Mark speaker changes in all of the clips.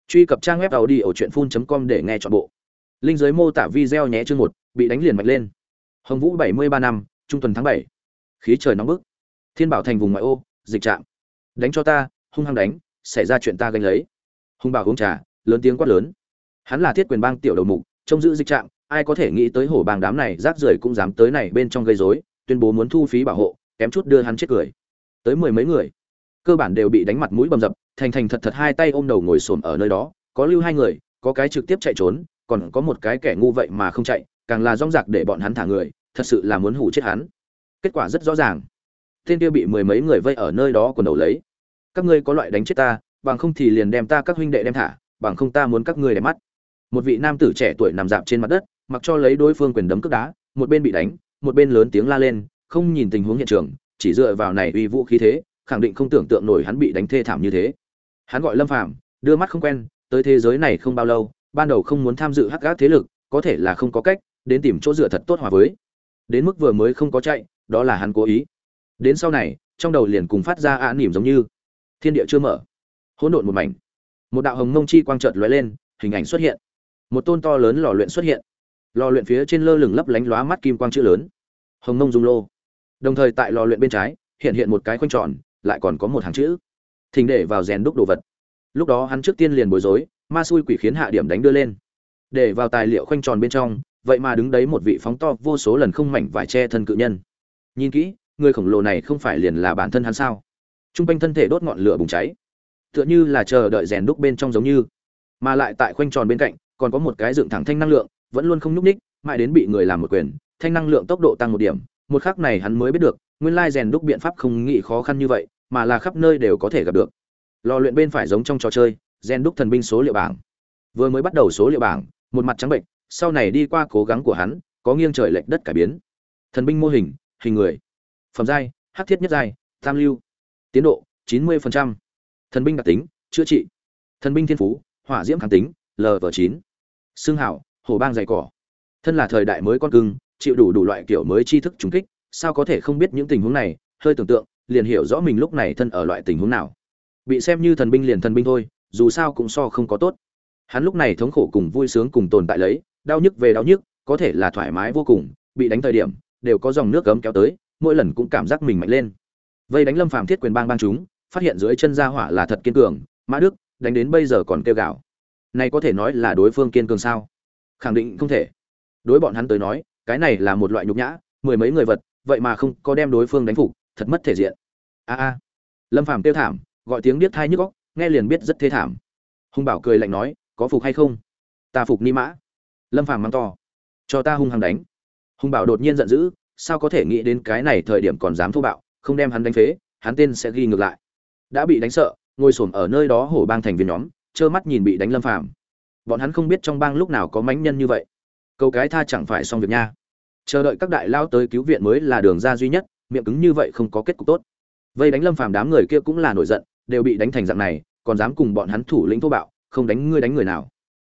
Speaker 1: Truy cập trang web audiochuyenphun.com để nghe trọn bộ. Linh dưới mô tả video nhé. Chương 1, bị đánh liền mạnh lên. Hồng Vũ 73 năm, trung tuần tháng 7. Khí trời nóng bức. Thiên Bảo thành vùng ngoại ô, dịch trạm. Đánh cho ta, hung hăng đánh, xảy ra chuyện ta gánh lấy. Hung Bảo uống trà, lớn tiếng quát lớn. Hắn là Thiết Quyền bang tiểu đầu mục, trông giữ dịch trạm, ai có thể nghĩ tới hổ bang đám này rác rưởi cũng dám tới này bên trong gây rối, tuyên bố muốn thu phí bảo hộ, kém chút đưa hắn chết cười. Tới mười mấy người, cơ bản đều bị đánh mặt mũi bầm dập, thành thật thật hai tay ôm đầu ngồi xổm ở nơi đó, có lưu hai người, có cái trực tiếp chạy trốn, còn có một cái kẻ ngu vậy mà không chạy, càng là rong rạc để bọn hắn thả người, thật sự là muốn hù chết hắn. Kết quả rất rõ ràng, tên kia bị mười mấy người vây ở nơi đó quần đầu lấy. Các ngươi có loại đánh chết ta, bằng không thì liền đem ta các huynh đệ đem thả, bằng không ta muốn các ngươi để mắt. Một vị nam tử trẻ tuổi nằm dạp trên mặt đất, mặc cho lấy đối phương quyền đấm cước đá, một bên bị đánh, một bên lớn tiếng la lên, không nhìn tình huống hiện trường, chỉ dựa vào này uy vũ khí thế, khẳng định không tưởng tượng nổi hắn bị đánh thê thảm như thế. Hắn gọi Lâm Phàm, đưa mắt không quen, tới thế giới này không bao lâu, ban đầu không muốn tham dự hắc ác thế lực, có thể là không có cách, đến tìm chỗ dựa thật tốt hòa với. Đến mức vừa mới không có chạy, đó là hắn cố ý. Đến sau này, trong đầu liền cùng phát ra án nỉm giống như thiên địa chưa mở, hỗn độn một mảnh. Một đạo hồng mông chi quang chợt lóe lên, hình ảnh xuất hiện. Một tôn to lớn lò luyện xuất hiện. Lò luyện phía trên lơ lửng lấp lánh lóa mắt kim quang chữ lớn, Hồng Mông Dung Lô. Đồng thời tại lò luyện bên trái, hiện một cái khoanh tròn, lại còn có một hàng chữ, thỉnh để vào rèn đúc đồ vật. Lúc đó hắn trước tiên liền bối rối, ma xui quỷ khiến hạ điểm đánh đưa lên. Để vào tài liệu khoanh tròn bên trong, vậy mà đứng đấy một vị phóng to vô số lần không mảnh vải che thân cự nhân. Nhìn kỹ, người khổng lồ này không phải liền là bản thân hắn sao? Trung quanh thân thể đốt ngọn lửa bùng cháy, tựa như là chờ đợi rèn đúc bên trong giống như. Mà lại tại khoanh tròn bên cạnh, còn có một cái dựng thẳng thanh năng lượng, vẫn luôn không nhúc ních, mãi đến bị người làm một quyền, thanh năng lượng tốc độ tăng một điểm. Một khắc này hắn mới biết được, nguyên lai rèn đúc biện pháp không nghĩ khó khăn như vậy, mà là khắp nơi đều có thể gặp được. Lò luyện bên phải giống trong trò chơi, rèn đúc thần binh số liệu bảng. Vừa mới bắt đầu số liệu bảng, một mặt trắng bệnh, sau này đi qua cố gắng của hắn, có nghiêng trời lệch đất cải biến. Thần binh mô hình, hình người. Phẩm giai, hắc thiết nhất giai, tam lưu. Tiến độ, 90%. Thần binh đặc tính, chữa trị. Thần binh thiên phú, hỏa diễm kháng tính, LV9. Xương hảo, hổ bang dày cỏ. Thân là thời đại mới con cưng, chịu đủ loại kiểu mới tri thức trùng kích, sao có thể không biết những tình huống này, hơi tưởng tượng, liền hiểu rõ mình lúc này thân ở loại tình huống nào. Bị xem như thần binh liền thần binh thôi, dù sao cũng so không có tốt. Hắn lúc này thống khổ cùng vui sướng cùng tồn tại lấy, đau nhức về đau nhức, có thể là thoải mái vô cùng, bị đánh thời điểm, đều có dòng nước gấm kéo tới, mỗi lần cũng cảm giác mình mạnh lên. Vây đánh Lâm Phàm Thiết Quyền bang chúng, phát hiện dưới chân gia hỏa là thật kiên cường, Mã Đức, đánh đến bây giờ còn kêu gào. Này có thể nói là đối phương kiên cường sao? Khẳng định không thể. Đối bọn hắn tới nói, cái này là một loại nhục nhã, mười mấy người vật, vậy mà không có đem đối phương đánh phục, thật mất thể diện. A. Lâm Phàm kêu thảm, gọi tiếng điếc tai nhức óc, nghe liền biết rất thê thảm. Hung Bảo cười lạnh nói, có phục hay không? Ta phục ni mã. Lâm Phàm mắng to, cho ta hung hăng đánh. Hung Bảo đột nhiên giận dữ, sao có thể nghĩ đến cái này thời điểm còn dám thô bạo, không đem hắn đánh phế, hắn tên sẽ ghi ngược lại. Đã bị đánh sợ, ngồi xổm ở nơi đó hổ bang thành viên nhóm, trơ mắt nhìn bị đánh Lâm Phàm. Bọn hắn không biết trong bang lúc nào có mãnh nhân như vậy. Câu cái tha chẳng phải xong việc nha. Chờ đợi các đại lao tới cứu viện mới là đường ra duy nhất, miệng cứng như vậy không có kết cục tốt. Vây đánh Lâm Phàm đám người kia cũng là nổi giận, đều bị đánh thành dạng này, còn dám cùng bọn hắn thủ lĩnh thô bạo, không đánh ngươi đánh người nào.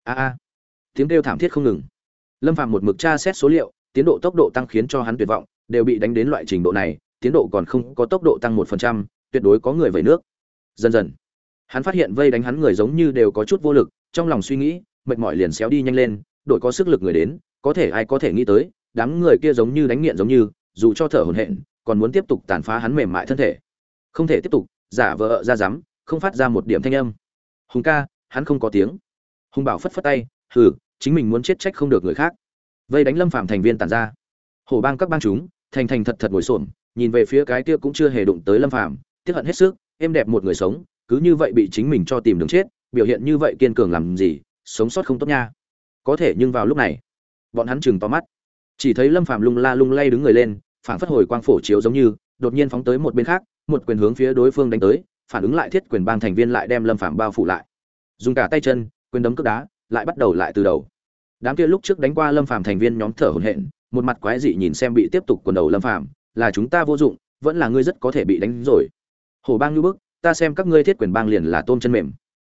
Speaker 1: Tiếng kêu thảm thiết không ngừng. Lâm Phàm một mực tra xét số liệu, tiến độ tốc độ tăng khiến cho hắn tuyệt vọng, đều bị đánh đến loại trình độ này, tiến độ còn không có tốc độ tăng 1%, tuyệt đối có người vẩy nước. Dần dần, hắn phát hiện vây đánh hắn người giống như đều có chút vô lực, trong lòng suy nghĩ, mệt mỏi liền xéo đi nhanh lên, đội có sức lực người đến, có thể ai có thể nghĩ tới, đám người kia giống như đánh nghiện giống như, dù cho thở hổn hển, còn muốn tiếp tục tàn phá hắn mềm mại thân thể. Không thể tiếp tục, giả vờ ra dám, không phát ra một điểm thanh âm. Hùng ca, hắn không có tiếng. Hùng Bảo phất phất tay, hừ, chính mình muốn chết trách không được người khác. Vây đánh Lâm Phàm thành viên tản ra. Hổ bang các bang chúng, thành thật ngồi xổm, nhìn về phía cái kia cũng chưa hề đụng tới Lâm Phàm, tiếc hận hết sức, êm đẹp một người sống, cứ như vậy bị chính mình cho tìm đường chết, biểu hiện như vậy kiên cường làm gì, sống sót không tốt nha. Có thể nhưng vào lúc này, bọn hắn chừng to mắt, chỉ thấy Lâm Phàm lung la lung lay đứng người lên, phảng phất hồi quang phổ chiếu giống như, đột nhiên phóng tới một bên khác, một quyền hướng phía đối phương đánh tới, phản ứng lại Thiết Quyền bang thành viên lại đem Lâm Phàm bao phủ lại. Dùng cả tay chân, quyền đấm cước đá, lại bắt đầu lại từ đầu. Đám kia lúc trước đánh qua Lâm Phàm thành viên nhóm thở hổn hển, một mặt quái dị nhìn xem bị tiếp tục quần đầu Lâm Phàm, là chúng ta vô dụng, vẫn là ngươi rất có thể bị đánh rồi. Hổ bang như bức, ta xem các ngươi Thiết Quyền bang liền là tôm chân mềm.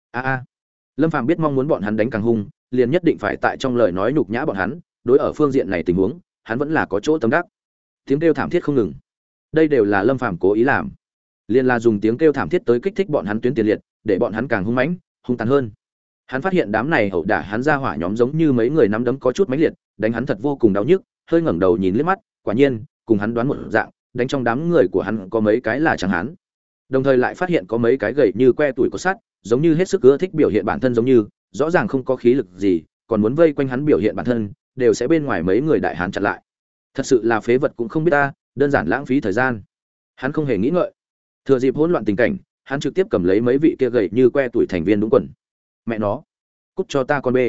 Speaker 1: Lâm Phàm biết mong muốn bọn hắn đánh càng hung, liền nhất định phải tại trong lời nói nhục nhã bọn hắn, đối ở phương diện này tình huống, hắn vẫn là có chỗ tâm đắc. Tiếng kêu thảm thiết không ngừng. Đây đều là Lâm Phàm cố ý làm. Liền là dùng tiếng kêu thảm thiết tới kích thích bọn hắn tuyến tiền liệt, để bọn hắn càng hung mãnh, hung tàn hơn. Hắn phát hiện đám này ẩu đả hắn ra hỏa nhóm giống như mấy người nắm đấm có chút mãnh liệt, đánh hắn thật vô cùng đau nhức, hơi ngẩng đầu nhìn liếc mắt, quả nhiên, cùng hắn đoán một dạng, đánh trong đám người của hắn có mấy cái là trắng hán. Đồng thời lại phát hiện có mấy cái gầy như que tuổi có sắt, giống như hết sức ưa thích biểu hiện bản thân giống như, rõ ràng không có khí lực gì, còn muốn vây quanh hắn biểu hiện bản thân, đều sẽ bên ngoài mấy người đại hán chặn lại. Thật sự là phế vật cũng không biết ta, đơn giản lãng phí thời gian. Hắn không hề nghĩ ngợi. Thừa dịp hỗn loạn tình cảnh, hắn trực tiếp cầm lấy mấy vị kia gầy như que tuổi thành viên đúng quần. Mẹ nó, cút cho ta con bê.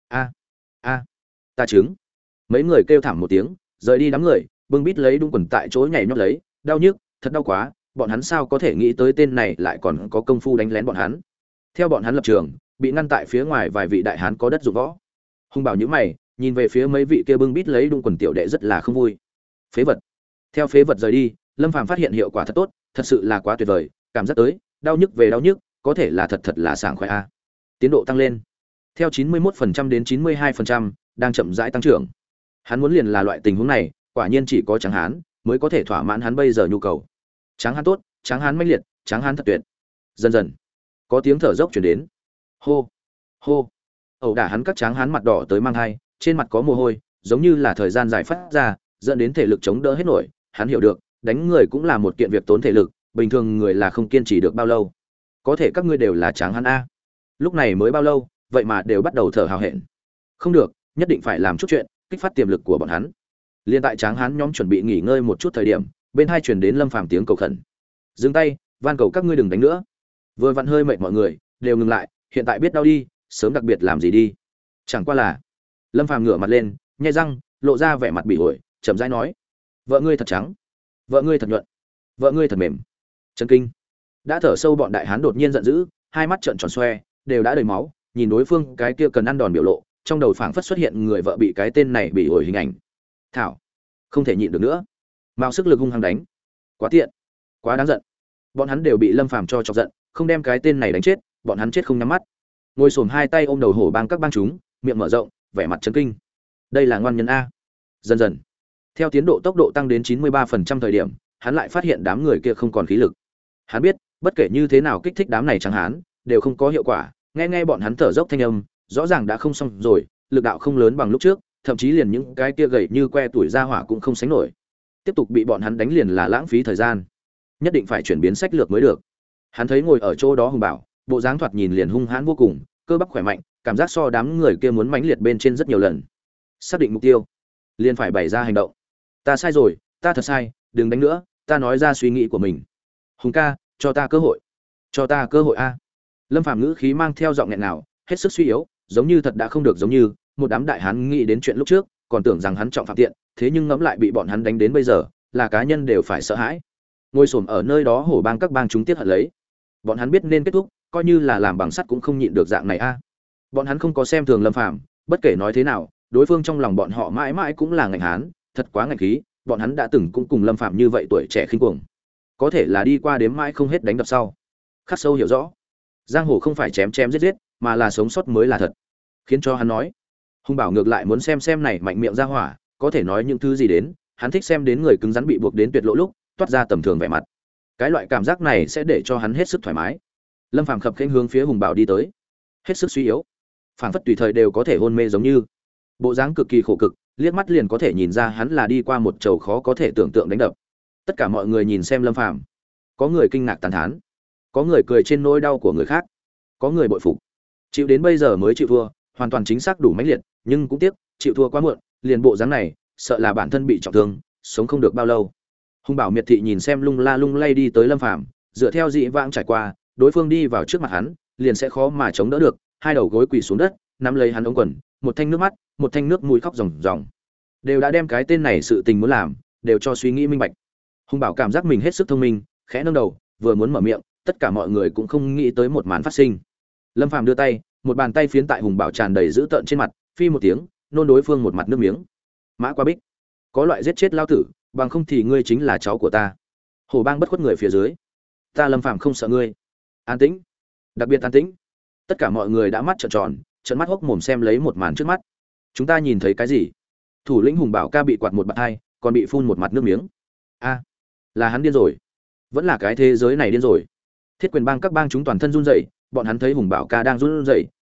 Speaker 1: A, ta trứng. Mấy người kêu thảm một tiếng, rời đi đám người, bưng bít lấy đúng quần tại chỗ nhảy nhót lấy, đau nhức, thật đau quá, bọn hắn sao có thể nghĩ tới tên này lại còn có công phu đánh lén bọn hắn. Theo bọn hắn lập trường, bị ngăn tại phía ngoài vài vị đại hán có đất dụng võ. Hung Bảo nhíu mày, nhìn về phía mấy vị kia bưng bít lấy đúng quần tiểu đệ rất là không vui. Phế vật. Theo phế vật rời đi, Lâm Phàm phát hiện hiệu quả thật tốt, thật sự là quá tuyệt vời, cảm giác tới, đau nhức về đau nhức, có thể là thật là sảng khoái a. Tiến độ tăng lên. Theo 91% đến 92%, đang chậm rãi tăng trưởng. Hắn muốn liền là loại tình huống này, quả nhiên chỉ có Tráng Hán mới có thể thỏa mãn hắn bây giờ nhu cầu. Tráng Hán tốt, Tráng Hán mãnh liệt, Tráng Hán thật tuyệt. Dần dần, có tiếng thở dốc truyền đến. Hô, hô. Ẩu đả hắn các Tráng Hán mặt đỏ tới mang hai, trên mặt có mồ hôi, giống như là thời gian dài phát ra, dẫn đến thể lực chống đỡ hết nổi. Hắn hiểu được, đánh người cũng là một kiện việc tốn thể lực, bình thường người là không kiên trì được bao lâu. Có thể các ngươi đều là Tráng Hán a. Lúc này mới bao lâu, vậy mà đều bắt đầu thở hào hẹn. Không được, nhất định phải làm chút chuyện, kích phát tiềm lực của bọn hắn. Liên tại Tráng Hán nhóm chuẩn bị nghỉ ngơi một chút thời điểm, bên hai truyền đến Lâm Phàm tiếng cầu khẩn. Dừng tay, van cầu các ngươi đừng đánh nữa. Vừa vặn hơi mệt mọi người, đều ngừng lại, hiện tại biết đau đi, sớm đặc biệt làm gì đi. Chẳng qua là, Lâm Phàm ngửa mặt lên, nhếch răng, lộ ra vẻ mặt bị ổi, chậm rãi nói: "Vợ ngươi thật trắng, vợ ngươi thật nhuận, vợ ngươi thật mềm." Chấn kinh. Đã thở sâu bọn đại hán đột nhiên giận dữ, hai mắt trợn tròn xoe, đều đã đầy máu, nhìn đối phương cái kia cần ăn đòn biểu lộ, trong đầu phảng phất xuất hiện người vợ bị cái tên này bị ổi hình ảnh. Thảo, không thể nhịn được nữa, mao sức lực hung hăng đánh. Quá tiện, quá đáng giận. Bọn hắn đều bị Lâm Phàm cho chọc giận, không đem cái tên này đánh chết, bọn hắn chết không nhắm mắt. Ngồi xổm hai tay ôm đầu hổ bang các bang chúng, miệng mở rộng, vẻ mặt chấn kinh. Đây là ngoan nhân a. Dần dần, theo tiến độ tốc độ tăng đến 93% thời điểm, hắn lại phát hiện đám người kia không còn khí lực. Hắn biết, bất kể như thế nào kích thích đám này Tráng Hán, đều không có hiệu quả, nghe bọn hắn thở dốc thanh âm, rõ ràng đã không xong rồi, lực đạo không lớn bằng lúc trước, thậm chí liền những cái kia gầy như que tuổi ra hỏa cũng không sánh nổi. Tiếp tục bị bọn hắn đánh liền là lãng phí thời gian, nhất định phải chuyển biến sách lược mới được. Hắn thấy ngồi ở chỗ đó Hùng Bảo, bộ dáng thoạt nhìn liền hung hãn vô cùng, cơ bắp khỏe mạnh, cảm giác so đám người kia muốn mãnh liệt bên trên rất nhiều lần. Xác định mục tiêu, liền phải bày ra hành động. Ta sai rồi, ta thật sai, đừng đánh nữa, ta nói ra suy nghĩ của mình. Hùng ca, cho ta cơ hội, cho ta cơ hội a. Lâm Phàm ngữ khí mang theo giọng nghẹn nào, hết sức suy yếu, giống như thật đã không được giống như, một đám đại hán nghĩ đến chuyện lúc trước, còn tưởng rằng hắn trọng phạm tiện, thế nhưng ngẫm lại bị bọn hắn đánh đến bây giờ, là cá nhân đều phải sợ hãi. Ngồi xổm ở nơi đó hổ bang các bang chúng tiết hận lấy. Bọn hắn biết nên kết thúc, coi như là làm bằng sắt cũng không nhịn được dạng này a. Bọn hắn không có xem thường Lâm Phàm, bất kể nói thế nào, đối phương trong lòng bọn họ mãi mãi cũng là ngạnh hán, thật quá ngạnh khí, bọn hắn đã từng cũng cùng Lâm Phàm như vậy tuổi trẻ khinh cuồng. Có thể là đi qua đếm mãi không hết đánh đập sau. Khắc sâu hiểu rõ, giang hồ không phải chém chém giết giết, mà là sống sót mới là thật. Khiến cho hắn nói, Hung Bảo ngược lại muốn xem này mạnh miệng ra hỏa, có thể nói những thứ gì đến, hắn thích xem đến người cứng rắn bị buộc đến tuyệt lộ lúc, toát ra tầm thường vẻ mặt. Cái loại cảm giác này sẽ để cho hắn hết sức thoải mái. Lâm Phàm khập khiễng hướng phía Hùng Bảo đi tới, hết sức suy yếu, phảng phất tùy thời đều có thể hôn mê giống như. Bộ dáng cực kỳ khổ cực, liếc mắt liền có thể nhìn ra hắn là đi qua một chầu khó có thể tưởng tượng đánh đập. Tất cả mọi người nhìn xem Lâm Phàm, có người kinh ngạc tán thán, có người cười trên nỗi đau của người khác, có người bội phục. Chịu đến bây giờ mới chịu thua, hoàn toàn chính xác đủ mãnh liệt, nhưng cũng tiếc, chịu thua quá muộn, liền bộ dáng này, sợ là bản thân bị trọng thương, sống không được bao lâu. Hung Bảo miệt thị nhìn xem lung la lung lay đi tới Lâm Phàm, dựa theo dị vãng trải qua, đối phương đi vào trước mặt hắn, liền sẽ khó mà chống đỡ được, hai đầu gối quỳ xuống đất, nắm lấy hắn ống quần, một thanh nước mắt, một thanh nước mũi khóc ròng ròng. Đều đã đem cái tên này sự tình muốn làm, đều cho suy nghĩ minh bạch. Hung Bảo cảm giác mình hết sức thông minh, khẽ nâng đầu, vừa muốn mở miệng, tất cả mọi người cũng không nghĩ tới một màn phát sinh. Lâm Phàm đưa tay, một bàn tay phiến tại Hùng Bảo tràn đầy dữ tợn trên mặt, phi một tiếng, nôn đối phương một mặt nước miếng. Mã Qua Bích, có loại giết chết lao tử, bằng không thì ngươi chính là cháu của ta. Hổ bang bất khuất người phía dưới, ta Lâm Phàm không sợ ngươi. An tĩnh, đặc biệt an tĩnh. Tất cả mọi người đã mắt trợn tròn, trợn mắt hốc mồm xem lấy một màn trước mắt. Chúng ta nhìn thấy cái gì? Thủ lĩnh Hùng Bảo ca bị quạt một bạt hai, còn bị phun một mặt nước miếng. A, là hắn điên rồi, vẫn là cái thế giới này điên rồi. Thiết Quyền bang các bang chúng toàn thân run rẩy, bọn hắn thấy Hùng Bảo ca đang run rẩy,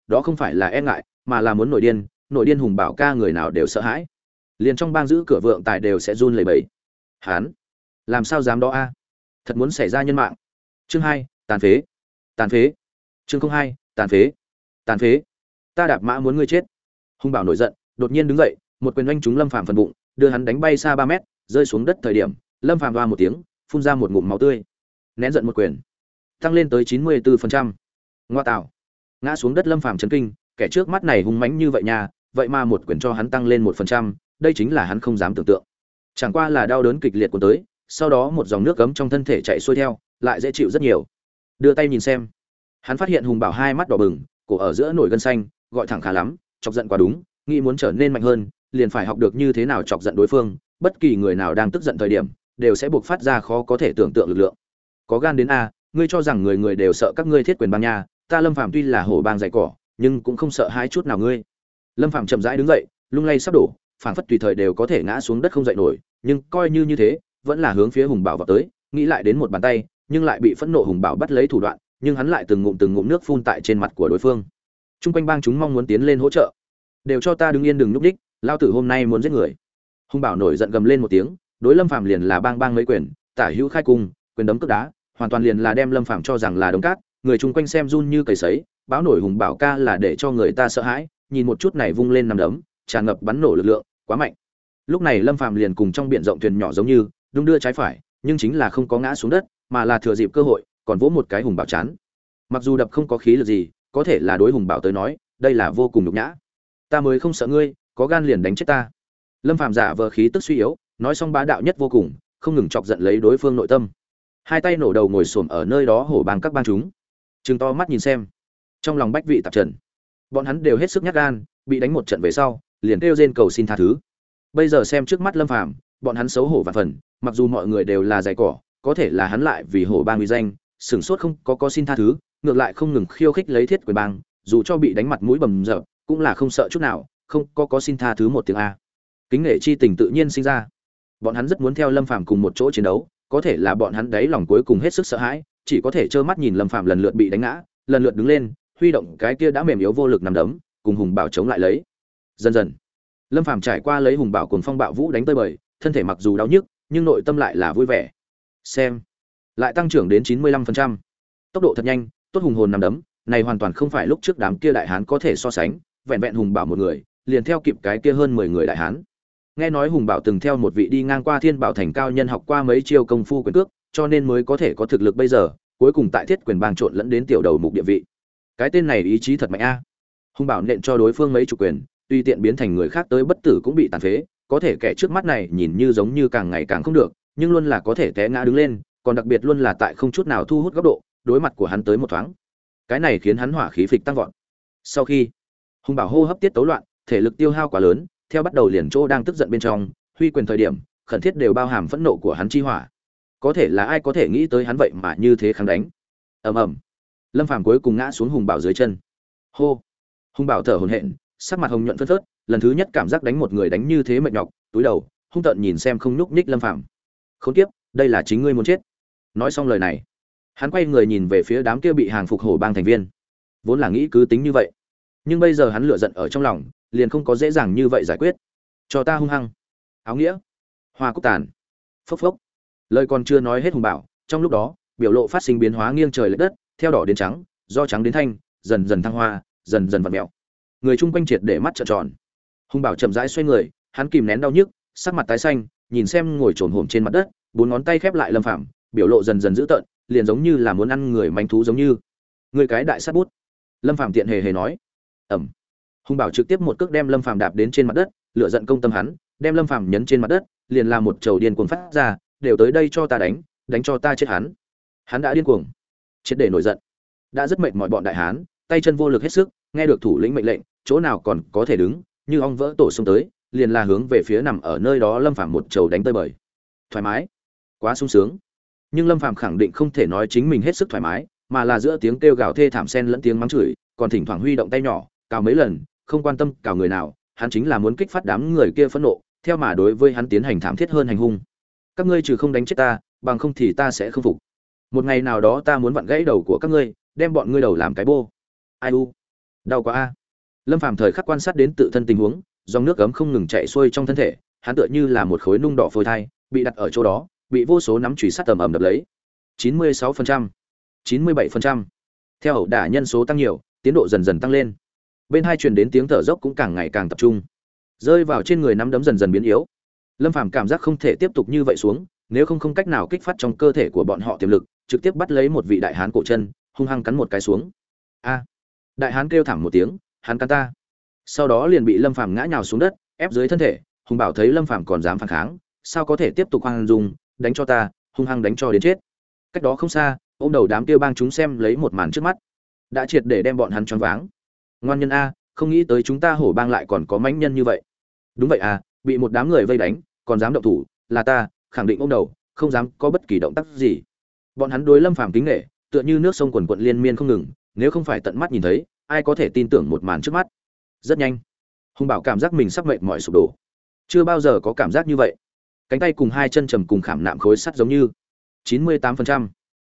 Speaker 1: đó không phải là e ngại mà là muốn nổi điên Hùng Bảo ca người nào đều sợ hãi, liền trong bang giữ cửa vượng tài đều sẽ run lẩy bẩy. Hắn làm sao dám đó a? Thật muốn xảy ra nhân mạng. Chương 2, tàn phế. Tàn phế. Chương 02, tàn phế. Tàn phế. Ta đạp mã muốn ngươi chết. Hùng Bảo nổi giận, đột nhiên đứng dậy, một quyền oanh trúng Lâm Phàm phần bụng, đưa hắn đánh bay xa 3 mét, rơi xuống đất thời điểm, Lâm Phàm oa một tiếng, phun ra một ngụm máu tươi. Nén giận một quyền, tăng lên tới 94%. Ngoa tạo. Ngã xuống đất Lâm Phàm chấn kinh, kẻ trước mắt này hung mãnh như vậy nha, vậy mà một quyền cho hắn tăng lên 1%, đây chính là hắn không dám tưởng tượng. Chẳng qua là đau đớn kịch liệt của tới, sau đó một dòng nước cấm trong thân thể chạy xuôi theo, lại dễ chịu rất nhiều. Đưa tay nhìn xem, hắn phát hiện Hùng Bảo hai mắt đỏ bừng, cổ ở giữa nổi gân xanh, gọi thẳng khá lắm, chọc giận quá đúng, nghĩ muốn trở nên mạnh hơn, liền phải học được như thế nào chọc giận đối phương, bất kỳ người nào đang tức giận thời điểm, đều sẽ buộc phát ra khó có thể tưởng tượng lực lượng. Có gan đến a, ngươi cho rằng người người đều sợ các ngươi Thiết Quyền bang nha, ta Lâm Phàm tuy là hổ bang dày cỏ, nhưng cũng không sợ hãi chút nào ngươi. Lâm Phàm chậm rãi đứng dậy, lung lay sắp đổ, phảng phất tùy thời đều có thể ngã xuống đất không dậy nổi, nhưng coi như thế, vẫn là hướng phía Hùng Bảo vào tới, nghĩ lại đến một bàn tay, nhưng lại bị phẫn nộ Hùng Bảo bắt lấy thủ đoạn, nhưng hắn lại từng ngụm nước phun tại trên mặt của đối phương. Trung quanh bang chúng mong muốn tiến lên hỗ trợ. Đều cho ta đứng yên đừng nhúc nhích, lao tử hôm nay muốn giết người. Hùng Bảo nổi giận gầm lên một tiếng, đối Lâm Phàm liền là bang mấy quyền, tả hữu khai cung, quyền đấm cước đá, hoàn toàn liền là đem Lâm Phàm cho rằng là đống cát, người chung quanh xem run như cầy sấy, báo nổi Hùng Bảo ca là để cho người ta sợ hãi, nhìn một chút này vung lên nằm đấm, tràn ngập bắn nổ lực lượng, quá mạnh. Lúc này Lâm Phàm liền cùng trong biển rộng thuyền nhỏ giống như, đung đưa trái phải, nhưng chính là không có ngã xuống đất, mà là thừa dịp cơ hội, còn vỗ một cái Hùng Bảo chán. Mặc dù đập không có khí lực gì, có thể là đối Hùng Bảo tới nói, đây là vô cùng nhục nhã. Ta mới không sợ ngươi, có gan liền đánh chết ta. Lâm Phàm giả vờ khí tức suy yếu, nói xong bá đạo nhất vô cùng, không ngừng chọc giận lấy đối phương nội tâm. Hai tay nổ đầu ngồi xổm ở nơi đó hổ bang các bang chúng, trừng to mắt nhìn xem, trong lòng bách vị tạp trần. Bọn hắn đều hết sức nhát gan, bị đánh một trận về sau, liền kêu rên cầu xin tha thứ. Bây giờ xem trước mắt Lâm Phàm, bọn hắn xấu hổ vạn phần, mặc dù mọi người đều là dày cỏ, có thể là hắn lại vì hổ bang uy danh, sửng sốt không có xin tha thứ, ngược lại không ngừng khiêu khích lấy Thiết Quyền bang, dù cho bị đánh mặt mũi bầm dập, cũng là không sợ chút nào, không có xin tha thứ một tiếng a. Kính nể chi tình tự nhiên sinh ra. Bọn hắn rất muốn theo Lâm Phàm cùng một chỗ chiến đấu, có thể là bọn hắn đáy lòng cuối cùng hết sức sợ hãi, chỉ có thể trơ mắt nhìn Lâm Phàm lần lượt bị đánh ngã, lần lượt đứng lên, huy động cái kia đã mềm yếu vô lực nằm đấm, cùng Hùng Bảo chống lại lấy. Dần dần, Lâm Phàm trải qua lấy Hùng Bảo cùng phong bạo vũ đánh tơi bời, thân thể mặc dù đau nhức, nhưng nội tâm lại là vui vẻ. Xem, lại tăng trưởng đến 95%. Tốc độ thật nhanh, tốt hùng hồn nằm đấm, này hoàn toàn không phải lúc trước đám kia đại hán có thể so sánh, vẹn vẹn Hùng Bảo một người, liền theo kịp cái kia hơn 10 người đại hán. Nghe nói Hùng Bảo từng theo một vị đi ngang qua Thiên Bảo Thành cao nhân học qua mấy chiêu công phu quyền cước, cho nên mới có thể có thực lực bây giờ, cuối cùng tại Thiết Quyền bang trộn lẫn đến tiểu đầu mục địa vị. Cái tên này ý chí thật mạnh a. Hùng Bảo nện cho đối phương mấy chủ quyền, tuy tiện biến thành người khác tới bất tử cũng bị tàn phế, có thể kẻ trước mắt này nhìn như giống như càng ngày càng không được, nhưng luôn là có thể té ngã đứng lên, còn đặc biệt luôn là tại không chút nào thu hút góc độ, đối mặt của hắn tới một thoáng. Cái này khiến hắn hỏa khí phịch tăng vọt. Sau khi Hùng Bảo hô hấp tiết tấu loạn, thể lực tiêu hao quá lớn, theo bắt đầu liền chỗ đang tức giận bên trong, huy quyền thời điểm, khẩn thiết đều bao hàm phẫn nộ của hắn chi hỏa. Có thể là ai có thể nghĩ tới hắn vậy mà như thế kháng đánh. Ầm ầm. Lâm Phàm cuối cùng ngã xuống Hùng Bảo dưới chân. Hô. Hùng Bảo thở hổn hển, sắc mặt hồng nhuận phớt phớt, lần thứ nhất cảm giác đánh một người đánh như thế mệt nhọc, túi đầu, hung tợn nhìn xem không nhúc nhích Lâm Phàm. Khốn kiếp, đây là chính ngươi muốn chết. Nói xong lời này, hắn quay người nhìn về phía đám kia bị hàng phục hổ bang thành viên. Vốn là nghĩ cứ tính như vậy, nhưng bây giờ hắn lửa giận ở trong lòng, liền không có dễ dàng như vậy giải quyết. Cho ta hung hăng. Áo nghĩa. Hoa cúc tàn. Phốc phốc. Lời còn chưa nói hết Hùng Bảo, trong lúc đó, biểu lộ phát sinh biến hóa nghiêng trời lệch đất, theo đỏ đến trắng, do trắng đến thanh, dần dần thăng hoa, dần dần vặn mèo. Người chung quanh triệt để mắt trợn tròn. Hùng Bảo chậm rãi xoay người, hắn kìm nén đau nhức, sắc mặt tái xanh, nhìn xem ngồi trồn hổm trên mặt đất, bốn ngón tay khép lại Lâm Phàm, biểu lộ dần dần dữ tợn, liền giống như là muốn ăn người manh thú giống như. Người cái đại sát bút. Lâm Phàm tiện hề hề nói. Ẩm. Hùng Bảo trực tiếp một cước đem Lâm Phàm đạp đến trên mặt đất, lửa giận công tâm hắn, đem Lâm Phàm nhấn trên mặt đất, liền làm một trầu điên cuồng phát ra, đều tới đây cho ta đánh, đánh cho ta chết hắn. Hắn đã điên cuồng, triệt để nổi giận. Đã rất mệt mỏi bọn đại hán, tay chân vô lực hết sức, nghe được thủ lĩnh mệnh lệnh, chỗ nào còn có thể đứng, như ong vỡ tổ xông tới, liền là hướng về phía nằm ở nơi đó Lâm Phàm một trầu đánh tơi bời. Thoải mái, quá sung sướng. Nhưng Lâm Phàm khẳng định không thể nói chính mình hết sức thoải mái, mà là giữa tiếng kêu gào thê thảm xen lẫn tiếng mắng chửi, còn thỉnh thoảng huy động tay nhỏ, cào mấy lần, không quan tâm cào người nào, hắn chính là muốn kích phát đám người kia phẫn nộ, theo mà đối với hắn tiến hành thảm thiết hơn hành hung. Các ngươi trừ không đánh chết ta, bằng không thì ta sẽ không phục. Một ngày nào đó ta muốn vặn gãy đầu của các ngươi, đem bọn ngươi đầu làm cái bô. Ai u. Đau quá a. Lâm Phàm thời khắc quan sát đến tự thân tình huống, dòng nước ấm không ngừng chảy xuôi trong thân thể, hắn tựa như là một khối nung đỏ phôi thai, bị đặt ở chỗ đó, bị vô số nắm chùy sắt tầm ầm đập lấy. 96%, 97%. Theo ẩu đả nhân số tăng nhiều, tiến độ dần dần tăng lên. Bên hai truyền đến tiếng thở dốc cũng càng ngày càng tập trung. Rơi vào trên người nắm đấm dần dần biến yếu. Lâm Phàm cảm giác không thể tiếp tục như vậy xuống, nếu không cách nào kích phát trong cơ thể của bọn họ tiềm lực, trực tiếp bắt lấy một vị đại hán cổ chân, hung hăng cắn một cái xuống. A! Đại hán kêu thảm một tiếng, hắn cắn ta. Sau đó liền bị Lâm Phàm ngã nhào xuống đất, ép dưới thân thể. Hùng Bảo thấy Lâm Phàm còn dám phản kháng, sao có thể tiếp tục hoang dung, đánh cho ta, hung hăng đánh cho đến chết. Cách đó không xa, ôm đầu đám kia bang chúng xem lấy một màn trước mắt, đã triệt để đem bọn hắn choáng váng. Ngoan nhân a, không nghĩ tới chúng ta hổ bang lại còn có mãnh nhân như vậy. Đúng vậy à, bị một đám người vây đánh, còn dám động thủ, là ta, khẳng định ôm đầu, không dám có bất kỳ động tác gì. Bọn hắn đối Lâm Phàm kính nể, tựa như nước sông quần quật liên miên không ngừng, nếu không phải tận mắt nhìn thấy, ai có thể tin tưởng một màn trước mắt. Rất nhanh, Hùng Bảo cảm giác mình sắp mệt mỏi sụp đổ. Chưa bao giờ có cảm giác như vậy. Cánh tay cùng hai chân trầm cùng khảm nạm khối sắt giống như 98%,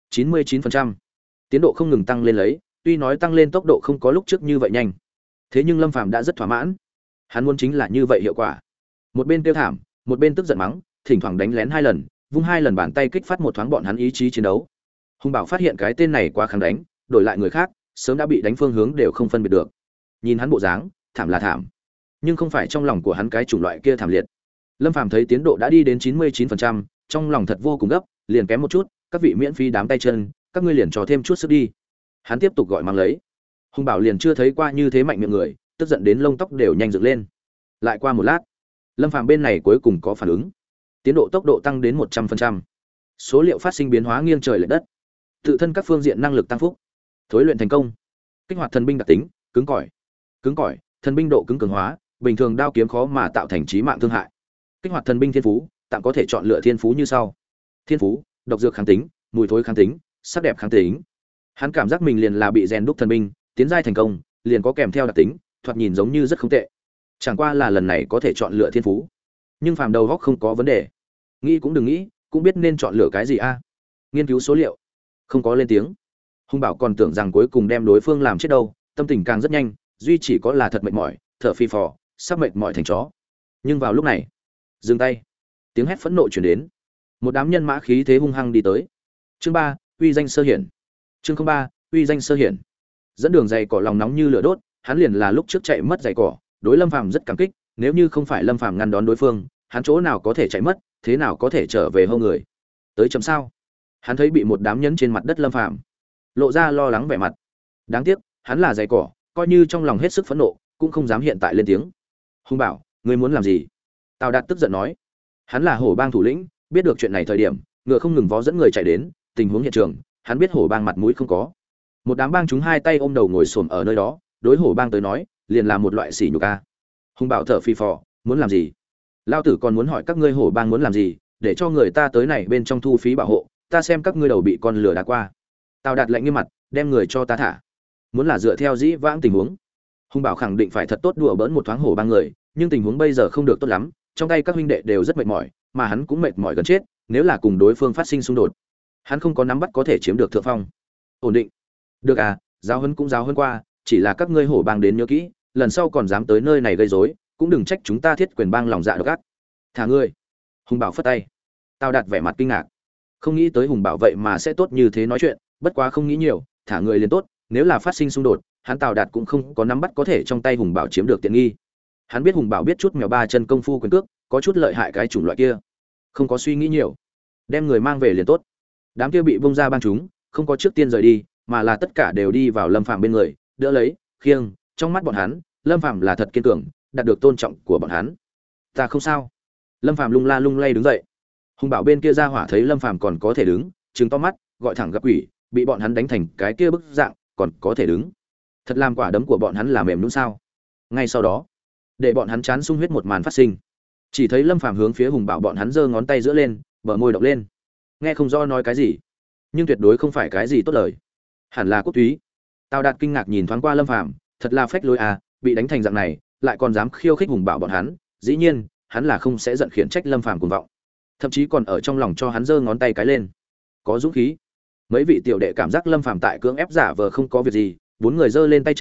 Speaker 1: 99%. Tiến độ không ngừng tăng lên lấy, tuy nói tăng lên tốc độ không có lúc trước như vậy nhanh. Thế nhưng Lâm Phàm đã rất thỏa mãn. Hắn muốn chính là như vậy hiệu quả. Một bên tiêu thảm, một bên tức giận mắng, thỉnh thoảng đánh lén hai lần, vung hai lần bàn tay kích phát một thoáng bọn hắn ý chí chiến đấu. Hùng Bảo phát hiện cái tên này quá kháng đánh, đổi lại người khác, sớm đã bị đánh phương hướng đều không phân biệt được. Nhìn hắn bộ dáng, thảm là thảm, nhưng không phải trong lòng của hắn cái chủng loại kia thảm liệt. Lâm Phàm thấy tiến độ đã đi đến 99%, trong lòng thật vô cùng gấp, liền kém một chút, các vị miễn phí đám tay chân, các ngươi liền cho thêm chút sức đi. Hắn tiếp tục gọi mang lấy. Hùng Bảo liền chưa thấy qua như thế mạnh miệng người, tức giận đến lông tóc đều nhanh dựng lên. Lại qua một lát, Lâm Phàm bên này cuối cùng có phản ứng. Tiến độ tốc độ tăng đến 100%. Số liệu phát sinh biến hóa nghiêng trời lệch đất. Tự thân các phương diện năng lực tăng phúc. Thối luyện thành công. Kích hoạt thần binh đặc tính, cứng cỏi. Cứng cỏi, thần binh độ cứng cường hóa, bình thường đao kiếm khó mà tạo thành chí mạng thương hại. Kích hoạt thần binh thiên phú, tạm có thể chọn lựa thiên phú như sau. Thiên phú, độc dược kháng tính, mùi thối kháng tính, sắc đẹp kháng tính. Hắn cảm giác mình liền là bị rèn đúc thần binh, tiến giai thành công, liền có kèm theo đặc tính, thoạt nhìn giống như rất không tệ. Chẳng qua là lần này có thể chọn lựa thiên phú. Nhưng phàm đầu góc không có vấn đề. Nghĩ cũng đừng nghĩ, cũng biết nên chọn lựa cái gì a. Nghiên cứu số liệu, không có lên tiếng. Hùng Bảo còn tưởng rằng cuối cùng đem đối phương làm chết đâu, tâm tình càng rất nhanh, duy chỉ có là thật mệt mỏi, thở phì phò, sắp mệt mỏi thành chó. Nhưng vào lúc này, dừng tay. Tiếng hét phẫn nộ truyền đến. Một đám nhân mã khí thế hung hăng đi tới. Chương 3, uy danh sơ hiển. Chương 03, uy danh sơ hiển. Dẫn đường dày cỏ lòng nóng như lửa đốt, hắn liền là lúc trước chạy mất dày cỏ, đối Lâm Phàm rất cảm kích, nếu như không phải Lâm Phàm ngăn đón đối phương, hắn chỗ nào có thể chạy mất, thế nào có thể trở về hô người. Tới chấm sao? Hắn thấy bị một đám nhấn trên mặt đất Lâm Phàm, lộ ra lo lắng vẻ mặt. Đáng tiếc, hắn là dày cỏ, coi như trong lòng hết sức phẫn nộ, cũng không dám hiện tại lên tiếng. Hùng Bảo, ngươi muốn làm gì? Tào Đạt tức giận nói. Hắn là hổ bang thủ lĩnh, biết được chuyện này thời điểm, ngựa không ngừng vó dẫn người chạy đến, tình huống hiện trường, hắn biết hổ bang mặt mũi không có. Một đám bang chúng hai tay ôm đầu ngồi xổm ở nơi đó, đối hổ bang tới nói, liền là một loại sỉ nhục a. Hùng Bảo thở phì phò, muốn làm gì? Lao tử còn muốn hỏi các ngươi hổ bang muốn làm gì, để cho người ta tới này bên trong thu phí bảo hộ, ta xem các ngươi đầu bị con lửa đá qua. Tào Đạt lạnh nghiêm mặt, đem người cho ta thả. Muốn là dựa theo dĩ vãng tình huống, Hùng Bảo khẳng định phải thật tốt đùa bỡn một thoáng hổ bang người, nhưng tình huống bây giờ không được tốt lắm, trong tay các huynh đệ đều rất mệt mỏi, mà hắn cũng mệt mỏi gần chết, nếu là cùng đối phương phát sinh xung đột, hắn không có nắm bắt có thể chiếm được thượng phong. Ổn định. Được à, giáo huấn cũng giáo huấn qua, chỉ là các ngươi hổ bang đến nhớ kỹ, lần sau còn dám tới nơi này gây rối, cũng đừng trách chúng ta Thiết Quyền bang lòng dạ độc ác. Thả ngươi. Hùng Bảo phất tay. Tao đặt vẻ mặt kinh ngạc. Không nghĩ tới Hùng Bảo vậy mà sẽ tốt như thế nói chuyện, bất quá không nghĩ nhiều, thả người liền tốt, nếu là phát sinh xung đột, hắn Tào Đạt cũng không có nắm bắt có thể trong tay Hùng Bảo chiếm được tiện nghi. Hắn biết Hùng Bảo biết chút mèo ba chân công phu quyền cước, có chút lợi hại cái chủng loại kia. Không có suy nghĩ nhiều, đem người mang về liền tốt. Đám kia bị bung ra bang chúng, không có trước tiên rời đi, mà là tất cả đều đi vào Lâm Phàm bên người, đỡ lấy, khiêng, trong mắt bọn hắn, Lâm Phàm là thật kiên cường, đạt được tôn trọng của bọn hắn. Ta không sao. Lâm Phàm lung la lung lay đứng dậy. Hùng Bảo bên kia ra hỏa thấy Lâm Phàm còn có thể đứng, trừng to mắt, gọi thẳng gặp quỷ, bị bọn hắn đánh thành cái kia bức dạng, còn có thể đứng. Thật làm quả đấm của bọn hắn là mềm nhũn sao? Ngay sau đó, để bọn hắn chán sung huyết một màn phát sinh. Chỉ thấy Lâm Phàm hướng phía Hùng Bảo bọn hắn giơ ngón tay giữa lên, bờ môi động lên. Nghe không rõ nói cái gì, nhưng tuyệt đối không phải cái gì tốt lời. Hẳn là Quốc Túy. Tào Đạt kinh ngạc nhìn thoáng qua Lâm Phàm, thật là phách lối à, bị đánh thành dạng này, lại còn dám khiêu khích Hùng Bảo bọn hắn, dĩ nhiên, hắn là không sẽ giận khiển trách Lâm Phàm cuồng vọng. Thậm chí còn ở trong lòng cho hắn giơ ngón tay cái lên. Có dũng khí. Mấy vị tiểu đệ cảm giác Lâm Phàm tại cưỡng ép giả vờ không có việc gì, bốn người giơ lên tay chân,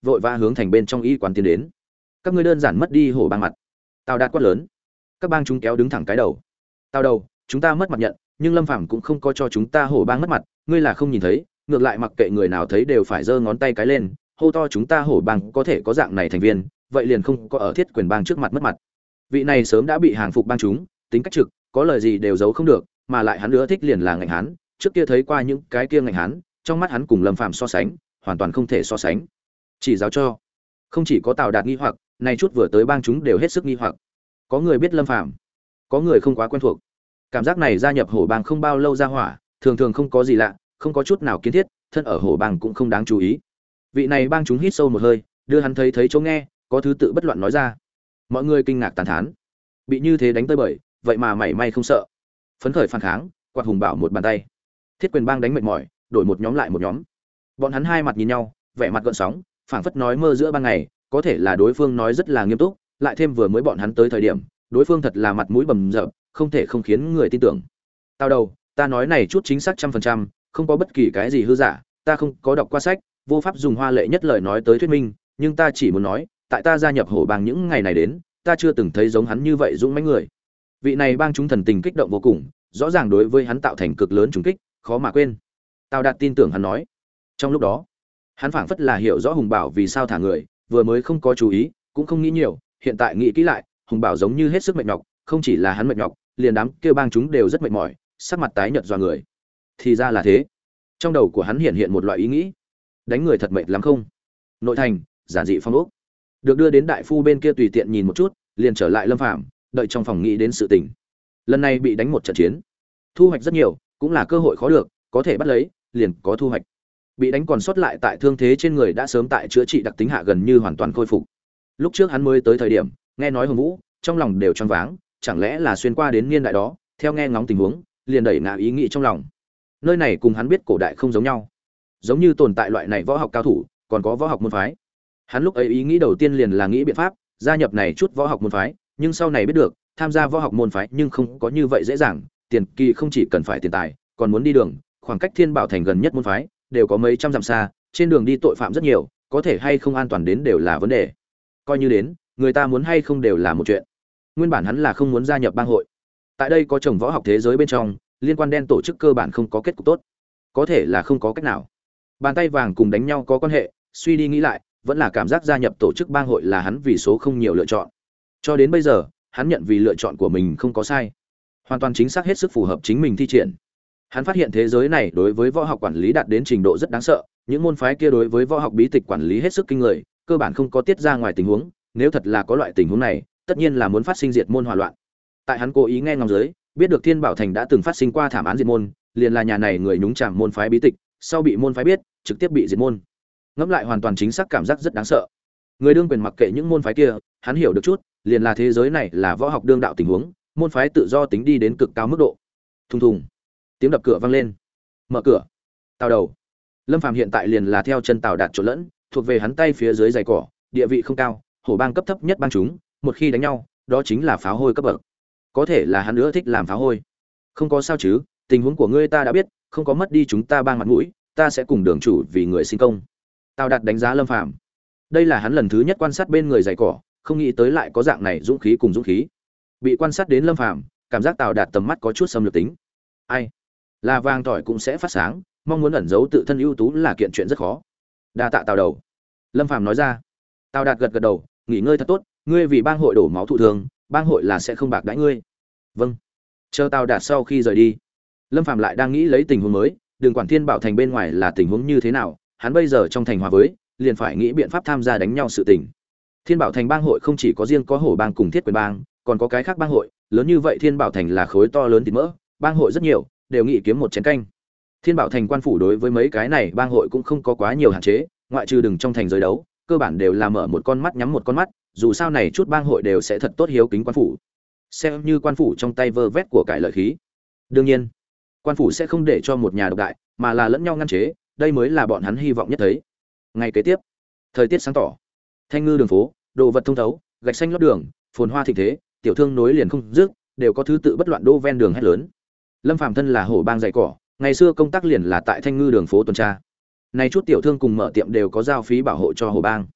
Speaker 1: vội vã hướng thành bên trong y quán tiến đến. Các ngươi đơn giản mất đi hổ bang mặt. Tào Đạt quát lớn. Các bang chúng kéo đứng thẳng cái đầu. Tào đầu, chúng ta mất mặt nhận, nhưng Lâm Phàm cũng không có cho chúng ta hổ bang mất mặt, ngươi là không nhìn thấy, ngược lại mặc kệ người nào thấy đều phải giơ ngón tay cái lên, hô to chúng ta hổ bang có thể có dạng này thành viên, vậy liền không có ở Thiết Quyền bang trước mặt mất mặt. Vị này sớm đã bị hàng phục bang chúng, tính cách trực, có lời gì đều giấu không được, mà lại hắn nữa thích liền là ngạnh hán, trước kia thấy qua những cái kia ngạnh hán, trong mắt hắn cùng Lâm Phàm so sánh, hoàn toàn không thể so sánh. Chỉ giáo cho. Không chỉ có Tào Đạt nghi hoặc, này chút vừa tới bang chúng đều hết sức nghi hoặc. Có người biết Lâm Phàm, có người không quá quen thuộc. Cảm giác này gia nhập hổ bang không bao lâu ra hỏa, thường thường không có gì lạ, không có chút nào kiến thiết, thân ở hổ bang cũng không đáng chú ý. Vị này bang chúng hít sâu một hơi, đưa hắn thấy chỗ nghe, có thứ tự bất loạn nói ra. Mọi người kinh ngạc tán thán. Bị như thế đánh tới bời, vậy mà mảy may không sợ. Phấn khởi phản kháng, quạt hùng bảo một bàn tay. Thiết Quyền bang đánh mệt mỏi, đổi một nhóm lại một nhóm. Bọn hắn hai mặt nhìn nhau, vẻ mặt gợn sóng, phảng phất nói mơ giữa ban ngày, có thể là đối phương nói rất là nghiêm túc, lại thêm vừa mới bọn hắn tới thời điểm, đối phương thật là mặt mũi bầm dập, không thể không khiến người tin tưởng. Tao đầu, ta nói này chút chính xác 100%, không có bất kỳ cái gì hư giả, ta không có đọc qua sách, vô pháp dùng hoa lệ nhất lời nói tới thuyết minh, nhưng ta chỉ muốn nói, tại ta gia nhập hổ bang những ngày này đến, ta chưa từng thấy giống hắn như vậy dũng mãnh người. Vị này bang chúng thần tình kích động vô cùng, rõ ràng đối với hắn tạo thành cực lớn trùng kích, khó mà quên. Tào Đạt tin tưởng hắn nói. Trong lúc đó, hắn phảng phất là hiểu rõ Hùng Bảo vì sao thả người, vừa mới không có chú ý, cũng không nghĩ nhiều, hiện tại nghĩ kỹ lại, Hùng Bảo giống như hết sức mệt nhọc, không chỉ là hắn mệt nhọc, liền đám kia bang chúng đều rất mệt mỏi, sắc mặt tái nhợt dọa người. Thì ra là thế. Trong đầu của hắn hiện một loại ý nghĩ, đánh người thật mệt lắm không? Nội thành, giản dị phong ốc. Được đưa đến đại phu bên kia tùy tiện nhìn một chút, liền trở lại Lâm Phàm, đợi trong phòng nghĩ đến sự tình. Lần này bị đánh một trận chiến, thu hoạch rất nhiều, cũng là cơ hội khó được, có thể bắt lấy, liền có thu hoạch. Bị đánh còn sót lại tại thương thế trên người đã sớm tại chữa trị đặc tính hạ gần như hoàn toàn khôi phục. Lúc trước hắn mới tới thời điểm, nghe nói Hồng Vũ, trong lòng đều choáng váng, chẳng lẽ là xuyên qua đến niên đại đó, theo nghe ngóng tình huống, liền đẩy ngã ý nghĩ trong lòng. Nơi này cùng hắn biết cổ đại không giống nhau, giống như tồn tại loại này võ học cao thủ, còn có võ học môn phái. Hắn lúc ấy ý nghĩ đầu tiên liền là nghĩ biện pháp gia nhập này chút võ học môn phái, nhưng sau này biết được, tham gia võ học môn phái nhưng không có như vậy dễ dàng, tiền kỳ không chỉ cần phải tiền tài, còn muốn đi đường, khoảng cách Thiên Bảo thành gần nhất môn phái đều có mấy trăm dặm xa, trên đường đi tội phạm rất nhiều, có thể hay không an toàn đến đều là vấn đề. Coi như đến, người ta muốn hay không đều là một chuyện. Nguyên bản hắn là không muốn gia nhập bang hội. Tại đây có chồng võ học thế giới bên trong, liên quan đen tổ chức cơ bản không có kết cục tốt, có thể là không có cách nào. Bàn tay vàng cùng đánh nhau có quan hệ, suy đi nghĩ lại, vẫn là cảm giác gia nhập tổ chức bang hội là hắn vì số không nhiều lựa chọn. Cho đến bây giờ, hắn nhận vì lựa chọn của mình không có sai, hoàn toàn chính xác hết sức phù hợp chính mình thi triển. Hắn phát hiện thế giới này đối với võ học quản lý đạt đến trình độ rất đáng sợ, những môn phái kia đối với võ học bí tịch quản lý hết sức kinh người, cơ bản không có tiết ra ngoài tình huống, nếu thật là có loại tình huống này, tất nhiên là muốn phát sinh diệt môn hỏa loạn. Tại hắn cố ý nghe ngóng dưới, biết được Thiên Bảo thành đã từng phát sinh qua thảm án diệt môn, liền là nhà này người nhúng chàm môn phái bí tịch, sau bị môn phái biết, trực tiếp bị diệt môn. Ngẫm lại hoàn toàn chính xác cảm giác rất đáng sợ. Người đương quyền mặc kệ những môn phái kia, hắn hiểu được chút, liền là thế giới này là võ học đương đạo tình huống, môn phái tự do tính đi đến cực cao mức độ. Thùng thùng, tiếng đập cửa vang lên. Mở cửa. Tào đầu. Lâm Phàm hiện tại liền là theo chân Tào Đạt trộn lẫn, thuộc về hắn tay phía dưới giày cỏ, địa vị không cao, hổ bang cấp thấp nhất bang chúng, một khi đánh nhau, đó chính là pháo hôi cấp bậc. Có thể là hắn nữa thích làm pháo hôi. Không có sao chứ, tình huống của ngươi ta đã biết, không có mất đi chúng ta bang mặt mũi, ta sẽ cùng đường chủ vì người xin công. Tào Đạt đánh giá Lâm Phàm. Đây là hắn lần thứ nhất quan sát bên người giày cỏ, không nghĩ tới lại có dạng này dũng khí cùng dũng khí. Bị quan sát đến Lâm Phàm, cảm giác Tào Đạt tầm mắt có chút xâm lược tính. Ai? Là vàng tỏi cũng sẽ phát sáng, mong muốn ẩn giấu tự thân ưu tú là kiện chuyện rất khó. Đa tạ Tào đầu. Lâm Phàm nói ra. Tào Đạt gật gật đầu, nghỉ ngơi thật tốt, ngươi vì bang hội đổ máu thụ thương, bang hội là sẽ không bạc đãi ngươi. Vâng. Chờ Tào Đạt sau khi rời đi, Lâm Phàm lại đang nghĩ lấy tình huống mới, Đường Quản Thiên Bảo thành bên ngoài là tình huống như thế nào, hắn bây giờ trong thành hòa với, liền phải nghĩ biện pháp tham gia đánh nhau sự tình. Thiên Bảo thành bang hội không chỉ có riêng có hổ bang cùng Thiết Quyền bang, còn có cái khác bang hội, lớn như vậy Thiên Bảo thành là khối to lớn thịt mỡ, bang hội rất nhiều, đều nghĩ kiếm một chén canh. Thiên Bảo thành quan phủ đối với mấy cái này bang hội cũng không có quá nhiều hạn chế, ngoại trừ đừng trong thành giới đấu, cơ bản đều là mở một con mắt nhắm một con mắt, dù sao này chút bang hội đều sẽ thật tốt hiếu kính quan phủ. Xem như quan phủ trong tay vơ vét của cải lợi khí. Đương nhiên, quan phủ sẽ không để cho một nhà độc đại, mà là lẫn nhau ngăn chế, đây mới là bọn hắn hy vọng nhất thấy. Ngày kế tiếp, thời tiết sáng tỏ, thanh ngư đường phố, đồ vật thông thấu, gạch xanh lót đường, phồn hoa thịnh thế, tiểu thương nối liền không dứt, đều có thứ tự bất loạn đô ven đường hết lớn. Lâm Phàm thân là hổ bang dày cỏ, ngày xưa công tác liền là tại thanh ngư đường phố tuần tra. Nay chút tiểu thương cùng mở tiệm đều có giao phí bảo hộ cho hổ bang.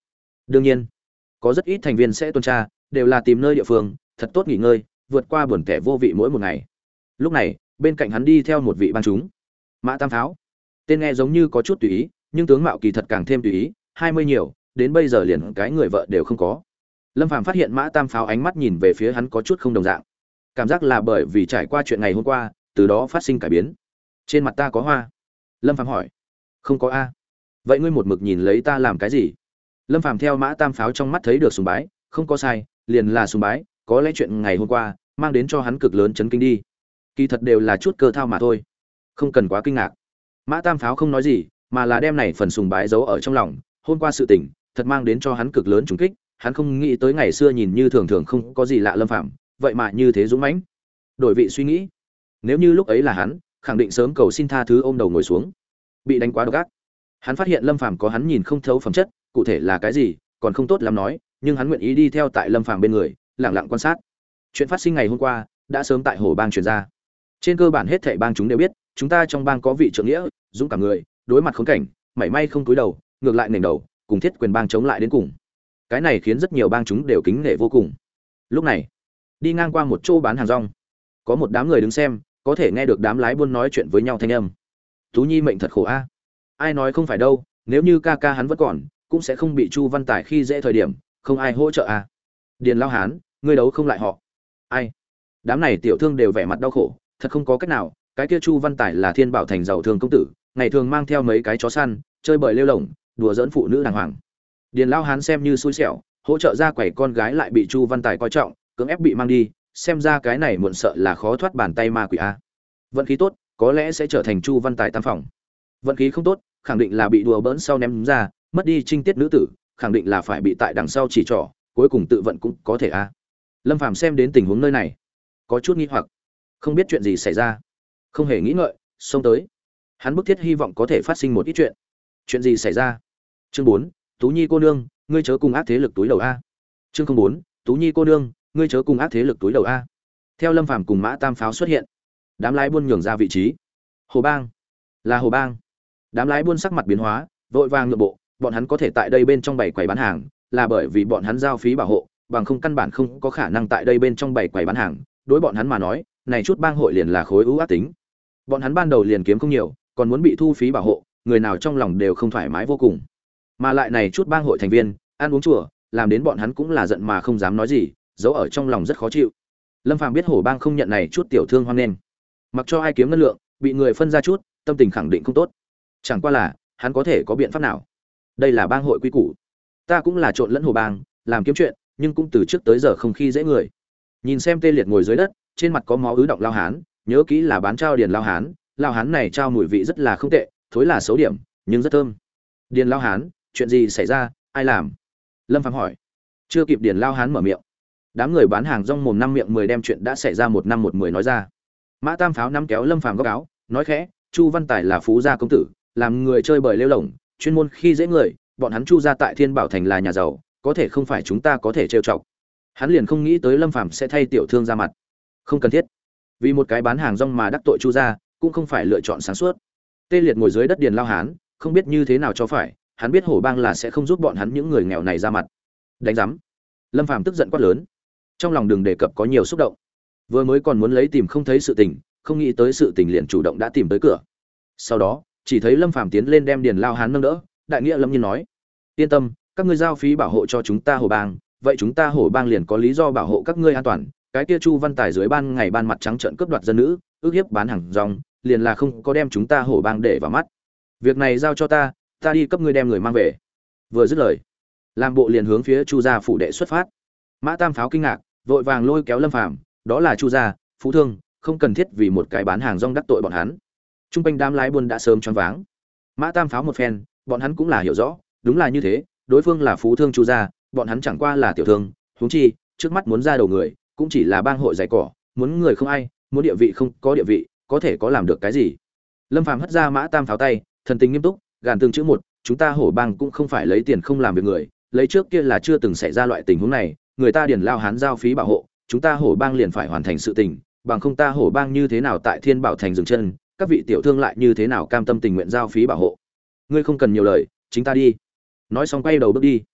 Speaker 1: Đương nhiên, có rất ít thành viên sẽ tuần tra, đều là tìm nơi địa phương thật tốt nghỉ ngơi, vượt qua buồn tẻ vô vị mỗi một ngày. Lúc này, bên cạnh hắn đi theo một vị bang chúng. Mã Tam Pháo. Tên nghe giống như có chút tùy ý, nhưng tướng mạo kỳ thật càng thêm tùy ý, 20 nhiều, đến bây giờ liền cái người vợ đều không có. Lâm Phàm phát hiện Mã Tam Pháo ánh mắt nhìn về phía hắn có chút không đồng dạng. Cảm giác là bởi vì trải qua chuyện ngày hôm qua, từ đó phát sinh cải biến. Trên mặt ta có hoa. Lâm Phàm hỏi. Không có a. Vậy ngươi một mực nhìn lấy ta làm cái gì? Lâm Phàm theo Mã Tam Pháo trong mắt thấy được sùng bái, không có sai, liền là sùng bái, có lẽ chuyện ngày hôm qua mang đến cho hắn cực lớn chấn kinh đi. Kỳ thật đều là chút cơ thao mà thôi, không cần quá kinh ngạc. Mã Tam Pháo không nói gì, mà là đem này phần sùng bái giấu ở trong lòng, hôm qua sự tình, thật mang đến cho hắn cực lớn trùng kích, hắn không nghĩ tới ngày xưa nhìn như thường thường không có gì lạ Lâm Phàm, vậy mà như thế dũng mãnh. Đổi vị suy nghĩ, nếu như lúc ấy là hắn, khẳng định sớm cầu xin tha thứ ôm đầu ngồi xuống. Bị đánh quá độc ác. Hắn phát hiện Lâm Phàm có hắn nhìn không thấu phẩm chất, cụ thể là cái gì, còn không tốt lắm nói, nhưng hắn nguyện ý đi theo tại Lâm Phàm bên người, lặng lặng quan sát. Chuyện phát sinh ngày hôm qua đã sớm tại Hổ Bang truyền ra. Trên cơ bản hết thảy bang chúng đều biết, chúng ta trong bang có vị trưởng nghĩa, dũng cảm người, đối mặt khốn cảnh, mảy may không cúi đầu, ngược lại nền đầu, cùng Thiết Quyền bang chống lại đến cùng. Cái này khiến rất nhiều bang chúng đều kính nể vô cùng. Lúc này, đi ngang qua một chỗ bán hàng rong, có một đám người đứng xem, có thể nghe được đám lái buôn nói chuyện với nhau thanh âm. Tú Nhi mệnh thật khổ a. Ai nói không phải đâu, nếu như ca ca hắn vẫn còn, cũng sẽ không bị Chu Văn Tài khi dễ thời điểm, không ai hỗ trợ a. Điền Lao Hán, ngươi đấu không lại họ. Ai? Đám này tiểu thương đều vẻ mặt đau khổ, thật không có cách nào, cái kia Chu Văn Tài là Thiên Bảo thành giàu thương công tử, ngày thường mang theo mấy cái chó săn, chơi bời lêu lổng, đùa giỡn phụ nữ đàng hoàng. Điền Lao Hán xem như xui xẻo, hỗ trợ ra quẩy con gái lại bị Chu Văn Tài coi trọng, cưỡng ép bị mang đi, xem ra cái này muộn sợ là khó thoát bàn tay ma quỷ a. Vận khí tốt, có lẽ sẽ trở thành Chu Văn Tài tam phòng. Vận khí không tốt, khẳng định là bị đùa bỡn sau ném ra, mất đi trinh tiết nữ tử, khẳng định là phải bị tại đằng sau chỉ trỏ, cuối cùng tự vận cũng có thể a. Lâm Phàm xem đến tình huống nơi này, có chút nghi hoặc, không biết chuyện gì xảy ra, không hề nghĩ ngợi, xông tới. Hắn bức thiết hy vọng có thể phát sinh một ít chuyện. Chuyện gì xảy ra? Chương 4, Tú Nhi cô nương, ngươi chớ cùng ác thế lực túi đầu a. Chương 04, Tú Nhi cô nương, ngươi chớ cùng ác thế lực túi đầu a. Theo Lâm Phàm cùng Mã Tam Pháo xuất hiện, đám lái buôn nhường ra vị trí. Hồ Bang, là Hồ Bang. Đám lái buôn sắc mặt biến hóa, vội vàng nhượng bộ, bọn hắn có thể tại đây bên trong bày quầy bán hàng, là bởi vì bọn hắn giao phí bảo hộ, bằng không căn bản không có khả năng tại đây bên trong bày quầy bán hàng. Đối bọn hắn mà nói, này chút bang hội liền là khối ưu ác tính. Bọn hắn ban đầu liền kiếm không nhiều, còn muốn bị thu phí bảo hộ, người nào trong lòng đều không thoải mái vô cùng. Mà lại này chút bang hội thành viên, ăn uống chùa, làm đến bọn hắn cũng là giận mà không dám nói gì, giấu ở trong lòng rất khó chịu. Lâm Phàm biết Hổ Bang không nhận này chút tiểu thương hoan nghênh, mặc cho ai kiếm ngân lượng, bị người phân ra chút, tâm tình khẳng định không tốt. Chẳng qua là, hắn có thể có biện pháp nào? Đây là bang hội quy củ. Ta cũng là trộn lẫn Hổ Bang, làm kiếm chuyện, nhưng cũng từ trước tới giờ không khi dễ người. Nhìn xem tê liệt ngồi dưới đất, trên mặt có máu ứ động Lao Hán, nhớ kỹ là bán trao Điền Lao Hán này trao mùi vị rất là không tệ, thối là xấu điểm, nhưng rất thơm. Điền Lao Hán, chuyện gì xảy ra, ai làm? Lâm Phàm hỏi. Chưa kịp Điền Lao Hán mở miệng, đám người bán hàng rong mồm năm miệng 10 đem chuyện đã xảy ra một năm một mười nói ra. Mã Tam Pháo nắm kéo Lâm Phàm góc áo, nói khẽ, Chu Văn Tài là phú gia công tử, làm người chơi bời lêu lổng, chuyên môn khi dễ người, bọn hắn Chu gia tại Thiên Bảo thành là nhà giàu, có thể không phải chúng ta có thể trêu chọc. Hắn liền không nghĩ tới Lâm Phàm sẽ thay tiểu thương ra mặt. Không cần thiết. Vì một cái bán hàng rong mà đắc tội Chu gia, cũng không phải lựa chọn sáng suốt. Tê liệt ngồi dưới đất Điền Lao Hán, không biết như thế nào cho phải, hắn biết Hổ Bang là sẽ không giúp bọn hắn những người nghèo này ra mặt. Đánh rắm. Lâm Phàm tức giận quát lớn, trong lòng đừng đề cập có nhiều xúc động. Vừa mới còn muốn lấy tìm không thấy sự tình, không nghĩ tới sự tình liền chủ động đã tìm tới cửa. Sau đó, chỉ thấy Lâm Phàm tiến lên đem Điền Lao Hán nâng đỡ, đại nghĩa lâm nhiên nói: "Yên tâm, các ngươi giao phí bảo hộ cho chúng ta Hổ Bang, vậy chúng ta Hổ Bang liền có lý do bảo hộ các ngươi an toàn. Cái kia Chu Văn Tài dưới ban ngày ban mặt trắng trợn cướp đoạt dân nữ, ước hiếp bán hàng rong, liền là không có đem chúng ta Hổ Bang để vào mắt. Việc này giao cho ta đi cấp ngươi đem người mang về." Vừa dứt lời, làm bộ liền hướng phía Chu gia phủ đệ xuất phát. Mã Tam Pháo kinh ngạc, vội vàng lôi kéo Lâm Phàm, đó là Chu gia, phú thương, không cần thiết vì một cái bán hàng rong đắc tội bọn hắn. Trung quanh đám lái buôn đã sớm choáng váng. Mã Tam Pháo một phen, bọn hắn cũng là hiểu rõ, đúng là như thế, đối phương là phú thương Chu gia, bọn hắn chẳng qua là tiểu thương, huống chi, trước mắt muốn ra đầu người, cũng chỉ là bang hội dày cỏ, muốn người không ai, muốn địa vị không có địa vị, có thể có làm được cái gì? Lâm Phàm hất ra Mã Tam Pháo tay, thần tình nghiêm túc, gàn từng chữ một, chúng ta Hổ Bang cũng không phải lấy tiền không làm việc người, lấy trước kia là chưa từng xảy ra loại tình huống này, người ta Điền Lao Hán giao phí bảo hộ, chúng ta Hổ Bang liền phải hoàn thành sự tình, bằng không ta Hổ Bang như thế nào tại Thiên Bảo thành dừng chân, các vị tiểu thương lại như thế nào cam tâm tình nguyện giao phí bảo hộ. Ngươi không cần nhiều lời, chính ta đi. Nói xong quay đầu bước đi.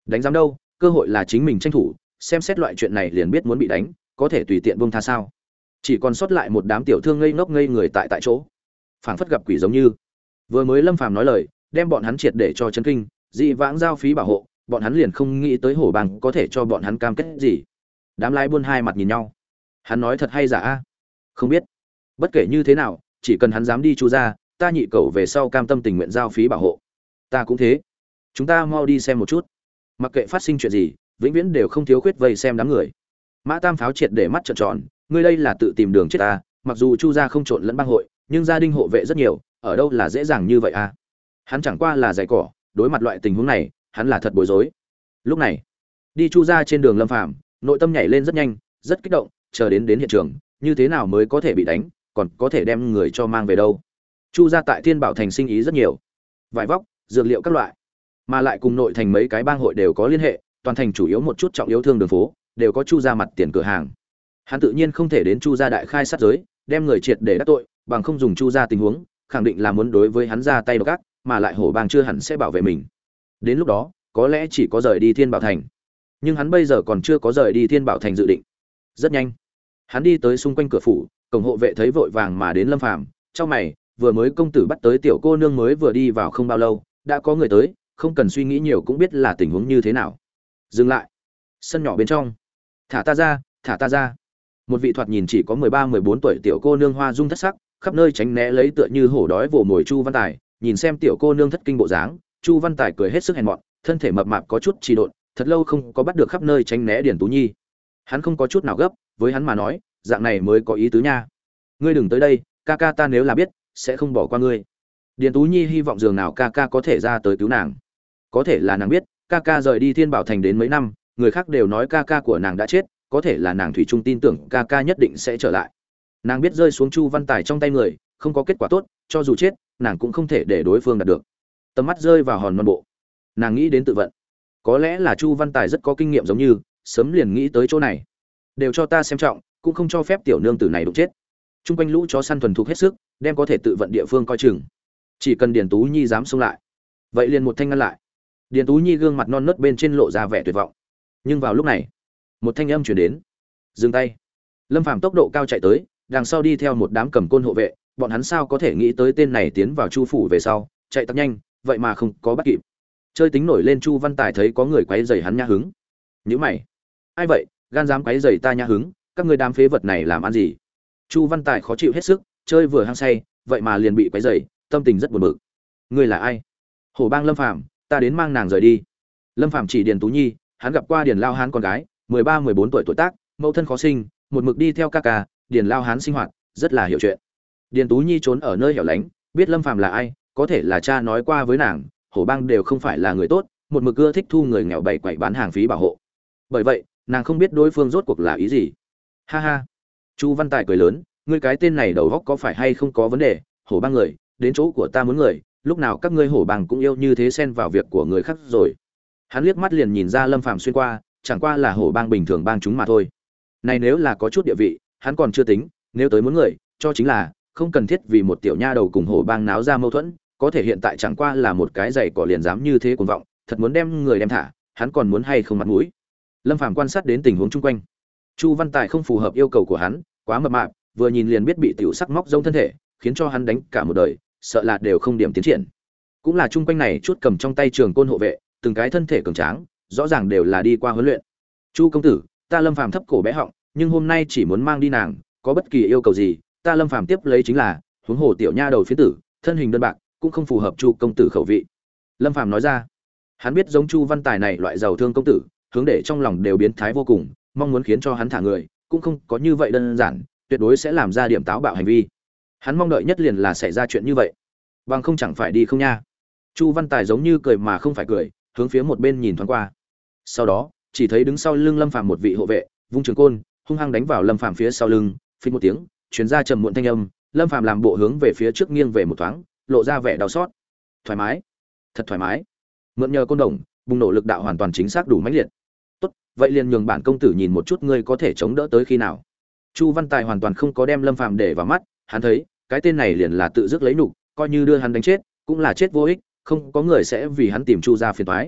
Speaker 1: Đánh giám đâu, cơ hội là chính mình tranh thủ, xem xét loại chuyện này liền biết muốn bị đánh, có thể tùy tiện buông tha sao? Chỉ còn sót lại một đám tiểu thương ngây ngốc ngây người tại chỗ, phảng phất gặp quỷ giống như. Vừa mới Lâm Phàm nói lời, đem bọn hắn triệt để cho chấn kinh, dị vãng giao phí bảo hộ, bọn hắn liền không nghĩ tới hổ bang có thể cho bọn hắn cam kết gì. Đám lái buôn hai mặt nhìn nhau. Hắn nói thật hay giả a? Không biết. Bất kể như thế nào, chỉ cần hắn dám đi Chu gia, ta nhị cậu về sau cam tâm tình nguyện giao phí bảo hộ. Ta cũng thế. Chúng ta mau đi xem một chút. Mặc kệ phát sinh chuyện gì, vĩnh viễn đều không thiếu khuyết vây xem đám người. Mã Tam Pháo triệt để mắt trợn tròn, ngươi đây là tự tìm đường chết ta, mặc dù Chu gia không trộn lẫn bang hội, nhưng gia đình hộ vệ rất nhiều, ở đâu là dễ dàng như vậy a? Hắn chẳng qua là giày cỏ, đối mặt loại tình huống này, hắn là thật bối rối. Lúc này, đi Chu gia trên đường Lâm Phàm, nội tâm nhảy lên rất nhanh, rất kích động, chờ đến hiện trường, như thế nào mới có thể bị đánh, còn có thể đem người cho mang về đâu. Chu gia tại Thiên Bảo thành sinh ý rất nhiều, vải vóc, dược liệu các loại, mà lại cùng nội thành mấy cái bang hội đều có liên hệ, toàn thành chủ yếu một chút trọng yếu thương đường phố đều có Chu gia mặt tiền cửa hàng. Hắn tự nhiên không thể đến Chu gia đại khai sát giới, đem người triệt để đắc tội, bằng không dùng Chu gia tình huống, khẳng định là muốn đối với hắn ra tay độc ác, mà lại hổ bang chưa hẳn sẽ bảo vệ mình. Đến lúc đó, có lẽ chỉ có rời đi Thiên Bảo thành. Nhưng hắn bây giờ còn chưa có rời đi Thiên Bảo thành dự định. Rất nhanh, hắn đi tới xung quanh cửa phủ, cổng hộ vệ thấy vội vàng mà đến Lâm Phàm, trong mày, vừa mới công tử bắt tới tiểu cô nương mới vừa đi vào không bao lâu, đã có người tới, không cần suy nghĩ nhiều cũng biết là tình huống như thế nào. Dừng lại. Sân nhỏ bên trong. Thả ta ra, thả ta ra. Một vị thoạt nhìn chỉ có 13-14 tuổi tiểu cô nương hoa dung thất sắc, khắp nơi tránh né lấy tựa như hổ đói vồ mồi Chu Văn Tài, nhìn xem tiểu cô nương thất kinh bộ dáng, Chu Văn Tài cười hết sức hèn mọn, thân thể mập mạp có chút trì độn, thật lâu không có bắt được khắp nơi tránh né Điền Tú Nhi. Hắn không có chút nào gấp, với hắn mà nói, dạng này mới có ý tứ nha. Ngươi đừng tới đây, ca ca ta nếu là biết, sẽ không bỏ qua ngươi. Điền Tú Nhi hy vọng giường nào ca ca có thể ra tới cứu nàng. Có thể là nàng biết, ca ca rời đi Thiên Bảo thành đến mấy năm, người khác đều nói ca ca của nàng đã chết, có thể là nàng thủy chung tin tưởng ca ca nhất định sẽ trở lại. Nàng biết rơi xuống Chu Văn Tài trong tay người, không có kết quả tốt, cho dù chết, nàng cũng không thể để đối phương đạt được. Tầm mắt rơi vào hòn non bộ, nàng nghĩ đến tự vận. Có lẽ là Chu Văn Tài rất có kinh nghiệm giống như, sớm liền nghĩ tới chỗ này. Đều cho ta xem trọng, cũng không cho phép tiểu nương tử này đụng chết. Trung quanh lũ chó săn thuần thục hết sức, đem có thể tự vận địa phương coi chừng. Chỉ cần Điền Tú Nhi dám xông lại, vậy liền một thanh ngăn lại. Điền Tú Nhi gương mặt non nớt bên trên lộ ra vẻ tuyệt vọng. Nhưng vào lúc này, một thanh âm truyền đến. Dừng tay. Lâm Phàm tốc độ cao chạy tới, đằng sau đi theo một đám cầm côn hộ vệ, bọn hắn sao có thể nghĩ tới tên này tiến vào Chu phủ về sau, chạy thật nhanh, vậy mà không có bắt kịp. Chơi tính nổi lên, Chu Văn Tài thấy có người quấy rầy hắn nha hứng. Nhíu mày. Ai vậy, gan dám quấy rầy ta nha hứng, các ngươi đám phế vật này làm ăn gì? Chu Văn Tài khó chịu hết sức, chơi vừa hăng say, vậy mà liền bị quấy rầy, tâm tình rất buồn bực. Ngươi là ai? Hổ bang Lâm Phàm, ta đến mang nàng rời đi. Lâm Phàm chỉ Điền Tú Nhi, hắn gặp qua Điền Lao Hán con gái, 13-14 tuổi tuổi tác, mẫu thân khó sinh, một mực đi theo ca ca, Điền Lao Hán sinh hoạt, rất là hiểu chuyện. Điền Tú Nhi trốn ở nơi hẻo lánh, biết Lâm Phàm là ai, có thể là cha nói qua với nàng, hổ bang đều không phải là người tốt, một mực ưa thích thu người nghèo bày quậy bán hàng phí bảo hộ. Bởi vậy, nàng không biết đối phương rốt cuộc là ý gì. Ha ha. Chu Văn Tài cười lớn, ngươi cái tên này đầu óc có phải hay không có vấn đề, hổ bang người, đến chỗ của ta muốn người, lúc nào các ngươi hổ bang cũng yêu như thế xen vào việc của người khác rồi. Hắn liếc mắt liền nhìn ra Lâm Phàm xuyên qua, chẳng qua là hổ bang bình thường bang chúng mà thôi. Này nếu là có chút địa vị, hắn còn chưa tính, nếu tới muốn người, cho chính là không cần thiết vì một tiểu nha đầu cùng hổ bang náo ra mâu thuẫn, có thể hiện tại chẳng qua là một cái giày cỏ liền dám như thế cuồng vọng, thật muốn đem người đem thả, hắn còn muốn hay không mặt mũi. Lâm Phàm quan sát đến tình huống chung quanh. Chu Văn Tài không phù hợp yêu cầu của hắn, quá mập mạp, vừa nhìn liền biết bị tiểu sắc móc rông thân thể, khiến cho hắn đánh cả một đời, sợ là đều không điểm tiến triển. Cũng là chung quanh này chút cầm trong tay trường côn hộ vệ, từng cái thân thể cường tráng, rõ ràng đều là đi qua huấn luyện. Chu công tử, ta Lâm Phàm thấp cổ bé họng, nhưng hôm nay chỉ muốn mang đi nàng, có bất kỳ yêu cầu gì, ta Lâm Phàm tiếp lấy chính là, huống hồ tiểu nha đầu phiến tử, thân hình đơn bạc, cũng không phù hợp Chu công tử khẩu vị. Lâm Phàm nói ra. Hắn biết giống Chu Văn Tài này loại giàu thương công tử, hướng để trong lòng đều biến thái vô cùng, mong muốn khiến cho hắn thả người, cũng không có như vậy đơn giản, tuyệt đối sẽ làm ra điểm táo bạo hành vi. Hắn mong đợi nhất liền là xảy ra chuyện như vậy. Bằng không chẳng phải đi không nha. Chu Văn Tài giống như cười mà không phải cười, hướng phía một bên nhìn thoáng qua. Sau đó, chỉ thấy đứng sau lưng Lâm Phàm một vị hộ vệ, vung trường côn, hung hăng đánh vào Lâm Phàm phía sau lưng, phình một tiếng, truyền ra trầm muộn thanh âm, Lâm Phàm làm bộ hướng về phía trước nghiêng về một thoáng, lộ ra vẻ đau xót. Thoải mái, thật thoải mái. Mượn nhờ côn đồng, bùng nổ lực đạo hoàn toàn chính xác đủ mãnh liệt. Tốt, vậy liền nhường bản công tử nhìn một chút ngươi có thể chống đỡ tới khi nào. Chu Văn Tài hoàn toàn không có đem Lâm Phàm để vào mắt, hắn thấy, cái tên này liền là tự dứt lấy nhục, coi như đưa hắn đánh chết, cũng là chết vô ích, không có người sẽ vì hắn tìm Chu ra phiền toái.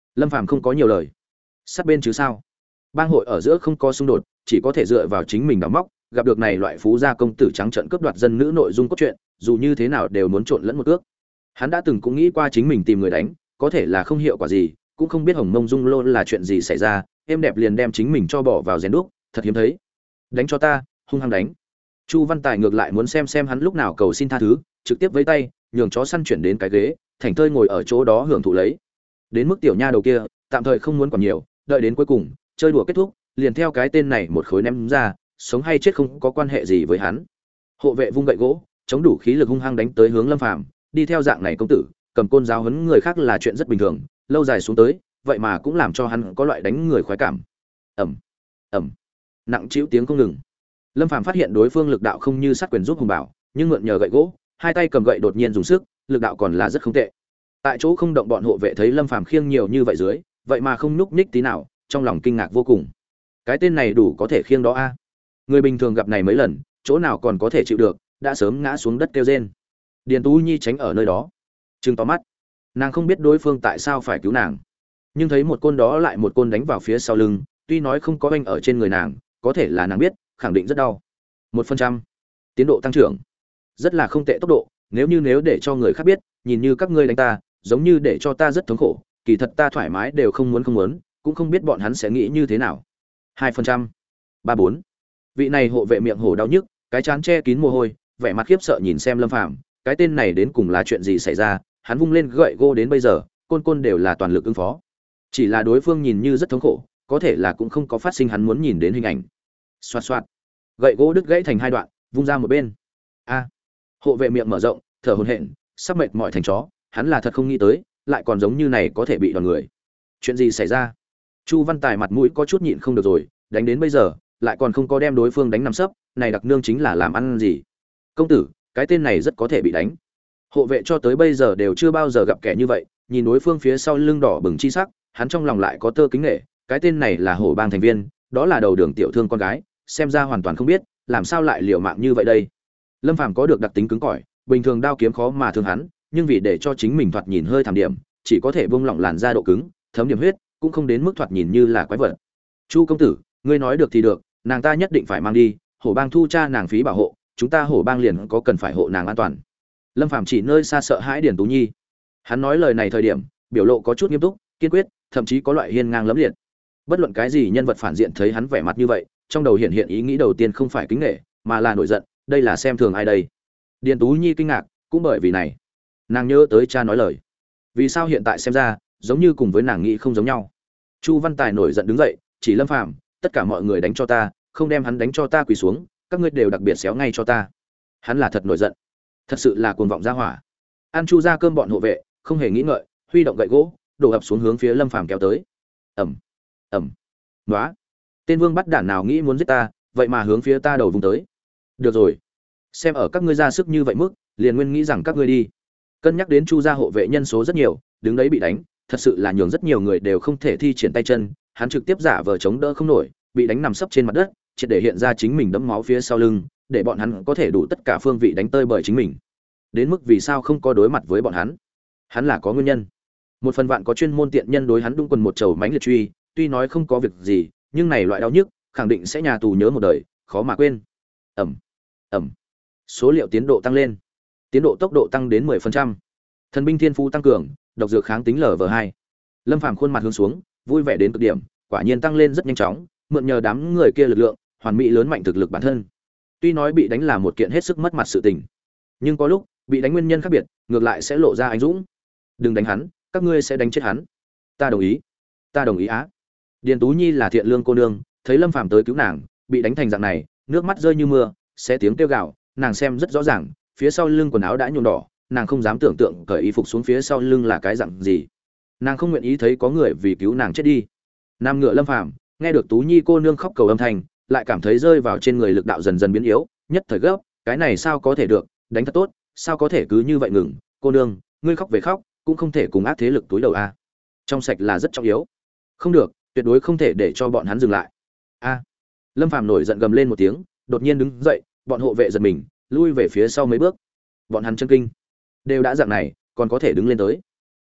Speaker 1: Lâm Phàm không có nhiều lời. Sát bên chứ sao? Bang hội ở giữa không có xung đột, chỉ có thể dựa vào chính mình đào móc, gặp được này loại phú gia công tử trắng trợn cướp đoạt dân nữ nội dung cốt truyện, dù như thế nào đều muốn trộn lẫn một cước. Hắn đã từng cũng nghĩ qua chính mình tìm người đánh, có thể là không hiệu quả gì, cũng không biết Hồng Mông Dung Lô là chuyện gì xảy ra, em đẹp liền đem chính mình cho bỏ vào rèn đúc, thật hiếm thấy. Đánh cho ta, hung hăng đánh. Chu Văn Tài ngược lại muốn xem hắn lúc nào cầu xin tha thứ, trực tiếp với tay, nhường chó săn chuyển đến cái ghế, thành thơi ngồi ở chỗ đó hưởng thụ lấy. Đến mức tiểu nha đầu kia, tạm thời không muốn còn nhiều, đợi đến cuối cùng, chơi đùa kết thúc, liền theo cái tên này một khối ném ra, sống hay chết không có quan hệ gì với hắn. Hộ vệ vung gậy gỗ, chống đủ khí lực hung hăng đánh tới hướng Lâm Phàm, đi theo dạng này công tử, cầm côn giáo huấn người khác là chuyện rất bình thường, lâu dài xuống tới, vậy mà cũng làm cho hắn có loại đánh người khoái cảm. Ầm, ầm, nặng trĩu tiếng không ngừng. Lâm Phàm phát hiện đối phương lực đạo không như sát quyền giúp Hùng Bảo, nhưng mượn nhờ gậy gỗ, hai tay cầm gậy đột nhiên dùng sức, lực đạo còn là rất không tệ. Tại chỗ không động bọn hộ vệ thấy Lâm Phàm khiêng nhiều như vậy dưới, vậy mà không nhúc nhích tí nào, trong lòng kinh ngạc vô cùng. Cái tên này đủ có thể khiêng đó a. Người bình thường gặp này mấy lần, chỗ nào còn có thể chịu được, đã sớm ngã xuống đất kêu rên. Điền Tú Nhi tránh ở nơi đó, trừng to mắt. Nàng không biết đối phương tại sao phải cứu nàng, nhưng thấy một côn đó lại một côn đánh vào phía sau lưng, tuy nói không có oanh ở trên người nàng, có thể là nàng biết, khẳng định rất đau. 1%. Tiến độ tăng trưởng. Rất là không tệ tốc độ, nếu để cho người khác biết, nhìn như các ngươi đánh ta, giống như để cho ta rất thống khổ, kỳ thật ta thoải mái đều không muốn, cũng không biết bọn hắn sẽ nghĩ như thế nào. 2%. 34. Vị này hộ vệ miệng hổ đau nhức, cái trán che kín mồ hôi, vẻ mặt khiếp sợ nhìn xem Lâm Phàm, cái tên này đến cùng là chuyện gì xảy ra, hắn vung lên gậy gỗ đến bây giờ, côn đều là toàn lực ứng phó. Chỉ là đối phương nhìn như rất thống khổ, có thể là cũng không có phát sinh hắn muốn nhìn đến hình ảnh. Xoạt xoạt. Gậy gỗ đứt gãy thành hai đoạn, vung ra một bên. A. Hộ vệ miệng mở rộng, thở hổn hển, sắp mệt mỏi thành chó, hắn là thật không nghĩ tới, lại còn giống như này có thể bị đòn người. Chuyện gì xảy ra? Chu Văn Tài mặt mũi có chút nhịn không được rồi, đánh đến bây giờ, lại còn không có đem đối phương đánh nằm sấp, này đặc nương chính là làm ăn gì? Công tử, cái tên này rất có thể bị đánh. Hộ vệ cho tới bây giờ đều chưa bao giờ gặp kẻ như vậy, nhìn đối phương phía sau lưng đỏ bừng chi sắc, hắn trong lòng lại có tơ kính nể, cái tên này là Hổ Bang thành viên, đó là đầu đường tiểu thương con gái, xem ra hoàn toàn không biết, làm sao lại liều mạng như vậy đây. Lâm Phàm có được đặc tính cứng cỏi, bình thường đao kiếm khó mà thương hắn, nhưng vì để cho chính mình thoạt nhìn hơi thảm điểm, chỉ có thể buông lỏng làn da độ cứng, thấm điểm huyết, cũng không đến mức thoạt nhìn như là quái vật. Chu công tử, ngươi nói được thì được, nàng ta nhất định phải mang đi, Hổ Bang thu cha nàng phí bảo hộ, chúng ta Hổ Bang liền có cần phải hộ nàng an toàn. Lâm Phàm chỉ nơi xa sợ hãi Điển Tú Nhi. Hắn nói lời này thời điểm, biểu lộ có chút nghiêm túc, kiên quyết, thậm chí có loại hiên ngang lẫm liệt. Bất luận cái gì nhân vật phản diện thấy hắn vẻ mặt như vậy, trong đầu hiện ý nghĩ đầu tiên không phải kính nể, mà là nổi giận, đây là xem thường ai đây? Điền Tú Nhi kinh ngạc, cũng bởi vì này, nàng nhớ tới cha nói lời. Vì sao hiện tại xem ra, giống như cùng với nàng nghĩ không giống nhau? Chu Văn Tài nổi giận đứng dậy, chỉ Lâm Phàm, tất cả mọi người đánh cho ta, không đem hắn đánh cho ta quỳ xuống, các ngươi đều đặc biệt xéo ngay cho ta. Hắn là thật nổi giận, thật sự là cuồng vọng ra hỏa. Ăn Chu ra cơm bọn hộ vệ, không hề nghĩ ngợi, huy động gậy gỗ, đổ ập xuống hướng phía Lâm Phàm kéo tới. Ầm, ầm, nóa, tên vương bắt đản nào nghĩ muốn giết ta, vậy mà hướng phía ta đầu vùng tới. Được rồi, xem ở các ngươi ra sức như vậy mức, liền nguyên nghĩ rằng các ngươi đi. Cân nhắc đến Chu gia hộ vệ nhân số rất nhiều, đứng đấy bị đánh, thật sự là nhường rất nhiều người đều không thể thi triển tay chân, hắn trực tiếp giả vờ chống đỡ không nổi, bị đánh nằm sấp trên mặt đất, triệt để hiện ra chính mình đẫm máu phía sau lưng, để bọn hắn có thể đủ tất cả phương vị đánh tơi bởi chính mình. Đến mức vì sao không có đối mặt với bọn hắn? Hắn là có nguyên nhân. Một phần vạn có chuyên môn tiện nhân đối hắn đung quần một chầu mánh liệt truy, tuy nói không có việc gì, nhưng này loại đau nhức, khẳng định sẽ nhà tù nhớ một đời, khó mà quên. Ầm, ầm. Số liệu tiến độ tăng lên. Tiến độ tốc độ tăng đến 10%. Thần binh thiên phú tăng cường, độc dược kháng tính LV2. Lâm Phàm khuôn mặt hướng xuống, vui vẻ đến cực điểm, quả nhiên tăng lên rất nhanh chóng, mượn nhờ đám người kia lực lượng, hoàn mỹ lớn mạnh thực lực bản thân. Tuy nói bị đánh là một kiện hết sức mất mặt sự tình, nhưng có lúc, bị đánh nguyên nhân khác biệt, ngược lại sẽ lộ ra anh dũng. Đừng đánh hắn, các ngươi sẽ đánh chết hắn. Ta đồng ý. Ta đồng ý á. Điền Tú Nhi là thiện lương cô nương, thấy Lâm Phàm tới cứu nàng, bị đánh thành dạng này, nước mắt rơi như mưa, sẽ tiếng kêu gào, nàng xem rất rõ ràng, phía sau lưng quần áo đã nhuộm đỏ, nàng không dám tưởng tượng cởi y phục xuống phía sau lưng là cái dạng gì. Nàng không nguyện ý thấy có người vì cứu nàng chết đi. Nam ngựa Lâm Phàm, nghe được Tú Nhi cô nương khóc cầu âm thanh, lại cảm thấy rơi vào trên người lực đạo dần dần biến yếu, nhất thời gấp, cái này sao có thể được, đánh thật tốt, sao có thể cứ như vậy ngừng, cô nương, ngươi khóc về khóc, cũng không thể cùng ác thế lực túi đầu a. Trong sạch là rất trọng yếu. Không được, tuyệt đối không thể để cho bọn hắn dừng lại. A. Lâm Phàm nổi giận gầm lên một tiếng, đột nhiên đứng dậy, bọn hộ vệ giật mình, lui về phía sau mấy bước. Bọn hắn chân kinh, đều đã dạng này, còn có thể đứng lên tới.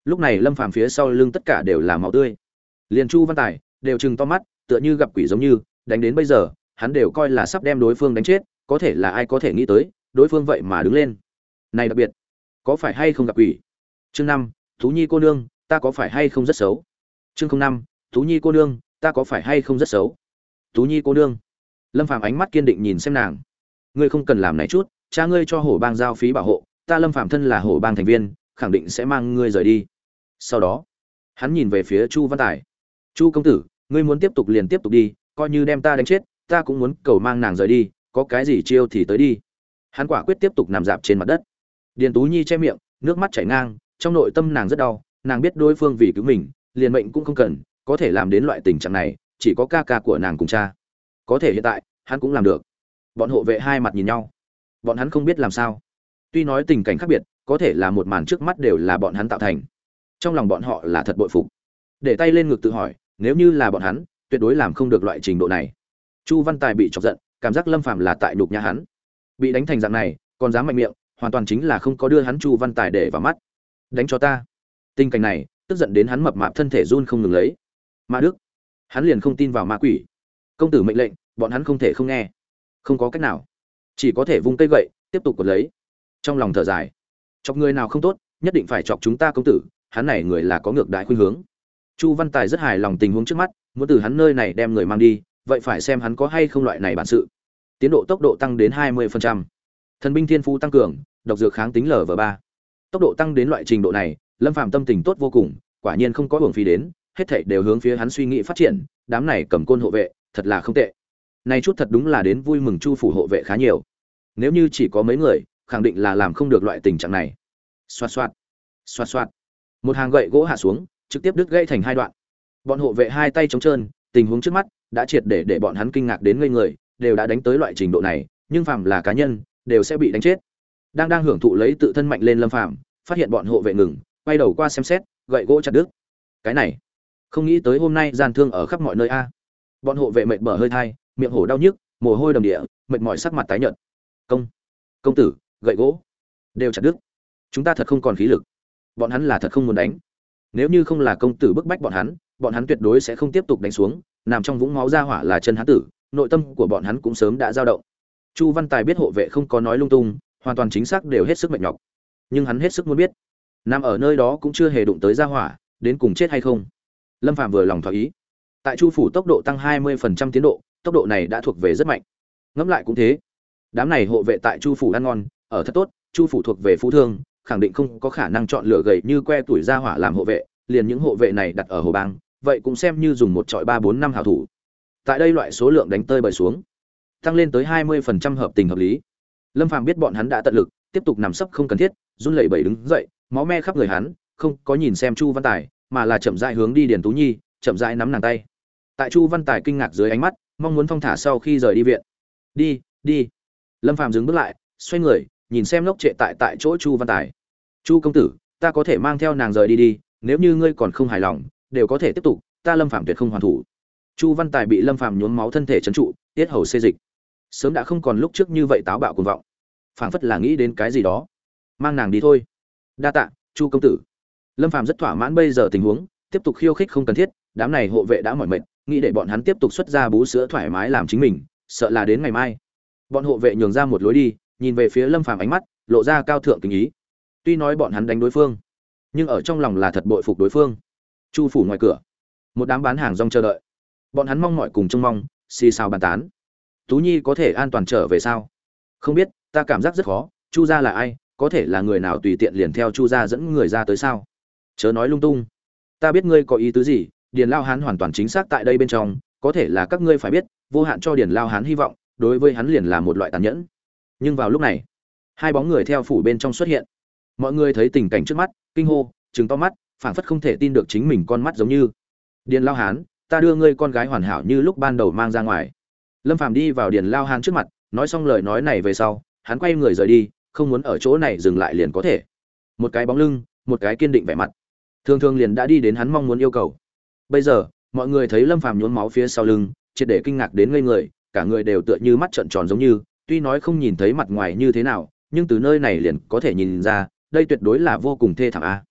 Speaker 1: Lúc này Lâm Phàm phía sau lưng tất cả đều là máu tươi. Liền Chu Văn Tài đều trừng to mắt, tựa như gặp quỷ giống như, đánh đến bây giờ, hắn đều coi là sắp đem đối phương đánh chết, có thể là ai có thể nghĩ tới, đối phương vậy mà đứng lên. Này đặc biệt, có phải hay không gặp quỷ? Chương 5, Tú Nhi cô nương, ta có phải hay không rất xấu? Chương 05, Tú Nhi cô nương, ta có phải hay không rất xấu? Tú Nhi cô nương. Lâm Phàm ánh mắt kiên định nhìn xem nàng. Ngươi không cần làm này chút, cha ngươi cho Hổ Bang giao phí bảo hộ, ta Lâm Phàm thân là Hổ Bang thành viên, khẳng định sẽ mang ngươi rời đi. Sau đó, hắn nhìn về phía Chu Văn Tài. Chu công tử, ngươi muốn tiếp tục liền tiếp tục đi, coi như đem ta đánh chết, ta cũng muốn cầu mang nàng rời đi, có cái gì chiêu thì tới đi. Hắn quả quyết tiếp tục nằm dạp trên mặt đất. Điền Tú Nhi che miệng, nước mắt chảy ngang, trong nội tâm nàng rất đau, nàng biết đối phương vì cứu mình, liền mệnh cũng không cần, có thể làm đến loại tình trạng này, chỉ có ca ca của nàng cùng cha. Có thể hiện tại, hắn cũng làm được. Bọn hộ vệ hai mặt nhìn nhau. Bọn hắn không biết làm sao. Tuy nói tình cảnh khác biệt, có thể là một màn trước mắt đều là bọn hắn tạo thành. Trong lòng bọn họ là thật bội phục. Để tay lên ngực tự hỏi, nếu như là bọn hắn, tuyệt đối làm không được loại trình độ này. Chu Văn Tài bị chọc giận, cảm giác Lâm Phàm là tại nhục nhã hắn. Bị đánh thành dạng này, còn dám mạnh miệng, hoàn toàn chính là không có đưa hắn Chu Văn Tài để vào mắt. Đánh cho ta. Tình cảnh này, tức giận đến hắn mập mạp thân thể run không ngừng lấy. Ma Đức, hắn liền không tin vào ma quỷ. Công tử mệnh lệnh, bọn hắn không thể không nghe. Không có cách nào, chỉ có thể vung cây gậy, tiếp tục quật lấy. Trong lòng thở dài, chọc người nào không tốt, nhất định phải chọc chúng ta công tử, hắn này người là có ngược đại khuynh hướng. Chu Văn Tài rất hài lòng tình huống trước mắt, muốn từ hắn nơi này đem người mang đi, vậy phải xem hắn có hay không loại này bản sự. Tiến độ tốc độ tăng đến 20%. Thần binh thiên phú tăng cường, độc dược kháng tính LV3. Tốc độ tăng đến loại trình độ này, Lâm Phàm tâm tình tốt vô cùng, quả nhiên không có uổng phí đến, hết thảy đều hướng phía hắn suy nghĩ phát triển, đám này cầm côn hộ vệ, thật là không tệ. Này chút thật đúng là đến vui mừng Chu phủ hộ vệ khá nhiều. Nếu như chỉ có mấy người, khẳng định là làm không được loại tình trạng này. Xoạt xoạt, xoạt xoạt. Một hàng gậy gỗ hạ xuống, trực tiếp đứt gãy thành hai đoạn. Bọn hộ vệ hai tay trống trơn, tình huống trước mắt đã triệt để bọn hắn kinh ngạc đến ngây người, đều đã đánh tới loại trình độ này, nhưng phàm là cá nhân, đều sẽ bị đánh chết. Đang hưởng thụ lấy tự thân mạnh lên Lâm Phàm, phát hiện bọn hộ vệ ngừng, quay đầu qua xem xét, gậy gỗ chặt đứt. Cái này, không nghĩ tới hôm nay gian thương ở khắp mọi nơi a. Bọn hộ vệ mệt bở hơi thai, miệng hổ đau nhức, mồ hôi đầm địa, mệt mỏi sắc mặt tái nhợt. Công tử, gậy gỗ đều chặt đứt. Chúng ta thật không còn khí lực. Bọn hắn là thật không muốn đánh. Nếu như không là công tử bức bách bọn hắn tuyệt đối sẽ không tiếp tục đánh xuống, nằm trong vũng máu ra hỏa là chân hắn tử, nội tâm của bọn hắn cũng sớm đã dao động. Chu Văn Tài biết hộ vệ không có nói lung tung, hoàn toàn chính xác đều hết sức mệt nhọc. Nhưng hắn hết sức muốn biết, nằm ở nơi đó cũng chưa hề đụng tới ra hỏa, đến cùng chết hay không. Lâm Phàm vừa lòng thỏa ý. Tại Chu phủ tốc độ tăng 20% tiến độ, tốc độ này đã thuộc về rất mạnh. Ngẫm lại cũng thế. Đám này hộ vệ tại Chu phủ ăn ngon, ở thật tốt, Chu phủ thuộc về phú thương, khẳng định không có khả năng chọn lựa gầy như que tuổi ra hỏa làm hộ vệ, liền những hộ vệ này đặt ở Hồ Bang, vậy cũng xem như dùng một trọi 3 4 5 hảo thủ. Tại đây loại số lượng đánh tơi bời xuống, tăng lên tới 20% hợp tình hợp lý. Lâm Phàm biết bọn hắn đã tận lực, tiếp tục nằm sấp không cần thiết, run lẩy bẩy đứng dậy, máu me khắp người hắn, không có nhìn xem Chu Văn Tài, mà là chậm rãi hướng đi Điền Tú Nhi, chậm rãi nắm nàng tay. Tại Chu Văn Tài kinh ngạc dưới ánh mắt, mong muốn thong thả sau khi rời đi viện. Đi. Lâm Phàm dừng bước lại, xoay người, nhìn xem ngốc trệ tại chỗ Chu Văn Tài. Chu công tử, ta có thể mang theo nàng rời đi, nếu như ngươi còn không hài lòng, đều có thể tiếp tục, ta Lâm Phàm tuyệt không hoàn thủ. Chu Văn Tài bị Lâm Phàm nhuốm máu thân thể trấn trụ, tiết hầu xê dịch, sớm đã không còn lúc trước như vậy táo bạo cuồng vọng, phảng phất là nghĩ đến cái gì đó. Mang nàng đi thôi. Đa tạ, Chu công tử. Lâm Phàm rất thỏa mãn bây giờ tình huống, tiếp tục khiêu khích không cần thiết, đám này hộ vệ đã mỏi mệt, nghĩ để bọn hắn tiếp tục xuất ra bú sữa thoải mái làm chính mình, sợ là đến ngày mai. Bọn hộ vệ nhường ra một lối đi, nhìn về phía Lâm Phàm ánh mắt lộ ra cao thượng kính ý. Tuy nói bọn hắn đánh đối phương, nhưng ở trong lòng là thật bội phục đối phương. Chu phủ ngoài cửa, một đám bán hàng rong chờ đợi. Bọn hắn mong mỏi cùng trông mong, xì xào bàn tán. Tú Nhi có thể an toàn trở về sao? Không biết, ta cảm giác rất khó. Chu gia là ai? Có thể là người nào tùy tiện liền theo Chu gia dẫn người ra tới sao? Chớ nói lung tung. Ta biết ngươi có ý tứ gì, Điền Lao Hán hoàn toàn chính xác tại đây bên trong, có thể là các ngươi phải biết, vô hạn cho Điền Lao Hán hy vọng, đối với hắn liền là một loại tàn nhẫn. Nhưng vào lúc này, hai bóng người theo phủ bên trong xuất hiện. Mọi người thấy tình cảnh trước mắt, kinh hô, trừng to mắt, phảng phất không thể tin được chính mình con mắt giống như. Điền Lao Hán, ta đưa ngươi con gái hoàn hảo như lúc ban đầu mang ra ngoài. Lâm Phàm đi vào Điền Lao Hán trước mặt, nói xong lời nói này về sau, hắn quay người rời đi, không muốn ở chỗ này dừng lại liền có thể. Một cái bóng lưng, một cái kiên định vẻ mặt, thường thường liền đã đi đến hắn mong muốn yêu cầu. Bây giờ, mọi người thấy Lâm Phàm nhuốm máu phía sau lưng, triệt để kinh ngạc đến ngây người, cả người đều tựa như mắt trợn tròn giống như, tuy nói không nhìn thấy mặt ngoài như thế nào, nhưng từ nơi này liền có thể nhìn ra, đây tuyệt đối là vô cùng thê thảm a.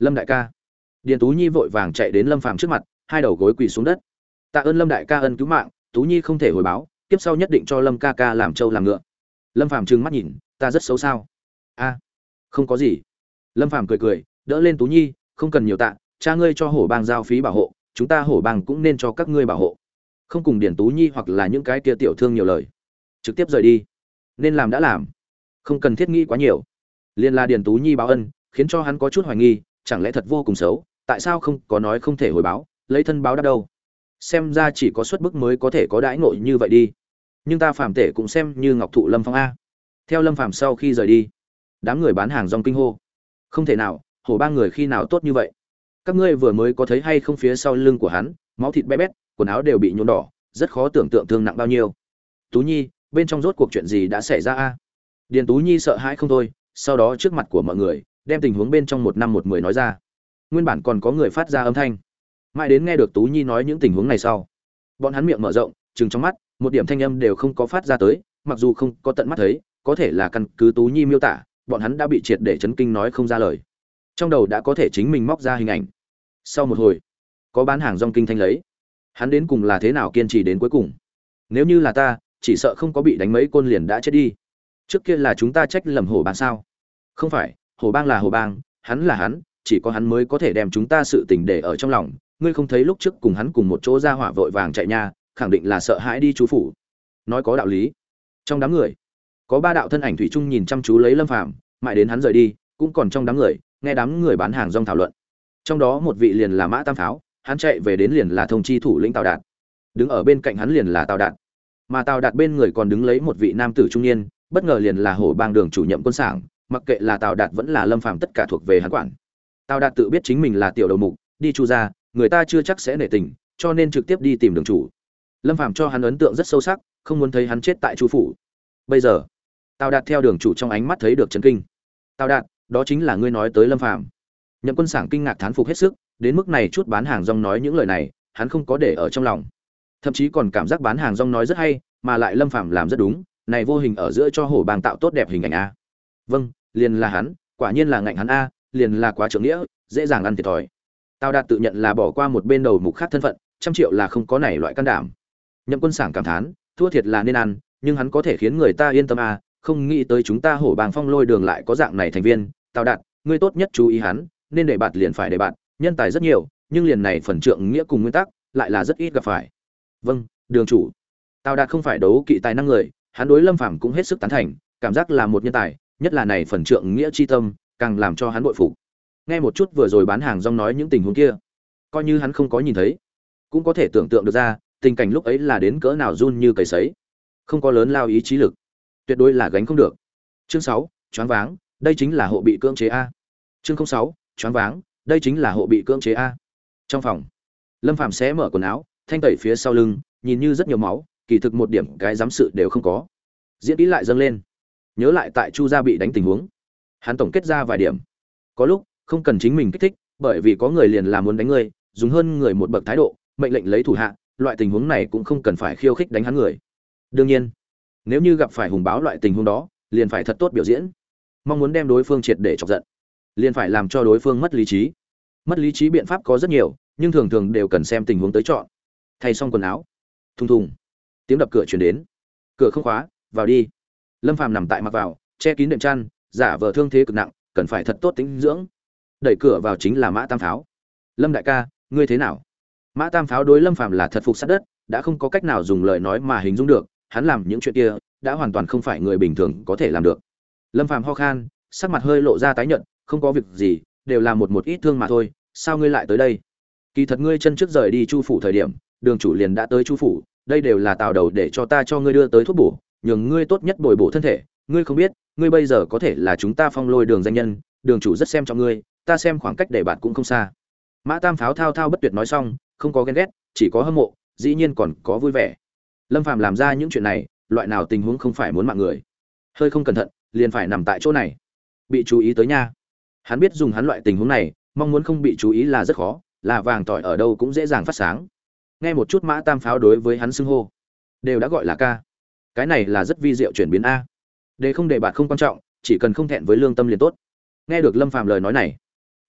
Speaker 1: Lâm đại ca. Điền Tú Nhi vội vàng chạy đến Lâm Phàm trước mặt, hai đầu gối quỳ xuống đất. Tạ ơn Lâm đại ca ân cứu mạng, Tú Nhi không thể hồi báo, tiếp sau nhất định cho Lâm ca ca làm trâu làm ngựa. Lâm Phàm trừng mắt nhìn, ta rất xấu sao? A, không có gì. Lâm Phàm cười cười, đỡ lên Tú Nhi, không cần nhiều tạ, cha ngươi cho hổ bang giao phí bảo hộ, chúng ta hổ bang cũng nên cho các ngươi bảo hộ. Không cùng Điền Tú Nhi hoặc là những cái kia tiểu thương nhiều lời, trực tiếp rời đi. Nên làm đã làm, không cần thiết nghĩ quá nhiều. Liên la Điền Tú Nhi báo ân, khiến cho hắn có chút hoài nghi, chẳng lẽ thật vô cùng xấu, tại sao không có nói không thể hồi báo, lấy thân báo đáp đâu? Xem ra chỉ có xuất bức mới có thể có đãi ngộ như vậy đi. Nhưng ta Phàm tể cũng xem như ngọc thụ Lâm Phong a. Theo Lâm Phàm sau khi rời đi, đám người bán hàng rong kinh hô, không thể nào, hổ ba người khi nào tốt như vậy? Các ngươi vừa mới có thấy hay không, phía sau lưng của hắn máu thịt bé bét, quần áo đều bị nhuộm đỏ, rất khó tưởng tượng thương nặng bao nhiêu. Tú Nhi, bên trong rốt cuộc chuyện gì đã xảy ra a? Điền Tú Nhi sợ hãi không thôi, sau đó trước mặt của mọi người đem tình huống bên trong 1 5 1 10 nói ra. Nguyên bản còn có người phát ra âm thanh, mãi đến nghe được Tú Nhi nói những tình huống này sau, bọn hắn miệng mở rộng, trừng trong mắt, một điểm thanh âm đều không có phát ra tới, mặc dù không có tận mắt thấy, có thể là căn cứ Tú Nhi miêu tả, bọn hắn đã bị triệt để chấn kinh nói không ra lời. Trong đầu đã có thể chính mình móc ra hình ảnh. Sau một hồi, có bán hàng rong kinh thanh lấy, hắn đến cùng là thế nào kiên trì đến cuối cùng? Nếu như là ta, chỉ sợ không có bị đánh mấy côn liền đã chết đi. Trước kia là chúng ta trách lầm hổ bang sao? Không phải, hổ bang là hổ bang, hắn là hắn, chỉ có hắn mới có thể đem chúng ta sự tình để ở trong lòng. Ngươi không thấy lúc trước cùng hắn cùng một chỗ ra hỏa vội vàng chạy nha, khẳng định là sợ hãi đi chú phủ. Nói có đạo lý. Trong đám người, có 3 đạo thân ảnh thủy chung nhìn chăm chú lấy Lâm Phàm, mãi đến hắn rời đi, cũng còn trong đám người, nghe đám người bán hàng rong thảo luận. Trong đó một vị liền là Mã Tam Pháo, hắn chạy về đến liền là thông chi thủ lĩnh Tào Đạt. Đứng ở bên cạnh hắn liền là Tào Đạt. Mà Tào Đạt bên người còn đứng lấy một vị nam tử trung niên, bất ngờ liền là hổ bang đường chủ nhiệm quân sảng, mặc kệ là Tào Đạt vẫn là Lâm Phàm tất cả thuộc về hắn quản. Tào Đạt tự biết chính mình là tiểu đầu mục, đi Chu gia, người ta chưa chắc sẽ nể tình, cho nên trực tiếp đi tìm đường chủ. Lâm Phàm cho hắn ấn tượng rất sâu sắc, không muốn thấy hắn chết tại Chu phủ. Bây giờ, Tào Đạt theo đường chủ trong ánh mắt thấy được chấn kinh. Tào Đạt, đó chính là ngươi nói tới Lâm Phàm. Nhậm Quân Sảng kinh ngạc thán phục hết sức, đến mức này chút bán hàng rong nói những lời này, hắn không có để ở trong lòng. Thậm chí còn cảm giác bán hàng rong nói rất hay, mà lại Lâm Phàm làm rất đúng, này vô hình ở giữa cho hổ bang tạo tốt đẹp hình ảnh a. Vâng, liền là hắn, quả nhiên là ngạnh hắn a, liền là quá trưởng nghĩa, dễ dàng ăn thiệt thòi. Tào Đạt tự nhận là bỏ qua một bên đầu mục khác thân phận, 100 triệu là không có này loại can đảm. Nhậm Quân Sảng cảm thán, thua thiệt là nên ăn, nhưng hắn có thể khiến người ta yên tâm a, không nghĩ tới chúng ta hổ bang phong lôi đường lại có dạng này thành viên. Tào Đạt, ngươi tốt nhất chú ý hắn, nên để bạt liền phải để bạt, nhân tài rất nhiều, nhưng liền này phần trượng nghĩa cùng nguyên tắc lại là rất ít gặp phải. Vâng, đường chủ. Tào Đạt không phải đấu kỵ tài năng người, hắn đối Lâm Phàm cũng hết sức tán thành, cảm giác là một nhân tài, nhất là này phần trượng nghĩa chi tâm, càng làm cho hắn bội phục. Nghe một chút vừa rồi bán hàng rong nói những tình huống kia, coi như hắn không có nhìn thấy, cũng có thể tưởng tượng được ra, tình cảnh lúc ấy là đến cỡ nào run như cầy sấy. Không có lớn lao ý chí lực, tuyệt đối là gánh không được. Chương 6, choáng váng, đây chính là hộ bị cưỡng chế a. Chương 06, choáng váng, đây chính là hộ bị cưỡng chế a. Trong phòng, Lâm Phàm xé mở quần áo, thanh tẩy phía sau lưng, nhìn như rất nhiều máu, kỳ thực một điểm cái giám sự đều không có. Diễn kỹ lại dâng lên, nhớ lại tại Chu gia bị đánh tình huống, hắn tổng kết ra vài điểm. Có lúc không cần chính mình kích thích, bởi vì có người liền là muốn đánh ngươi, dùng hơn người một bậc thái độ, mệnh lệnh lấy thủ hạ, loại tình huống này cũng không cần phải khiêu khích đánh hắn người. Đương nhiên, nếu như gặp phải hùng báo loại tình huống đó, liền phải thật tốt biểu diễn. Mong muốn đem đối phương triệt để chọc giận, liền phải làm cho đối phương mất lý trí. Mất lý trí biện pháp có rất nhiều, nhưng thường thường đều cần xem tình huống tới chọn. Thay xong quần áo, thùng thùng, tiếng đập cửa truyền đến. Cửa không khóa, vào đi. Lâm Phàm nằm tại mặc vào, che kín đệm chăn, giả vờ thương thế cực nặng, cần phải thật tốt tĩnh dưỡng. Đẩy cửa vào chính là Mã Tam Pháo. Lâm đại ca, ngươi thế nào? Mã Tam Pháo đối Lâm Phàm là thật phục sát đất, đã không có cách nào dùng lời nói mà hình dung được, hắn làm những chuyện kia đã hoàn toàn không phải người bình thường có thể làm được. Lâm Phàm ho khan, sắc mặt hơi lộ ra tái nhợt, không có việc gì, đều là một ít thương mà thôi, sao ngươi lại tới đây? Kỳ thật ngươi chân trước rời đi Chu phủ thời điểm, đường chủ liền đã tới Chu phủ, đây đều là Tào đầu để cho ta cho ngươi đưa tới thuốc bổ, nhường ngươi tốt nhất bồi bổ thân thể, ngươi không biết, ngươi bây giờ có thể là chúng ta phong lôi đường danh nhân, đường chủ rất xem trọng ngươi, ta xem khoảng cách để bạn cũng không xa. Mã Tam Pháo thao thao bất tuyệt nói xong, không có ghen ghét, chỉ có hâm mộ, dĩ nhiên còn có vui vẻ. Lâm Phàm làm ra những chuyện này, loại nào tình huống không phải muốn mạng người. Hơi không cẩn thận, liền phải nằm tại chỗ này. Bị chú ý tới nha. Hắn biết dùng hắn loại tình huống này, mong muốn không bị chú ý là rất khó, là vàng tỏi ở đâu cũng dễ dàng phát sáng. Nghe một chút Mã Tam Pháo đối với hắn xưng hô, đều đã gọi là ca. Cái này là rất vi diệu chuyển biến a. Để không để bạn không quan trọng, chỉ cần không thẹn với lương tâm liền tốt. Nghe được Lâm Phàm lời nói này,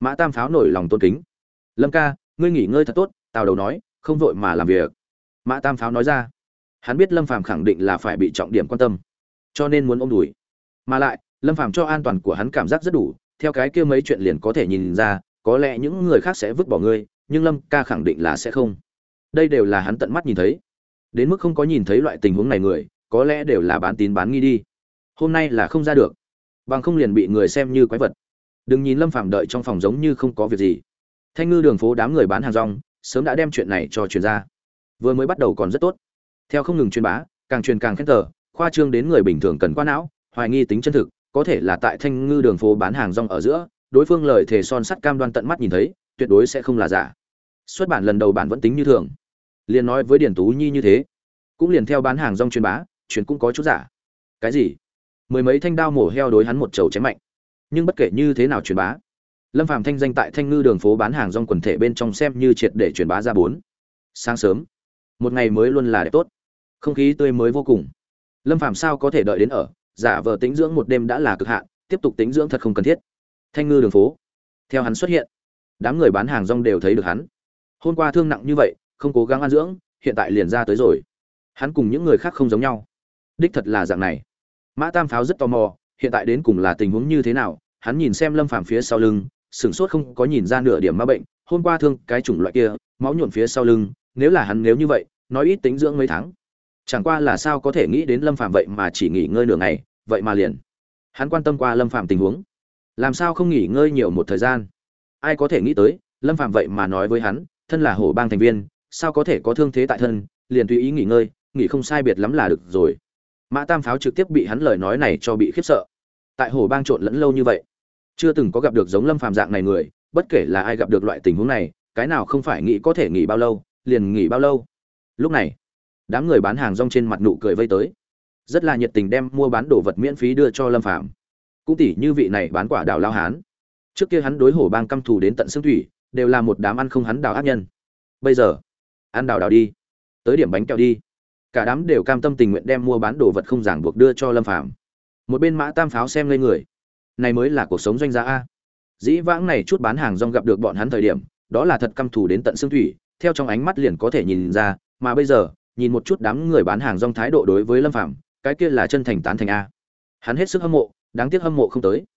Speaker 1: Mã Tam Pháo nổi lòng tôn kính. Lâm ca, ngươi nghỉ ngơi thật tốt, Tào Đầu nói, không vội mà làm việc. Mã Tam Pháo nói ra. Hắn biết Lâm Phàm khẳng định là phải bị trọng điểm quan tâm, cho nên muốn ôm đùi. Mà lại, Lâm Phàm cho an toàn của hắn cảm giác rất đủ, theo cái kia mấy chuyện liền có thể nhìn ra, có lẽ những người khác sẽ vứt bỏ ngươi, nhưng Lâm ca khẳng định là sẽ không. Đây đều là hắn tận mắt nhìn thấy. Đến mức không có nhìn thấy loại tình huống này người, có lẽ đều là bán tín bán nghi đi. Hôm nay là không ra được, bằng không liền bị người xem như quái vật. Đừng nhìn Lâm Phàm đợi trong phòng giống như không có việc gì. Thanh Ngư đường phố đám người bán hàng rong sớm đã đem chuyện này cho truyền ra. Vừa mới bắt đầu còn rất tốt, theo không ngừng truyền bá, càng truyền càng khen tờ, khoa trương đến người bình thường cần qua não, hoài nghi tính chân thực, có thể là tại Thanh Ngư đường phố bán hàng rong ở giữa, đối phương lời thề son sắt cam đoan tận mắt nhìn thấy, tuyệt đối sẽ không là giả. Xuất bản lần đầu bản vẫn tính như thường, liền nói với Điền Tú Nhi như thế, cũng liền theo bán hàng rong truyền bá, truyền cũng có chút giả. Cái gì? Mười mấy thanh đao mổ heo đối hắn một chầu chém mạnh. Nhưng bất kể như thế nào truyền bá, Lâm Phàm thanh danh tại Thanh Ngư đường phố bán hàng rong quần thể bên trong xem như triệt để truyền bá ra bốn. Sáng sớm, một ngày mới luôn là đẹp tốt, không khí tươi mới vô cùng. Lâm Phàm sao có thể đợi đến ở, giả vờ tĩnh dưỡng một đêm đã là cực hạn, tiếp tục tĩnh dưỡng thật không cần thiết. Thanh Ngư đường phố, theo hắn xuất hiện, đám người bán hàng rong đều thấy được hắn. Hôm qua thương nặng như vậy, không cố gắng ăn dưỡng, hiện tại liền ra tới rồi. Hắn cùng những người khác không giống nhau, đích thật là dạng này. Mã Tam Pháo rất tò mò, hiện tại đến cùng là tình huống như thế nào? Hắn nhìn xem Lâm Phàm phía sau lưng, sửng sốt không có nhìn ra nửa điểm ma bệnh. Hôm qua thương cái chủng loại kia, máu nhuộm phía sau lưng, nếu là hắn nếu như vậy, nói ít tính dưỡng mấy tháng. Chẳng qua là sao có thể nghĩ đến Lâm Phàm vậy mà chỉ nghỉ ngơi nửa ngày, vậy mà liền. Hắn quan tâm qua Lâm Phàm tình huống, làm sao không nghỉ ngơi nhiều một thời gian? Ai có thể nghĩ tới, Lâm Phàm vậy mà nói với hắn, thân là hổ bang thành viên, sao có thể có thương thế tại thân, liền tùy ý nghỉ ngơi, nghỉ không sai biệt lắm là được rồi. Mã Tam Pháo trực tiếp bị hắn lời nói này cho bị khiếp sợ. Tại hổ bang trộn lẫn lâu như vậy, chưa từng có gặp được giống Lâm Phàm dạng này người, bất kể là ai gặp được loại tình huống này, cái nào không phải nghĩ có thể nghỉ bao lâu, liền nghỉ bao lâu. Lúc này, đám người bán hàng rong trên mặt nụ cười vây tới, rất là nhiệt tình đem mua bán đồ vật miễn phí đưa cho Lâm Phàm. Cũng tỷ như vị này bán quả đào lao hán, trước kia hắn đối hổ bang căm thù đến tận xương thủy, đều là một đám ăn không hắn đào ác nhân. Bây giờ, ăn đào đi, tới điểm bánh kẹo đi. Cả đám đều cam tâm tình nguyện đem mua bán đồ vật không ràng buộc đưa cho Lâm Phàm. Một bên Mã Tam Pháo xem lên người, này mới là cuộc sống doanh gia a. Dĩ vãng này chút bán hàng rong gặp được bọn hắn thời điểm, đó là thật căm thù đến tận xương thủy, theo trong ánh mắt liền có thể nhìn ra, mà bây giờ, nhìn một chút đám người bán hàng rong thái độ đối với Lâm Phàm, cái kia là chân thành tán thành a. Hắn hết sức hâm mộ, đáng tiếc hâm mộ không tới.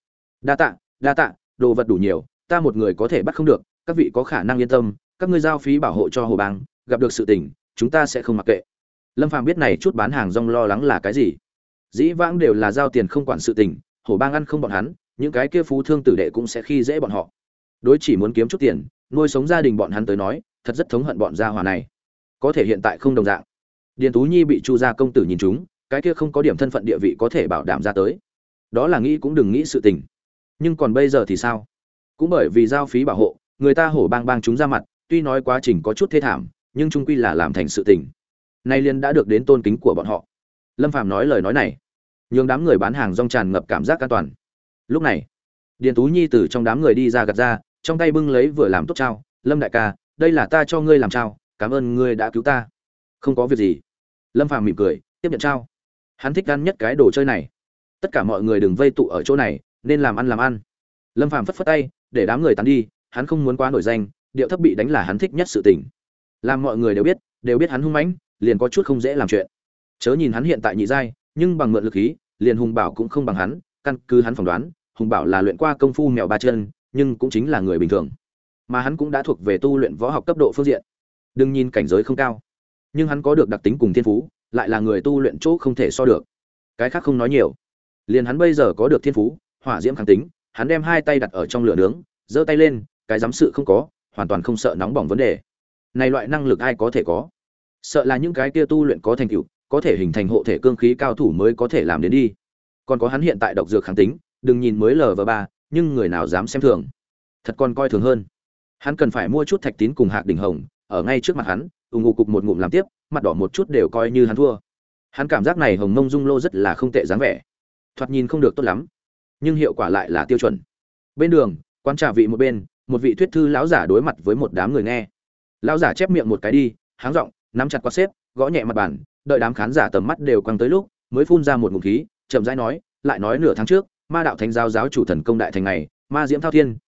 Speaker 1: Đa tạ, đồ vật đủ nhiều, ta một người có thể bắt không được, các vị có khả năng yên tâm, các ngươi giao phí bảo hộ cho hồ bang, gặp được sự tình, chúng ta sẽ không mặc kệ. Lâm Phàm biết này chút bán hàng rong lo lắng là cái gì. Dĩ vãng đều là giao tiền không quản sự tình, hổ bang ăn không bọn hắn, những cái kia phú thương tử đệ cũng sẽ khi dễ bọn họ. Đối chỉ muốn kiếm chút tiền, nuôi sống gia đình bọn hắn tới nói, thật rất thống hận bọn gia hỏa này. Có thể hiện tại không đồng dạng. Điền Tú Nhi bị Chu gia công tử nhìn trúng, cái kia không có điểm thân phận địa vị có thể bảo đảm ra tới. Đó là nghĩ cũng đừng nghĩ sự tình. Nhưng còn bây giờ thì sao? Cũng bởi vì giao phí bảo hộ, người ta hổ bang chúng ra mặt, tuy nói quá trình có chút thê thảm, nhưng chung quy là làm thành sự tình. Nay liên đã được đến tôn kính của bọn họ. Lâm Phàm nói lời nói này, nhường đám người bán hàng rong tràn ngập cảm giác an toàn. Lúc này, Điền Tú Nhi từ trong đám người đi ra gạt ra, trong tay bưng lấy vừa làm tốt trao, "Lâm đại ca, đây là ta cho ngươi làm trao, cảm ơn ngươi đã cứu ta." "Không có việc gì." Lâm Phàm mỉm cười, tiếp nhận trao. Hắn thích ăn nhất cái đồ chơi này. Tất cả mọi người đừng vây tụ ở chỗ này, nên làm ăn. Lâm Phàm phất phất tay, để đám người tán đi, hắn không muốn quá nổi danh, điệu thấp bị đánh là hắn thích nhất sự tình. Làm mọi người đều biết hắn hung mãnh, liền có chút không dễ làm chuyện. Chớ nhìn hắn hiện tại nhị giai, nhưng bằng mượn lực khí, liền Hùng Bảo cũng không bằng hắn, căn cứ hắn phỏng đoán, Hùng Bảo là luyện qua công phu mèo ba chân, nhưng cũng chính là người bình thường. Mà hắn cũng đã thuộc về tu luyện võ học cấp độ phương diện. Đừng nhìn cảnh giới không cao, nhưng hắn có được đặc tính cùng thiên phú, lại là người tu luyện chỗ không thể so được. Cái khác không nói nhiều, liền hắn bây giờ có được thiên phú, hỏa diễm kháng tính, hắn đem hai tay đặt ở trong lửa nướng, giơ tay lên, cái giám sự không có, hoàn toàn không sợ nóng bỏng vấn đề. Này loại năng lực ai có thể có? Sợ là những cái kia tu luyện có thành tựu, có thể hình thành hộ thể cương khí cao thủ mới có thể làm đến đi. Còn có hắn hiện tại độc dược kháng tính, đừng nhìn mới LV3, nhưng người nào dám xem thường. Thật còn coi thường hơn. Hắn cần phải mua chút thạch tín cùng hạc đỉnh hồng, ở ngay trước mặt hắn, ngụ cục một ngụm làm tiếp, mặt đỏ một chút đều coi như hắn thua. Hắn cảm giác này hồng mông dung lô rất là không tệ dáng vẻ. Thoạt nhìn không được tốt lắm, nhưng hiệu quả lại là tiêu chuẩn. Bên đường, quán trà vị một bên, một vị thuyết thư lão giả đối mặt với một đám người nghe. Lão giả chép miệng một cái đi, háng giọng, nắm chặt quạt xếp, gõ nhẹ mặt bàn, đợi đám khán giả tầm mắt đều quăng tới lúc, mới phun ra một ngụm khí, chậm rãi nói, lại nói nửa tháng trước, Ma đạo thánh giáo giáo chủ thần công đại thành này, ma diễm thao thiên,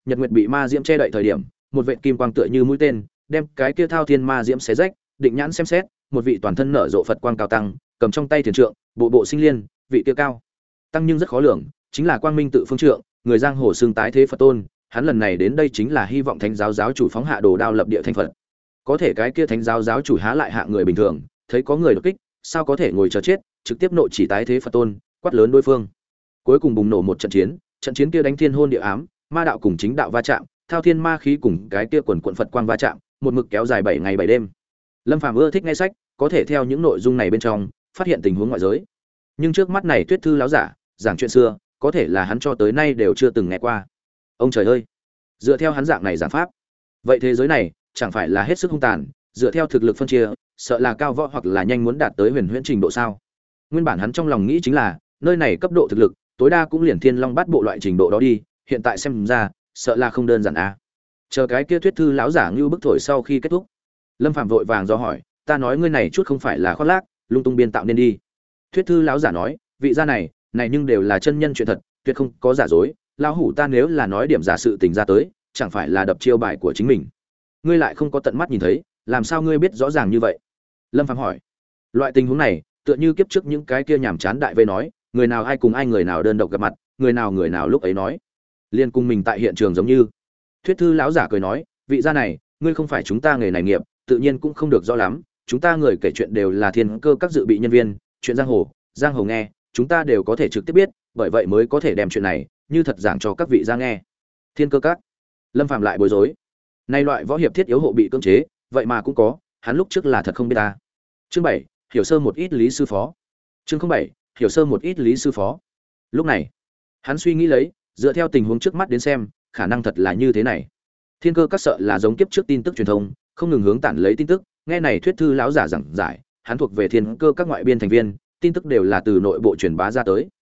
Speaker 1: nhật nguyệt bị ma diễm che đậy thời điểm, một vệt kim quang tựa như mũi tên, đem cái kia thao thiên ma diễm xé rách, định nhãn xem xét, một vị toàn thân nở rộ Phật quang cao tăng, cầm trong tay thiền trượng, bộ bộ sinh liên, vị kia cao tăng nhưng rất khó lường, chính là Quang Minh tự phương trượng, người giang hồ xưng tái thế Phật tôn, hắn lần này đến đây chính là hy vọng thánh giáo giáo chủ phóng hạ đồ đao lập địa thành Phật. Có thể cái kia thánh giáo giáo chủ há lại hạ người bình thường, thấy có người đột kích, sao có thể ngồi chờ chết, trực tiếp nội chỉ tái thế Phật tôn, quát lớn đối phương. Cuối cùng bùng nổ một trận chiến kia đánh thiên hôn địa ám, ma đạo cùng chính đạo va chạm, thao thiên ma khí cùng cái kia quần quần Phật quang va chạm, một mực kéo dài 7 ngày 7 đêm. Lâm Phàm ưa thích nghe sách, có thể theo những nội dung này bên trong phát hiện tình huống ngoại giới. Nhưng trước mắt này Tuyết thư láo giả, giảng chuyện xưa, có thể là hắn cho tới nay đều chưa từng nghe qua. Ông trời ơi, dựa theo hắn dạng này giảng pháp, vậy thế giới này chẳng phải là hết sức hung tàn, dựa theo thực lực phân chia, sợ là cao võ hoặc là nhanh muốn đạt tới huyền huyễn trình độ sao? Nguyên bản hắn trong lòng nghĩ chính là, nơi này cấp độ thực lực, tối đa cũng liền Thiên Long Bát Bộ loại trình độ đó đi, hiện tại xem ra, sợ là không đơn giản a. Chờ cái kia Tuyết thư lão giả như bức thổi sau khi kết thúc, Lâm Phàm vội vàng do hỏi, ta nói ngươi này chút không phải là khoác lác, lung tung biên tạo nên đi. Tuyết thư lão giả nói, vị gia này nhưng đều là chân nhân chuyện thật, tuyệt không có giả dối, lão hủ ta nếu là nói điểm giả sự tình ra tới, chẳng phải là đập chiêu bài của chính mình. Ngươi lại không có tận mắt nhìn thấy, làm sao ngươi biết rõ ràng như vậy? Lâm Phàm hỏi. Loại tình huống này, tựa như kiếp trước những cái kia nhảm chán đại vây nói, người nào ai cùng ai, người nào đơn độc gặp mặt, người nào lúc ấy nói, liên cùng mình tại hiện trường giống như. Thuyết thư lão giả cười nói, vị gia này, ngươi không phải chúng ta nghề này nghiệp, tự nhiên cũng không được rõ lắm, chúng ta người kể chuyện đều là thiên cơ các dự bị nhân viên, chuyện giang hồ nghe, chúng ta đều có thể trực tiếp biết, bởi vậy mới có thể đem chuyện này như thật giảng cho các vị ra nghe. Thiên cơ các. Lâm Phàm lại bối rối. Nay loại võ hiệp thiết yếu hộ bị cưỡng chế, vậy mà cũng có, hắn lúc trước là thật không biết ta. Chương 7, hiểu sơ một ít lý sư phó. Chương 07, hiểu sơ một ít lý sư phó. Lúc này, hắn suy nghĩ lấy, dựa theo tình huống trước mắt đến xem, khả năng thật là như thế này. Thiên cơ các sợ là giống kiếp trước tin tức truyền thông, không ngừng hướng tản lấy tin tức, nghe này thuyết thư lão giả giảng giải, hắn thuộc về thiên cơ các ngoại biên thành viên, tin tức đều là từ nội bộ truyền bá ra tới.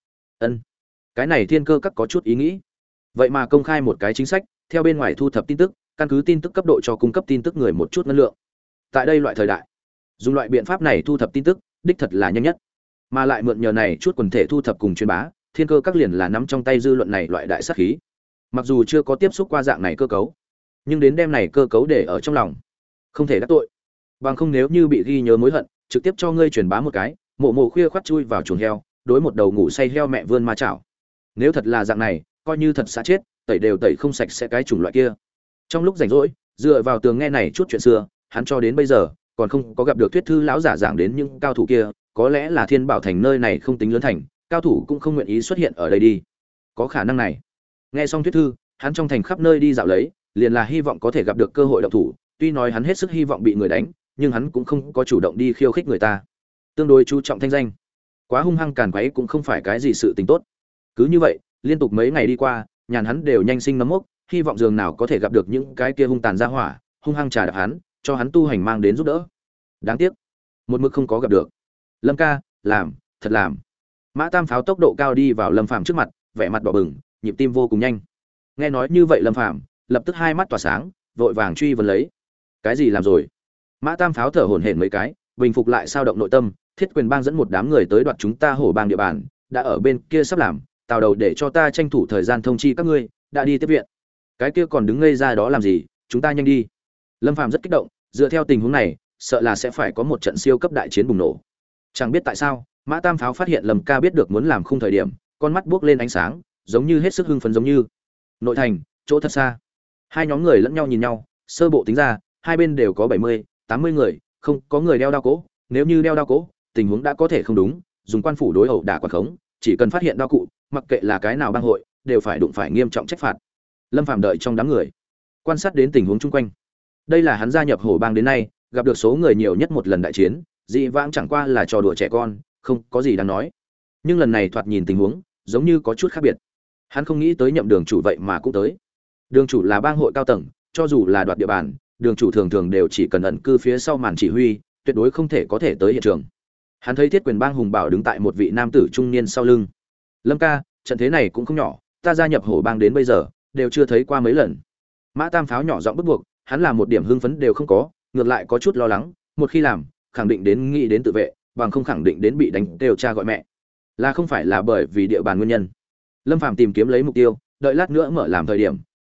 Speaker 1: Cái này thiên cơ các có chút ý nghĩ. Vậy mà công khai một cái chính sách, theo bên ngoài thu thập tin tức, căn cứ tin tức cấp độ cho cung cấp tin tức người một chút ngân lượng. Tại đây loại thời đại, dùng loại biện pháp này thu thập tin tức, đích thật là nhanh nhất. Mà lại mượn nhờ này chút quần thể thu thập cùng truyền bá, thiên cơ các liền là nắm trong tay dư luận này loại đại sát khí. Mặc dù chưa có tiếp xúc qua dạng này cơ cấu, nhưng đến đem này cơ cấu để ở trong lòng, không thể đắc tội. Bằng không nếu như bị ghi nhớ mối hận, trực tiếp cho ngươi truyền bá một cái, mộ khuya khoắt chui vào chuồng heo, đối một đầu ngủ say heo mẹ vươn ma chảo. Nếu thật là dạng này, coi như thật xã chết, tẩy đều tẩy không sạch sẽ cái chủng loại kia. Trong lúc rảnh rỗi, dựa vào tường nghe này chút chuyện xưa, hắn cho đến bây giờ còn không có gặp được thuyết thư lão giả giảng đến những cao thủ kia, có lẽ là Thiên Bảo thành nơi này không tính lớn thành, cao thủ cũng không nguyện ý xuất hiện ở đây đi. Có khả năng này. Nghe xong thuyết thư, hắn trong thành khắp nơi đi dạo lấy, liền là hy vọng có thể gặp được cơ hội động thủ, tuy nói hắn hết sức hy vọng bị người đánh, nhưng hắn cũng không có chủ động đi khiêu khích người ta. Tương đối chú trọng thanh danh. Quá hung hăng càn quấy cũng không phải cái gì sự tình tốt. Cứ như vậy, liên tục mấy ngày đi qua, nhàn hắn đều nhanh sinh nấm mốc, hy vọng dường nào có thể gặp được những cái kia hung tàn ra hỏa, hung hăng trà đạp hắn, cho hắn tu hành mang đến giúp đỡ. Đáng tiếc, một mực không có gặp được. Lâm ca, làm, thật làm. Mã Tam pháo tốc độ cao đi vào Lâm Phàm trước mặt, vẻ mặt đỏ bừng, nhịp tim vô cùng nhanh. Nghe nói như vậy Lâm Phàm lập tức hai mắt tỏa sáng, vội vàng truy vấn lấy. Cái gì làm rồi? Mã Tam pháo thở hổn hển mấy cái, bình phục lại sao động nội tâm, Thiết Quyền bang dẫn một đám người tới đoạt chúng ta Hổ bang địa bàn, đã ở bên kia sắp làm, tào đầu để cho ta tranh thủ thời gian thông chi các ngươi, đã đi tiếp viện. Cái kia còn đứng ngây ra đó làm gì, chúng ta nhanh đi. Lâm Phàm rất kích động, dựa theo tình huống này, sợ là sẽ phải có một trận siêu cấp đại chiến bùng nổ. Chẳng biết tại sao, Mã Tam pháo phát hiện Lâm ca biết được muốn làm khung thời điểm, con mắt buốc lên ánh sáng, giống như hết sức hưng phấn giống như. Nội thành, chỗ thật xa. Hai nhóm người lẫn nhau nhìn nhau, sơ bộ tính ra, hai bên đều có 70, 80 người, không có người đeo đao cỗ, nếu như đeo đao cỗ, tình huống đã có thể không đúng, dùng quan phủ đối ẩu đả quạt khống, chỉ cần phát hiện đao cụ, mặc kệ là cái nào bang hội, đều phải đụng phải nghiêm trọng trách phạt. Lâm Phàm đợi trong đám người, quan sát đến tình huống chung quanh. Đây là hắn gia nhập Hổ bang đến nay, gặp được số người nhiều nhất một lần đại chiến, dị vãng chẳng qua là trò đùa trẻ con, không có gì đáng nói. Nhưng lần này thoạt nhìn tình huống, giống như có chút khác biệt. Hắn không nghĩ tới nhậm đường chủ vậy mà cũng tới. Đường chủ là bang hội cao tầng, cho dù là đoạt địa bàn, đường chủ thường thường đều chỉ cần ẩn cư phía sau màn chỉ huy, tuyệt đối không thể có thể tới hiện trường. Hắn thấy Thiết Quyền bang hùng bảo đứng tại một vị nam tử trung niên sau lưng. Lâm ca, trận thế này cũng không nhỏ, ta gia nhập Hổ bang đến bây giờ, đều chưa thấy qua mấy lần. Mã Tam pháo nhỏ giọng bức buộc, hắn là một điểm hưng phấn đều không có, ngược lại có chút lo lắng, một khi làm, khẳng định đến nghĩ đến tự vệ, bằng không khẳng định đến bị đánh đều cha gọi mẹ. Là không phải là bởi vì địa bàn nguyên nhân. Lâm Phàm tìm kiếm lấy mục tiêu, đợi lát nữa mở làm thời điểm,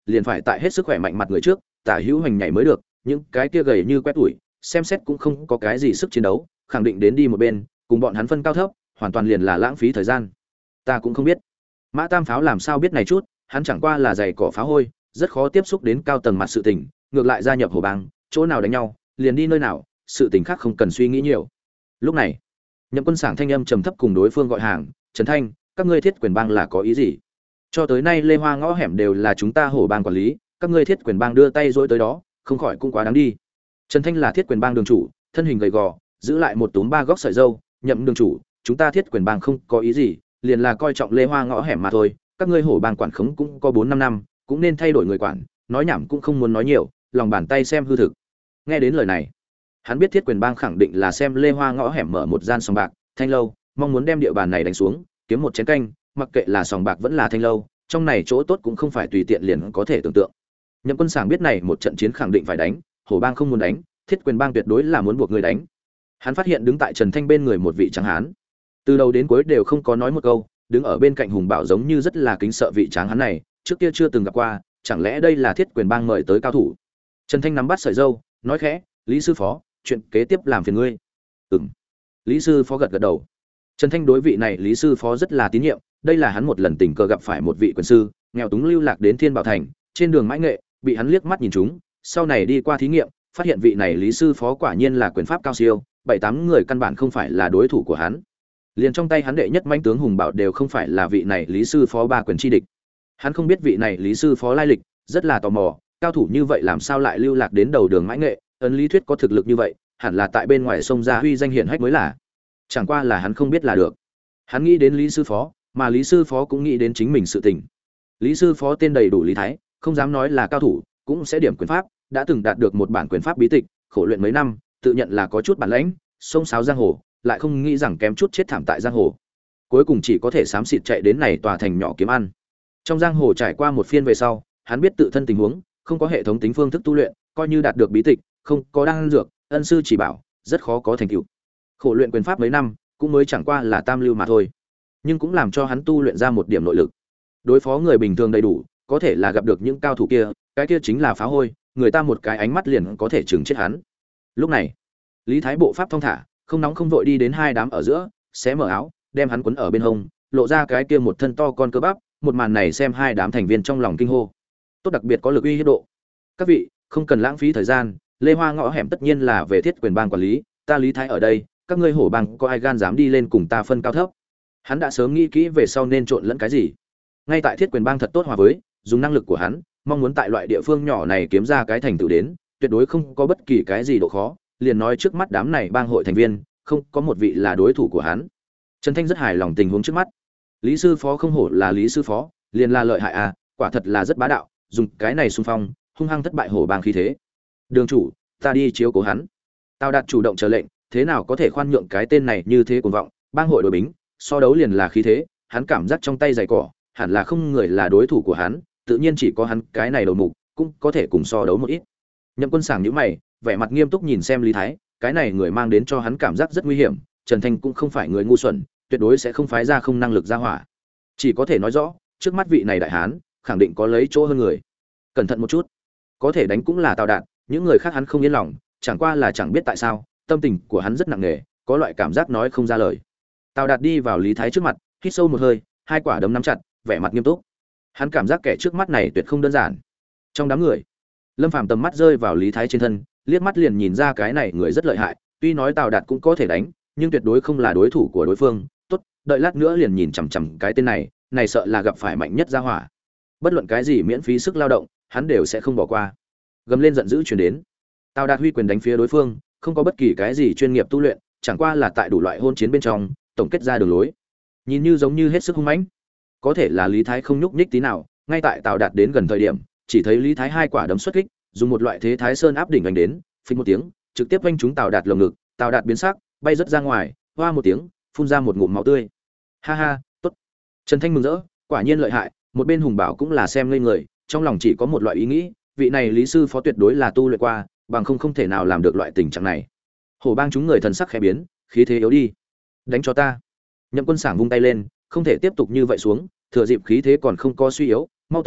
Speaker 1: liền phải tại hết sức khỏe mạnh mặt người trước tả hữu hoành nhảy mới được, những cái kia gầy như quét tuổi xem xét cũng không có cái gì sức chiến đấu, khẳng định đến đi một bên cùng bọn hắn phân cao thấp, hoàn toàn liền là lãng phí thời gian. Ta cũng không biết Mã Tam Pháo làm sao biết này chút, hắn chẳng qua là giày cỏ phá hôi, rất khó tiếp xúc đến cao tầng mặt sự tình, ngược lại gia nhập Hồ Bang, chỗ nào đánh nhau, liền đi nơi nào, sự tình khác không cần suy nghĩ nhiều. Lúc này, Nhậm Quân Sảng thanh âm trầm thấp cùng đối phương gọi hàng, "Trần Thanh, các ngươi Thiết Quyền Bang là có ý gì? Cho tới nay Lê Hoa ngõ hẻm đều là chúng ta Hổ Bang quản lý, các ngươi Thiết Quyền Bang đưa tay dỗi tới đó, không khỏi cũng quá đáng đi." Trần Thanh là Thiết Quyền Bang đường chủ, thân hình gầy gò, giữ lại một túm ba góc sợi râu, "Nhậm đường chủ, chúng ta Thiết Quyền Bang không có ý gì, liền là coi trọng Lê Hoa ngõ hẻm mà thôi, các ngươi Hổ Bang quản khống cũng có 4-5 năm, cũng nên thay đổi người quản, nói nhảm cũng không muốn nói nhiều, lòng bàn tay xem hư thực." Nghe đến lời này, hắn biết Thiết Quyền Bang khẳng định là xem Lê Hoa ngõ hẻm mở một gian sòng bạc, Thanh lâu, mong muốn đem địa bàn này đánh xuống, kiếm một chén canh, mặc kệ là sòng bạc vẫn là thanh lâu, trong này chỗ tốt cũng không phải tùy tiện liền có thể tưởng tượng. Nhậm Quân Sảng biết này một trận chiến khẳng định phải đánh, Hổ Bang không muốn đánh, Thiết Quyền Bang tuyệt đối là muốn buộc người đánh. Hắn phát hiện đứng tại Trần Thanh bên người một vị tráng hán, từ đầu đến cuối đều không có nói một câu, đứng ở bên cạnh Hùng Bảo giống như rất là kính sợ vị tráng hán này, trước kia chưa từng gặp qua, chẳng lẽ đây là Thiết Quyền Bang mời tới cao thủ. Trần Thanh nắm bắt sợi râu, nói khẽ, "Lý sư phó, chuyện kế tiếp làm phiền ngươi." "Ừm." Lý sư phó gật gật đầu. Trần Thanh đối vị này Lý sư phó rất là tín nhiệm, đây là hắn một lần tình cờ gặp phải một vị quyền sư, nghèo túng lưu lạc đến Thiên Bảo Thành, trên đường mãi nghệ, bị hắn liếc mắt nhìn trúng, sau này đi qua thí nghiệm, phát hiện vị này Lý sư phó quả nhiên là quyền pháp cao siêu, 7-8 người căn bản không phải là đối thủ của hắn. Liền trong tay hắn đệ nhất mãnh tướng Hùng Bảo đều không phải là vị này Lý sư phó ba quyền chi địch. Hắn không biết vị này Lý sư phó lai lịch, rất là tò mò, cao thủ như vậy làm sao lại lưu lạc đến đầu đường mãi nghệ, ấn lý thuyết có thực lực như vậy, hẳn là tại bên ngoài sông ra huy danh hiển hách mới là. Chẳng qua là hắn không biết là được. Hắn nghĩ đến Lý sư phó, mà Lý sư phó cũng nghĩ đến chính mình sự tình. Lý sư phó tên đầy đủ Lý Thái, không dám nói là cao thủ, cũng sẽ điểm quyền pháp, đã từng đạt được một bản quyền pháp bí tịch, khổ luyện mấy năm, tự nhận là có chút bản lĩnh, xông xáo giang hồ, lại không nghĩ rằng kém chút chết thảm tại giang hồ. Cuối cùng chỉ có thể xám xịt chạy đến này tòa thành nhỏ kiếm ăn. Trong giang hồ trải qua một phiên về sau, hắn biết tự thân tình huống, không có hệ thống tính phương thức tu luyện, coi như đạt được bí tịch, không có đan dược, ân sư chỉ bảo, rất khó có thành tựu. Khổ luyện quyền pháp mấy năm, cũng mới chẳng qua là tam lưu mà thôi, nhưng cũng làm cho hắn tu luyện ra một điểm nội lực. Đối phó người bình thường đầy đủ, có thể là gặp được những cao thủ kia, cái kia chính là phá hôi, người ta một cái ánh mắt liền có thể chừng chết hắn. Lúc này, Lý Thái bộ pháp thong thả, không nóng không vội đi đến hai đám ở giữa, xé mở áo, đem hắn quấn ở bên hông, lộ ra cái kia một thân to con cơ bắp, một màn này xem hai đám thành viên trong lòng kinh hô. Tốt, đặc biệt có lực uy hiếp độ. Các vị, không cần lãng phí thời gian, Lê Hoa ngõ hẻm tất nhiên là về Thiết Quyền Bang quản lý, ta Lý Thái ở đây, các ngươi Hổ Bang có ai gan dám đi lên cùng ta phân cao thấp? Hắn đã sớm nghĩ kỹ về sau nên trộn lẫn cái gì. Ngay tại Thiết Quyền Bang thật tốt hòa với, dùng năng lực của hắn, mong muốn tại loại địa phương nhỏ này kiếm ra cái thành tựu đến, tuyệt đối không có bất kỳ cái gì độ khó, liền nói trước mắt đám này bang hội thành viên, không có một vị là đối thủ của hắn. Trần Thanh rất hài lòng tình huống trước mắt. Lý sư phó không hổ là Lý sư phó, liền là lợi hại à, quả thật là rất bá đạo, dùng cái này xung phong, hung hăng thất bại Hổ Bang khí thế. Đường chủ, ta đi chiếu cố hắn. Tào Đạt chủ động chờ lệnh, thế nào có thể khoan nhượng cái tên này như thế cuồng vọng, bang hội đội bính, so đấu liền là khí thế, hắn cảm giác trong tay giày cỏ, hẳn là không người là đối thủ của hắn, tự nhiên chỉ có hắn cái này đầu mục, cũng có thể cùng so đấu một ít. Nhậm Quân Sảng nhíu mày, vẻ mặt nghiêm túc nhìn xem Lý Thái, cái này người mang đến cho hắn cảm giác rất nguy hiểm, Trần Thanh cũng không phải người ngu xuẩn, tuyệt đối sẽ không phái ra không năng lực ra hỏa. Chỉ có thể nói rõ, trước mắt vị này đại hán, khẳng định có lấy chỗ hơn người. Cẩn thận một chút. Có thể đánh cũng là Tào Đạt, những người khác hắn không yên lòng, chẳng qua là chẳng biết tại sao, tâm tình của hắn rất nặng nề, có loại cảm giác nói không ra lời. Tào Đạt đi vào Lý Thái trước mặt, hít sâu một hơi, hai quả đấm nắm chặt, vẻ mặt nghiêm túc. Hắn cảm giác kẻ trước mắt này tuyệt không đơn giản. Trong đám người, Lâm Phàm tầm mắt rơi vào Lý Thái trên thân, liếc mắt liền nhìn ra cái này người rất lợi hại, tuy nói Tào Đạt cũng có thể đánh, nhưng tuyệt đối không là đối thủ của đối phương. Tốt, đợi lát nữa liền nhìn chằm chằm cái tên này, này sợ là gặp phải mạnh nhất gia hỏa. Bất luận cái gì miễn phí sức lao động, hắn đều sẽ không bỏ qua. Gầm lên giận dữ truyền đến. Tào Đạt huy quyền đánh phía đối phương, không có bất kỳ cái gì chuyên nghiệp tu luyện, chẳng qua là tại đủ loại hôn chiến bên trong, tổng kết ra đường lối. Nhìn như giống như hết sức hung mãnh. Có thể là Lý Thái không nhúc nhích tí nào, ngay tại Tào Đạt đến gần thời điểm, chỉ thấy Lý Thái hai quả đấm xuất kích, dùng một loại thế Thái Sơn áp đỉnh đánh đến, phình một tiếng, trực tiếp vênh trúng Tào Đạt lồng ngực, Tào Đạt biến sắc, bay rất ra ngoài, hoa một tiếng, phun ra một ngụm máu tươi. Ha ha, tốt. Trần Thanh mừng rỡ, quả nhiên lợi hại, một bên Hùng Bảo cũng là xem ngây người, trong lòng chỉ có một loại ý nghĩ, vị này Lý sư phó tuyệt đối là tu luyện qua, bằng không thể nào làm được loại tình trạng này. Hổ Bang chúng người thần sắc khẽ biến, khí thế yếu đi. Đánh cho ta. Nhậm Quân Sảng vung tay lên, không thể tiếp tục như vậy xuống, thừa dịp khí thế còn không có suy yếu, mau tới,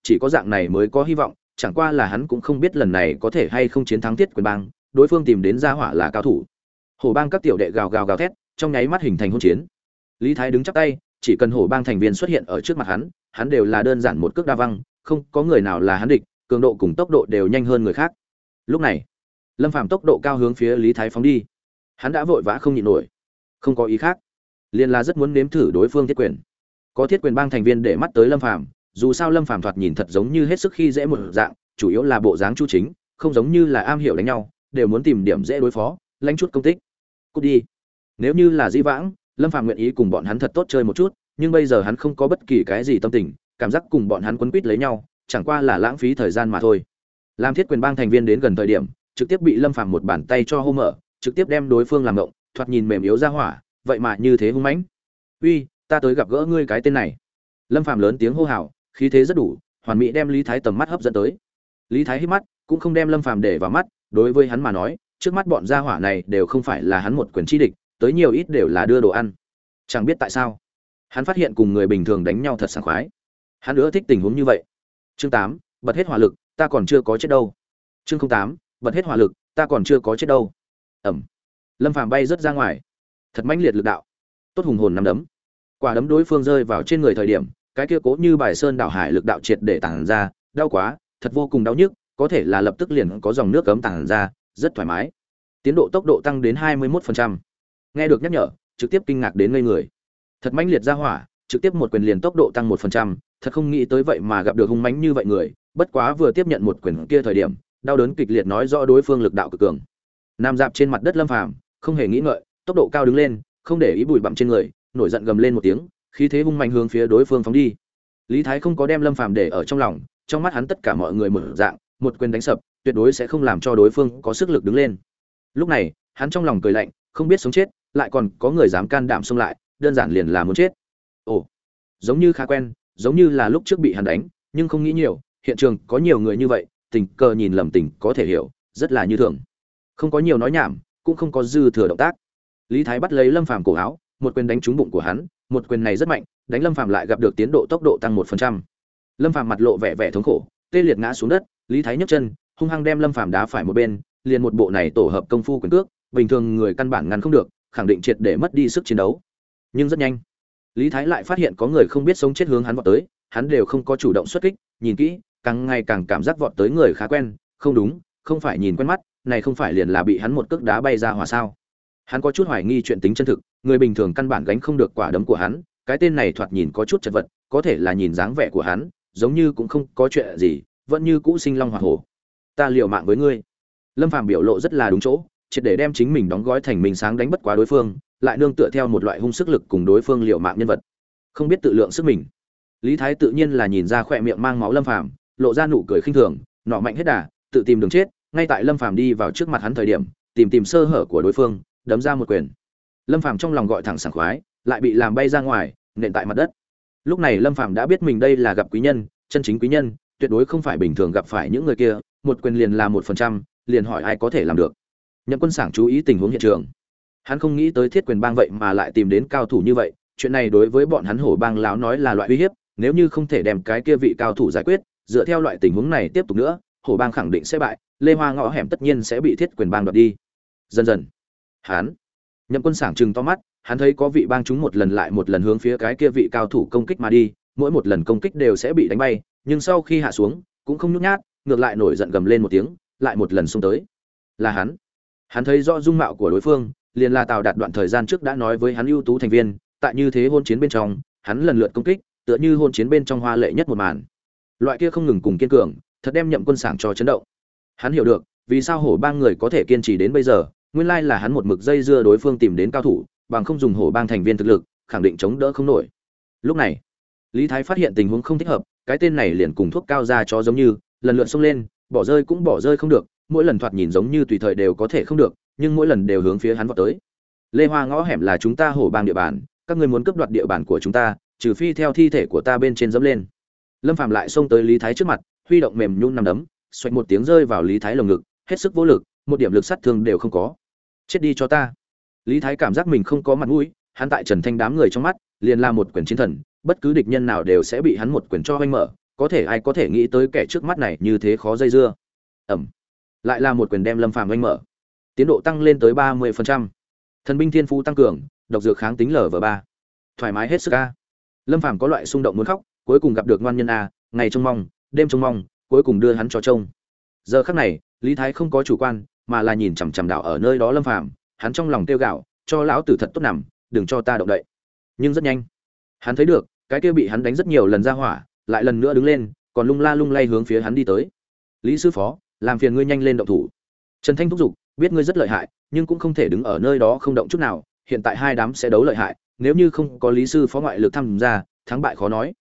Speaker 1: chỉ có dạng này mới có hy vọng, chẳng qua là hắn cũng không biết lần này có thể hay không chiến thắng Thiết Quyền Bang, đối phương tìm đến gia hỏa là cao thủ. Hổ Bang các tiểu đệ gào gào gào thét, trong nháy mắt hình thành hỗn chiến. Lý Thái đứng chắp tay, chỉ cần Hổ Bang thành viên xuất hiện ở trước mặt hắn đều là đơn giản một cước đa văng, không có người nào là hắn địch, cường độ cùng tốc độ đều nhanh hơn người khác. Lúc này, Lâm Phàm tốc độ cao hướng phía Lý Thái phóng đi. Hắn đã vội vã không nhịn nổi, không có ý khác, liền là rất muốn nếm thử đối phương Thiết Quyền. Có Thiết Quyền Bang thành viên để mắt tới Lâm Phàm, dù sao Lâm Phàm thoạt nhìn thật giống như hết sức khi dễ một dạng, chủ yếu là bộ dáng chu chính, không giống như là am hiểu đánh nhau, đều muốn tìm điểm dễ đối phó, lãnh chút công tích. Cút đi. Nếu như là Dĩ Vãng, Lâm Phàm nguyện ý cùng bọn hắn thật tốt chơi một chút, nhưng bây giờ hắn không có bất kỳ cái gì tâm tình, cảm giác cùng bọn hắn quấn quýt lấy nhau, chẳng qua là lãng phí thời gian mà thôi. Làm Thiết Quyền Bang thành viên đến gần thời điểm, trực tiếp bị Lâm Phàm một bàn tay cho hô mở, trực tiếp đem đối phương làm ngộng, thoạt nhìn mềm yếu ra hỏa, vậy mà như thế hung mãnh. "Uy, ta tới gặp gỡ ngươi cái tên này." Lâm Phàm lớn tiếng hô hào, khí thế rất đủ, hoàn mỹ đem Lý Thái tầm mắt hấp dẫn tới. Lý Thái hít mắt, cũng không đem Lâm Phàm để vào mắt, đối với hắn mà nói, trước mắt bọn gia hỏa này đều không phải là hắn một quyền chi địch, tới nhiều ít đều là đưa đồ ăn. Chẳng biết tại sao, hắn phát hiện cùng người bình thường đánh nhau thật sảng khoái. Hắn ưa thích tình huống như vậy. Chương 8, bật hết hỏa lực, ta còn chưa có chết đâu. Chương 08, bật hết hỏa lực, ta còn chưa có chết đâu. Ầm. Lâm Phàm bay rất ra ngoài, thật mãnh liệt lực đạo. Tốt hùng hồn nắm đấm. Quả đấm đối phương rơi vào trên người thời điểm, cái kia cố như bài sơn đảo hải lực đạo triệt để tản ra, đau quá, thật vô cùng đau nhức, có thể là lập tức liền có dòng nước cấm tản ra, rất thoải mái. Tiến độ tốc độ tăng đến 21%. Nghe được nhắc nhở, trực tiếp kinh ngạc đến ngây người. Thật mãnh liệt ra hỏa, trực tiếp một quyền liền tốc độ tăng 1%, thật không nghĩ tới vậy mà gặp được hung mãnh như vậy người, bất quá vừa tiếp nhận một quyền kia thời điểm, đau đớn kịch liệt nói rõ đối phương lực đạo cực cường. Nam dạp trên mặt đất Lâm Phàm, không hề nghĩ ngợi, tốc độ cao đứng lên, không để ý bụi bặm trên người, nổi giận gầm lên một tiếng, khí thế hung mạnh hướng phía đối phương phóng đi. Lý Thái không có đem Lâm Phàm để ở trong lòng, trong mắt hắn tất cả mọi người mở dạng, một quyền đánh sập, tuyệt đối sẽ không làm cho đối phương có sức lực đứng lên. Lúc này, hắn trong lòng cười lạnh, không biết sống chết, lại còn có người dám can đảm xông lại, đơn giản liền là muốn chết. Ồ, giống như khá quen, giống như là lúc trước bị hắn đánh, nhưng không nghĩ nhiều, hiện trường có nhiều người như vậy, tình cờ nhìn lầm tình có thể hiểu, rất là như thường. Không có nhiều nói nhảm, cũng không có dư thừa động tác. Lý Thái bắt lấy Lâm Phàm cổ áo, một quyền đánh trúng bụng của hắn, một quyền này rất mạnh, đánh Lâm Phàm lại gặp được tiến độ tốc độ tăng 1%. Lâm Phàm mặt lộ vẻ vẻ thống khổ, tê liệt ngã xuống đất, Lý Thái nhấc chân, hung hăng đem Lâm Phàm đá phải một bên, liền một bộ này tổ hợp công phu quyền cước, bình thường người căn bản ngăn không được, khẳng định triệt để mất đi sức chiến đấu. Nhưng rất nhanh, Lý Thái lại phát hiện có người không biết sống chết hướng hắn vọt tới, hắn đều không có chủ động xuất kích, nhìn kỹ, càng ngày càng cảm giác vọt tới người khá quen, không đúng, không phải nhìn quen mắt, này không phải liền là bị hắn một cước đá bay ra hỏa sao? Hắn có chút hoài nghi chuyện tính chân thực, người bình thường căn bản gánh không được quả đấm của hắn, cái tên này thoạt nhìn có chút chật vật, có thể là nhìn dáng vẻ của hắn, giống như cũng không có chuyện gì, vẫn như cũ sinh long hỏa hổ. Ta liều mạng với ngươi. Lâm Phàm biểu lộ rất là đúng chỗ, triệt để đem chính mình đóng gói thành mình sáng đánh bất quá đối phương, lại nương tựa theo một loại hung sức lực cùng đối phương liều mạng nhân vật. Không biết tự lượng sức mình. Lý Thái tự nhiên là nhìn ra khỏe miệng mang máu Lâm Phàm, lộ ra nụ cười khinh thường, nọ mạnh hết đà, tự tìm đường chết, ngay tại Lâm Phàm đi vào trước mặt hắn thời điểm, tìm sơ hở của đối phương, đấm ra một quyền. Lâm Phàm trong lòng gọi thẳng sảng khoái, lại bị làm bay ra ngoài, nện tại mặt đất. Lúc này Lâm Phàm đã biết mình đây là gặp quý nhân, chân chính quý nhân, tuyệt đối không phải bình thường gặp phải những người kia, một quyền liền là 1%, liền hỏi ai có thể làm được. Nhậm Quân Sảng chú ý tình huống hiện trường. Hắn không nghĩ tới Thiết Quyền Bang vậy mà lại tìm đến cao thủ như vậy, chuyện này đối với bọn hắn Hổ Bang láo nói là loại uy hiếp, nếu như không thể đem cái kia vị cao thủ giải quyết, dựa theo loại tình huống này tiếp tục nữa, Hổ Bang khẳng định sẽ bại, Lê Hoa ngõ hẻm tất nhiên sẽ bị Thiết Quyền Bang đoạt đi. Dần dần, Nhậm Quân Sảng trừng to mắt, hắn thấy có vị bang chúng một lần lại một lần hướng phía cái kia vị cao thủ công kích mà đi, mỗi một lần công kích đều sẽ bị đánh bay, nhưng sau khi hạ xuống, cũng không nhút nhát, ngược lại nổi giận gầm lên một tiếng, lại một lần xông tới. Là hắn. Hắn thấy rõ dung mạo của đối phương, liền là Tào Đạt đoạn thời gian trước đã nói với hắn ưu tú thành viên, tại như thế hôn chiến bên trong, hắn lần lượt công kích, tựa như hôn chiến bên trong hoa lệ nhất một màn. Loại kia không ngừng cùng kiên cường, thật đem Nhậm Quân Sảng cho chấn động. Hắn hiểu được, vì sao Hổ Bang người có thể kiên trì đến bây giờ, nguyên lai là hắn một mực dây dưa đối phương tìm đến cao thủ, bằng không dùng Hổ Bang thành viên thực lực, khẳng định chống đỡ không nổi. Lúc này, Lý Thái phát hiện tình huống không thích hợp, cái tên này liền cùng thuốc cao ra chó giống như, lần lượt xông lên, bỏ rơi cũng bỏ rơi không được, mỗi lần thoạt nhìn giống như tùy thời đều có thể không được, nhưng mỗi lần đều hướng phía hắn vọt tới. Lê Hoa ngõ hẻm là chúng ta Hổ Bang địa bàn, các ngươi muốn cướp đoạt địa bàn của chúng ta, trừ phi theo thi thể của ta bên trên dẫm lên. Lâm Phàm lại xông tới Lý Thái trước mặt, huy động mềm nhũn nằm đấm, xoạch một tiếng rơi vào Lý Thái lồng ngực, hết sức vô lực, một điểm lực sát thương đều không có. Chết đi cho ta. Lý Thái cảm giác mình không có mặt mũi, hắn tại Trần Thanh đám người trong mắt, liền là một quyền chiến thần, bất cứ địch nhân nào đều sẽ bị hắn một quyền cho hoanh mở, có thể ai có thể nghĩ tới kẻ trước mắt này như thế khó dây dưa. Ẩm. Lại là một quyền đem Lâm Phàm oanh mở. Tiến độ tăng lên tới 30%. Thần binh thiên phú tăng cường, độc dược kháng tính LV3. Thoải mái hết sức a. Lâm Phàm có loại xung động muốn khóc, cuối cùng gặp được ngoan nhân a, ngày trông mong, đêm trông mong, cuối cùng đưa hắn cho trông. Giờ khắc này, Lý Thái không có chủ quan, mà là nhìn chằm chằm đảo ở nơi đó Lâm Phàm, hắn trong lòng tiêu gạo, cho lão tử thật tốt nằm, đừng cho ta động đậy. Nhưng rất nhanh, hắn thấy được, cái kia bị hắn đánh rất nhiều lần ra hỏa, lại lần nữa đứng lên, còn lung la lung lay hướng phía hắn đi tới. Lý sư phó, làm phiền ngươi nhanh lên động thủ. Trần Thanh thúc giục, biết ngươi rất lợi hại, nhưng cũng không thể đứng ở nơi đó không động chút nào, hiện tại hai đám sẽ đấu lợi hại, nếu như không có Lý sư phó ngoại lực tham gia, thắng bại khó nói.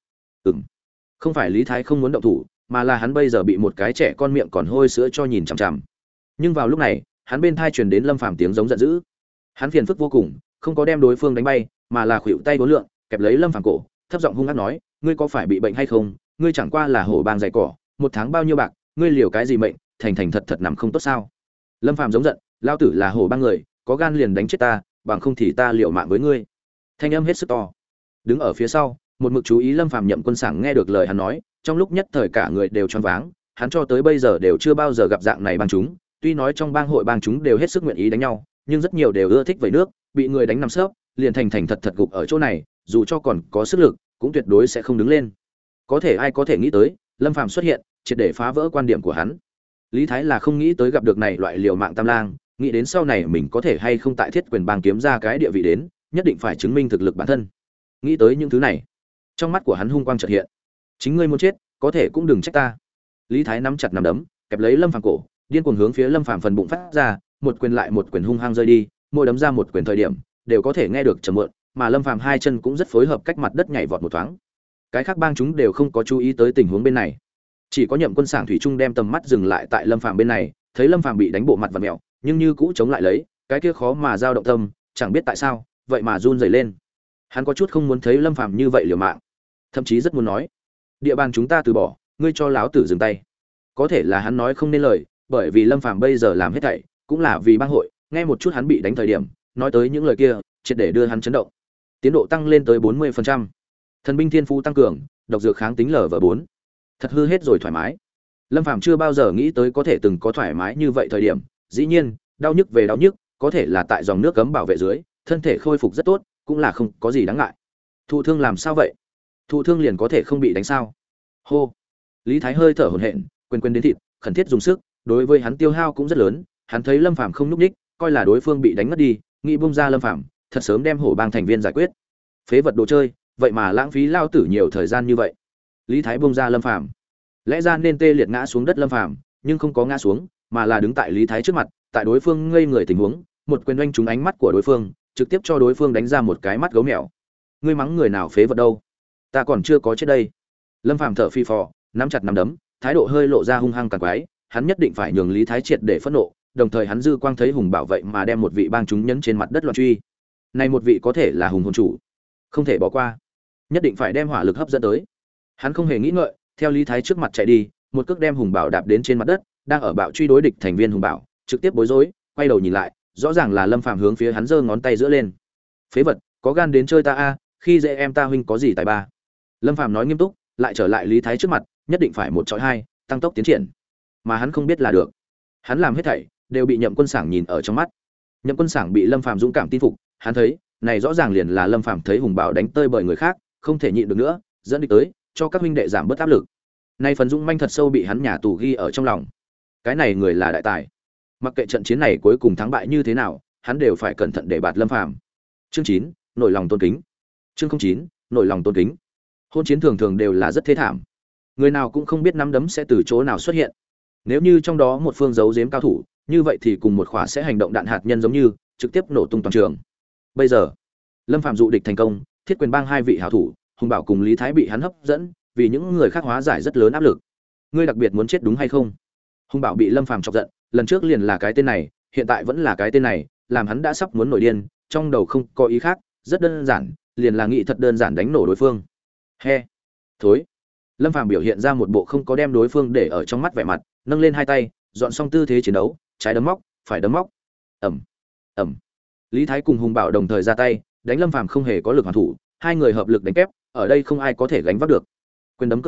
Speaker 1: Không phải Lý Thái không muốn động thủ, mà là hắn bây giờ bị một cái trẻ con miệng còn hôi sữa cho nhìn chằm chằm. Nhưng vào lúc này, hắn bên thai truyền đến Lâm Phàm tiếng giống giận dữ. Hắn phiền phức vô cùng, không có đem đối phương đánh bay, mà là khuỵu tay vốn lượng, kẹp lấy Lâm Phàm cổ, thấp giọng hung ác nói, ngươi có phải bị bệnh hay không? Ngươi chẳng qua là hổ bang dày cỏ, một tháng bao nhiêu bạc, ngươi liều cái gì mệnh, thành thành thật thật nằm không tốt sao? Lâm Phàm giống giận, lao tử là hổ bang người, có gan liền đánh chết ta, bằng không thì ta liều mạng với ngươi. Thanh âm hết sức to. Đứng ở phía sau, một mực chú ý Lâm Phàm Nhậm Quân Sảng nghe được lời hắn nói, trong lúc nhất thời cả người đều choáng váng, hắn cho tới bây giờ đều chưa bao giờ gặp dạng này bang chúng, tuy nói trong bang hội bang chúng đều hết sức nguyện ý đánh nhau, nhưng rất nhiều đều ưa thích vẩy nước, bị người đánh nằm sấp, liền thành thành thật thật gục ở chỗ này, dù cho còn có sức lực, cũng tuyệt đối sẽ không đứng lên. Có thể ai có thể nghĩ tới, Lâm Phàm xuất hiện, triệt để phá vỡ quan điểm của hắn. Lý Thái là không nghĩ tới gặp được này loại liều mạng tam lang, nghĩ đến sau này mình có thể hay không tại Thiết Quyền bang kiếm ra cái địa vị đến, nhất định phải chứng minh thực lực bản thân. Nghĩ tới những thứ này, trong mắt của hắn hung quang chợt hiện. Chính ngươi muốn chết, có thể cũng đừng trách ta. Lý Thái nắm chặt nắm đấm, kẹp lấy Lâm Phàm cổ, điên cuồng hướng phía Lâm Phàm phần bụng phát ra, một quyền lại một quyền hung hăng rơi đi, mỗi đấm ra một quyền thời điểm, đều có thể nghe được trầm mượn, mà Lâm Phàm hai chân cũng rất phối hợp cách mặt đất nhảy vọt một thoáng. Cái khác bang chúng đều không có chú ý tới tình huống bên này. Chỉ có Nhậm Quân Sảng thủy chung đem tầm mắt dừng lại tại Lâm Phàm bên này, thấy Lâm Phàm bị đánh bộ mặt vặn mèo, nhưng như cũ chống lại lấy, cái kia khó mà dao động tâm, chẳng biết tại sao, vậy mà run rẩy lên. Hắn có chút không muốn thấy Lâm Phàm như vậy liều mạng, thậm chí rất muốn nói, địa bàn chúng ta từ bỏ, ngươi cho láo tử dừng tay. Có thể là hắn nói không nên lời, bởi vì Lâm Phàm bây giờ làm hết thảy cũng là vì bang hội, nghe một chút hắn bị đánh thời điểm, nói tới những lời kia, triệt để đưa hắn chấn động. Tiến độ tăng lên tới 40%. Thần binh thiên phú tăng cường, độc dược kháng tính LV4. Thật hư hết rồi thoải mái. Lâm Phàm chưa bao giờ nghĩ tới có thể từng có thoải mái như vậy thời điểm, dĩ nhiên, đau nhức về đau nhức, có thể là tại dòng nước cấm bảo vệ dưới, thân thể khôi phục rất tốt, cũng là không có gì đáng ngại. Thụ thương làm sao vậy? Thụ thương liền có thể không bị đánh sao? Hô. Lý Thái hơi thở hổn hển, quên đến thịt, khẩn thiết dùng sức, đối với hắn tiêu hao cũng rất lớn, hắn thấy Lâm Phàm không nhúc nhích, coi là đối phương bị đánh ngất đi, nghĩ bung ra Lâm Phàm, thật sớm đem hổ bang thành viên giải quyết. Phế vật đồ chơi, vậy mà lãng phí lao tử nhiều thời gian như vậy. Lý Thái bung ra Lâm Phàm, lẽ ra nên tê liệt ngã xuống đất Lâm Phàm, nhưng không có ngã xuống, mà là đứng tại Lý Thái trước mặt, tại đối phương ngây người tình huống, một quyền oanh trúng ánh mắt của đối phương, trực tiếp cho đối phương đánh ra một cái mắt gấu mèo. Ngươi mắng người nào phế vật đâu? Ta còn chưa có chết đây. Lâm Phàm thở phì phò, nắm chặt nắm đấm, thái độ hơi lộ ra hung hăng càng quái, hắn nhất định phải nhường Lý Thái triệt để phẫn nộ, đồng thời hắn dư quang thấy Hùng Bảo vậy mà đem một vị bang chúng nhấn trên mặt đất loạn truy. Này một vị có thể là Hùng hồn chủ, không thể bỏ qua, nhất định phải đem hỏa lực hấp dẫn tới. Hắn không hề nghĩ ngợi, theo Lý Thái trước mặt chạy đi, một cước đem Hùng Bảo đạp đến trên mặt đất, đang ở bạo truy đối địch thành viên Hùng Bảo, trực tiếp bối rối, quay đầu nhìn lại, rõ ràng là Lâm Phàm hướng phía hắn giơ ngón tay giữa lên. Phế vật, có gan đến chơi ta a, khi dễ em ta huynh có gì tài ba. Lâm Phàm nói nghiêm túc, lại trở lại Lý Thái trước mặt, nhất định phải một chọi hai, tăng tốc tiến triển. Mà hắn không biết là được, hắn làm hết thảy đều bị Nhậm Quân Sảng nhìn ở trong mắt. Nhậm Quân Sảng bị Lâm Phàm dũng cảm tin phục, hắn thấy, này rõ ràng liền là Lâm Phàm thấy Hùng Bảo đánh tơi bởi người khác, không thể nhịn được nữa, dẫn đi tới, cho các huynh đệ giảm bớt áp lực. Nay phần dũng manh thật sâu bị hắn nhà tù ghi ở trong lòng. Cái này người là đại tài. Mặc kệ trận chiến này cuối cùng thắng bại như thế nào, hắn đều phải cẩn thận để bạt Lâm Phàm. Chương 9, nổi lòng tôn kính. Chương 09, nổi lòng tôn kính. Hôn chiến thường thường đều là rất thê thảm. Người nào cũng không biết nắm đấm sẽ từ chỗ nào xuất hiện. Nếu như trong đó một phương giấu giếm cao thủ, như vậy thì cùng một khỏa sẽ hành động đạn hạt nhân giống như, trực tiếp nổ tung toàn trường. Bây giờ, Lâm Phàm dụ địch thành công, Thiết Quyền bang hai vị hảo thủ, Hùng Bảo cùng Lý Thái bị hắn hấp dẫn, vì những người khác hóa giải rất lớn áp lực. Ngươi đặc biệt muốn chết đúng hay không? Hùng Bảo bị Lâm Phàm chọc giận, lần trước liền là cái tên này, hiện tại vẫn là cái tên này, làm hắn đã sắp muốn nổi điên, trong đầu không có ý khác, rất đơn giản, liền là nghĩ thật đơn giản đánh nổ đối phương. He, thối. Lâm Phàm biểu hiện ra một bộ không có đem đối phương để ở trong mắt vẻ mặt, nâng lên hai tay, dọn xong tư thế chiến đấu, trái đấm móc, phải đấm móc. Ầm, ầm. Lý Thái cùng Hùng Bảo đồng thời ra tay, đánh Lâm Phàm không hề có lực hoàn thủ, hai người hợp lực đánh kép, ở đây không ai có thể gánh vác được. Quyền đấm cước đá,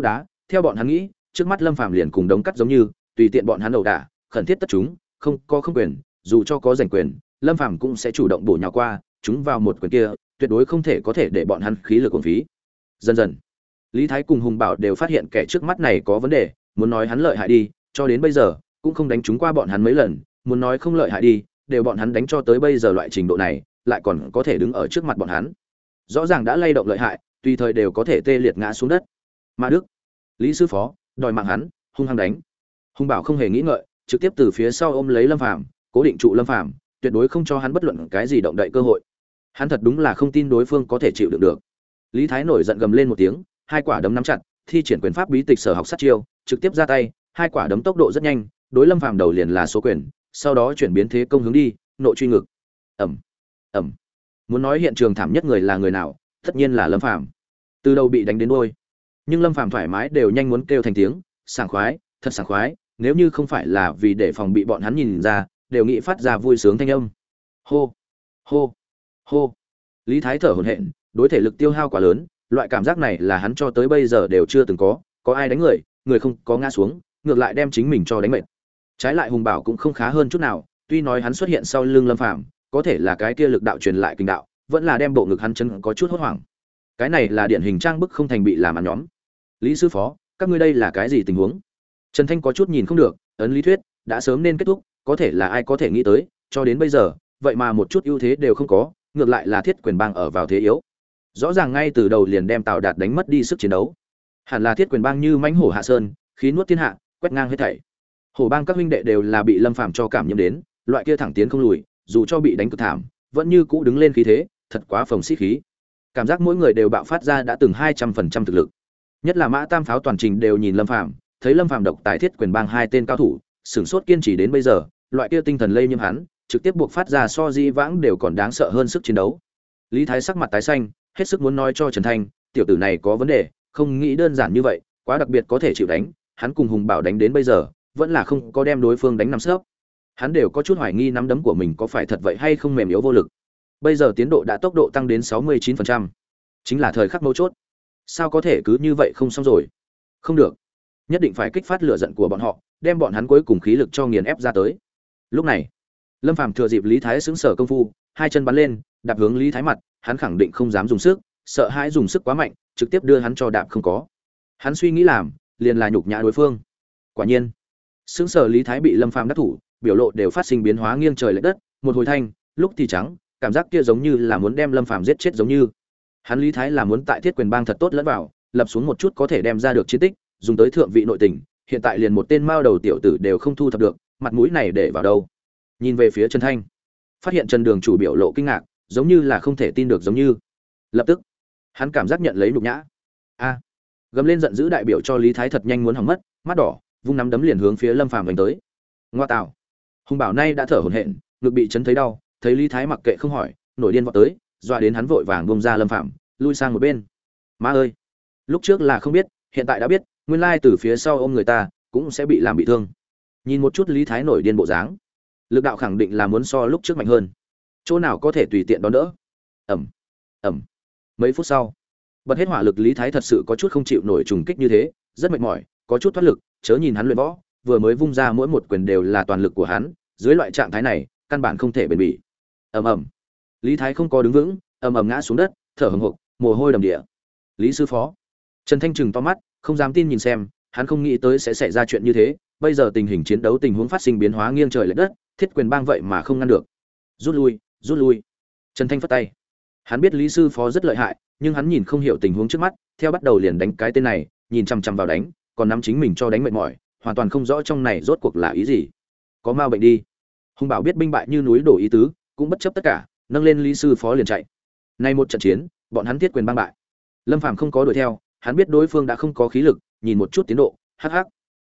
Speaker 1: theo bọn hắn nghĩ, trước mắt Lâm Phàm liền cùng đống cắt giống như, tùy tiện bọn hắn ẩu đả, khẩn thiết tất chúng, không có không quyền, dù cho có giành quyền, Lâm Phàm cũng sẽ chủ động bổ nhào qua, chúng vào một quyền kia, tuyệt đối không thể có thể để bọn hắn khí lực uổng phí. Dần dần, Lý Thái cùng Hùng Bảo đều phát hiện kẻ trước mắt này có vấn đề, muốn nói hắn lợi hại đi, cho đến bây giờ cũng không đánh trúng qua bọn hắn mấy lần, muốn nói không lợi hại đi, đều bọn hắn đánh cho tới bây giờ loại trình độ này, lại còn có thể đứng ở trước mặt bọn hắn. Rõ ràng đã lay động lợi hại, tùy thời đều có thể tê liệt ngã xuống đất. Mã Đức, Lý sư phó, đòi mạng hắn, hung hăng đánh. Hùng Bảo không hề nghĩ ngợi, trực tiếp từ phía sau ôm lấy Lâm Phàm, cố định trụ Lâm Phàm, tuyệt đối không cho hắn bất luận cái gì động đậy cơ hội. Hắn thật đúng là không tin đối phương có thể chịu đựng được. Lý Thái nổi giận gầm lên một tiếng, hai quả đấm nắm chặt, thi triển quyền pháp bí tịch sở học sát chiêu, trực tiếp ra tay, hai quả đấm tốc độ rất nhanh, đối Lâm Phàm đầu liền là số quyền, sau đó chuyển biến thế công hướng đi, nội truy ngực. Ầm, ầm. Muốn nói hiện trường thảm nhất người là người nào, tất nhiên là Lâm Phàm. Từ đầu bị đánh đến đuôi, nhưng Lâm Phàm thoải mái đều nhanh muốn kêu thành tiếng, sảng khoái, thật sảng khoái, nếu như không phải là vì để phòng bị bọn hắn nhìn ra, đều nghĩ phát ra vui sướng thanh âm. Hô, hô, hô. Lý Thái thở hổn hển, đối thể lực tiêu hao quá lớn, loại cảm giác này là hắn cho tới bây giờ đều chưa từng có ai đánh người, người không có ngã xuống, ngược lại đem chính mình cho đánh mệt. Trái lại Hùng Bảo cũng không khá hơn chút nào, tuy nói hắn xuất hiện sau lưng Lâm Phàm, có thể là cái kia lực đạo truyền lại kinh đạo, vẫn là đem bộ ngực hắn chân có chút hốt hoảng. Cái này là điển hình trang bức không thành bị làm ăn nhóm. Lý sư phó, các ngươi đây là cái gì tình huống? Trần Thanh có chút nhìn không được, ấn lý thuyết đã sớm nên kết thúc, có thể là ai có thể nghĩ tới, cho đến bây giờ, vậy mà một chút ưu thế đều không có, ngược lại là Thiết Quyền Bang ở vào thế yếu. Rõ ràng ngay từ đầu liền đem Tào Đạt đánh mất đi sức chiến đấu. Hẳn là Thiết Quyền Bang như mãnh hổ hạ sơn, khí nuốt thiên hạ, quét ngang hết thảy. Hổ Bang các huynh đệ đều là bị Lâm Phàm cho cảm nhiễm đến, loại kia thẳng tiến không lùi, dù cho bị đánh cực thảm, vẫn như cũ đứng lên khí thế, thật quá phồng xít khí. Cảm giác mỗi người đều bạo phát ra đã từng 200% thực lực. Nhất là Mã Tam Pháo toàn trình đều nhìn Lâm Phàm, thấy Lâm Phàm độc tài Thiết Quyền Bang hai tên cao thủ, sửng sốt kiên trì đến bây giờ, loại kia tinh thần lây nhiễm hắn, trực tiếp buộc phát ra so di vãng đều còn đáng sợ hơn sức chiến đấu. Lý Thái sắc mặt tái xanh, hết sức muốn nói cho Trần Thanh, tiểu tử này có vấn đề, không nghĩ đơn giản như vậy, quá đặc biệt có thể chịu đánh, hắn cùng Hùng Bảo đánh đến bây giờ, vẫn là không có đem đối phương đánh nằm sấp. Hắn đều có chút hoài nghi nắm đấm của mình có phải thật vậy hay không mềm yếu vô lực. Bây giờ tiến độ đã tốc độ tăng đến 69%, chính là thời khắc mấu chốt. Sao có thể cứ như vậy không xong rồi? Không được, nhất định phải kích phát lửa giận của bọn họ, đem bọn hắn cuối cùng khí lực cho nghiền ép ra tới. Lúc này, Lâm Phàm thừa dịp Lý Thái sững sờ công phu, hai chân bắn lên, đạp hướng Lý Thái mặt, hắn khẳng định không dám dùng sức, sợ hãi dùng sức quá mạnh, trực tiếp đưa hắn cho đạp không có. Hắn suy nghĩ làm, liền là nhục nhã đối phương. Quả nhiên, sững sờ Lý Thái bị Lâm Phàm đắc thủ, biểu lộ đều phát sinh biến hóa nghiêng trời lệch đất, một hồi thanh, lúc thì trắng, cảm giác kia giống như là muốn đem Lâm Phàm giết chết giống như. Hắn Lý Thái là muốn tại Thiết Quyền Bang thật tốt lẫn vào, lập xuống một chút có thể đem ra được chiến tích, dùng tới thượng vị nội tình, hiện tại liền một tên mao đầu tiểu tử đều không thu thập được, mặt mũi này để vào đâu? Nhìn về phía Trần Thanh, phát hiện Trần Đường chủ biểu lộ kinh ngạc, giống như là không thể tin được giống như. Lập tức, hắn cảm giác nhận lấy nhục nhã. A! Gầm lên giận dữ đại biểu cho Lý Thái thật nhanh muốn hỏng mất, mắt đỏ, vung nắm đấm liền hướng phía Lâm Phàm đánh tới. Ngoa tạo. Hùng Bảo nay đã thở hổn hển, ngực bị chấn thấy đau, thấy Lý Thái mặc kệ không hỏi, nổi điên vọt tới, dọa đến hắn vội vàng bung ra Lâm Phàm, lui sang một bên. Má ơi, lúc trước là không biết, hiện tại đã biết, nguyên lai từ phía sau ôm người ta cũng sẽ bị làm bị thương. Nhìn một chút Lý Thái nổi điên bộ dáng, lực đạo khẳng định là muốn so lúc trước mạnh hơn. Chỗ nào có thể tùy tiện đón đỡ. Ầm, ầm. Mấy phút sau, bật hết hỏa lực Lý Thái thật sự có chút không chịu nổi trùng kích như thế, rất mệt mỏi, có chút thoát lực, chớ nhìn hắn luyện võ, vừa mới vung ra mỗi một quyền đều là toàn lực của hắn, dưới loại trạng thái này, căn bản không thể bền bỉ. Ầm ầm. Lý Thái không có đứng vững, ầm ầm ngã xuống đất, thở hổn hộc, mồ hôi đầm đìa. Lý sư phó. Trần Thanh trừng to mắt, không dám tin nhìn xem, hắn không nghĩ tới sẽ xảy ra chuyện như thế, bây giờ tình hình chiến đấu tình huống phát sinh biến hóa nghiêng trời lệch đất, Thiết Quyền Bang vậy mà không ngăn được. Rút lui, rút lui. Trần Thanh phất tay. Hắn biết Lý sư phó rất lợi hại, nhưng hắn nhìn không hiểu tình huống trước mắt, theo bắt đầu liền đánh cái tên này, nhìn chằm chằm vào đánh, còn nắm chính mình cho đánh mệt mỏi, hoàn toàn không rõ trong này rốt cuộc là ý gì. Có ma bệnh đi. Hùng Bảo biết binh bại như núi đổ ý tứ, cũng bất chấp tất cả, nâng lên Lý sư phó liền chạy. Nay một trận chiến, bọn hắn Thiết Quyền Bang bại. Lâm Phàm không có đuổi theo, hắn biết đối phương đã không có khí lực, nhìn một chút tiến độ, hắc hắc.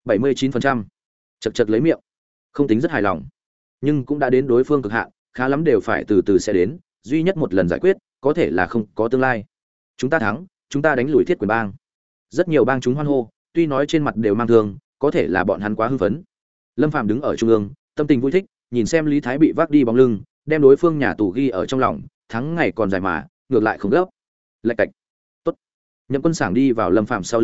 Speaker 1: 79%. Chậc chậc lấy miệng. Không tính rất hài lòng, nhưng cũng đã đến đối phương cực hạn, khá lắm đều phải từ từ sẽ đến, duy nhất một lần giải quyết, có thể là không có tương lai. Chúng ta thắng, chúng ta đánh lùi Thiết Quyền Bang. Rất nhiều bang chúng hoan hô, tuy nói trên mặt đều mang thương, có thể là bọn hắn quá hưng phấn. Lâm Phàm đứng ở trung ương, tâm tình vui thích, nhìn xem Lý Thái bị vác đi bóng lưng, đem đối phương nhà tù ghi ở trong lòng, thắng ngày còn dài mà, ngược lại không gấp. Lạch cạch. Tốt. Nhậm Quân Sảng đi vào Lâm Phàm sau lưng,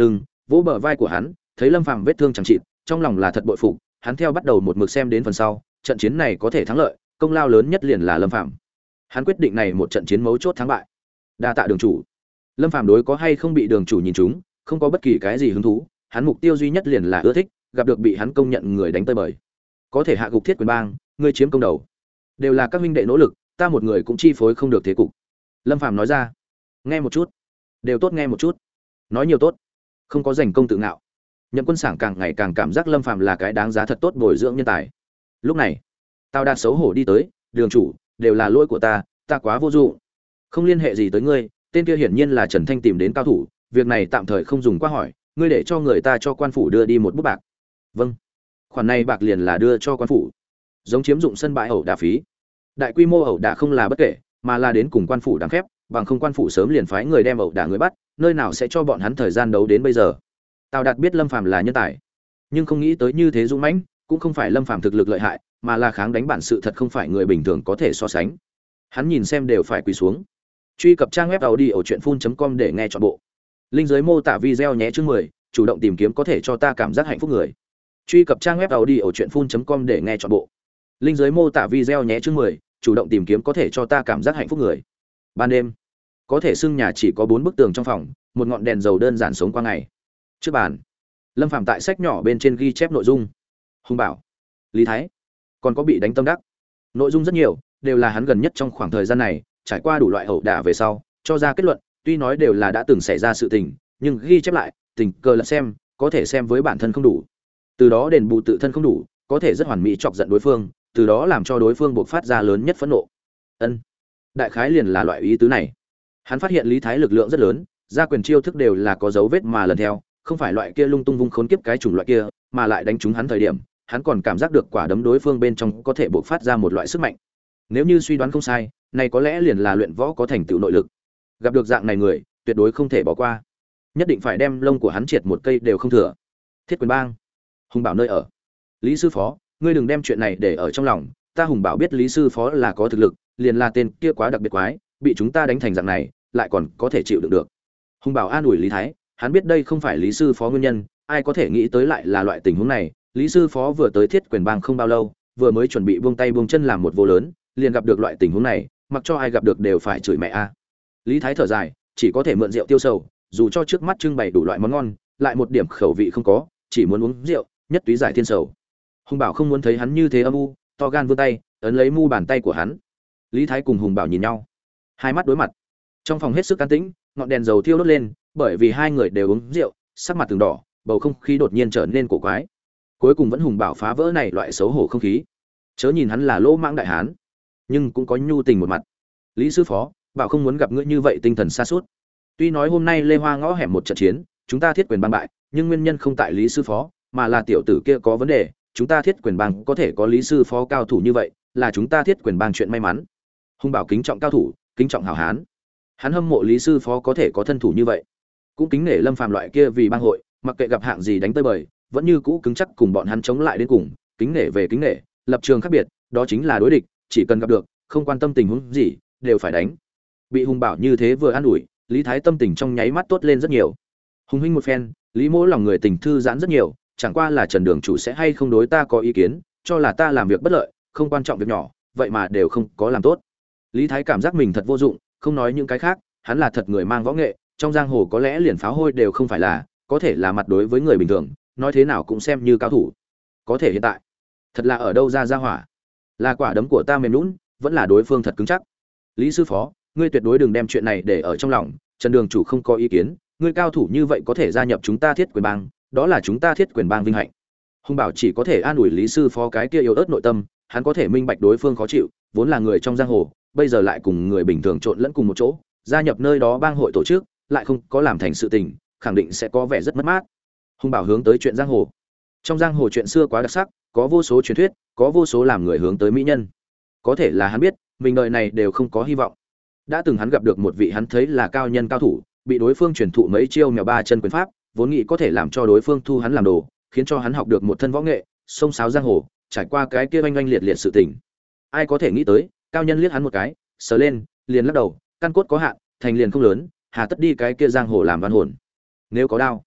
Speaker 1: vỗ bờ vai của hắn, thấy Lâm Phàm vết thương chẳng chịt, trong lòng là thật bội phục, hắn theo bắt đầu một mực xem đến phần sau, trận chiến này có thể thắng lợi, công lao lớn nhất liền là Lâm Phàm. Hắn quyết định này một trận chiến mấu chốt thắng bại. Đa tạ đường chủ. Lâm Phàm đối có hay không bị đường chủ nhìn trúng, không có bất kỳ cái gì hứng thú, hắn mục tiêu duy nhất liền là ưa thích, gặp được bị hắn công nhận người đánh tơi bời. Có thể hạ gục Thiết Quyền Bang, ngươi chiếm công đầu. Đều là các huynh đệ nỗ lực, ta một người cũng chi phối không được thế cục. Lâm Phàm nói ra. Nghe một chút. Đều tốt nghe một chút. Nói nhiều tốt. Không có giành công tự ngạo. Nhậm Quân Sảng càng ngày càng cảm giác Lâm Phàm là cái đáng giá thật tốt bồi dưỡng nhân tài. Lúc này, Tào Đạt xấu hổ đi tới, "Đường chủ, đều là lỗi của ta quá vô dụng. Không liên hệ gì tới ngươi, tên kia hiển nhiên là Trần Thanh tìm đến cao thủ, việc này tạm thời không dùng qua hỏi, ngươi để cho người ta cho quan phủ đưa đi một bút bạc." "Vâng." Khoản này bạc liền là đưa cho quan phủ, giống chiếm dụng sân bãi ẩu đả phí. Đại quy mô ẩu đả không là bất kể, mà là đến cùng quan phủ đáng khép, bằng không quan phủ sớm liền phái người đem ẩu đả người bắt, nơi nào sẽ cho bọn hắn thời gian đấu đến bây giờ. Tào Đạt biết Lâm Phàm là nhân tài, nhưng không nghĩ tới như thế dũng mãnh, cũng không phải Lâm Phàm thực lực lợi hại, mà là kháng đánh bản sự thật không phải người bình thường có thể so sánh. Hắn nhìn xem đều phải quỳ xuống. Truy cập trang web audiochuyenphun.com để nghe trọn bộ. Linh dưới mô tả video nhé chương 10, chủ động tìm kiếm có thể cho ta cảm giác hạnh phúc người. Truy cập trang web audiochuyenphun.com để nghe trọn bộ. Linh dưới mô tả video nhé chương 10, chủ động tìm kiếm có thể cho ta cảm giác hạnh phúc người. Ban đêm, có thể xưng nhà chỉ có 4 bức tường trong phòng, một ngọn đèn dầu đơn giản sống qua ngày. Trước bàn, Lâm Phàm tại sách nhỏ bên trên ghi chép nội dung. Hùng Bảo, Lý Thái, còn có bị đánh tâm đắc. Nội dung rất nhiều, đều là hắn gần nhất trong khoảng thời gian này trải qua đủ loại ẩu đả về sau cho ra kết luận, tuy nói đều là đã từng xảy ra sự tình, nhưng ghi chép lại, tình cờ lật xem, có thể xem với bản thân không đủ. Từ đó đền bù tự thân không đủ, có thể rất hoàn mỹ chọc giận đối phương, từ đó làm cho đối phương bộc phát ra lớn nhất phẫn nộ. Ân, đại khái liền là loại ý tứ này. Hắn phát hiện Lý Thái lực lượng rất lớn, ra quyền chiêu thức đều là có dấu vết mà lần theo, không phải loại kia lung tung vung khốn kiếp cái chủng loại kia, mà lại đánh trúng hắn thời điểm, hắn còn cảm giác được quả đấm đối phương bên trong có thể bộc phát ra một loại sức mạnh. Nếu như suy đoán không sai, này có lẽ liền là luyện võ có thành tựu nội lực. Gặp được dạng này người, tuyệt đối không thể bỏ qua. Nhất định phải đem lông của hắn triệt một cây đều không thừa. Thiết Quyền Bang, Hùng Bảo nơi ở. Lý sư phó, ngươi đừng đem chuyện này để ở trong lòng, ta Hùng Bảo biết Lý sư phó là có thực lực, liền là tên kia quá đặc biệt quái, bị chúng ta đánh thành dạng này, lại còn có thể chịu đựng được. Hùng Bảo an ủi Lý Thái, hắn biết đây không phải Lý sư phó nguyên nhân, ai có thể nghĩ tới lại là loại tình huống này. Lý sư phó vừa tới Thiết Quyền Bang không bao lâu, vừa mới chuẩn bị buông tay buông chân làm một vô lớn, liền gặp được loại tình huống này, mặc cho ai gặp được đều phải chửi mẹ a. Lý Thái thở dài, chỉ có thể mượn rượu tiêu sầu, dù cho trước mắt trưng bày đủ loại món ngon, lại một điểm khẩu vị không có, chỉ muốn uống rượu, nhất túy giải thiên sầu. Hùng Bảo không muốn thấy hắn như thế âm u, to gan vươn tay, ấn lấy mu bàn tay của hắn. Lý Thái cùng Hùng Bảo nhìn nhau, hai mắt đối mặt. Trong phòng hết sức an tĩnh, ngọn đèn dầu thiêu đốt lên, bởi vì hai người đều uống rượu, sắc mặt từng đỏ, bầu không khí đột nhiên trở nên cổ quái. Cuối cùng vẫn Hùng Bảo phá vỡ này loại xấu hổ không khí. Chớ nhìn hắn là lỗ mãng đại hán, nhưng cũng có nhu tình một mặt. Lý sư phó, Bảo không muốn gặp ngươi như vậy tinh thần sa sút. Tuy nói hôm nay Lê Hoa ngõ hẻm một trận chiến, chúng ta Thiết Quyền Bang bại, nhưng nguyên nhân không tại Lý sư phó, mà là tiểu tử kia có vấn đề, chúng ta Thiết Quyền Bang có thể có Lý sư phó cao thủ như vậy, là chúng ta Thiết Quyền Bang chuyện may mắn. Hùng Bảo kính trọng cao thủ, kính trọng hảo hán. Hắn hâm mộ Lý sư phó có thể có thân thủ như vậy, cũng kính nể Lâm Phàm loại kia vì bang hội, mặc kệ gặp hạng gì đánh tơi bời, vẫn như cũ cứng chắc cùng bọn hắn chống lại đến cùng, kính nể về kính nể, lập trường khác biệt, đó chính là đối địch, chỉ cần gặp được, không quan tâm tình huống gì, đều phải đánh. Bị Hùng Bảo như thế vừa an ủi, Lý Thái tâm tình trong nháy mắt tốt lên rất nhiều. Hùng huynh một phen, Lý Mỗ lòng người tình thư giãn rất nhiều, chẳng qua là Trần đường chủ sẽ hay không đối ta có ý kiến, cho là ta làm việc bất lợi, không quan trọng việc nhỏ, vậy mà đều không có làm tốt. Lý Thái cảm giác mình thật vô dụng, không nói những cái khác, hắn là thật người mang võ nghệ, trong giang hồ có lẽ liền pháo hôi đều không phải là, có thể là mặt đối với người bình thường, nói thế nào cũng xem như cao thủ. Có thể hiện tại, thật là ở đâu ra hỏa? Là quả đấm của ta mềm nhũn, vẫn là đối phương thật cứng chắc. Lý sư phó, ngươi tuyệt đối đừng đem chuyện này để ở trong lòng, Trần đường chủ không có ý kiến, ngươi cao thủ như vậy có thể gia nhập chúng ta Thiết Quyền Bang, đó là chúng ta Thiết Quyền Bang vinh hạnh. Hùng Bảo chỉ có thể an ủi Lý sư phó cái kia yếu ớt nội tâm, hắn có thể minh bạch đối phương khó chịu, vốn là người trong giang hồ, bây giờ lại cùng người bình thường trộn lẫn cùng một chỗ, gia nhập nơi đó bang hội tổ chức, lại không có làm thành sự tình, khẳng định sẽ có vẻ rất mất mát. Hùng Bảo hướng tới chuyện giang hồ. Trong giang hồ chuyện xưa quá đặc sắc, có vô số truyền thuyết, có vô số làm người hướng tới mỹ nhân. Có thể là hắn biết, mình đời này đều không có hy vọng. Đã từng hắn gặp được một vị hắn thấy là cao nhân cao thủ, bị đối phương truyền thụ mấy chiêu mèo ba chân quyền pháp, vốn nghĩ có thể làm cho đối phương thu hắn làm đồ, khiến cho hắn học được một thân võ nghệ, xông xáo giang hồ, trải qua cái kia oanh oanh liệt liệt sự tình. Ai có thể nghĩ tới, cao nhân liếc hắn một cái, sờ lên, liền lắc đầu, căn cốt có hạn, thành liền không lớn, hà tất đi cái kia giang hồ làm văn hồn. Nếu có đao,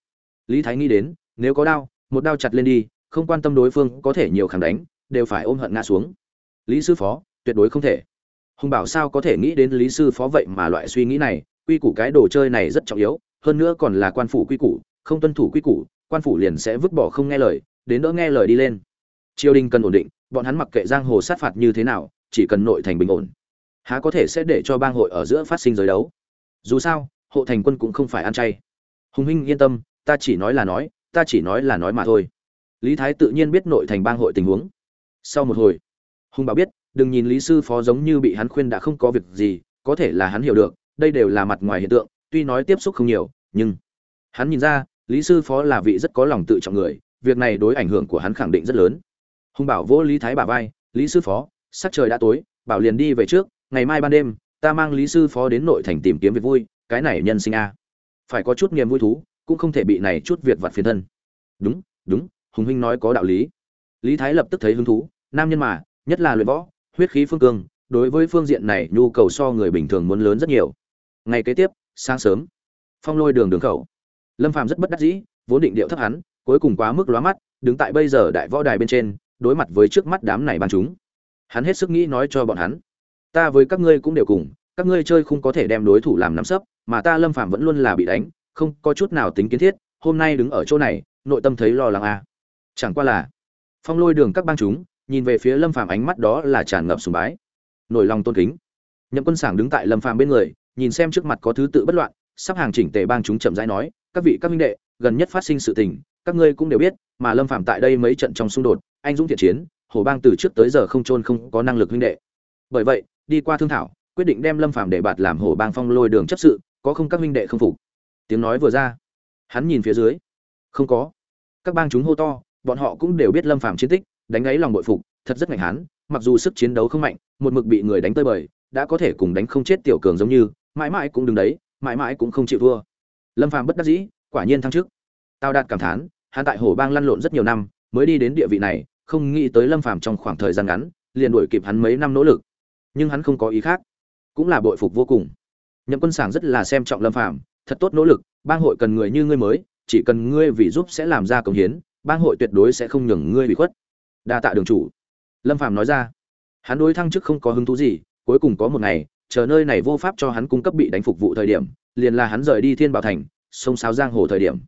Speaker 1: Lý Thái nghĩ đến, nếu có đao, một đao chặt lên đi, không quan tâm đối phương có thể nhiều kháng đánh, đều phải ôm hận ngã xuống. Lý sư phó, tuyệt đối không thể. Hùng Bảo sao có thể nghĩ đến Lý sư phó vậy mà loại suy nghĩ này, quy củ cái đồ chơi này rất trọng yếu, hơn nữa còn là quan phủ quy củ, không tuân thủ quy củ, quan phủ liền sẽ vứt bỏ không nghe lời, đến đỡ nghe lời đi lên. Triều đình cần ổn định, bọn hắn mặc kệ giang hồ sát phạt như thế nào, chỉ cần nội thành bình ổn, há có thể sẽ để cho bang hội ở giữa phát sinh giới đấu. Dù sao, hộ thành quân cũng không phải ăn chay. Hùng huynh yên tâm, ta chỉ nói là nói, ta chỉ nói là nói mà thôi. Lý Thái tự nhiên biết nội thành bang hội tình huống. Sau một hồi, Hùng Bảo biết, đừng nhìn Lý sư phó giống như bị hắn khuyên đã không có việc gì, có thể là hắn hiểu được, đây đều là mặt ngoài hiện tượng, tuy nói tiếp xúc không nhiều, nhưng hắn nhìn ra, Lý sư phó là vị rất có lòng tự trọng người, việc này đối ảnh hưởng của hắn khẳng định rất lớn. Hùng Bảo vỗ Lý Thái bả vai, "Lý sư phó, sắc trời đã tối, bảo liền đi về trước, ngày mai ban đêm, ta mang Lý sư phó đến nội thành tìm kiếm việc vui, cái này nhân sinh a, phải có chút niềm vui thú, cũng không thể bị này chút việc vặt phiền thân." "Đúng, đúng, Hùng huynh nói có đạo lý." Lý Thái lập tức thấy hứng thú, nam nhân mà, nhất là luyện võ, huyết khí phương cương, đối với phương diện này nhu cầu so người bình thường muốn lớn rất nhiều. Ngày kế tiếp, sáng sớm, Phong Lôi đường đường khẩu, Lâm Phàm rất bất đắc dĩ, vốn định điệu thấp hắn, cuối cùng quá mức lóa mắt, đứng tại bây giờ đại võ đài bên trên, đối mặt với trước mắt đám này ban chúng. Hắn hết sức nghĩ nói cho bọn hắn, ta với các ngươi cũng đều cùng, các ngươi chơi không có thể đem đối thủ làm nắm sấp, mà ta Lâm Phàm vẫn luôn là bị đánh, không có chút nào tính kiến thiết, hôm nay đứng ở chỗ này, nội tâm thấy lo lắng a. Chẳng qua là, Phong Lôi đường các bang chúng, nhìn về phía Lâm Phàm ánh mắt đó là tràn ngập sùng bái, nổi lòng tôn kính. Nhậm Quân Sảng đứng tại Lâm Phàm bên người, nhìn xem trước mặt có thứ tự bất loạn, sắp hàng chỉnh tề bang chúng chậm rãi nói, các vị các minh đệ, gần nhất phát sinh sự tình, các ngươi cũng đều biết, mà Lâm Phàm tại đây mấy trận trong xung đột, anh dũng thiện chiến, Hổ bang từ trước tới giờ không chôn không có năng lực huynh đệ. Bởi vậy, đi qua thương thảo, quyết định đem Lâm Phàm để bạt làm Hổ bang Phong Lôi đường chấp sự, có không các minh đệ không phục. Tiếng nói vừa ra, hắn nhìn phía dưới, không có. Các bang chúng hô to, bọn họ cũng đều biết Lâm Phàm chiến tích, đánh gáy lòng bội phục, thật rất mạnh hắn, mặc dù sức chiến đấu không mạnh, một mực bị người đánh tơi bời, đã có thể cùng đánh không chết tiểu cường giống như, mãi mãi cũng đứng đấy, mãi mãi cũng không chịu thua. Lâm Phàm bất đắc dĩ, quả nhiên thăng trước. Tào Đạt cảm thán, hắn tại Hổ bang lăn lộn rất nhiều năm, mới đi đến địa vị này, không nghĩ tới Lâm Phàm trong khoảng thời gian ngắn, liền đuổi kịp hắn mấy năm nỗ lực. Nhưng hắn không có ý khác, cũng là bội phục vô cùng. Nhậm Quân Sảng rất là xem trọng Lâm Phàm, thật tốt nỗ lực, bang hội cần người như ngươi mới, chỉ cần ngươi vì giúp sẽ làm ra công hiến, bang hội tuyệt đối sẽ không nhường ngươi bị khuất. Đa tạ đường chủ. Lâm Phàm nói ra. Hắn đối thăng chức không có hứng thú gì, cuối cùng có một ngày, chờ nơi này vô pháp cho hắn cung cấp bị đánh phục vụ thời điểm, liền là hắn rời đi Thiên Bảo thành, sông sáo giang hồ thời điểm.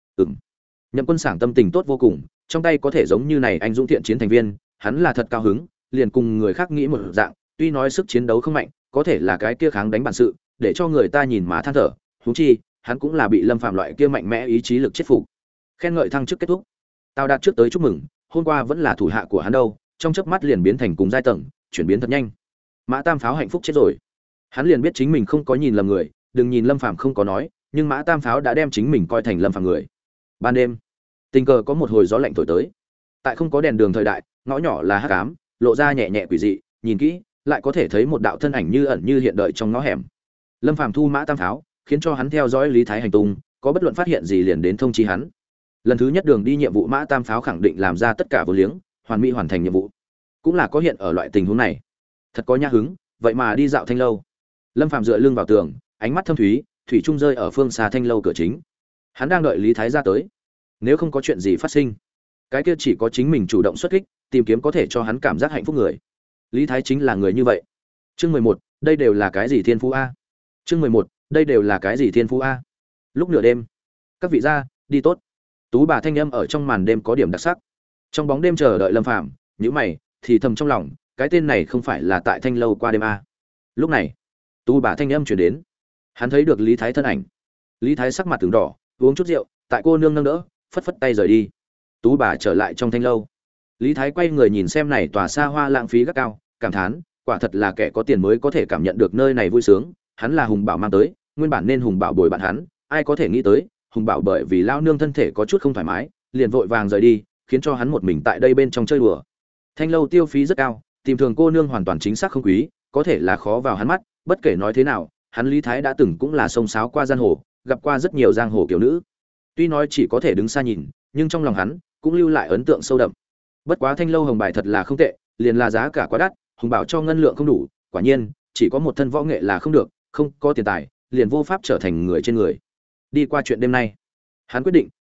Speaker 1: Nhậm Quân Sảng tâm tình tốt vô cùng, trong tay có thể giống như này anh dũng thiện chiến thành viên, hắn là thật cao hứng, liền cùng người khác nghĩ một dạng, tuy nói sức chiến đấu không mạnh, có thể là cái kia kháng đánh bản sự, để cho người ta nhìn mà than thở, huống chi, hắn cũng là bị Lâm Phàm loại kia mạnh mẽ ý chí lực chết phục. Khen ngợi thăng chức kết thúc. Tào Đạt trước tới chúc mừng, hôm qua vẫn là thủ hạ của hắn đâu, trong chớp mắt liền biến thành cùng giai tầng, chuyển biến thật nhanh. Mã Tam Pháo hạnh phúc chết rồi. Hắn liền biết chính mình không có nhìn lầm người, đừng nhìn Lâm Phàm không có nói, nhưng Mã Tam Pháo đã đem chính mình coi thành Lâm Phàm người. Ban đêm, tình cờ có một hồi gió lạnh thổi tới. Tại không có đèn đường thời đại, ngõ nhỏ là hắc ám, lộ ra nhẹ nhẹ quỷ dị, nhìn kỹ, lại có thể thấy một đạo thân ảnh như ẩn như hiện đợi trong ngõ hẻm. Lâm Phàm thu Mã Tam Pháo, khiến cho hắn theo dõi Lý Thái hành tung, có bất luận phát hiện gì liền đến thông chi hắn. Lần thứ nhất đường đi nhiệm vụ Mã Tam Pháo khẳng định làm ra tất cả vô liếng, hoàn mỹ hoàn thành nhiệm vụ. Cũng là có hiện ở loại tình huống này. Thật có nhã hứng, vậy mà đi dạo thanh lâu. Lâm Phàm dựa lưng vào tường, ánh mắt thâm thúy, thủy trung rơi ở phương xa thanh lâu cửa chính. Hắn đang đợi Lý Thái ra tới. Nếu không có chuyện gì phát sinh, cái kia chỉ có chính mình chủ động xuất kích, tìm kiếm có thể cho hắn cảm giác hạnh phúc người. Lý Thái chính là người như vậy. Chương 11, đây đều là cái gì thiên phú a? Chương 11, đây đều là cái gì thiên phú a? Lúc nửa đêm, các vị gia, đi tốt. Tú bà thanh âm ở trong màn đêm có điểm đặc sắc. Trong bóng đêm chờ đợi Lâm Phàm, nhíu mày, thì thầm trong lòng, cái tên này không phải là tại thanh lâu qua đêm a. Lúc này, tú bà thanh âm truyền đến. Hắn thấy được Lý Thái thân ảnh. Lý Thái sắc mặt từng đỏ, uống chút rượu, tại cô nương nâng đỡ, phất phất tay rời đi. Tú bà trở lại trong thanh lâu. Lý Thái quay người nhìn xem này tòa xa hoa lãng phí gắt cao, cảm thán, quả thật là kẻ có tiền mới có thể cảm nhận được nơi này vui sướng. Hắn là Hùng Bảo mang tới, nguyên bản nên Hùng Bảo bồi bạn hắn, ai có thể nghĩ tới, Hùng Bảo bởi vì lao nương thân thể có chút không thoải mái, liền vội vàng rời đi, khiến cho hắn một mình tại đây bên trong chơi đùa. Thanh lâu tiêu phí rất cao, tìm thường cô nương hoàn toàn chính xác không quý, có thể là khó vào hắn mắt, bất kể nói thế nào, hắn Lý Thái đã từng cũng là sông sáo qua giang hồ, gặp qua rất nhiều giang hồ kiểu nữ. Tuy nói chỉ có thể đứng xa nhìn, nhưng trong lòng hắn cũng lưu lại ấn tượng sâu đậm. Bất quá thanh lâu hồng bài thật là không tệ, liền là giá cả quá đắt, Hùng Bảo cho ngân lượng không đủ, quả nhiên, chỉ có một thân võ nghệ là không được, không có tiền tài, liền vô pháp trở thành người trên người. Đi qua chuyện đêm nay, hắn quyết định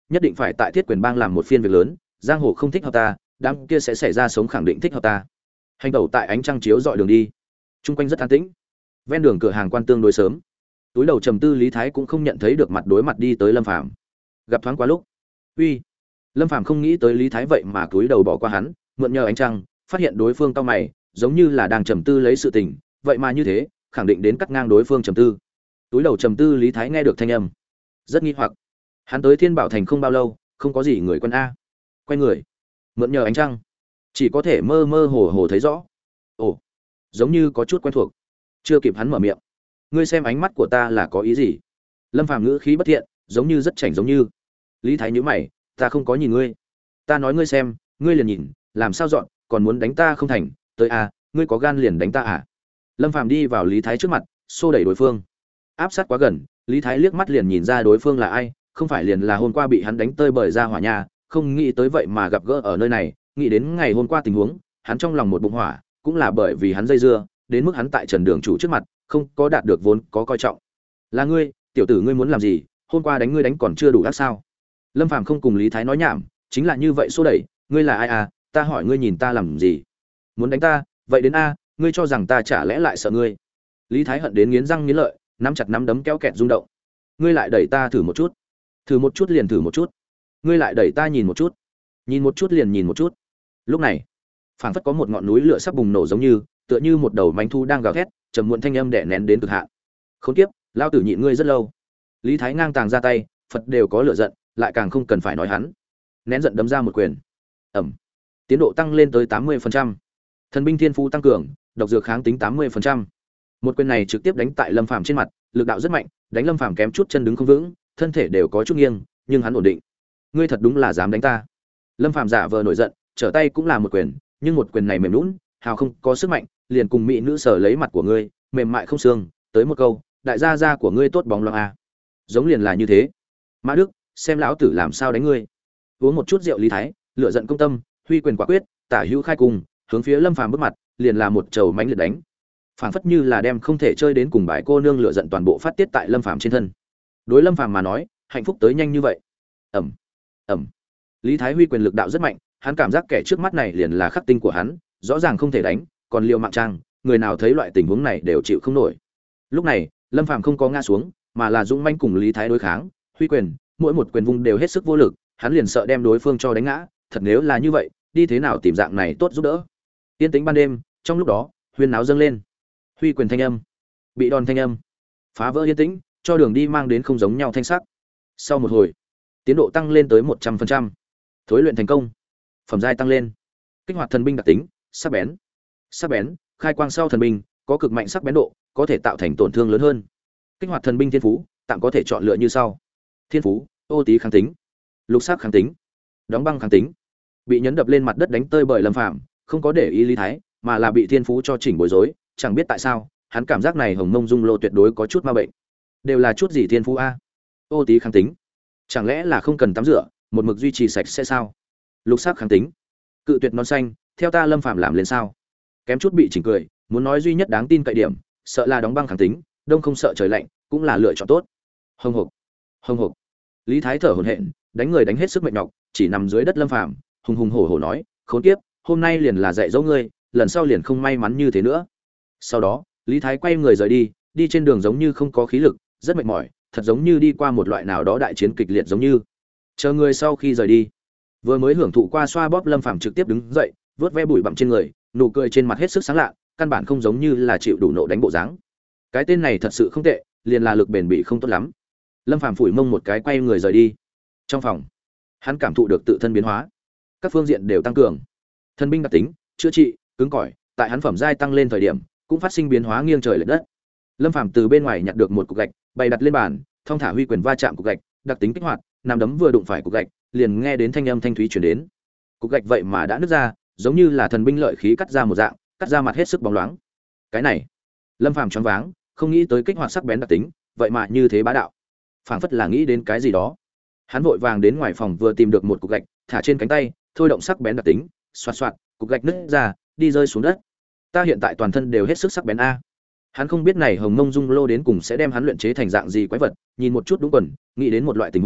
Speaker 1: nhất định phải tại Thiết Quyền Bang làm một phiên việc lớn, giang hồ không thích hợp ta, đám kia sẽ xảy ra sống khẳng định thích hợp ta. Hành tẩu tại ánh trăng chiếu dọi đường đi, chung quanh rất an tĩnh. Ven đường cửa hàng quan tương đối sớm. Túi đầu trầm tư Lý Thái cũng không nhận thấy được mặt đối mặt đi tới Lâm Phàm. Gặp thoáng qua lúc. Uy. Lâm Phàm không nghĩ tới Lý Thái vậy mà túi đầu bỏ qua hắn, mượn nhờ ánh trăng, phát hiện đối phương cau mày, giống như là đang trầm tư lấy sự tình, vậy mà như thế, khẳng định đến cắt ngang đối phương trầm tư. Túi đầu trầm tư Lý Thái nghe được thanh âm, rất nghi hoặc. Hắn tới Thiên Bảo Thành không bao lâu, không có gì người quân a. Quay người, mượn nhờ ánh trăng, chỉ có thể mơ mơ hồ hồ thấy rõ. Ồ, giống như có chút quen thuộc. Chưa kịp hắn mở miệng, ngươi xem ánh mắt của ta là có ý gì? Lâm Phàm ngữ khí bất thiện, giống như rất chảnh giống như. Lý Thái nhíu mày, ta không có nhìn ngươi. Ta nói ngươi xem, ngươi liền nhìn, làm sao dọn, còn muốn đánh ta không thành, tới a, ngươi có gan liền đánh ta à? Lâm Phàm đi vào Lý Thái trước mặt, xô đẩy đối phương. Áp sát quá gần, Lý Thái liếc mắt liền nhìn ra đối phương là ai, không phải liền là hôm qua bị hắn đánh tơi bời ra hỏa nhà, không nghĩ tới vậy mà gặp gỡ ở nơi này, nghĩ đến ngày hôm qua tình huống, hắn trong lòng một bụng hỏa, cũng là bởi vì hắn dây dưa, đến mức hắn tại Trần Đường chủ trước mặt, không có đạt được vốn có coi trọng. Là ngươi, tiểu tử ngươi muốn làm gì? Hôm qua đánh ngươi đánh còn chưa đủ ác sao? Lâm Phàm không cùng Lý Thái nói nhảm, chính là như vậy xô đẩy, ngươi là ai à? Ta hỏi ngươi nhìn ta làm gì? Muốn đánh ta, vậy đến a, ngươi cho rằng ta chả lẽ lại sợ ngươi? Lý Thái hận đến nghiến răng nghiến lợi, nắm chặt nắm đấm kéo kẹt rung động. Ngươi lại đẩy ta thử một chút, thử một chút liền thử một chút. Ngươi lại đẩy ta nhìn một chút, nhìn một chút liền nhìn một chút. Lúc này, phảng phất có một ngọn núi lửa sắp bùng nổ giống như, tựa như một đầu manh thu đang gào thét, trầm muộn thanh âm đè nén đến cực hạn. Khốn kiếp, lao tử nhịn ngươi rất lâu. Lý Thái ngang tàng ra tay, Phật đều có lửa giận, lại càng không cần phải nói hắn. Nén giận đấm ra một quyền. Ầm. Tiến độ tăng lên tới 80%. Thần binh thiên phú tăng cường, độc dược kháng tính 80%. Một quyền này trực tiếp đánh tại Lâm Phàm trên mặt, lực đạo rất mạnh, đánh Lâm Phàm kém chút chân đứng không vững, thân thể đều có chút nghiêng, nhưng hắn ổn định. Ngươi thật đúng là dám đánh ta. Lâm Phàm giả vờ nổi giận, trở tay cũng là một quyền, nhưng một quyền này mềm nhũn, hào không có sức mạnh, liền cùng mỹ nữ sở lấy mặt của ngươi, mềm mại không xương, tới một câu, đại gia gia của ngươi tốt bóng loáng à. Giống liền là như thế. Mã Đức, xem lão tử làm sao đánh ngươi. Uống một chút rượu Lý Thái, lửa giận công tâm, huy quyền quả quyết, tả hữu khai cùng, hướng phía Lâm Phàm bước mặt, liền là một trầu mãnh liệt đánh. Phảng phất như là đem không thể chơi đến cùng bài cô nương lửa giận toàn bộ phát tiết tại Lâm Phàm trên thân. Đối Lâm Phàm mà nói, hạnh phúc tới nhanh như vậy. Ầm, ầm. Lý Thái huy quyền lực đạo rất mạnh, hắn cảm giác kẻ trước mắt này liền là khắc tinh của hắn, rõ ràng không thể đánh, còn liều mạng trang, người nào thấy loại tình huống này đều chịu không nổi. Lúc này, Lâm Phàm không có ngã xuống, mà là dũng mãnh cùng Lý Thái đối kháng, huy quyền, mỗi một quyền vung đều hết sức vô lực, hắn liền sợ đem đối phương cho đánh ngã, thật nếu là như vậy, đi thế nào tìm dạng này tốt giúp đỡ. Tiên tĩnh ban đêm, trong lúc đó, huyên náo dâng lên. Huy quyền thanh âm, bị đòn thanh âm, phá vỡ yên tĩnh, cho đường đi mang đến không giống nhau thanh sắc. Sau một hồi, tiến độ tăng lên tới 100%. Thối luyện thành công, phẩm giai tăng lên, kích hoạt thần binh đặc tính, sắc bén. Sắc bén, khai quang sau thần binh, có cực mạnh sắc bén độ, có thể tạo thành tổn thương lớn hơn. Kích hoạt thần binh thiên phú, tạm có thể chọn lựa như sau. Thiên phú, ô tí kháng tính, lục sắc kháng tính, đóng băng kháng tính. Bị nhấn đập lên mặt đất đánh tơi bởi Lâm Phàm, không có để ý Lý Thái, mà là bị thiên phú cho chỉnh bối rối, chẳng biết tại sao, hắn cảm giác này Hồng Mông Dung Lô tuyệt đối có chút ma bệnh. Đều là chút gì thiên phú a? Ô tí kháng tính, chẳng lẽ là không cần tắm rửa, một mực duy trì sạch sẽ sao? Lục sắc kháng tính, cự tuyệt non xanh, theo ta Lâm Phàm làm lên sao? Kém chút bị chỉnh cười, muốn nói duy nhất đáng tin cậy điểm, sợ là đóng băng kháng tính, đông không sợ trời lạnh, cũng là lựa chọn tốt. Hồng hộc, hồng hộc. Lý Thái thở hổn hển, đánh người đánh hết sức mệt nhọc, chỉ nằm dưới đất Lâm Phàm, hùng hùng hổ hổ nói, khốn kiếp, hôm nay liền là dạy dỗ ngươi, lần sau liền không may mắn như thế nữa. Sau đó, Lý Thái quay người rời đi, đi trên đường giống như không có khí lực, rất mệt mỏi, thật giống như đi qua một loại nào đó đại chiến kịch liệt giống như. Chờ người sau khi rời đi, vừa mới hưởng thụ qua xoa bóp Lâm Phàm trực tiếp đứng dậy, vớt ve bụi bặm trên người, nụ cười trên mặt hết sức sáng lạ, căn bản không giống như là chịu đủ nộ đánh bộ dáng. Cái tên này thật sự không tệ, liền là lực bền bỉ không tốt lắm. Lâm Phàm phủi mông một cái quay người rời đi. Trong phòng, hắn cảm thụ được tự thân biến hóa, các phương diện đều tăng cường. Thần binh đặc tính, chữa trị, cứng cỏi, tại hắn phẩm giai tăng lên thời điểm, cũng phát sinh biến hóa nghiêng trời lệch đất. Lâm Phàm từ bên ngoài nhặt được một cục gạch, bày đặt lên bàn, thong thả huy quyền va chạm cục gạch, đặc tính kích hoạt, nằm đấm vừa đụng phải cục gạch, liền nghe đến thanh âm thanh thúy truyền đến. Cục gạch vậy mà đã nứt ra, giống như là thần binh lợi khí cắt ra một dạng, cắt ra mặt hết sức bóng loáng. Cái này, Lâm Phàm choáng váng, không nghĩ tới kích hoạt sắc bén đặc tính, vậy mà như thế bá đạo. Phảng phất là nghĩ đến cái gì đó. Hắn vội vàng đến ngoài phòng vừa tìm được một cục gạch, thả trên cánh tay, thôi động sắc bén đặc tính, xoạt xoạt, cục gạch nứt ra, đi rơi xuống đất. Ta hiện tại toàn thân đều hết sức sắc bén a. Hắn không biết này Hồng Mông Dung Lô đến cùng sẽ đem hắn luyện chế thành dạng gì quái vật, nhìn một chút đúng quần, nghĩ đến một loại tình huống,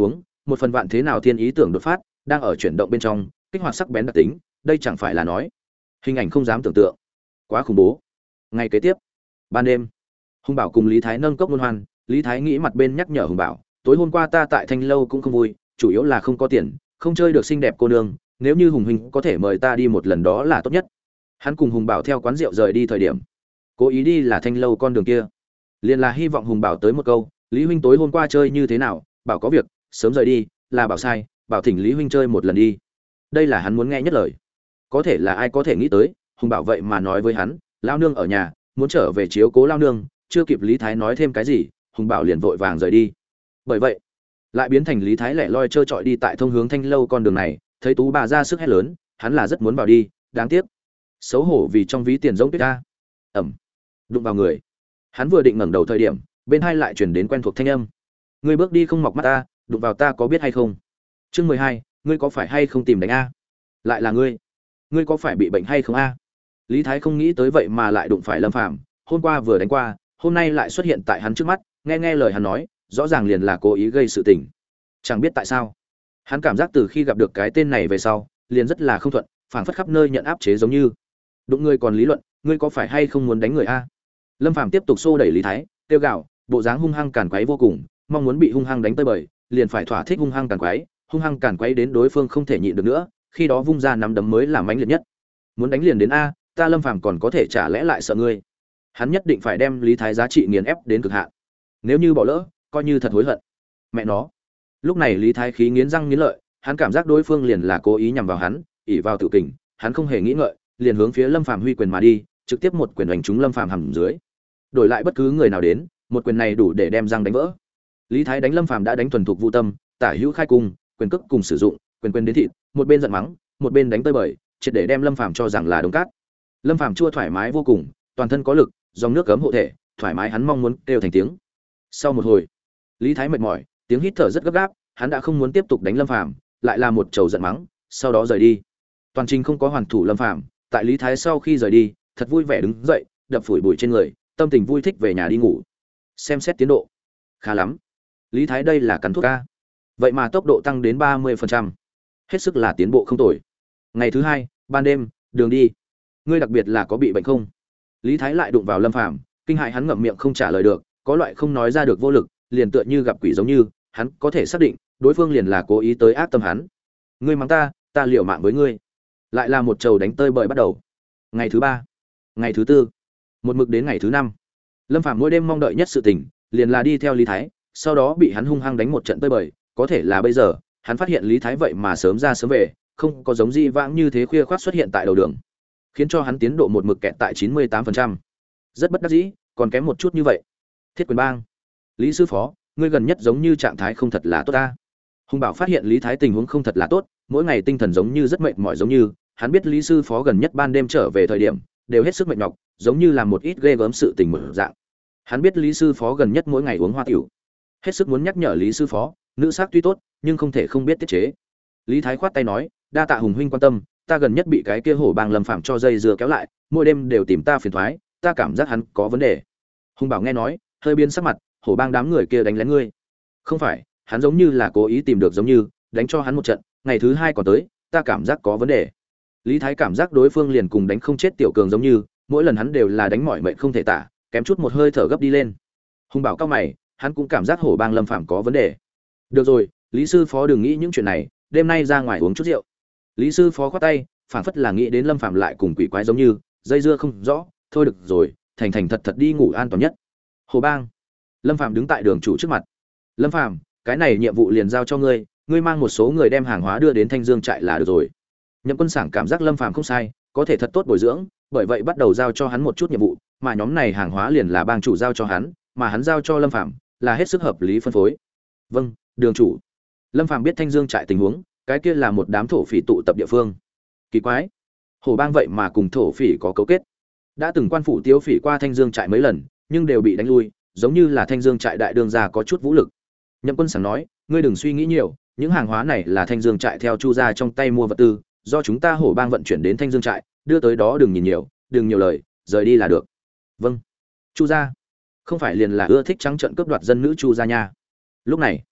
Speaker 1: một phần vạn thế nào thiên ý tưởng đột phát đang ở chuyển động bên trong kích hoạt sắc bén đặc tính, đây chẳng phải là nói hình ảnh không dám tưởng tượng, quá khủng bố. Ngày kế tiếp ban đêm, Hùng Bảo cùng Lý Thái nâng cốc luân hoan. Lý Thái nghĩ mặt bên nhắc nhở Hùng Bảo, tối hôm qua ta tại Thanh lâu cũng không vui, chủ yếu là không có tiền, không chơi được xinh đẹp cô nương, nếu như Hùng huynh có thể mời ta đi một lần đó là tốt nhất. Hắn cùng Hùng Bảo theo quán rượu rời đi thời điểm, cố ý đi là Thanh lâu con đường kia, liền là hy vọng Hùng Bảo tới một câu, Lý huynh tối hôm qua chơi như thế nào, bảo có việc sớm rời đi, là bảo sai, bảo thỉnh Lý huynh chơi một lần đi. Đây là hắn muốn nghe nhất lời. Có thể là ai có thể nghĩ tới, Hùng Bảo vậy mà nói với hắn, lao nương ở nhà, muốn trở về chiếu cố lao nương. Chưa kịp Lý Thái nói thêm cái gì, Hùng Bảo liền vội vàng rời đi. Bởi vậy lại biến thành Lý Thái lẻ loi trơ trọi đi tại thông hướng Thanh lâu con đường này, thấy tú bà ra sức hét lớn, hắn là rất muốn vào đi, đáng tiếc xấu hổ vì trong ví tiền giống tuyết ta. Ẩm, đụng vào người. Hắn vừa định ngẩng đầu thời điểm, bên hai lại truyền đến quen thuộc thanh âm, ngươi bước đi không mọc mắt ta, đụng vào ta có biết hay không? Chương 12, ngươi có phải hay không tìm đánh a? Lại là ngươi có phải bị bệnh hay không a? Lý Thái không nghĩ tới vậy mà lại đụng phải Lâm Phàm, hôm qua vừa đánh qua, hôm nay lại xuất hiện tại hắn trước mắt, nghe lời hắn nói, rõ ràng liền là cố ý gây sự tình. Chẳng biết tại sao, hắn cảm giác từ khi gặp được cái tên này về sau, liền rất là không thuận, phảng phất khắp nơi nhận áp chế giống như. Đụng ngươi còn lý luận, ngươi có phải hay không muốn đánh người a? Lâm Phàm tiếp tục xô đẩy Lý Thái, kêu gào, bộ dáng hung hăng càn quấy vô cùng, mong muốn bị hung hăng đánh tới bời, liền phải thỏa thích hung hăng càn quấy đến đối phương không thể nhịn được nữa, khi đó vung ra nắm đấm mới là mãnh liệt nhất. Muốn đánh liền đến a, ta Lâm Phàm còn có thể trả lẽ lại sợ ngươi. Hắn nhất định phải đem Lý Thái giá trị nghiền ép đến cực hạn. Nếu như bỏ lỡ, coi như thật hối hận. Mẹ nó. Lúc này Lý Thái khí nghiến răng nghiến lợi, hắn cảm giác đối phương liền là cố ý nhằm vào hắn, ỷ vào tự kình, hắn không hề nghĩ ngợi, liền hướng phía Lâm Phàm huy quyền mà đi, trực tiếp một quyền đánh trúng Lâm Phàm hầm dưới. Đổi lại bất cứ người nào đến, một quyền này đủ để đem răng đánh vỡ. Lý Thái đánh Lâm Phàm đã đánh thuần thục vô tâm, tả hữu khai cung, quyền cước cùng sử dụng, quyền đến thịt, một bên giận mắng, một bên đánh tới bời, triệt để đem Lâm Phàm cho rằng là đống cát. Lâm Phàm chua thoải mái vô cùng, toàn thân có lực, dòng nước cấm hộ thể, thoải mái hắn mong muốn kêu thành tiếng. Sau một hồi, Lý Thái mệt mỏi, tiếng hít thở rất gấp gáp, hắn đã không muốn tiếp tục đánh Lâm Phàm, lại là một trầu giận mắng, sau đó rời đi. Toàn trình không có hoàn thủ Lâm Phàm, tại Lý Thái sau khi rời đi, thật vui vẻ đứng dậy, đập phủi bụi trên người, tâm tình vui thích về nhà đi ngủ. Xem xét tiến độ, khá lắm. Lý Thái đây là cắn thuốc a, vậy mà tốc độ tăng đến 30%, hết sức là tiến bộ không tồi. Ngày thứ hai, ban đêm, đường đi, ngươi đặc biệt là có bị bệnh không? Lý Thái lại đụng vào Lâm Phàm, kinh hại hắn ngậm miệng không trả lời được, có loại không nói ra được vô lực, liền tựa như gặp quỷ giống như, hắn có thể xác định, đối phương liền là cố ý tới ác tâm hắn. Ngươi mắng ta, ta liều mạng với ngươi. Lại là một trầu đánh tơi bời bắt đầu. Ngày thứ ba, ngày thứ tư, một mực đến ngày thứ năm. Lâm Phàm mỗi đêm mong đợi nhất sự tình, liền là đi theo Lý Thái, sau đó bị hắn hung hăng đánh một trận tơi bời, có thể là bây giờ, hắn phát hiện Lý Thái vậy mà sớm ra sớm về, không có giống di vãng như thế khuya khoắt xuất hiện tại đầu đường, khiến cho hắn tiến độ một mực kẹt tại 98%. Rất bất đắc dĩ, còn kém một chút như vậy. Thiết Quyền Bang, Lý sư phó, ngươi gần nhất giống như trạng thái không thật là tốt ta. Hùng Bảo phát hiện Lý Thái tình huống không thật là tốt, mỗi ngày tinh thần giống như rất mệt mỏi giống như, hắn biết Lý sư phó gần nhất ban đêm trở về thời điểm đều hết sức mệt nhọc, giống như là một ít ghê gớm sự tình mở dạng. Hắn biết Lý sư phó gần nhất mỗi ngày uống hoa tiểu, hết sức muốn nhắc nhở Lý sư phó, nữ sắc tuy tốt, nhưng không thể không biết tiết chế. Lý Thái khoát tay nói, đa tạ Hùng huynh quan tâm, ta gần nhất bị cái kia hổ bang Lâm Phạm cho dây dưa kéo lại, mỗi đêm đều tìm ta phiền toái, ta cảm giác hắn có vấn đề. Hùng Bảo nghe nói, hơi biến sắc mặt, hổ bang đám người kia đánh lén ngươi? Không phải, hắn giống như là cố ý tìm được giống như, đánh cho hắn một trận, ngày thứ hai còn tới, ta cảm giác có vấn đề. Lý Thái cảm giác đối phương liền cùng đánh không chết tiểu cường giống như, mỗi lần hắn đều là đánh mỏi mệt không thể tả, kém chút một hơi thở gấp đi lên. Hùng Bảo cao mày, hắn cũng cảm giác hổ bang Lâm Phạm có vấn đề. Được rồi, Lý sư phó đừng nghĩ những chuyện này, đêm nay ra ngoài uống chút rượu. Lý sư phó khoát tay, phảng phất là nghĩ đến Lâm Phạm lại cùng quỷ quái giống như, dây dưa không rõ, thôi được rồi, thành thành thật thật đi ngủ an toàn nhất. Hồ bang. Lâm Phạm đứng tại đường chủ trước mặt. Lâm Phạm, cái này nhiệm vụ liền giao cho ngươi, ngươi mang một số người đem hàng hóa đưa đến Thanh Dương trại là được rồi. Nhậm Quân Sảng cảm giác Lâm Phạm không sai, có thể thật tốt bồi dưỡng, bởi vậy bắt đầu giao cho hắn một chút nhiệm vụ, mà nhóm này hàng hóa liền là bang chủ giao cho hắn, mà hắn giao cho Lâm Phạm là hết sức hợp lý phân phối. Vâng, đường chủ. Lâm Phạm biết Thanh Dương trại tình huống, cái kia là một đám thổ phỉ tụ tập địa phương. Kỳ quái, Hổ bang vậy mà cùng thổ phỉ có cấu kết. Đã từng quan phủ tiêu phỉ qua Thanh Dương trại mấy lần, nhưng đều bị đánh lui, giống như là Thanh Dương trại đại đương gia có chút vũ lực. Nhậm Quân Sảng nói, ngươi đừng suy nghĩ nhiều, những hàng hóa này là Thanh Dương trại theo Chu gia trong tay mua vật tư, do chúng ta Hổ bang vận chuyển đến Thanh Dương trại, đưa tới đó đừng nhìn nhiều, đừng nhiều lời, rời đi là được. Vâng. Chu gia, không phải liền là ưa thích trắng trợn cướp đoạt dân nữ Chu gia nha. Lúc này,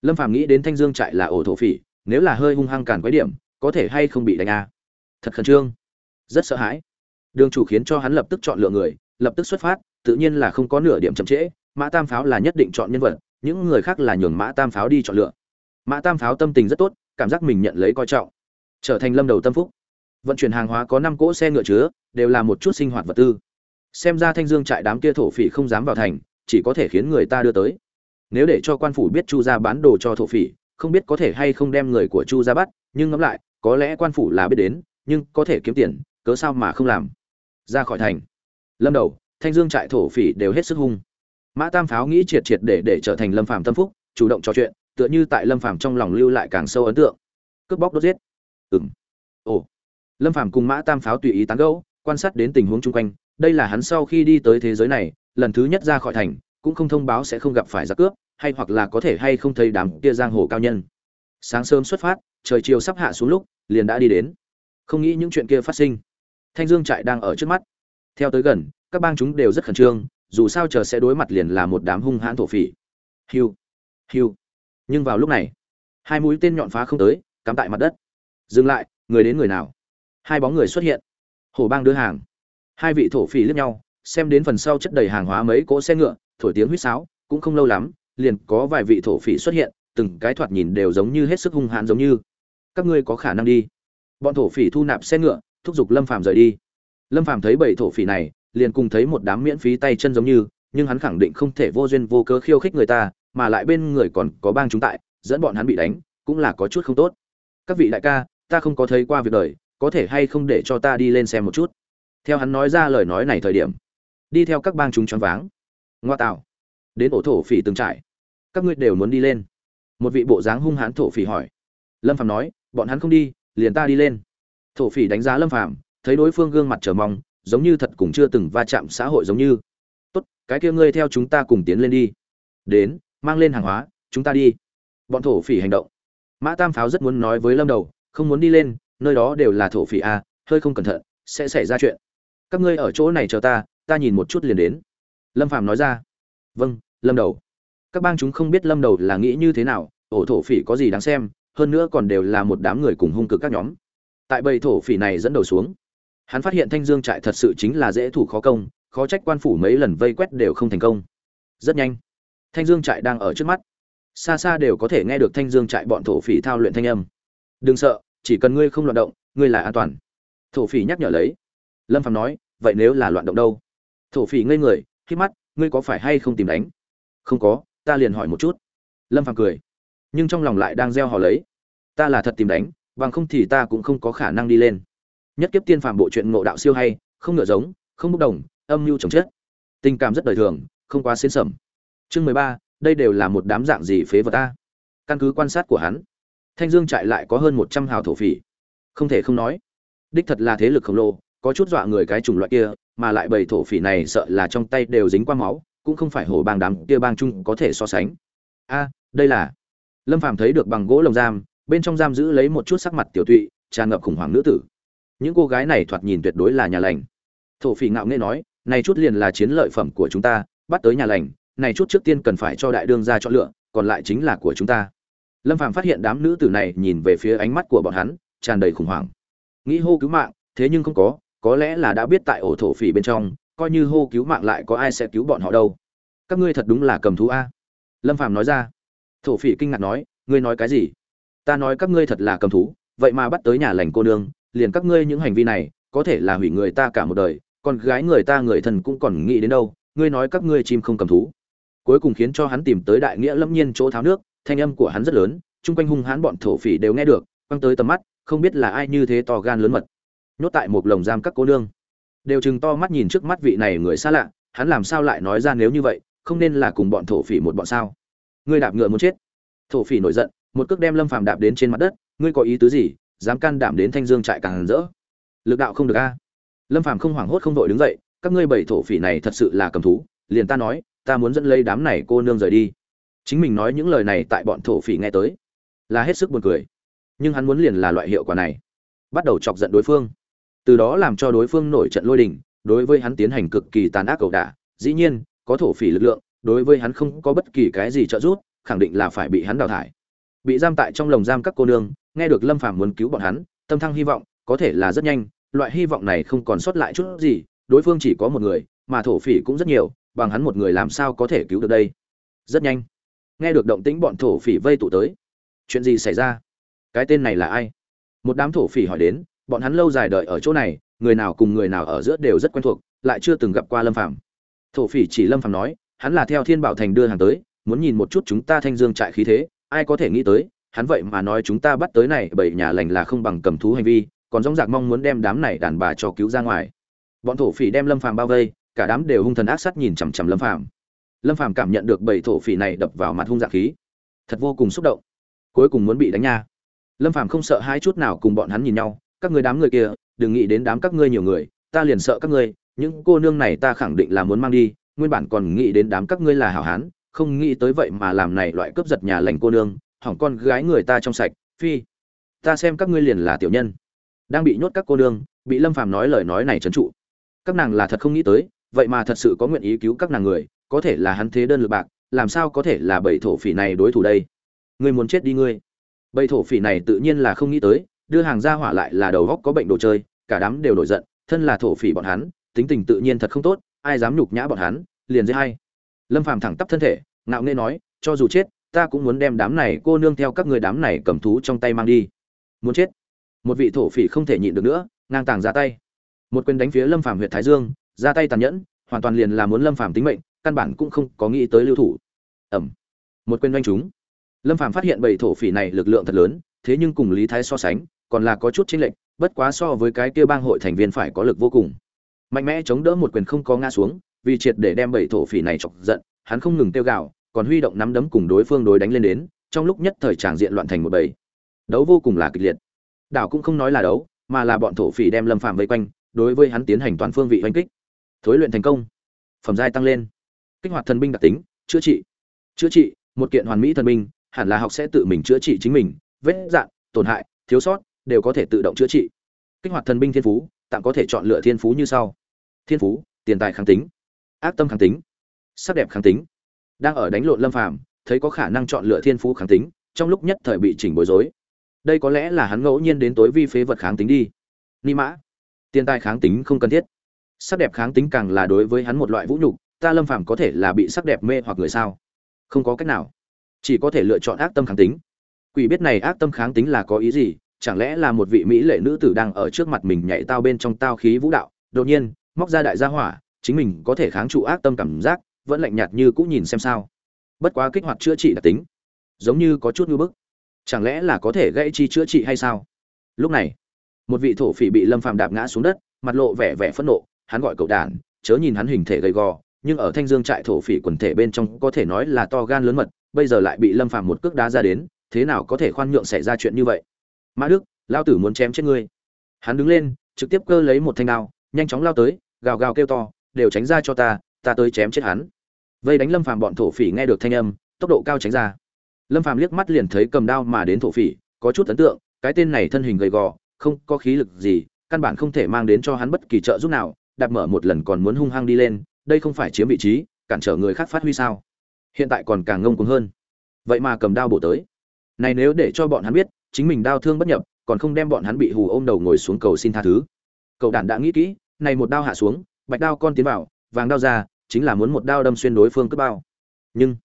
Speaker 1: Lâm Phàm nghĩ đến Thanh Dương trại là ổ thổ phỉ, nếu là hơi hung hăng càn quấy điểm, có thể hay không bị đánh a. Thật khẩn trương, rất sợ hãi. Đường chủ khiến cho hắn lập tức chọn lựa người, lập tức xuất phát, tự nhiên là không có nửa điểm chậm trễ. Mã Tam Pháo là nhất định chọn nhân vật, những người khác là nhường Mã Tam Pháo đi chọn lựa. Mã Tam Pháo tâm tình rất tốt, cảm giác mình nhận lấy coi trọng, trở thành Lâm Đầu tâm phúc. Vận chuyển hàng hóa có 5 cỗ xe ngựa chứa, đều là một chút sinh hoạt vật tư. Xem ra Thanh Dương trại đám kia thổ phỉ không dám vào thành, chỉ có thể khiến người ta đưa tới. Nếu để cho quan phủ biết Chu gia bán đồ cho thổ phỉ, không biết có thể hay không đem người của Chu gia bắt, nhưng ngẫm lại, có lẽ quan phủ là biết đến, nhưng có thể kiếm tiền, cớ sao mà không làm. Ra khỏi thành, Lâm Đầu, Thanh Dương trại thổ phỉ đều hết sức hung. Mã Tam Pháo nghĩ triệt triệt để trở thành Lâm Phàm tâm phúc, chủ động trò chuyện, tựa như tại Lâm Phàm trong lòng lưu lại càng sâu ấn tượng. Cướp bóc đốt giết. Ồ. Lâm Phàm cùng Mã Tam Pháo tùy ý tán gẫu, quan sát đến tình huống chung quanh, đây là hắn sau khi đi tới thế giới này, lần thứ nhất ra khỏi thành, cũng không thông báo sẽ không gặp phải giặc cướp, hay hoặc là có thể hay không thấy đám kia giang hồ cao nhân. Sáng sớm xuất phát, trời chiều sắp hạ xuống lúc, liền đã đi đến. Không nghĩ những chuyện kia phát sinh. Thanh Dương trại đang ở trước mắt. Theo tới gần, các bang chúng đều rất khẩn trương, dù sao chờ sẽ đối mặt liền là một đám hung hãn thổ phỉ. Hiu, hiu. Nhưng vào lúc này, hai mũi tên nhọn phá không tới, cắm tại mặt đất. Dừng lại, người đến người nào? Hai bóng người xuất hiện. Hổ bang đưa hàng. Hai vị thổ phỉ liếc nhau, xem đến phần sau chất đầy hàng hóa mấy cỗ xe ngựa, thổi tiếng huýt sáo, cũng không lâu lắm, liền có vài vị thổ phỉ xuất hiện, từng cái thoạt nhìn đều giống như hết sức hung hãn giống như. Các ngươi có khả năng đi. Bọn thổ phỉ thu nạp xe ngựa, thúc giục Lâm Phàm rời đi. Lâm Phàm thấy bảy thổ phỉ này, liền cùng thấy một đám miễn phí tay chân giống như, nhưng hắn khẳng định không thể vô duyên vô cớ khiêu khích người ta, mà lại bên người còn có bang chúng tại, dẫn bọn hắn bị đánh, cũng là có chút không tốt. Các vị đại ca, ta không có thấy qua việc đời, có thể hay không để cho ta đi lên xem một chút. Theo hắn nói ra lời nói này thời điểm, đi theo các bang chúng choáng váng. Ngoa tạo, đến ổ thổ phỉ từng trại, các ngươi đều muốn đi lên? Một vị bộ dáng hung hãn thổ phỉ hỏi. Lâm Phàm nói, bọn hắn không đi, liền ta đi lên. Thổ phỉ đánh giá Lâm Phàm, thấy đối phương gương mặt chờ mong, giống như thật cũng chưa từng va chạm xã hội giống như. Tốt, cái kia ngươi theo chúng ta cùng tiến lên đi. Đến, mang lên hàng hóa, chúng ta đi. Bọn thổ phỉ hành động. Mã Tam Pháo rất muốn nói với Lâm Đầu, không muốn đi lên, nơi đó đều là thổ phỉ a, hơi không cẩn thận sẽ xảy ra chuyện. Các ngươi ở chỗ này chờ ta nhìn một chút liền đến. Lâm Phàm nói ra. Vâng, Lâm Đầu. Các bang chúng không biết Lâm Đầu là nghĩ như thế nào, ổ thổ phỉ có gì đáng xem, hơn nữa còn đều là một đám người cùng hung cực các nhóm. Tại bầy thổ phỉ này dẫn đầu xuống, hắn phát hiện Thanh Dương trại thật sự chính là dễ thủ khó công, khó trách quan phủ mấy lần vây quét đều không thành công. Rất nhanh, Thanh Dương trại đang ở trước mắt, xa xa đều có thể nghe được Thanh Dương trại bọn thổ phỉ thao luyện thanh âm. Đừng sợ, chỉ cần ngươi không loạn động, ngươi là an toàn. Thổ phỉ nhắc nhở lấy. Lâm Phàm nói, vậy nếu là loạn động đâu? Thổ phỉ ngây người, khép mắt, ngươi có phải hay không tìm đánh? Không có, ta liền hỏi một chút. Lâm Phàm cười, nhưng trong lòng lại đang gieo hò lấy. Ta là thật tìm đánh, bằng không thì ta cũng không có khả năng đi lên. Nhất kiếp tiên phàm bộ truyện ngộ đạo siêu hay, không ngựa giống, không bốc đồng, âm mưu chồng chết. Tình cảm rất đời thường, không quá xến sẩm. Chương 13, đây đều là một đám dạng gì phế vật ta. Căn cứ quan sát của hắn, Thanh Dương trại lại có hơn 100 hào thổ phỉ. Không thể không nói, đích thật là thế lực khổng lồ, có chút dọa người cái chủng loại kia, mà lại bầy thổ phỉ này sợ là trong tay đều dính qua máu, cũng không phải hổ bang đám kia bang chung có thể so sánh. A, đây là. Lâm Phàm thấy được bằng gỗ lồng giam, bên trong giam giữ lấy một chút sắc mặt tiểu tụy, tràn ngập khủng hoảng nữ tử. Những cô gái này thoạt nhìn tuyệt đối là nhà lành. Thổ phỉ ngạo nghễ nói, này chút liền là chiến lợi phẩm của chúng ta, bắt tới nhà lành, này chút trước tiên cần phải cho đại đương gia chọn lựa, còn lại chính là của chúng ta. Lâm Phàm phát hiện đám nữ tử này nhìn về phía ánh mắt của bọn hắn, tràn đầy khủng hoảng. Nghĩ hô cứu mạng, thế nhưng không có lẽ là đã biết tại ổ thổ phỉ bên trong, coi như hô cứu mạng lại có ai sẽ cứu bọn họ đâu. Các ngươi thật đúng là cầm thú a. Lâm Phàm nói ra. Thổ phỉ kinh ngạc nói, ngươi nói cái gì? Ta nói các ngươi thật là cầm thú, vậy mà bắt tới nhà lành cô nương, liền các ngươi những hành vi này, có thể là hủy người ta cả một đời, còn gái người ta người thân cũng còn nghĩ đến đâu, ngươi nói các ngươi chim không cầm thú. Cuối cùng khiến cho hắn tìm tới đại nghĩa lâm nhiên chỗ tháo nước, thanh âm của hắn rất lớn, chung quanh hung hãn bọn thổ phỉ đều nghe được, quăng tới tầm mắt, không biết là ai như thế to gan lớn mật. Nhốt tại một lồng giam các cô nương, đều trừng to mắt nhìn trước mắt vị này người xa lạ, hắn làm sao lại nói ra nếu như vậy, không nên là cùng bọn thổ phỉ một bọn sao? Ngươi đạp ngựa muốn chết. Thổ phỉ nổi giận, một cước đem Lâm Phàm đạp đến trên mặt đất, ngươi có ý tứ gì, dám can đảm đến Thanh Dương trại càng rỡ? Lực đạo không được a. Lâm Phàm không hoảng hốt không vội đứng dậy, các ngươi bảy thổ phỉ này thật sự là cầm thú, liền ta nói, ta muốn dẫn lấy đám này cô nương rời đi. Chính mình nói những lời này tại bọn thổ phỉ nghe tới, là hết sức buồn cười. Nhưng hắn muốn liền là loại hiệu quả này, bắt đầu chọc giận đối phương, từ đó làm cho đối phương nổi trận lôi đình, đối với hắn tiến hành cực kỳ tàn ác cẩu đả. Dĩ nhiên, có thổ phỉ lực lượng, đối với hắn không có bất kỳ cái gì trợ giúp, khẳng định là phải bị hắn đào thải. Bị giam tại trong lồng giam các cô nương, nghe được Lâm Phàm muốn cứu bọn hắn, tâm thăng hy vọng, có thể là rất nhanh, loại hy vọng này không còn sót lại chút gì, đối phương chỉ có một người, mà thổ phỉ cũng rất nhiều, bằng hắn một người làm sao có thể cứu được đây. Rất nhanh, nghe được động tĩnh bọn thổ phỉ vây tụ tới. Chuyện gì xảy ra? Cái tên này là ai? Một đám thổ phỉ hỏi đến, bọn hắn lâu dài đợi ở chỗ này, người nào cùng người nào ở giữa đều rất quen thuộc, lại chưa từng gặp qua Lâm Phàm. Thổ phỉ chỉ Lâm Phàm nói, hắn là theo Thiên Bảo Thành đưa hàng tới, muốn nhìn một chút chúng ta Thanh Dương trại khí thế, ai có thể nghĩ tới, hắn vậy mà nói chúng ta bắt tới này bảy nhà lành là không bằng cầm thú hành vi, còn rống rạc mong muốn đem đám này đàn bà cho cứu ra ngoài. Bọn thổ phỉ đem Lâm Phàm bao vây, cả đám đều hung thần ác sát nhìn chằm chằm Lâm Phàm. Lâm Phàm cảm nhận được bảy thổ phỉ này đập vào mặt hung dạ khí, thật vô cùng xúc động. Cuối cùng muốn bị đánh nha. Lâm Phàm không sợ hai chút nào cùng bọn hắn nhìn nhau, các ngươi đám người kia, đừng nghĩ đến đám các ngươi nhiều người, ta liền sợ các ngươi, những cô nương này ta khẳng định là muốn mang đi, nguyên bản còn nghĩ đến đám các ngươi là hảo hán, không nghĩ tới vậy mà làm này loại cướp giật nhà lành cô nương, hỏng con gái người ta trong sạch, phi. Ta xem các ngươi liền là tiểu nhân. Đang bị nhốt các cô nương, bị Lâm Phàm nói lời nói này trấn trụ. Các nàng là thật không nghĩ tới, vậy mà thật sự có nguyện ý cứu các nàng người, có thể là hắn thế đơn lực bạc, làm sao có thể là bảy thổ phỉ này đối thủ đây? Ngươi muốn chết đi ngươi. Bảy thổ phỉ này tự nhiên là không nghĩ tới, đưa hàng ra hỏa lại là đầu góc có bệnh đồ chơi, cả đám đều nổi giận, thân là thổ phỉ bọn hắn, tính tình tự nhiên thật không tốt, ai dám nhục nhã bọn hắn, liền giết hay. Lâm Phàm thẳng tắp thân thể, ngạo nghễ nói, cho dù chết, ta cũng muốn đem đám này cô nương theo các người đám này cầm thú trong tay mang đi. Muốn chết. Một vị thổ phỉ không thể nhịn được nữa, ngang tàng ra tay. Một quyền đánh phía Lâm Phàm huyệt thái dương, ra tay tàn nhẫn, hoàn toàn liền là muốn Lâm Phàm tính mệnh, căn bản cũng không có nghĩ tới lưu thủ. Ầm. Một quyền đánh trúng. Lâm Phàm phát hiện bầy thổ phỉ này lực lượng thật lớn, thế nhưng cùng Lý Thái so sánh, còn là có chút chênh lệch, bất quá so với cái kia bang hội thành viên phải có lực vô cùng. Mạnh mẽ chống đỡ một quyền không có ngã xuống, vì triệt để đem bầy thổ phỉ này chọc giận, hắn không ngừng kêu gào, còn huy động nắm đấm cùng đối phương đối đánh lên đến, trong lúc nhất thời tràng diện loạn thành một bầy. Đấu vô cùng là kịch liệt. Đảo cũng không nói là đấu, mà là bọn thổ phỉ đem Lâm Phàm vây quanh, đối với hắn tiến hành toàn phương vị đánh kích. Thối luyện thành công, phẩm giai tăng lên, kích hoạt thần binh đặc tính, chữa trị. Chữa trị, một kiện hoàn mỹ thần binh, hẳn là học sẽ tự mình chữa trị chính mình, vết rạn, tổn hại, thiếu sót đều có thể tự động chữa trị. Kích hoạt thần binh thiên phú, tạm có thể chọn lựa thiên phú như sau: thiên phú, tiền tài kháng tính, ác tâm kháng tính, sắc đẹp kháng tính. Đang ở đánh lộn Lâm Phàm, thấy có khả năng chọn lựa thiên phú kháng tính, trong lúc nhất thời bị chỉnh bối rối. Đây có lẽ là hắn ngẫu nhiên đến tối vi phế vật kháng tính đi. Ni mã, tiền tài kháng tính không cần thiết, sắc đẹp kháng tính càng là đối với hắn một loại vũ nhục. Ta Lâm Phàm có thể là bị sắc đẹp mê hoặc người sao? Không có cách nào, chỉ có thể lựa chọn ác tâm kháng tính. Quỷ biết này ác tâm kháng tính là có ý gì? Chẳng lẽ là một vị mỹ lệ nữ tử đang ở trước mặt mình nhảy tao bên trong tao khí vũ đạo, đột nhiên móc ra đại gia hỏa, chính mình có thể kháng trụ ác tâm cảm giác, vẫn lạnh nhạt như cũ nhìn xem sao? Bất quá kích hoạt chữa trị đặc tính, giống như có chút nhu bức. Chẳng lẽ là có thể gãy chi chữa trị hay sao? Lúc này, một vị thổ phỉ bị Lâm Phàm đạp ngã xuống đất, mặt lộ vẻ vẻ phẫn nộ, hắn gọi cậu đàn, chớ nhìn hắn hình thể gầy gò, nhưng ở Thanh Dương trại thổ phỉ quần thể bên trong có thể nói là to gan lớn mật, bây giờ lại bị Lâm Phàm một cước đá ra đến, thế nào có thể khoan nhượng xảy ra chuyện như vậy? Mã Đức, lao tử muốn chém chết ngươi. Hắn đứng lên, trực tiếp cơ lấy một thanh đao, nhanh chóng lao tới, gào gào kêu to, đều tránh ra cho ta tới chém chết hắn. Vây đánh Lâm Phàm bọn thổ phỉ nghe được thanh âm, tốc độ cao tránh ra. Lâm Phàm liếc mắt liền thấy cầm đao mà đến thổ phỉ, có chút ấn tượng, cái tên này thân hình gầy gò, không có khí lực gì, căn bản không thể mang đến cho hắn bất kỳ trợ giúp nào, đạp mở một lần còn muốn hung hăng đi lên, đây không phải chiếm vị trí, cản trở người khác phát huy sao? Hiện tại còn càng ngông cuồng hơn. Vậy mà cầm đao bổ tới. Này nếu để cho bọn hắn biết, chính mình đao thương bất nhập, còn không đem bọn hắn bị hù ôm đầu ngồi xuống cầu xin tha thứ. Cậu đàn đã nghĩ kỹ, này một đao hạ xuống, bạch đao con tiến vào, vàng đao ra, chính là muốn một đao đâm xuyên đối phương cướp bao. Nhưng,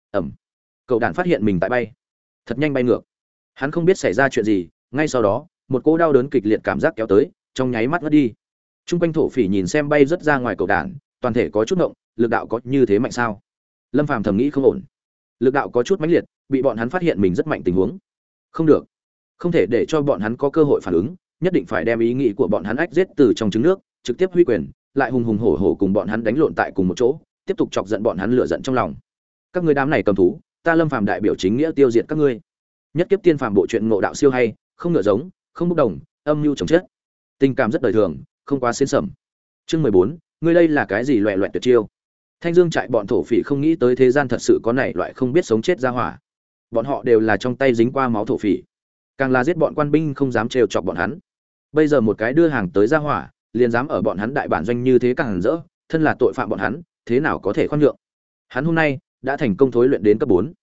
Speaker 1: cậu đàn phát hiện mình tại bay, thật nhanh bay ngược. Hắn không biết xảy ra chuyện gì, ngay sau đó, một cỗ đau đớn kịch liệt cảm giác kéo tới, trong nháy mắt ngất đi. Trung quanh thổ phỉ nhìn xem bay rất ra ngoài cậu đàn, toàn thể có chút ngộng, lực đạo có như thế mạnh sao? Lâm Phàm thầm nghĩ không ổn. Lực đạo có chút mãnh liệt, bị bọn hắn phát hiện mình rất mạnh tình huống. Không được, không thể để cho bọn hắn có cơ hội phản ứng, nhất định phải đem ý nghĩ của bọn hắn ách giết từ trong trứng nước, trực tiếp huy quyền, lại hùng hùng hổ hổ cùng bọn hắn đánh lộn tại cùng một chỗ, tiếp tục chọc giận bọn hắn lửa giận trong lòng. Các ngươi đám này cầm thú, ta Lâm Phàm đại biểu chính nghĩa tiêu diệt các ngươi. Nhất kiếp tiên phàm bộ truyện ngộ đạo siêu hay, không ngựa giống, không bốc đồng, âm mưu chồng chết. Tình cảm rất đời thường, không quá xến sẩm. Chương 14, ngươi đây là cái gì loẻ loẹt tuyệt chiêu? Thanh Dương trại bọn thổ phỉ không nghĩ tới thế gian thật sự có này loại không biết sống chết ra hỏa. Bọn họ đều là trong tay dính qua máu thổ phỉ, càng là giết bọn quan binh không dám trêu chọc bọn hắn. Bây giờ một cái đưa hàng tới ra hỏa, liền dám ở bọn hắn đại bản doanh như thế càng rỡ, thân là tội phạm bọn hắn, thế nào có thể khoan nhượng. Hắn hôm nay đã thành công thối luyện đến cấp 4.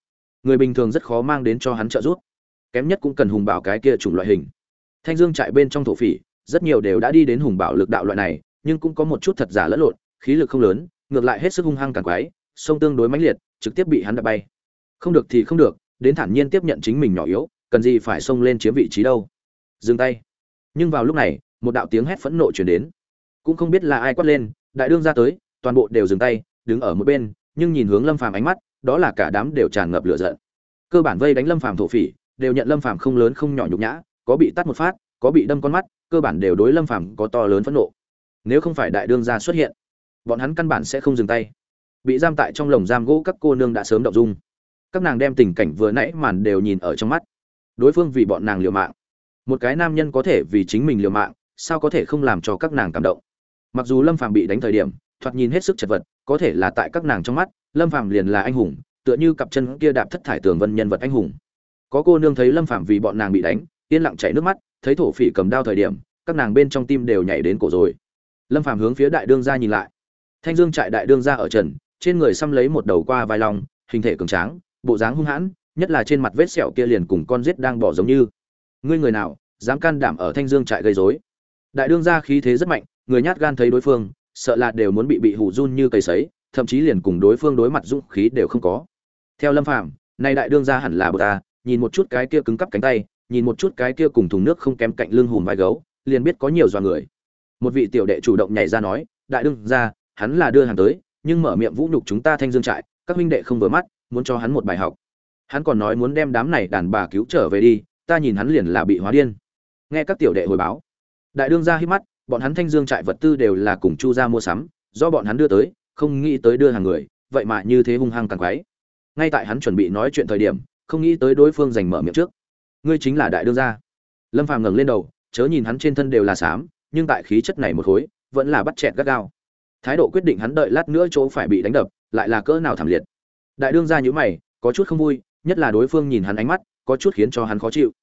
Speaker 1: người bình thường rất khó mang đến cho hắn trợ giúp, kém nhất cũng cần hùng bảo cái kia chủng loại hình. Thanh Dương trại bên trong thổ phỉ rất nhiều đều đã đi đến hùng bảo lực đạo loại này, nhưng cũng có một chút thật giả lẫn lộn, khí lực không lớn, ngược lại hết sức hung hăng càn quái, sông tương đối mãnh liệt, trực tiếp bị hắn đập bay. Không được thì không được, đến thản nhiên tiếp nhận chính mình nhỏ yếu, cần gì phải xông lên chiếm vị trí đâu. Dừng tay. Nhưng vào lúc này, một đạo tiếng hét phẫn nộ truyền đến. Cũng không biết là ai quát lên, đại đương ra tới, toàn bộ đều dừng tay, đứng ở một bên, nhưng nhìn hướng Lâm Phàm ánh mắt, đó là cả đám đều tràn ngập lửa giận. Cơ bản vây đánh Lâm Phàm thổ phỉ, đều nhận Lâm Phàm không lớn không nhỏ nhục nhã, có bị tát một phát, có bị đâm con mắt, cơ bản đều đối Lâm Phàm có to lớn phẫn nộ. Nếu không phải đại đương gia xuất hiện, bọn hắn căn bản sẽ không dừng tay. Bị giam tại trong lồng giam gỗ các cô nương đã sớm động dung. Các nàng đem tình cảnh vừa nãy màn đều nhìn ở trong mắt. Đối phương vì bọn nàng liều mạng. Một cái nam nhân có thể vì chính mình liều mạng, sao có thể không làm cho các nàng cảm động. Mặc dù Lâm Phàm bị đánh thời điểm, thoạt nhìn hết sức chật vật, có thể là tại các nàng trong mắt, Lâm Phàm liền là anh hùng, tựa như cặp chân kia đạp thất thải tường vân nhân vật anh hùng. Có cô nương thấy Lâm Phàm vì bọn nàng bị đánh, yên lặng chảy nước mắt, thấy thổ phỉ cầm đao thời điểm, các nàng bên trong tim đều nhảy đến cổ rồi. Lâm Phàm hướng phía đại đương gia nhìn lại. Thanh Dương trại đại đương gia ở trần, trên người xăm lấy một đầu qua vai long, hình thể cường tráng, bộ dáng hung hãn, nhất là trên mặt vết sẹo kia liền cùng con giết đang bỏ giống như. Ngươi người nào, dám can đảm ở Thanh Dương trại gây rối? Đại đương gia khí thế rất mạnh, người nhát gan thấy đối phương, sợ là đều muốn bị hù run như cây sấy, thậm chí liền cùng đối phương đối mặt dũng khí đều không có. Theo Lâm Phàm, này đại đương gia hẳn là bậc ta, nhìn một chút cái kia cứng cắp cánh tay, nhìn một chút cái kia cùng thùng nước không kém cạnh lưng hùm vai gấu, liền biết có nhiều dọa người. Một vị tiểu đệ chủ động nhảy ra nói, đại đương gia, hắn là đưa hàng tới, nhưng mở miệng vũ nhục chúng ta Thanh Dương trại, các huynh đệ không vừa mắt, muốn cho hắn một bài học. Hắn còn nói muốn đem đám này đàn bà cứu trở về đi, ta nhìn hắn liền là bị hóa điên. Nghe các tiểu đệ hồi báo, đại đương gia hít mắt, bọn hắn Thanh Dương trại vật tư đều là cùng Chu gia mua sắm, do bọn hắn đưa tới, không nghĩ tới đưa hàng người, vậy mà như thế hung hăng càng quái. Ngay tại hắn chuẩn bị nói chuyện thời điểm, không nghĩ tới đối phương giành mở miệng trước. Ngươi chính là đại đương gia. Lâm Phàm ngẩng lên đầu, chớ nhìn hắn trên thân đều là xám, nhưng tại khí chất này một khối, vẫn là bắt chẹt gắt gao. Thái độ quyết định hắn đợi lát nữa chỗ phải bị đánh đập, lại là cỡ nào thảm liệt. Đại đương gia nhíu mày, có chút không vui, nhất là đối phương nhìn hắn ánh mắt, có chút khiến cho hắn khó chịu.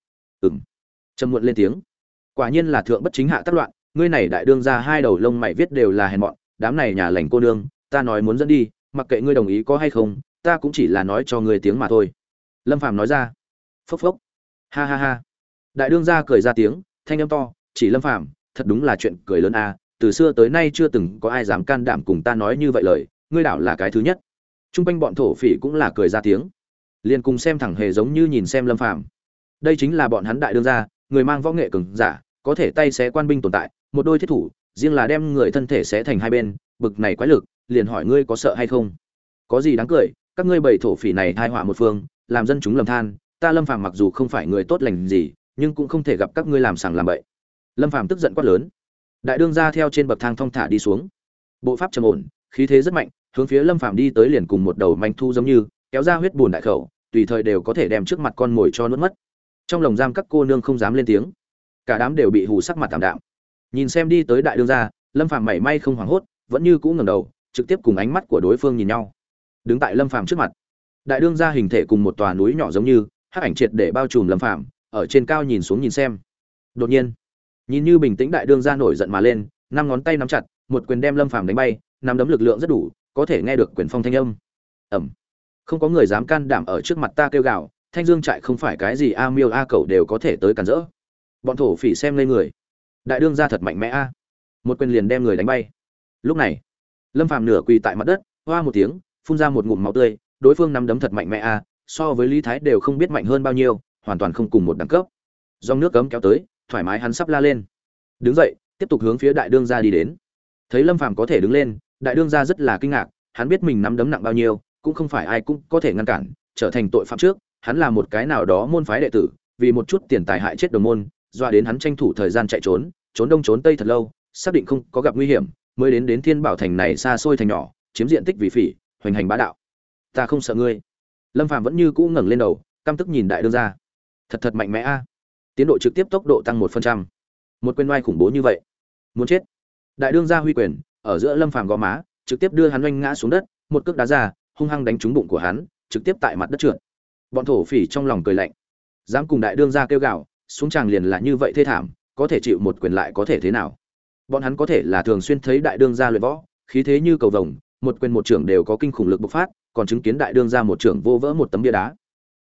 Speaker 1: Trầm muộn lên tiếng. Quả nhiên là thượng bất chính hạ tác loạn, ngươi này đại đương gia hai đầu lông mày viết đều là hèn mọn, đám này nhà lành cô nương, ta nói muốn dẫn đi, mặc kệ ngươi đồng ý có hay không, ta cũng chỉ là nói cho ngươi tiếng mà thôi. Lâm Phàm nói ra. Phốc phốc. Ha ha ha. Đại đương gia cười ra tiếng, thanh âm to, chỉ Lâm Phàm, thật đúng là chuyện cười lớn a, từ xưa tới nay chưa từng có ai dám can đảm cùng ta nói như vậy lời, ngươi đảo là cái thứ nhất. Trung quanh bọn thổ phỉ cũng là cười ra tiếng, liền cùng xem thẳng hề giống như nhìn xem Lâm Phàm. Đây chính là bọn hắn đại đương gia, người mang võ nghệ cường giả, có thể tay xé quan binh tồn tại, một đôi thiết thủ, riêng là đem người thân thể xé thành hai bên, bực này quái lực, liền hỏi ngươi có sợ hay không? Có gì đáng cười, các ngươi bảy thổ phỉ này tai họa một phương, làm dân chúng lầm than, ta Lâm Phàm mặc dù không phải người tốt lành gì, nhưng cũng không thể gặp các ngươi làm sằng làm bậy. Lâm Phàm tức giận quát lớn. Đại đương gia theo trên bậc thang thong thả đi xuống, bộ pháp trầm ổn, khí thế rất mạnh, hướng phía Lâm Phàm đi tới liền cùng một đầu manh thu giống như, kéo ra huyết buồn đại khẩu, tùy thời đều có thể đem trước mặt con mồi cho nuốt mất. Trong lồng giam các cô nương không dám lên tiếng, cả đám đều bị hù sắc mặt tạm đạm. Nhìn xem đi tới đại đương gia, Lâm Phàm mảy may không hoảng hốt, vẫn như cũ ngẩng đầu, trực tiếp cùng ánh mắt của đối phương nhìn nhau. Đứng tại Lâm Phàm trước mặt, đại đương gia hình thể cùng một tòa núi nhỏ giống như, hắc ảnh triệt để bao trùm Lâm Phàm, ở trên cao nhìn xuống nhìn xem. Đột nhiên, nhìn như bình tĩnh đại đương gia nổi giận mà lên, năm ngón tay nắm chặt, một quyền đem Lâm Phàm đánh bay, nắm đấm lực lượng rất đủ, có thể nghe được quyền phong thanh âm. Ầm. Không có người dám can đảm ở trước mặt ta kêu gào, Thanh Dương trại không phải cái gì a miêu a cẩu đều có thể tới cản rỡ. Bọn thổ phỉ xem lên người. Đại đương gia thật mạnh mẽ a. Một quyền liền đem người đánh bay. Lúc này, Lâm Phàm nửa quỳ tại mặt đất, hoa một tiếng, phun ra một ngụm máu tươi, đối phương nắm đấm thật mạnh mẽ a, so với Lý Thái đều không biết mạnh hơn bao nhiêu, hoàn toàn không cùng một đẳng cấp. Dòng nước cấm kéo tới, thoải mái hắn sắp la lên. Đứng dậy, tiếp tục hướng phía đại đương gia đi đến. Thấy Lâm Phàm có thể đứng lên, đại đương gia rất là kinh ngạc, hắn biết mình nắm đấm nặng bao nhiêu, cũng không phải ai cũng có thể ngăn cản, trở thành tội phạm trước, hắn là một cái nào đó môn phái đệ tử, vì một chút tiền tài hại chết đồng môn, dọa đến hắn tranh thủ thời gian chạy trốn, trốn đông trốn tây thật lâu, xác định không có gặp nguy hiểm, mới đến Thiên Bảo thành này xa xôi thành nhỏ, chiếm diện tích vì phỉ, hoành hành bá đạo. Ta không sợ ngươi. Lâm Phàm vẫn như cũ ngẩng lên đầu, căm tức nhìn đại đương gia. Thật mạnh mẽ a. Tiến độ trực tiếp tốc độ tăng 1%. Một quyền oai khủng bố như vậy, muốn chết. Đại đương gia huy quyền, ở giữa Lâm Phàm gò má, trực tiếp đưa hắn oanh ngã xuống đất, một cước đá ra, hung hăng đánh trúng bụng của hắn, trực tiếp tại mặt đất trượt. Bọn thổ phỉ trong lòng cười lạnh, dám cùng đại đương gia kêu gào, xuống tràng liền là như vậy thê thảm, có thể chịu một quyền lại có thể thế nào? Bọn hắn có thể là thường xuyên thấy đại đương gia luyện võ, khí thế như cầu vồng, một quyền một trưởng đều có kinh khủng lực bộc phát, còn chứng kiến đại đương gia một trưởng vô vỡ một tấm bia đá.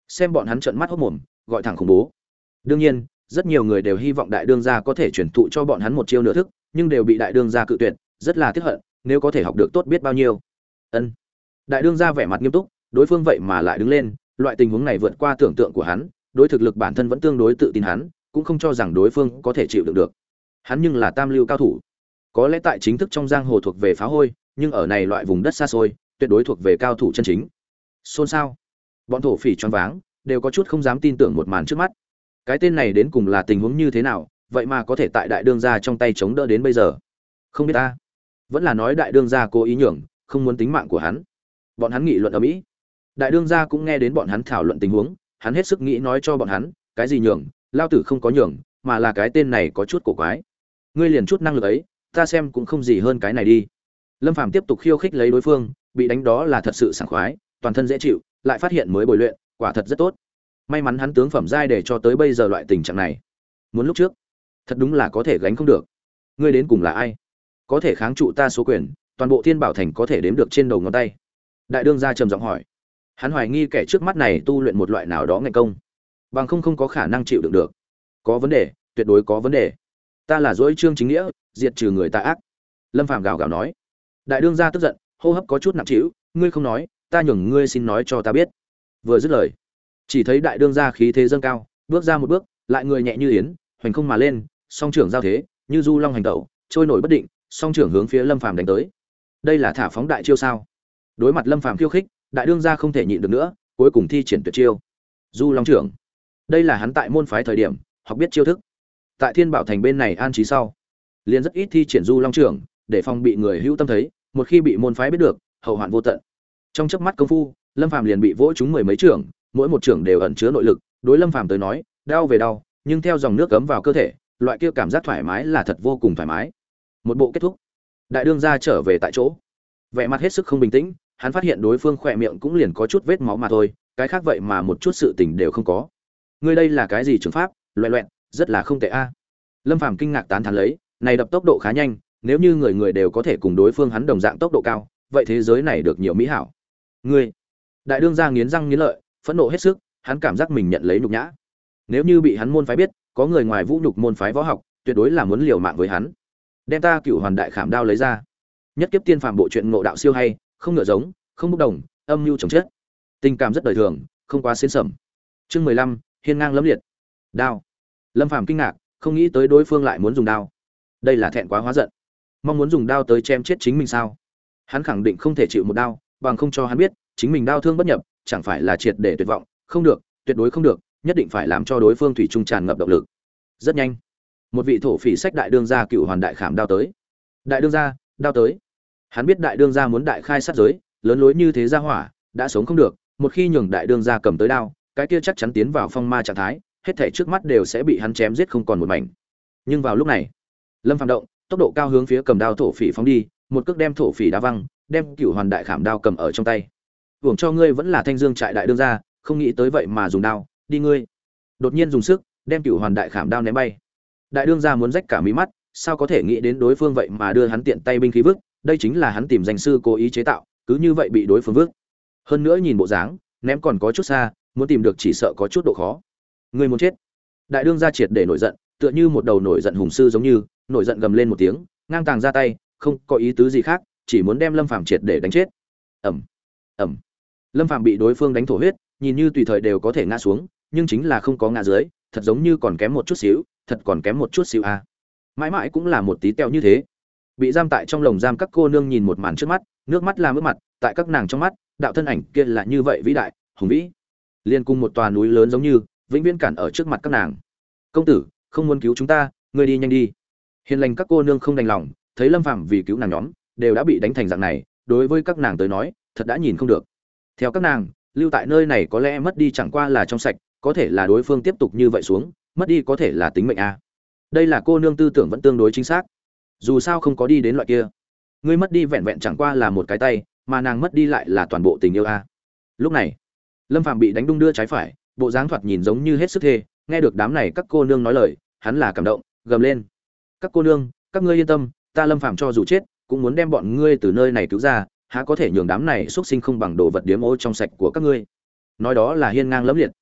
Speaker 1: Xem bọn hắn trợn mắt hốt mồm, gọi thẳng khủng bố. Đương nhiên, rất nhiều người đều hy vọng đại đương gia có thể truyền thụ cho bọn hắn một chiêu nửa thức, nhưng đều bị đại đương gia cự tuyệt, rất là tiếc hận, nếu có thể học được tốt biết bao nhiêu. Ân. Đại đương gia vẻ mặt nghiêm túc, đối phương vậy mà lại đứng lên, loại tình huống này vượt qua tưởng tượng của hắn, đối thực lực bản thân vẫn tương đối tự tin hắn, cũng không cho rằng đối phương có thể chịu đựng được. Hắn nhưng là tam lưu cao thủ. Có lẽ tại chính thức trong giang hồ thuộc về phá hôi, nhưng ở này loại vùng đất xa xôi, tuyệt đối thuộc về cao thủ chân chính. Xôn xao. Bọn thổ phỉ choáng váng, đều có chút không dám tin tưởng một màn trước mắt. Cái tên này đến cùng là tình huống như thế nào, vậy mà có thể tại đại đương gia trong tay chống đỡ đến bây giờ. Không biết ta, vẫn là nói đại đương gia cố ý nhường, không muốn tính mạng của hắn. Bọn hắn nghị luận ở mỹ. Đại đương gia cũng nghe đến bọn hắn thảo luận tình huống, hắn hết sức nghĩ nói cho bọn hắn, cái gì nhường, lao tử không có nhường, mà là cái tên này có chút cổ quái. Ngươi liền chút năng lực ấy, ta xem cũng không gì hơn cái này đi. Lâm Phàm tiếp tục khiêu khích lấy đối phương, bị đánh đó là thật sự sảng khoái, toàn thân dễ chịu, lại phát hiện mới bồi luyện, quả thật rất tốt. May mắn hắn tướng phẩm giai để cho tới bây giờ loại tình trạng này. Muốn lúc trước, thật đúng là có thể gánh không được. Ngươi đến cùng là ai? Có thể kháng trụ ta số quyền, toàn bộ Thiên Bảo Thành có thể đếm được trên đầu ngón tay. Đại đương gia trầm giọng hỏi. Hắn hoài nghi kẻ trước mắt này tu luyện một loại nào đó ngành công, bằng không có khả năng chịu đựng được. Có vấn đề, tuyệt đối có vấn đề. Ta là dối trương chính nghĩa, diệt trừ người tà ác. Lâm Phàm gào gào nói. Đại đương gia tức giận, hô hấp có chút nặng trĩu, ngươi không nói, ta nhường ngươi xin nói cho ta biết. Vừa dứt lời, chỉ thấy đại đương gia khí thế dâng cao, bước ra một bước, lại người nhẹ như yến, hoành không mà lên, song trưởng giao thế, như du long hành tẩu, trôi nổi bất định, song trưởng hướng phía Lâm Phàm đánh tới. Đây là thả phóng đại chiêu sao? Đối mặt Lâm Phàm khiêu khích, đại đương gia không thể nhịn được nữa, cuối cùng thi triển tuyệt chiêu. Du long trưởng. Đây là hắn tại môn phái thời điểm, học biết chiêu thức. Tại Thiên Bảo Thành bên này an trí sau, liền rất ít thi triển du long trưởng, để phòng bị người hữu tâm thấy, một khi bị môn phái biết được, hậu hoạn vô tận. Trong chớp mắt công phu, Lâm Phàm liền bị vỗ trúng mười mấy trưởng, mỗi một trưởng đều ẩn chứa nội lực, đối Lâm Phàm tới nói, đau về đau, nhưng theo dòng nước cấm vào cơ thể, loại kia cảm giác thoải mái là thật vô cùng thoải mái. Một bộ kết thúc, đại đương gia trở về tại chỗ, vẻ mặt hết sức không bình tĩnh, hắn phát hiện đối phương khỏe miệng cũng liền có chút vết máu mà thôi, cái khác vậy mà một chút sự tình đều không có. Ngươi đây là cái gì trường pháp? Loẹt loẹt, rất là không tệ a. Lâm Phàm kinh ngạc tán thán lấy, này đập tốc độ khá nhanh, nếu như người người đều có thể cùng đối phương hắn đồng dạng tốc độ cao, vậy thế giới này được nhiều mỹ hảo. Ngươi, đại đương gia nghiến răng nghiến lợi, phẫn nộ hết sức, hắn cảm giác mình nhận lấy nhục nhã. Nếu như bị hắn môn phái biết, có người ngoài vũ nhục môn phái võ học, tuyệt đối là muốn liều mạng với hắn. Đem ta Cựu Hoàn Đại Khảm Đao lấy ra. Nhất kiếp tiên phàm bộ truyện ngộ đạo siêu hay, không ngựa giống, không bốc đồng, âm mưu chồng chết. Tình cảm rất đời thường, không quá xiên sẩm. Chương 15, hiên ngang lẫm liệt. Đao. Lâm Phàm kinh ngạc, không nghĩ tới đối phương lại muốn dùng đao. Đây là thẹn quá hóa giận. Mong muốn dùng đao tới chém chết chính mình sao? Hắn khẳng định không thể chịu một đao, bằng không cho hắn biết, chính mình đao thương bất nhập, chẳng phải là triệt để tuyệt vọng, không được, tuyệt đối không được, nhất định phải làm cho đối phương thủy chung tràn ngập động lực. Rất nhanh, một vị thổ phỉ sách đại đương gia Cựu Hoàn Đại Khảm Đao tới. Đại đương gia, đao tới. Hắn biết đại đương gia muốn đại khai sát giới, lớn lối như thế ra hỏa, đã sống không được, một khi nhường đại đương gia cầm tới đao, cái kia chắc chắn tiến vào phong ma trạng thái, hết thảy trước mắt đều sẽ bị hắn chém giết không còn một mảnh. Nhưng vào lúc này, Lâm Phàm động, tốc độ cao hướng phía cầm đao thổ phỉ phóng đi, một cước đem thổ phỉ đá văng, đem Cựu Hoàn Đại Khảm Đao cầm ở trong tay. Hưởng cho ngươi vẫn là Thanh Dương trại đại đương gia, không nghĩ tới vậy mà dùng đao, đi ngươi. Đột nhiên dùng sức, đem Cựu Hoàn Đại Khảm Đao ném bay. Đại đương gia muốn rách cả mí mắt, sao có thể nghĩ đến đối phương vậy mà đưa hắn tiện tay binh khí vứt, đây chính là hắn tìm danh sư cố ý chế tạo, cứ như vậy bị đối phương vứt. Hơn nữa nhìn bộ dáng, ném còn có chút xa, muốn tìm được chỉ sợ có chút độ khó. Ngươi muốn chết. Đại đương gia triệt để nổi giận, tựa như một đầu nổi giận hùng sư giống như, nổi giận gầm lên một tiếng, ngang tàng ra tay, không có ý tứ gì khác, chỉ muốn đem Lâm Phàm triệt để đánh chết. Ầm, ầm. Lâm Phàm bị đối phương đánh thổ huyết, nhìn như tùy thời đều có thể ngã xuống, nhưng chính là không có ngã dưới, thật giống như còn kém một chút xíu, thật còn kém một chút xíu a. Mãi mãi cũng là một tí teo như thế. Bị giam tại trong lồng giam các cô nương nhìn một màn trước mắt, nước mắt làm ướt mặt, tại các nàng trong mắt, đạo thân ảnh kia là như vậy vĩ đại, hùng vĩ, liên cùng một tòa núi lớn giống như, vĩnh viễn cản ở trước mặt các nàng. Công tử, không muốn cứu chúng ta, ngươi đi nhanh đi. Hiền lành các cô nương không đành lòng, thấy Lâm Phàm vì cứu nàng nhóm, đều đã bị đánh thành dạng này, đối với các nàng tới nói, thật đã nhìn không được. Theo các nàng, lưu tại nơi này có lẽ mất đi chẳng qua là trong sạch, có thể là đối phương tiếp tục như vậy xuống, mất đi có thể là tính mệnh a. Đây là cô nương tư tưởng vẫn tương đối chính xác. Dù sao không có đi đến loại kia, ngươi mất đi vẹn vẹn chẳng qua là một cái tay, mà nàng mất đi lại là toàn bộ tình yêu a. Lúc này, Lâm Phàm bị đánh đung đưa trái phải, bộ dáng thoạt nhìn giống như hết sức thê, nghe được đám này các cô nương nói lời, hắn là cảm động, gầm lên: "Các cô nương, các ngươi yên tâm, ta Lâm Phàm cho dù chết, cũng muốn đem bọn ngươi từ nơi này cứu ra, há có thể nhường đám này xuất sinh không bằng đồ vật điếm ô trong sạch của các ngươi." Nói đó là hiên ngang lẫm liệt,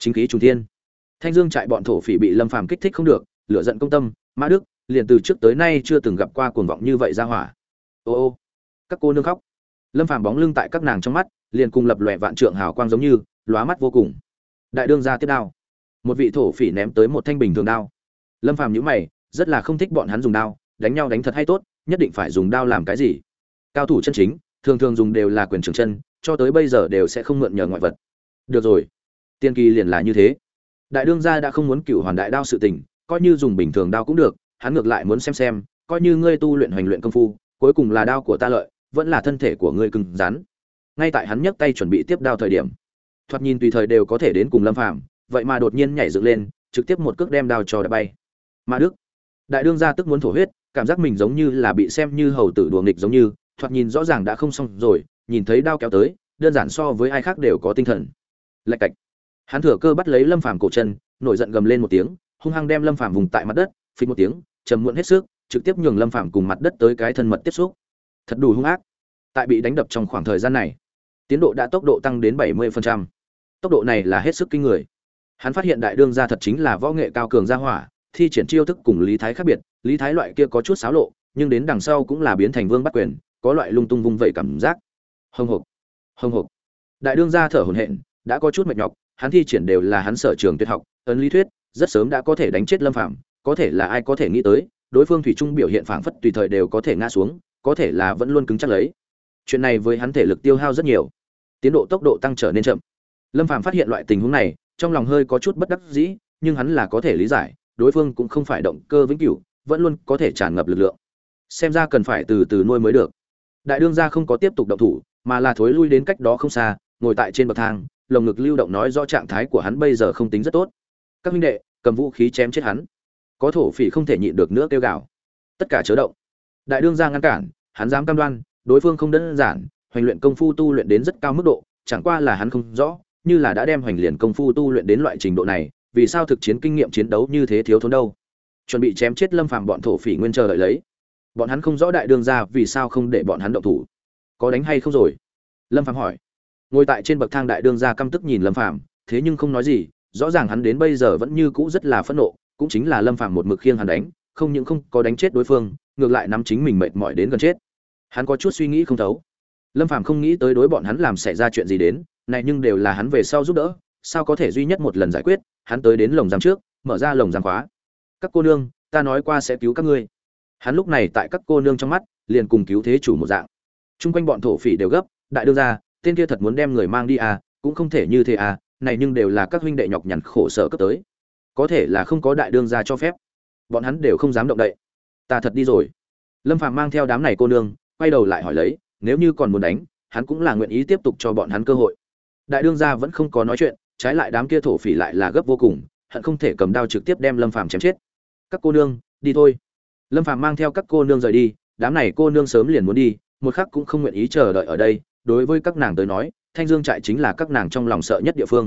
Speaker 1: Chính khí trùng thiên. Thanh Dương trại bọn thổ phỉ bị Lâm Phàm kích thích không được, lửa giận công tâm, Mã Đức liền từ trước tới nay chưa từng gặp qua cuồng vọng như vậy ra hỏa. Ô ô, các cô nương khóc. Lâm Phàm bóng lưng tại các nàng trong mắt, liền cùng lập lòe vạn trượng hào quang giống như, lóa mắt vô cùng. Đại đương gia tiếp đao. Một vị thổ phỉ ném tới một thanh bình thường đao. Lâm Phàm nhíu mày, rất là không thích bọn hắn dùng đao, đánh nhau đánh thật hay tốt, nhất định phải dùng đao làm cái gì? Cao thủ chân chính, thường thường dùng đều là quyền trường chân, cho tới bây giờ đều sẽ không mượn nhờ ngoại vật. Được rồi, tiên kỳ liền là như thế. Đại đương gia đã không muốn cửu hoàn đại đao sự tình, coi như dùng bình thường đao cũng được, hắn ngược lại muốn xem, coi như ngươi tu luyện hoành luyện công phu, cuối cùng là đao của ta lợi, vẫn là thân thể của ngươi cứng rắn. Ngay tại hắn nhấc tay chuẩn bị tiếp đao thời điểm, thoạt nhìn tùy thời đều có thể đến cùng Lâm Phàm, vậy mà đột nhiên nhảy dựng lên, trực tiếp một cước đem đao cho đá bay. Mã Đức, đại đương gia tức muốn thổ huyết, cảm giác mình giống như là bị xem như hầu tử đùa nghịch giống như, thoạt nhìn rõ ràng đã không xong rồi, nhìn thấy đao kéo tới, đơn giản so với ai khác đều có tinh thần. Lạch cạch. Hắn thừa cơ bắt lấy Lâm Phàm cổ chân, nổi giận gầm lên một tiếng, hung hăng đem Lâm Phàm vùng tại mặt đất, phịch một tiếng, trầm muộn hết sức, trực tiếp nhường Lâm Phàm cùng mặt đất tới cái thân mật tiếp xúc. Thật đủ hung ác. Tại bị đánh đập trong khoảng thời gian này, tiến độ đã tốc độ tăng đến 70%. Tốc độ này là hết sức kinh người. Hắn phát hiện đại đương gia thật chính là võ nghệ cao cường gia hỏa, thi triển chiêu thức cùng Lý Thái khác biệt, Lý Thái loại kia có chút xáo lộ, nhưng đến đằng sau cũng là biến thành vương bắt quyền, có loại lung tung vung vẩy cảm giác. Hồng hộc, hồng hộc. Đại đương gia thở hổn hển, đã có chút mệt nhọc, hắn thi triển đều là hắn sở trường tuyệt học, ấn lý thuyết, rất sớm đã có thể đánh chết Lâm Phàm, có thể là ai có thể nghĩ tới, đối phương thủy chung biểu hiện phảng phất tùy thời đều có thể ngã xuống, có thể là vẫn luôn cứng chắc lấy. Chuyện này với hắn thể lực tiêu hao rất nhiều, tiến độ tốc độ tăng trở nên chậm. Lâm Phàm phát hiện loại tình huống này, trong lòng hơi có chút bất đắc dĩ, nhưng hắn là có thể lý giải, đối phương cũng không phải động cơ vĩnh cửu, vẫn luôn có thể tràn ngập lực lượng. Xem ra cần phải từ từ nuôi mới được. Đại đương gia không có tiếp tục động thủ, mà là thối lui đến cách đó không xa, ngồi tại trên bậc thang, lồng ngực lưu động nói rõ trạng thái của hắn bây giờ không tính rất tốt. Các huynh đệ, cầm vũ khí chém chết hắn. Có thổ phỉ không thể nhịn được nữa kêu gào. Tất cả chớ động. Đại đương gia ngăn cản, hắn dám cam đoan, đối phương không đơn giản, hoành luyện công phu tu luyện đến rất cao mức độ, chẳng qua là hắn không rõ, như là đã đem hoành liền công phu tu luyện đến loại trình độ này, vì sao thực chiến kinh nghiệm chiến đấu như thế thiếu thốn đâu? Chuẩn bị chém chết Lâm Phàm bọn thổ phỉ nguyên chờ đợi lấy. Bọn hắn không rõ đại đương gia vì sao không để bọn hắn động thủ. Có đánh hay không rồi? Lâm Phàm hỏi. Ngồi tại trên bậc thang đại đương gia căm tức nhìn Lâm Phàm, thế nhưng không nói gì, rõ ràng hắn đến bây giờ vẫn như cũ rất là phẫn nộ, cũng chính là Lâm Phàm một mực khiêng hắn đánh, không những không có đánh chết đối phương, ngược lại nắm chính mình mệt mỏi đến gần chết. Hắn có chút suy nghĩ không thấu. Lâm Phàm không nghĩ tới đối bọn hắn làm xảy ra chuyện gì đến, này nhưng đều là hắn về sau giúp đỡ, sao có thể duy nhất một lần giải quyết, hắn tới đến lồng giam trước, mở ra lồng giam khóa. Các cô nương, ta nói qua sẽ cứu các ngươi. Hắn lúc này tại các cô nương trong mắt, liền cùng cứu thế chủ một dạng. Trung quanh bọn thổ phỉ đều gấp, đại đương gia, tên kia thật muốn đem người mang đi à, cũng không thể như thế à, này nhưng đều là các huynh đệ nhọc nhằn khổ sở cấp tới. Có thể là không có đại đương gia cho phép, bọn hắn đều không dám động đậy. Ta thật đi rồi. Lâm Phàm mang theo đám này cô nương, quay đầu lại hỏi lấy, nếu như còn muốn đánh, hắn cũng là nguyện ý tiếp tục cho bọn hắn cơ hội. Đại đương gia vẫn không có nói chuyện, trái lại đám kia thổ phỉ lại là gấp vô cùng, hận không thể cầm đao trực tiếp đem Lâm Phàm chém chết. Các cô nương, đi thôi. Lâm Phàm mang theo các cô nương rời đi, đám này cô nương sớm liền muốn đi, một khắc cũng không nguyện ý chờ đợi ở đây, đối với các nàng tới nói, Thanh Dương trại chính là các nàng trong lòng sợ nhất địa phương.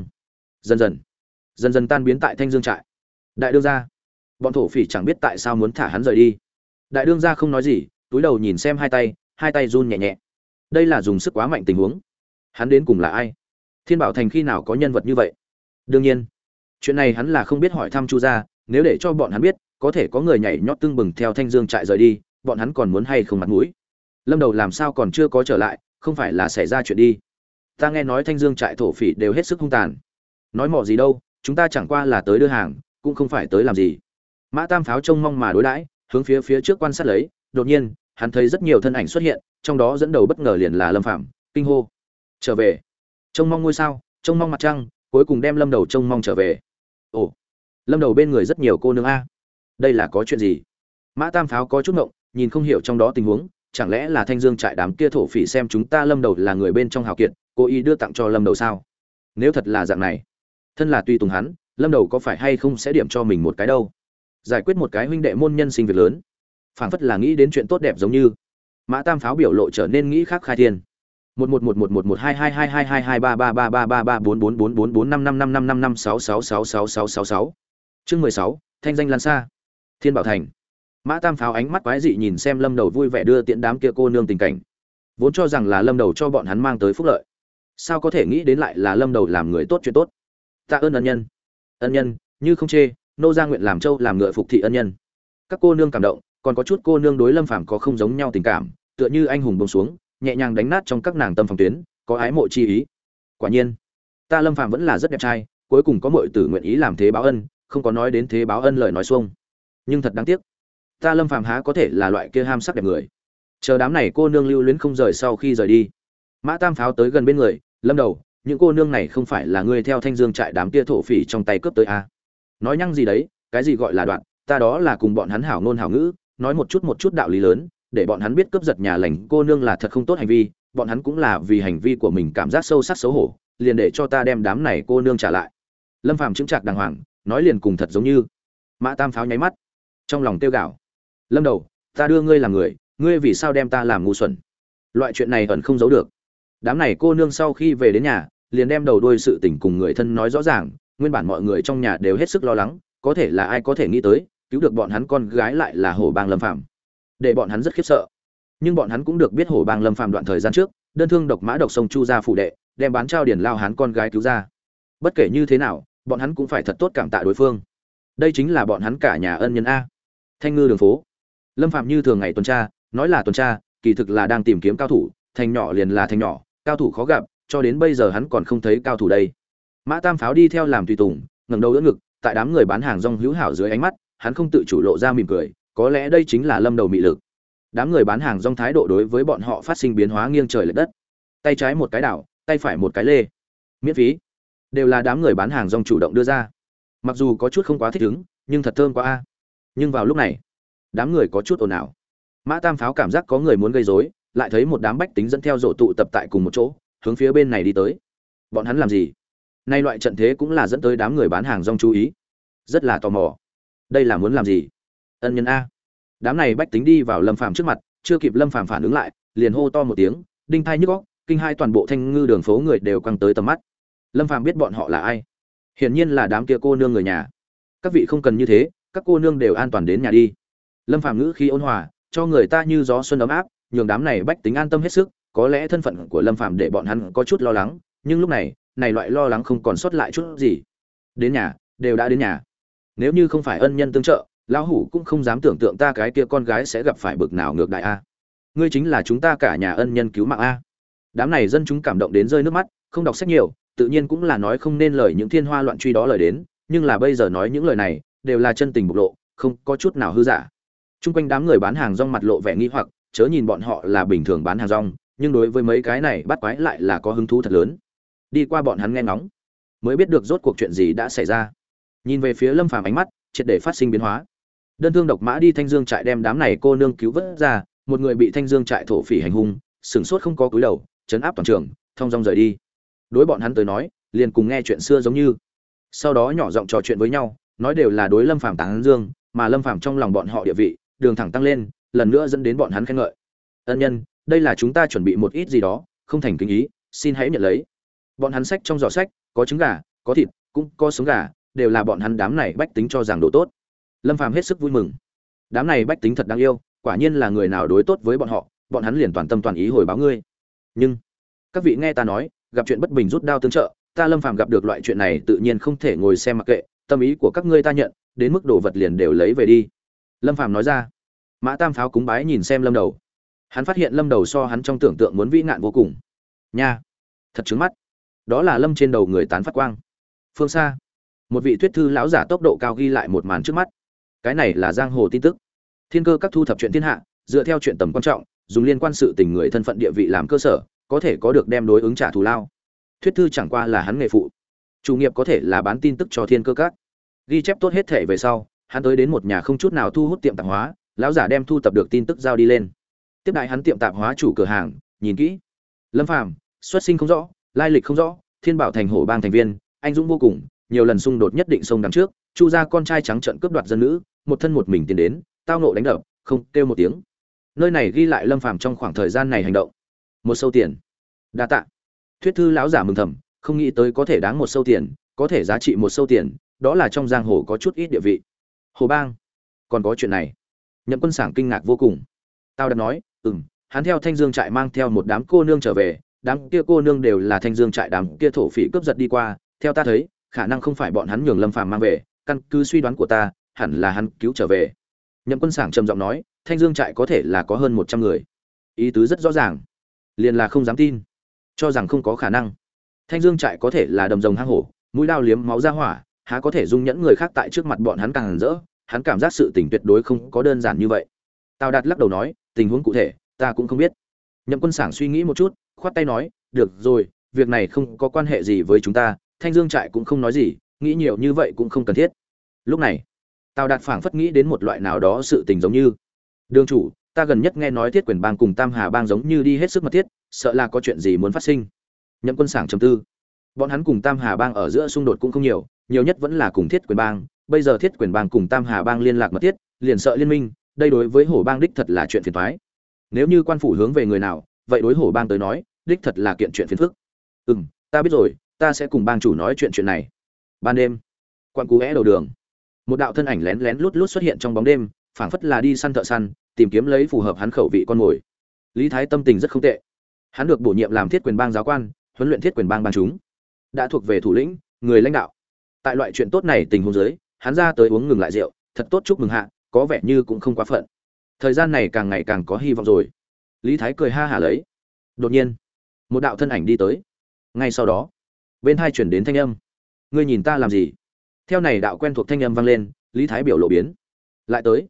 Speaker 1: Dần dần tan biến tại Thanh Dương trại. Đại đương gia, bọn thổ phỉ chẳng biết tại sao muốn thả hắn rời đi. Đại đương gia không nói gì, túi đầu nhìn xem hai tay run nhẹ nhẹ. Đây là dùng sức quá mạnh tình huống. Hắn đến cùng là ai? Thiên Bảo Thành khi nào có nhân vật như vậy? Đương nhiên, chuyện này hắn là không biết hỏi thăm Chu gia, nếu để cho bọn hắn biết, có thể có người nhảy nhót tưng bừng theo Thanh Dương trại rời đi, bọn hắn còn muốn hay không mặt mũi? Lâm Đầu làm sao còn chưa có trở lại, không phải là xảy ra chuyện đi? Ta nghe nói Thanh Dương trại thổ phỉ đều hết sức hung tàn. Nói mỏ gì đâu, chúng ta chẳng qua là tới đưa hàng, cũng không phải tới làm gì. Mã Tam Pháo trông mong mà đối đãi, hướng phía trước quan sát lấy, đột nhiên, hắn thấy rất nhiều thân ảnh xuất hiện, trong đó dẫn đầu bất ngờ liền là Lâm Phạm, kinh hô: "Trở về!" Trông mong ngôi sao, trông mong mặt trăng, cuối cùng đem Lâm Đầu trông mong trở về. Ồ, Lâm Đầu bên người rất nhiều cô nương a. Đây là có chuyện gì? Mã Tam Pháo có chút ngộng, nhìn không hiểu trong đó tình huống, chẳng lẽ là Thanh Dương trại đám kia thổ phỉ xem chúng ta Lâm Đầu là người bên trong hào kiệt, cố ý đưa tặng cho Lâm Đầu sao? Nếu thật là dạng này, thân là tùy tùng hắn, Lâm Đầu có phải hay không sẽ điểm cho mình một cái đâu? Giải quyết một cái huynh đệ môn nhân sinh việc lớn, phảng phất là nghĩ đến chuyện tốt đẹp giống như. Mã Tam Pháo biểu lộ trở nên nghĩ khác khai thiên. 111111122222233334444455555556666666. Chương 16, thanh danh lan xa. Thiên Bảo Thành. Mã Tam Pháo ánh mắt quái dị nhìn xem Lâm Đầu vui vẻ đưa tiễn đám kia cô nương tình cảnh. Vốn cho rằng là Lâm Đầu cho bọn hắn mang tới phúc lợi, sao có thể nghĩ đến lại là Lâm Đầu làm người tốt chuyện tốt. Tạ ơn ân nhân. Ân nhân, như không chê, nô gia nguyện làm trâu làm ngựa phục thị ân nhân. Các cô nương cảm động, còn có chút cô nương đối Lâm Phàm có không giống nhau tình cảm, tựa như anh hùng buông xuống, nhẹ nhàng đánh nát trong các nàng tâm phòng tuyến, có ái mộ chi ý. Quả nhiên, ta Lâm Phàm vẫn là rất đẹp trai, cuối cùng có muội tử nguyện ý làm thế báo ân, không có nói đến thế báo ân lời nói xuông. Nhưng thật đáng tiếc, ta Lâm Phàm há có thể là loại kia ham sắc đẹp người. Chờ đám này cô nương lưu luyến không rời sau khi rời đi, Mã Tam Pháo tới gần bên người, Lâm Đầu, những cô nương này không phải là ngươi theo Thanh Dương trại đám kia thổ phỉ trong tay cướp tới à? Nói nhăng gì đấy, cái gì gọi là đoạn, ta đó là cùng bọn hắn hảo ngôn hảo ngữ, nói một chút đạo lý lớn, để bọn hắn biết cướp giật nhà lành cô nương là thật không tốt hành vi, bọn hắn cũng là vì hành vi của mình cảm giác sâu sắc xấu hổ, liền để cho ta đem đám này cô nương trả lại. Lâm Phàm chứng trạc đàng hoàng, nói liền cùng thật giống như. Mã Tam Pháo nháy mắt, trong lòng tiêu gạo. Lâm Đầu, ta đưa ngươi làm người, ngươi vì sao đem ta làm ngu xuẩn? Loại chuyện này ẩn không giấu được. Đám này cô nương sau khi về đến nhà, liền đem đầu đuôi sự tình cùng người thân nói rõ ràng, nguyên bản mọi người trong nhà đều hết sức lo lắng, có thể là ai có thể nghĩ tới, cứu được bọn hắn con gái lại là Hổ Bang Lâm Phàm. Để bọn hắn rất khiếp sợ. Nhưng bọn hắn cũng được biết Hổ Bang Lâm Phàm đoạn thời gian trước, đơn thương độc mã độc sông Chu gia phủ đệ, đem bán trao điển lao hán con gái cứu ra. Bất kể như thế nào, bọn hắn cũng phải thật tốt cảm tạ đối phương. Đây chính là bọn hắn cả nhà ân nhân a. Thanh ngư đường phố. Lâm Phàm như thường ngày tuần tra, nói là tuần tra, kỳ thực là đang tìm kiếm cao thủ, thành nhỏ liền là thành nhỏ, cao thủ khó gặp, cho đến bây giờ hắn còn không thấy cao thủ đây. Mã Tam Pháo đi theo làm tùy tùng, ngẩng đầu đỡ ngực, tại đám người bán hàng rong hữu hảo dưới ánh mắt, hắn không tự chủ lộ ra mỉm cười, có lẽ đây chính là Lâm Đầu mị lực. Đám người bán hàng rong thái độ đối với bọn họ phát sinh biến hóa nghiêng trời lệch đất. Tay trái một cái đảo, tay phải một cái lê. Miễn phí. Đều là đám người bán hàng rong chủ động đưa ra. Mặc dù có chút không quá thích ứng, nhưng thật thơm quá a. Nhưng vào lúc này, đám người có chút ồn ào. Mã Tam Pháo cảm giác có người muốn gây rối, lại thấy một đám bách tính dẫn theo rổ tụ tập tại cùng một chỗ, hướng phía bên này đi tới. Bọn hắn làm gì? Nay loại trận thế cũng là dẫn tới đám người bán hàng rong chú ý, rất là tò mò. Đây là muốn làm gì? Ân nhân a. Đám này bách tính đi vào Lâm Phàm trước mặt, chưa kịp Lâm Phàm phản ứng lại, liền hô to một tiếng, đinh thai nhức óc, kinh hai toàn bộ Thanh ngư đường phố người đều quăng tới tầm mắt. Lâm Phàm biết bọn họ là ai, hiển nhiên là đám kia cô nương người nhà. Các vị không cần như thế, các cô nương đều an toàn đến nhà đi. Lâm Phàm ngữ khí ôn hòa, cho người ta như gió xuân ấm áp, nhường đám này bách tính an tâm hết sức. Có lẽ thân phận của Lâm Phàm để bọn hắn có chút lo lắng, nhưng lúc này, này loại lo lắng không còn sót lại chút gì. Đến nhà, đều đã đến nhà. Nếu như không phải ân nhân tương trợ, lão hủ cũng không dám tưởng tượng ta cái kia con gái sẽ gặp phải bực nào ngược đại a. Ngươi chính là chúng ta cả nhà ân nhân cứu mạng a. Đám này dân chúng cảm động đến rơi nước mắt, không đọc sách nhiều, tự nhiên cũng là nói không nên lời những thiên hoa loạn truy đó lời đến, nhưng là bây giờ nói những lời này, đều là chân tình bộc lộ, không có chút nào hư giả. Trung quanh đám người bán hàng rong mặt lộ vẻ nghi hoặc, chớ nhìn bọn họ là bình thường bán hàng rong, nhưng đối với mấy cái này bắt quái lại là có hứng thú thật lớn. Đi qua bọn hắn nghe ngóng, mới biết được rốt cuộc chuyện gì đã xảy ra. Nhìn về phía Lâm Phàm ánh mắt triệt để phát sinh biến hóa. Đơn thương độc mã đi Thanh Dương trại đem đám này cô nương cứu vớt ra, một người bị Thanh Dương trại thổ phỉ hành hung, sừng sốt không có cúi đầu, trấn áp toàn trường, thông dong rời đi. Đối bọn hắn tới nói, liền cùng nghe chuyện xưa giống như. Sau đó nhỏ giọng trò chuyện với nhau, nói đều là đối Lâm Phàm tán dương, mà Lâm Phàm trong lòng bọn họ địa vị, đường thẳng tăng lên, lần nữa dẫn đến bọn hắn khen ngợi. Ân nhân, đây là chúng ta chuẩn bị một ít gì đó, không thành kính ý, xin hãy nhận lấy. Bọn hắn sách trong giỏ sách, có trứng gà, có thịt, cũng có sống gà, đều là bọn hắn đám này bách tính cho rằng độ tốt. Lâm Phàm hết sức vui mừng. Đám này bách tính thật đáng yêu, quả nhiên là người nào đối tốt với bọn hắn liền toàn tâm toàn ý hồi báo ngươi. Nhưng các vị nghe ta nói, gặp chuyện bất bình rút đao tương trợ, ta Lâm Phàm gặp được loại chuyện này tự nhiên không thể ngồi xem mặc kệ, tâm ý của các ngươi ta nhận, đến mức đồ vật liền đều lấy về đi. Lâm Phàm nói ra. Mã Tam Pháo cúng bái nhìn xem Lâm Đầu. Hắn phát hiện Lâm Đầu so hắn trong tưởng tượng muốn vĩ ngạn vô cùng. Nha, thật trướng mắt. Đó là Lâm trên đầu người tán phát quang. Phương xa, một vị thuyết thư lão giả tốc độ cao ghi lại một màn trước mắt. Cái này là giang hồ tin tức. Thiên Cơ các thu thập chuyện thiên hạ, dựa theo chuyện tầm quan trọng, dùng liên quan sự tình người thân phận địa vị làm cơ sở, có thể có được đem đối ứng trả thù lao. Thuyết thư chẳng qua là hắn nghề phụ, chủ nghiệp có thể là bán tin tức cho Thiên Cơ các. Ghi chép tốt hết thể về sau, hắn tới đến một nhà không chút nào thu hút tiệm tạp hóa, lão giả đem thu thập được tin tức giao đi lên. Tiếp đại hắn tiệm tạp hóa chủ cửa hàng, nhìn kỹ. Lâm Phàm, xuất sinh không rõ, lai lịch không rõ, Thiên Bảo thành Hổ Bang thành viên, anh dũng vô cùng, nhiều lần xung đột nhất định xông đằng trước, Chu gia con trai trắng trợn cướp đoạt dân nữ, một thân một mình tiến đến, tao nộ đánh đập, không kêu một tiếng. Nơi này ghi lại Lâm Phàm trong khoảng thời gian này hành động. Một sâu tiền. Đa tạ. Thuyết thư lão giả mừng thầm, không nghĩ tới có thể đáng một sâu tiền, có thể giá trị một sâu tiền, đó là trong giang hồ có chút ít địa vị. Hồ Bang, còn có chuyện này. Nhậm Quân Sảng kinh ngạc vô cùng. Tao đã nói, hắn theo Thanh Dương trại mang theo một đám cô nương trở về, đám kia cô nương đều là Thanh Dương trại đám kia thổ phỉ cướp giật đi qua, theo ta thấy, khả năng không phải bọn hắn nhường Lâm Phàm mang về, căn cứ suy đoán của ta, hẳn là hắn cứu trở về. Nhậm Quân Sảng trầm giọng nói, Thanh Dương trại có thể là có hơn 100 người. Ý tứ rất rõ ràng, liền là không dám tin, cho rằng không có khả năng. Thanh Dương trại có thể là đầm rồng hang hổ, mũi đao liếm máu ra hỏa, há có thể dung nhẫn người khác tại trước mặt bọn hắn càng rỡ, hắn cảm giác sự tình tuyệt đối không có đơn giản như vậy. Tào Đạt lắc đầu nói, tình huống cụ thể, ta cũng không biết. Nhậm Quân Sảng suy nghĩ một chút, khoát tay nói, được rồi, việc này không có quan hệ gì với chúng ta, Thanh Dương trại cũng không nói gì, nghĩ nhiều như vậy cũng không cần thiết. Lúc này, Tào Đạt phảng phất nghĩ đến một loại nào đó sự tình giống như, đường chủ, ta gần nhất nghe nói Thiết Quyền bang cùng Tam Hà bang giống như đi hết sức mật thiết, sợ là có chuyện gì muốn phát sinh. Nhậm Quân Sảng trầm tư, bọn hắn cùng Tam Hà bang ở giữa xung đột cũng không nhiều, nhiều nhất vẫn là cùng Thiết Quyền bang, bây giờ Thiết Quyền bang cùng Tam Hà bang liên lạc mật thiết, liền sợ liên minh, đây đối với Hổ bang đích thật là chuyện phiền toái. Nếu như quan phủ hướng về người nào, vậy đối Hổ bang tới nói, đích thật là kiện chuyện phiền phức. Ta biết rồi, ta sẽ cùng bang chủ nói chuyện này. Ban đêm, quan cú é đầu đường, một đạo thân ảnh lén lén lút lút xuất hiện trong bóng đêm, phảng phất là đi săn thợ săn, tìm kiếm lấy phù hợp hắn khẩu vị con mồi. Lý Thái tâm tình rất không tệ, hắn được bổ nhiệm làm Thiết Quyền bang giáo quan, huấn luyện Thiết Quyền bang bang chúng, đã thuộc về thủ lĩnh, người lãnh đạo. Tại loại chuyện tốt này tình huống dưới, hắn ra tới uống ngừng lại rượu, thật tốt chúc mừng hạ, có vẻ như cũng không quá phận. Thời gian này càng ngày càng có hy vọng rồi. Lý Thái cười ha hả lấy. Đột nhiên, một đạo thân ảnh đi tới. Ngay sau đó, bên hai chuyển đến thanh âm. Ngươi nhìn ta làm gì? Theo này đạo quen thuộc thanh âm vang lên, Lý Thái biểu lộ biến. Lại tới.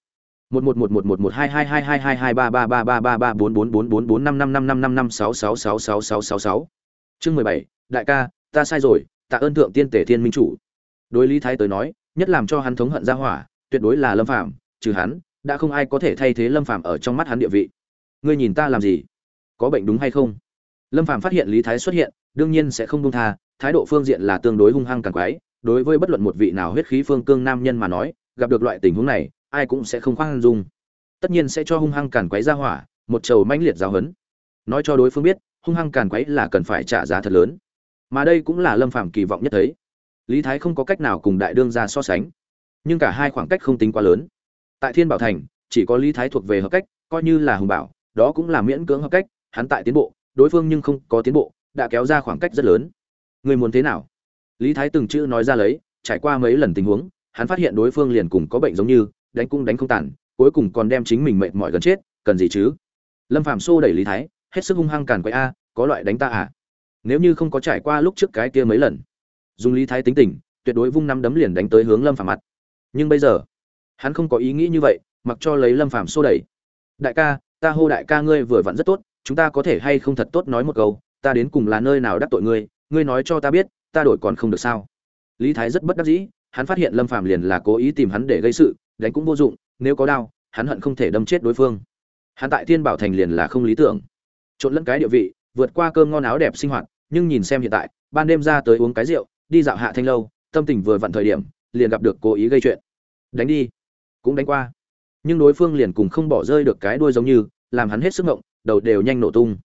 Speaker 1: 11111222222333444445555556666666. Chương 17, đại ca, ta sai rồi, tạ ơn thượng tiên tể thiên minh chủ. Đối Lý Thái tới nói, nhất làm cho hắn thống hận ra hỏa, tuyệt đối là Lâm Phàm, trừ hắn, đã không ai có thể thay thế Lâm Phàm ở trong mắt hắn địa vị. Ngươi nhìn ta làm gì? Có bệnh đúng hay không? Lâm Phàm phát hiện Lý Thái xuất hiện, đương nhiên sẽ không buông tha, thái độ phương diện là tương đối hung hăng càng quái, đối với bất luận một vị nào huyết khí phương cương nam nhân mà nói, gặp được loại tình huống này, ai cũng sẽ không khoan dung. Tất nhiên sẽ cho hung hăng càn quấy ra hỏa, một trầu mãnh liệt giáo huấn. Nói cho đối phương biết, hung hăng càn quấy là cần phải trả giá thật lớn. Mà đây cũng là Lâm Phàm kỳ vọng nhất thấy. Lý Thái không có cách nào cùng đại đương gia so sánh, nhưng cả hai khoảng cách không tính quá lớn. Tại Thiên Bảo Thành, chỉ có Lý Thái thuộc về hợp cách, coi như là hùng bảo, đó cũng là miễn cưỡng hợp cách, hắn tại tiến bộ, đối phương nhưng không có tiến bộ, đã kéo ra khoảng cách rất lớn. Người muốn thế nào? Lý Thái từng chữ nói ra lấy, trải qua mấy lần tình huống, hắn phát hiện đối phương liền cùng có bệnh giống như, đánh cũng đánh không tàn, cuối cùng còn đem chính mình mệt mỏi gần chết, cần gì chứ? Lâm Phàm xô đẩy Lý Thái, hết sức hung hăng càn quấy a, có loại đánh ta à? Nếu như không có trải qua lúc trước cái kia mấy lần, dùng Lý Thái tính tình, tuyệt đối vung năm đấm liền đánh tới hướng Lâm Phàm mặt. Nhưng bây giờ, hắn không có ý nghĩ như vậy, mặc cho lấy Lâm Phàm xô đẩy. Đại ca, ta hô đại ca ngươi vừa vặn rất tốt, chúng ta có thể hay không thật tốt nói một câu, ta đến cùng là nơi nào đắc tội ngươi, ngươi nói cho ta biết, ta đổi còn không được sao? Lý Thái rất bất đắc dĩ, hắn phát hiện Lâm Phàm liền là cố ý tìm hắn để gây sự, đánh cũng vô dụng, nếu có đao, hắn hận không thể đâm chết đối phương. Hắn tại Thiên Bảo Thành liền là không lý tưởng, trộn lẫn cái địa vị, vượt qua cơm ngon áo đẹp sinh hoạt, nhưng nhìn xem hiện tại, ban đêm ra tới uống cái rượu, đi dạo hạ thanh lâu, tâm tình vừa vặn thời điểm, liền gặp được cố ý gây chuyện. Đánh đi, cũng đánh qua, nhưng đối phương liền cùng không bỏ rơi được cái đuôi giống như, làm hắn hết sức ngộng, đầu đều nhanh nổ tung.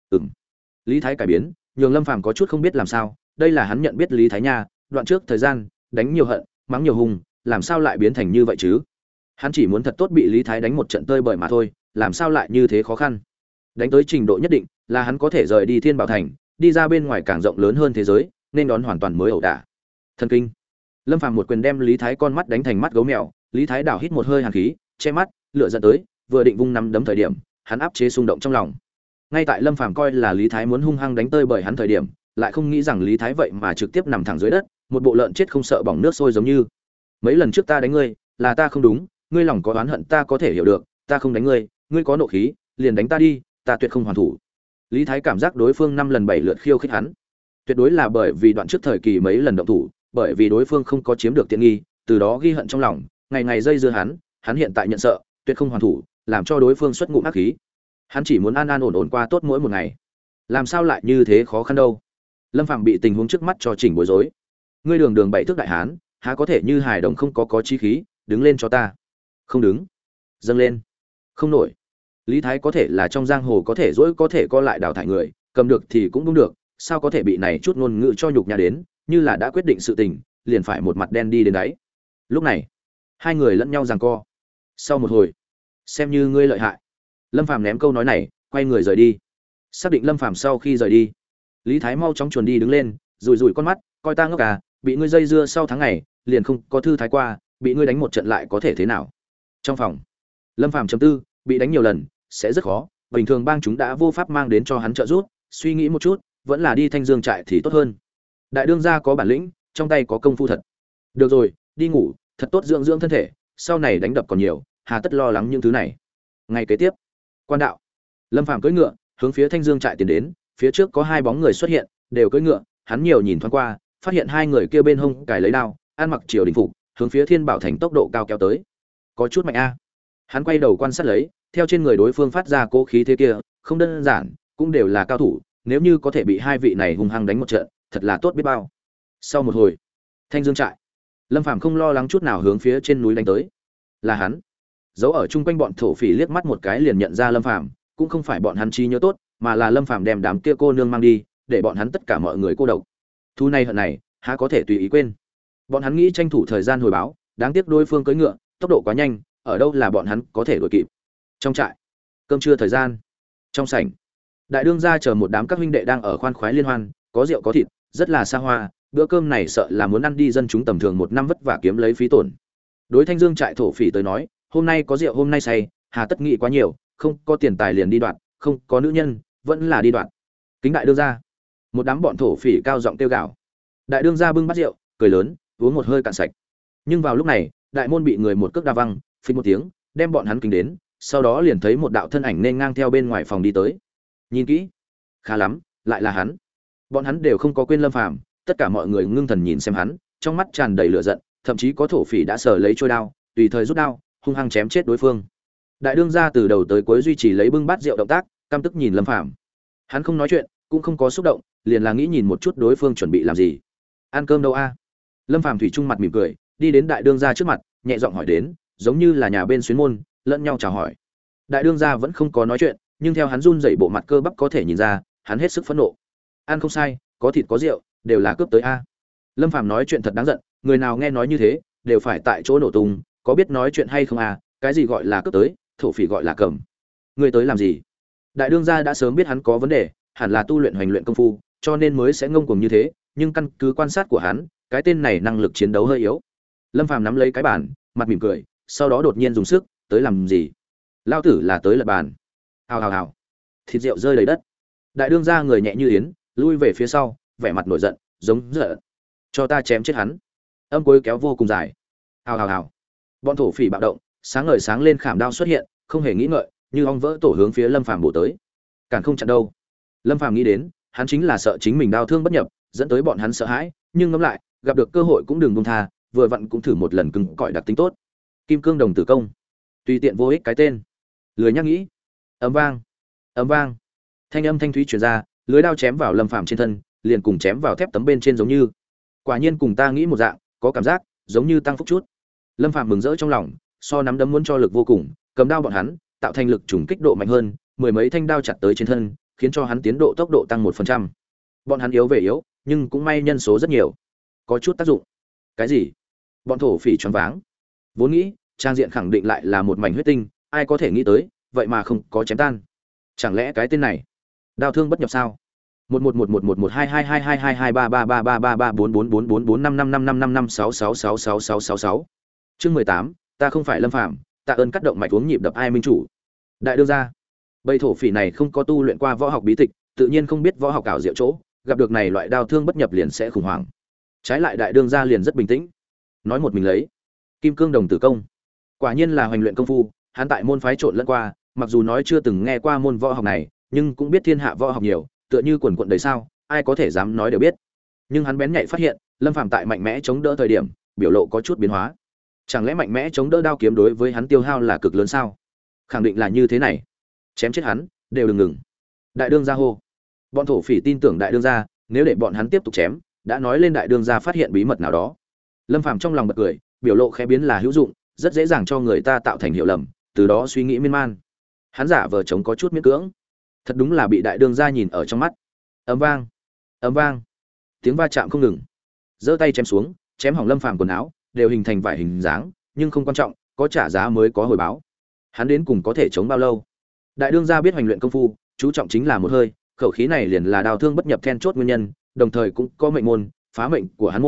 Speaker 1: Lý Thái cải biến, nhường Lâm Phàm có chút không biết làm sao, đây là hắn nhận biết Lý Thái nha, đoạn trước thời gian, đánh nhiều hận, mắng nhiều hùng, làm sao lại biến thành như vậy chứ? Hắn chỉ muốn thật tốt bị Lý Thái đánh một trận tơi bời mà thôi, làm sao lại như thế khó khăn? Đánh tới trình độ nhất định, là hắn có thể rời đi Thiên Bảo Thành, đi ra bên ngoài càng rộng lớn hơn thế giới, nên đón hoàn toàn mới ẩu đả. Thần kinh. Lâm Phàm một quyền đem Lý Thái con mắt đánh thành mắt gấu mèo, Lý Thái đảo hít một hơi hàn khí, che mắt, lửa giận tới, vừa định vung nắm đấm thời điểm, hắn áp chế xung động trong lòng. Ngay tại Lâm Phàm coi là Lý Thái muốn hung hăng đánh tơi bởi hắn thời điểm, lại không nghĩ rằng Lý Thái vậy mà trực tiếp nằm thẳng dưới đất, một bộ lợn chết không sợ bỏng nước sôi giống như. Mấy lần trước ta đánh ngươi, là ta không đúng, ngươi lòng có oán hận ta có thể hiểu được, ta không đánh ngươi, ngươi có nộ khí, liền đánh ta đi, ta tuyệt không hoàn thủ. Lý Thái cảm giác đối phương 5 lần 7 lượt khiêu khích hắn, tuyệt đối là bởi vì đoạn trước thời kỳ mấy lần động thủ, bởi vì đối phương không có chiếm được tiện nghi, từ đó ghi hận trong lòng, ngày ngày dây dưa hắn hiện tại nhận sợ, tuyệt không hoàn thủ, làm cho đối phương xuất ngụm ác khí. Hắn chỉ muốn an an ổn ổn qua tốt mỗi một ngày, làm sao lại như thế khó khăn đâu? Lâm Phàm bị tình huống trước mắt cho chỉnh bối rối. Ngươi đường đường 7 thước đại hán, há có thể như hài đồng không có chí khí, đứng lên cho ta. Không đứng, dâng lên, không nổi. Lý Thái có thể là trong giang hồ có thể dỗi có thể co lại đào thải người, cầm được thì cũng đúng được, sao có thể bị này chút ngôn ngữ cho nhục nhã đến, như là đã quyết định sự tình, liền phải một mặt đen đi đến đấy. Lúc này, hai người lẫn nhau giằng co. Sau một hồi, xem như ngươi lợi hại. Lâm Phàm ném câu nói này, quay người rời đi. Xác định Lâm Phàm sau khi rời đi, Lý Thái mau chóng chuồn đi đứng lên, rủi rủi con mắt, coi ta ngốc à, bị ngươi dây dưa sau tháng ngày liền không có thư thái qua, bị ngươi đánh một trận lại có thể thế nào? Trong phòng, Lâm Phàm chấm tư, bị đánh nhiều lần sẽ rất khó, bình thường bang chúng đã vô pháp mang đến cho hắn trợ giúp, suy nghĩ một chút, vẫn là đi Thanh Dương trại thì tốt hơn. Đại đương gia có bản lĩnh, trong tay có công phu thật. Được rồi, đi ngủ, thật tốt dưỡng dưỡng thân thể, sau này đánh đập còn nhiều, hà tất lo lắng những thứ này. Ngày kế tiếp, quan đạo, Lâm Phàm cưỡi ngựa, hướng phía Thanh Dương trại tiến đến, phía trước có hai bóng người xuất hiện, đều cưỡi ngựa, hắn nhiều nhìn thoáng qua, phát hiện hai người kia bên hông cài lấy đao, ăn mặc triều đình phục, hướng phía Thiên Bảo thành tốc độ cao kéo tới. Có chút mạnh a. Hắn quay đầu quan sát lấy, theo trên người đối phương phát ra cố khí thế kia, không đơn giản, cũng đều là cao thủ, nếu như có thể bị hai vị này hung hăng đánh một trận, thật là tốt biết bao. Sau một hồi, Thanh Dương trại, Lâm Phàm không lo lắng chút nào hướng phía trên núi đánh tới. Là hắn. Dấu ở chung quanh bọn thổ phỉ liếc mắt một cái liền nhận ra Lâm Phàm, cũng không phải bọn hắn trí nhớ tốt, mà là Lâm Phàm đem đám kia cô nương mang đi, để bọn hắn tất cả mọi người cô độc. Thu này hận này, há có thể tùy ý quên. Bọn hắn nghĩ tranh thủ thời gian hồi báo, đáng tiếc đối phương cưỡi ngựa, tốc độ quá nhanh, ở đâu là bọn hắn có thể đuổi kịp. Trong trại, cơm trưa thời gian. Trong sảnh, đại đương gia chờ một đám các huynh đệ đang ở khoan khoái liên hoan, có rượu có thịt, rất là xa hoa, bữa cơm này sợ là muốn ăn đi dân chúng tầm thường một năm vất vả kiếm lấy phí tổn. Đối Thanh Dương trại thổ phỉ tới nói, hôm nay có rượu hôm nay say, hà tất nghĩ quá nhiều, không có tiền tài liền đi đoạn, không có nữ nhân, vẫn là đi đoạn. Kính đại đương gia. Một đám bọn thổ phỉ cao giọng kêu gào. Đại đương gia bưng bát rượu, cười lớn, uống một hơi cạn sạch. Nhưng vào lúc này, đại môn bị người một cước đa văng, phình một tiếng, đem bọn hắn kính đến, sau đó liền thấy một đạo thân ảnh nên ngang theo bên ngoài phòng đi tới. Nhìn kỹ, khá lắm, lại là hắn. Bọn hắn đều không có quên Lâm Phàm, tất cả mọi người ngưng thần nhìn xem hắn, trong mắt tràn đầy lửa giận, thậm chí có thổ phỉ đã sờ lấy trôi đao, tùy thời rút đao, hung hăng chém chết đối phương. Đại đương gia từ đầu tới cuối duy trì lấy bưng bát rượu động tác, căm tức nhìn Lâm Phàm. Hắn không nói chuyện, cũng không có xúc động, liền là nghĩ nhìn một chút đối phương chuẩn bị làm gì. Ăn cơm đâu a? Lâm Phàm thủy chung mặt mỉm cười, đi đến đại đương gia trước mặt, nhẹ giọng hỏi đến, giống như là nhà bên xuyến môn, lẫn nhau chào hỏi. Đại đương gia vẫn không có nói chuyện, nhưng theo hắn run rẩy bộ mặt cơ bắp có thể nhìn ra, hắn hết sức phẫn nộ. Ăn không sai, có thịt có rượu, đều là cướp tới a. Lâm Phàm nói chuyện thật đáng giận, người nào nghe nói như thế, đều phải tại chỗ nổ tung, có biết nói chuyện hay không a? Cái gì gọi là cướp tới, thổ phỉ gọi là cầm. Người tới làm gì? Đại đương gia đã sớm biết hắn có vấn đề, hẳn là tu luyện hoành luyện công phu, cho nên mới sẽ ngông cuồng như thế, nhưng căn cứ quan sát của hắn, cái tên này năng lực chiến đấu hơi yếu. Lâm Phàm nắm lấy cái bàn, mặt mỉm cười, sau đó đột nhiên dùng sức, tới làm gì? Lao tử là tới lật bàn. Hào hào hào. Thịt rượu rơi đầy đất. Đại đương gia người nhẹ như yến, lui về phía sau, vẻ mặt nổi giận, giống giận. Cho ta chém chết hắn. Âm cuối kéo vô cùng dài. Hào hào hào. Bọn thổ phỉ bạo động, sáng ngời sáng lên khảm đao xuất hiện, không hề nghĩ ngợi, như ong vỡ tổ hướng phía Lâm Phàm bổ tới. Cản không chặn đâu. Lâm Phàm nghĩ đến, hắn chính là sợ chính mình đau thương bất nhập, dẫn tới bọn hắn sợ hãi, nhưng ngẫm lại, gặp được cơ hội cũng đừng buông tha, vừa vặn cũng thử một lần cứng cỏi đặc tính tốt. Kim cương đồng tử công. Tùy tiện vô ích cái tên. Lười nhắc nghĩ. Ầm vang, ầm vang. Thanh âm thanh thúy truyền ra, lưới đao chém vào Lâm Phàm trên thân, liền cùng chém vào thép tấm bên trên giống như. Quả nhiên cùng ta nghĩ một dạng, có cảm giác giống như tăng phúc chút. Lâm Phàm mừng rỡ trong lòng, so nắm đấm muốn cho lực vô cùng, cầm đao bọn hắn, tạo thành lực trùng kích độ mạnh hơn, mười mấy thanh đao chặt tới trên thân, khiến cho hắn tiến độ tốc độ tăng 1%. Bọn hắn yếu về yếu, nhưng cũng may nhân số rất nhiều, có chút tác dụng. Cái gì? Bọn thổ phỉ choáng váng. Vốn nghĩ, trang diện khẳng định lại là một mảnh huyết tinh, ai có thể nghĩ tới, vậy mà không có chém tan. Chẳng lẽ cái tên này, đao thương bất nhập sao? 111111122222233334444445555556666666. Chương 18, ta không phải Lâm Phàm, tạ ơn cắt động mạch uống nhịp đập ai minh chủ. Đại đương gia, bầy thổ phỉ này không có tu luyện qua võ học bí tịch, tự nhiên không biết võ học ảo diệu chỗ, gặp được này loại đao thương bất nhập liền sẽ khủng hoảng. Trái lại đại đương gia liền rất bình tĩnh, nói một mình lấy kim cương đồng tử công, quả nhiên là hoành luyện công phu. Hắn tại môn phái trộn lẫn qua, mặc dù nói chưa từng nghe qua môn võ học này, nhưng cũng biết thiên hạ võ học nhiều, tựa như quần quần đầy sao, ai có thể dám nói đều biết. Nhưng hắn bén nhạy phát hiện, Lâm Phàm tại mạnh mẽ chống đỡ thời điểm, biểu lộ có chút biến hóa. Chẳng lẽ mạnh mẽ chống đỡ đao kiếm đối với hắn tiêu hao là cực lớn sao? Khẳng định là như thế này. Chém chết hắn, đều đừng ngừng. Đại đương gia hô. Bọn thổ phỉ tin tưởng đại đương gia, nếu để bọn hắn tiếp tục chém, đã nói lên đại đương gia phát hiện bí mật nào đó. Lâm Phàm trong lòng bật cười, biểu lộ khẽ biến là hữu dụng, rất dễ dàng cho người ta tạo thành hiểu lầm, từ đó suy nghĩ miên man. Hắn giả vờ chống có chút miễn cưỡng, thật đúng là bị đại đương gia nhìn ở trong mắt. Ầm vang, ầm vang, tiếng va chạm không ngừng. Giơ tay chém xuống, chém hỏng Lâm Phàm quần áo, đều hình thành vải hình dáng, nhưng không quan trọng, có trả giá mới có hồi báo. Hắn đến cùng có thể chống bao lâu? Đại đương gia biết hoành luyện công phu, chú trọng chính là một hơi, khẩu khí này liền là đao thương bất nhập then chốt nguyên nhân, đồng thời cũng có mệnh môn, phá mệnh của hắn môn,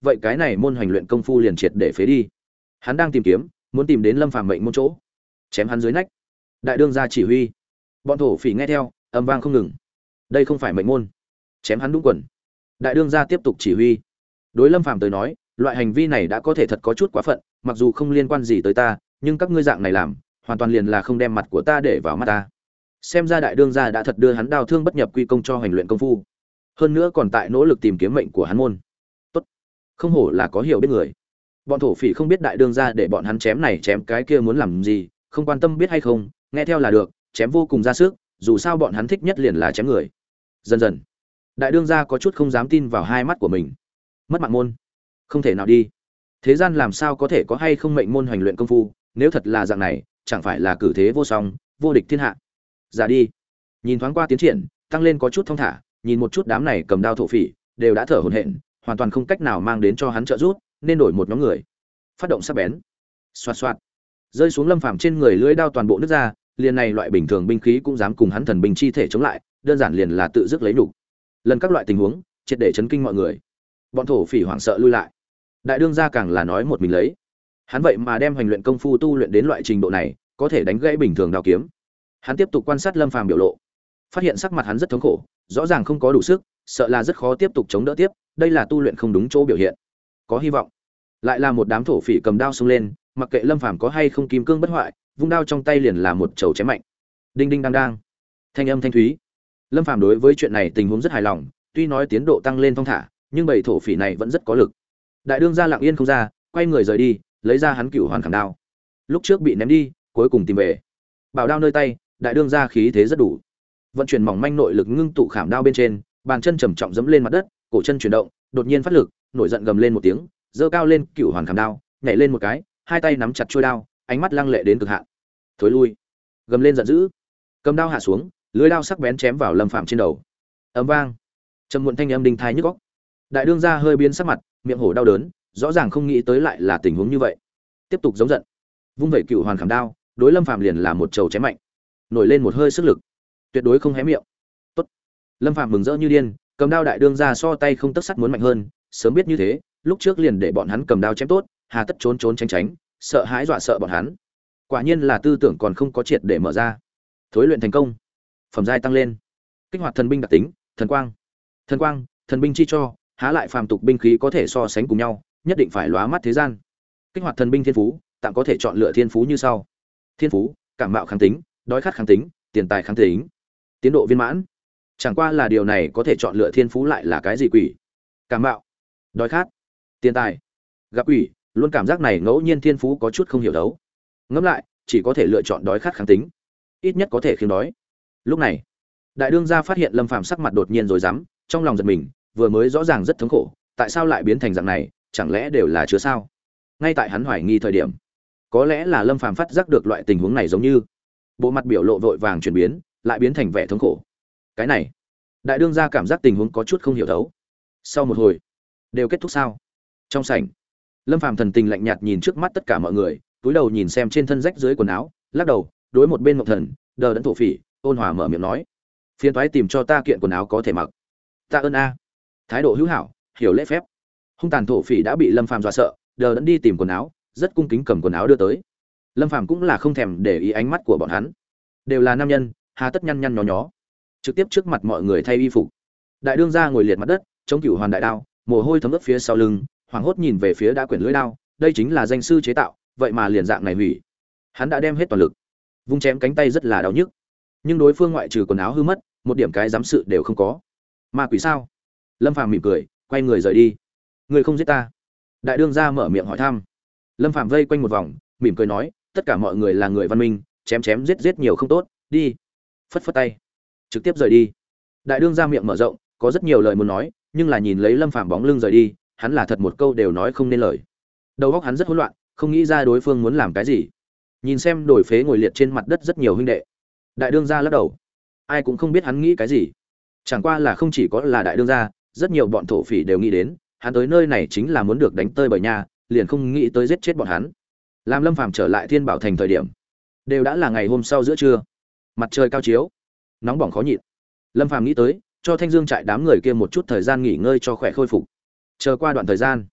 Speaker 1: vậy cái này môn hành luyện công phu liền triệt để phế đi. Hắn đang tìm kiếm, muốn tìm đến Lâm Phàm mệnh môn chỗ, chém hắn dưới nách. Đại đương gia chỉ huy, bọn thổ phỉ nghe theo, âm vang không ngừng. Đây không phải mệnh môn, chém hắn đúng quần. Đại đương gia tiếp tục chỉ huy. Đối Lâm Phàm tới nói, loại hành vi này đã có thể thật có chút quá phận, mặc dù không liên quan gì tới ta, nhưng các ngươi dạng này làm, hoàn toàn liền là không đem mặt của ta để vào mắt ta. Xem ra đại đương gia đã thật đưa hắn đao thương bất nhập quy công cho hành luyện công phu, hơn nữa còn tại nỗ lực tìm kiếm mệnh của hắn môn. Tốt, không hổ là có hiểu biết người. Bọn thổ phỉ không biết đại đương gia để bọn hắn chém này chém cái kia muốn làm gì, không quan tâm biết hay không, nghe theo là được, chém vô cùng ra sức, dù sao bọn hắn thích nhất liền là chém người. Dần dần, đại đương gia có chút không dám tin vào hai mắt của mình. Mất mạng môn, không thể nào đi. Thế gian làm sao có thể có hay không mệnh môn hành luyện công phu, nếu thật là dạng này, chẳng phải là cử thế vô song, vô địch thiên hạ. Giả đi. Nhìn thoáng qua tiến triển, tăng lên có chút thông thả, nhìn một chút đám này cầm đao thổ phỉ, đều đã thở hổn hển, hoàn toàn không cách nào mang đến cho hắn trợ giúp, nên đổi một nhóm người. Phát động sắc bén. Xoạt xoạt. Rơi xuống Lâm Phàm trên người lưỡi đao toàn bộ nứt ra, liền này loại bình thường binh khí cũng dám cùng hắn thần binh chi thể chống lại, đơn giản liền là tự dứt lấy nhục. Lần các loại tình huống, triệt để chấn kinh mọi người. Bọn thổ phỉ hoảng sợ lui lại. Đại đương gia càng là nói một mình lấy. Hắn vậy mà đem hành luyện công phu tu luyện đến loại trình độ này, có thể đánh gãy bình thường đao kiếm. Hắn tiếp tục quan sát Lâm Phàm biểu lộ, phát hiện sắc mặt hắn rất thống khổ, rõ ràng không có đủ sức, sợ là rất khó tiếp tục chống đỡ tiếp, đây là tu luyện không đúng chỗ biểu hiện. Có hy vọng. Lại là một đám thổ phỉ cầm đao xông lên, mặc kệ Lâm Phàm có hay không kim cương bất hoại, vung đao trong tay liền là một chầu chém mạnh. Đinh đinh đang đang. Thanh âm thanh thúy. Lâm Phàm đối với chuyện này tình huống rất hài lòng, tuy nói tiến độ tăng lên thong thả, nhưng bầy thổ phỉ này vẫn rất có lực. Đại đương gia lặng yên không ra, quay người rời đi, lấy ra hắn cửu hoàn khảm đao. Lúc trước bị ném đi, cuối cùng tìm về. Bảo đao nơi tay, đại đương gia khí thế rất đủ. Vận chuyển mỏng manh nội lực ngưng tụ khảm đao bên trên, bàn chân trầm trọng giẫm lên mặt đất, cổ chân chuyển động, đột nhiên phát lực, nổi giận gầm lên một tiếng, giơ cao lên cửu hoàn khảm đao, nhảy lên một cái, hai tay nắm chặt chuôi đao, ánh mắt lăng lệ đến cực hạn. Thối lui, gầm lên giận dữ, cầm đao hạ xuống, lưỡi đao sắc bén chém vào Lâm Phàm trên đầu. Ầm vang, trầm muộn thanh âm đinh tai nhức óc. Đại đương gia hơi biến sắc mặt, miệng hổ đau đớn, rõ ràng không nghĩ tới lại là tình huống như vậy. Tiếp tục giống giận, vung vẩy cửu hoàn khảm đao, đối Lâm Phàm liền là một chầu chém mạnh. Nổi lên một hơi sức lực, tuyệt đối không hé miệng. Tốt. Lâm Phàm mừng rỡ như điên, cầm đao đại đương gia so tay không tấc sắt muốn mạnh hơn, sớm biết như thế, lúc trước liền để bọn hắn cầm đao chém tốt, hà tất trốn trốn tránh tránh, sợ hãi dọa sợ bọn hắn. Quả nhiên là tư tưởng còn không có triệt để mở ra. Thối luyện thành công, phẩm giai tăng lên, kích hoạt thần binh đặc tính, thần quang. Thần quang, thần binh chi cho, há lại phàm tục binh khí có thể so sánh cùng nhau, nhất định phải lóa mắt thế gian. Kích hoạt thần binh thiên phú, tạm có thể chọn lựa thiên phú như sau. Thiên phú, cảm mạo kháng tính, đói khát kháng tính, tiền tài kháng tính. Tiến độ viên mãn. Chẳng qua là điều này có thể chọn lựa thiên phú lại là cái gì quỷ? Cảm mạo, đói khát, tiền tài. Gặp quỷ, luôn cảm giác này ngẫu nhiên thiên phú có chút không hiểu đấu. Ngẫm lại, chỉ có thể lựa chọn đói khát kháng tính, ít nhất có thể khiêng đói. Lúc này, đại đương gia phát hiện Lâm Phàm sắc mặt đột nhiên rồi rắm, trong lòng giật mình, vừa mới rõ ràng rất thống khổ, tại sao lại biến thành dạng này, chẳng lẽ đều là chứa sao? Ngay tại hắn hoài nghi thời điểm, có lẽ là Lâm Phàm phát giác được loại tình huống này giống như bộ mặt biểu lộ vội vàng chuyển biến, lại biến thành vẻ thống khổ. Cái này, đại đương gia cảm giác tình huống có chút không hiểu thấu. Sau một hồi, đều kết thúc sao? Trong sảnh, Lâm Phàm thần tình lạnh nhạt nhìn trước mắt tất cả mọi người, cúi đầu nhìn xem trên thân rách dưới quần áo, lắc đầu, đối một bên Mộng Thần, đờ đẫn thổ phỉ, ôn hòa mở miệng nói: "Phiền toái tìm cho ta kiện quần áo có thể mặc." "Ta ơn a." Thái độ hữu hảo, hiểu lễ phép. Hung tàn thổ phỉ đã bị Lâm Phàm dọa sợ, đờ đẫn đi tìm quần áo, rất cung kính cầm quần áo đưa tới. Lâm Phàm cũng là không thèm để ý ánh mắt của bọn hắn, đều là nam nhân, hà tất nhăn nhăn nhó nhó, trực tiếp trước mặt mọi người thay y phục. Đại đương gia ngồi liệt mặt đất, chống cửu hoàn đại đao, mồ hôi thấm ướt phía sau lưng, hoảng hốt nhìn về phía đã quyển lưỡi đao, đây chính là danh sư chế tạo, vậy mà liền dạng này hủy. Hắn đã đem hết toàn lực, vung chém cánh tay rất là đau nhức, nhưng đối phương ngoại trừ quần áo hư mất, một điểm cái dám sự đều không có. Ma quỷ sao? Lâm Phàm mỉm cười, quay người rời đi. Người không giết ta? Đại đương gia mở miệng hỏi thăm. Lâm Phàm vây quanh một vòng, mỉm cười nói, tất cả mọi người là người văn minh, chém chém giết giết nhiều không tốt, đi. Phất phất tay, trực tiếp rời đi. Đại đương gia miệng mở rộng, có rất nhiều lời muốn nói, nhưng là nhìn lấy Lâm Phàm bóng lưng rời đi, hắn là thật một câu đều nói không nên lời. Đầu óc hắn rất hỗn loạn, không nghĩ ra đối phương muốn làm cái gì. Nhìn xem đổi phế ngồi liệt trên mặt đất rất nhiều huynh đệ. Đại đương gia lắc đầu, ai cũng không biết hắn nghĩ cái gì. Chẳng qua là không chỉ có là đại đương gia, rất nhiều bọn thổ phỉ đều nghĩ đến, hắn tới nơi này chính là muốn được đánh tơi bởi nhà, liền không nghĩ tới giết chết bọn hắn. Làm Lâm Phàm trở lại Thiên Bảo Thành thời điểm, đều đã là ngày hôm sau giữa trưa. Mặt trời cao chiếu, nóng bỏng khó nhịn. Lâm Phàm nghĩ tới, cho Thanh Dương trại đám người kia một chút thời gian nghỉ ngơi cho khỏe khôi phục. Chờ qua đoạn thời gian,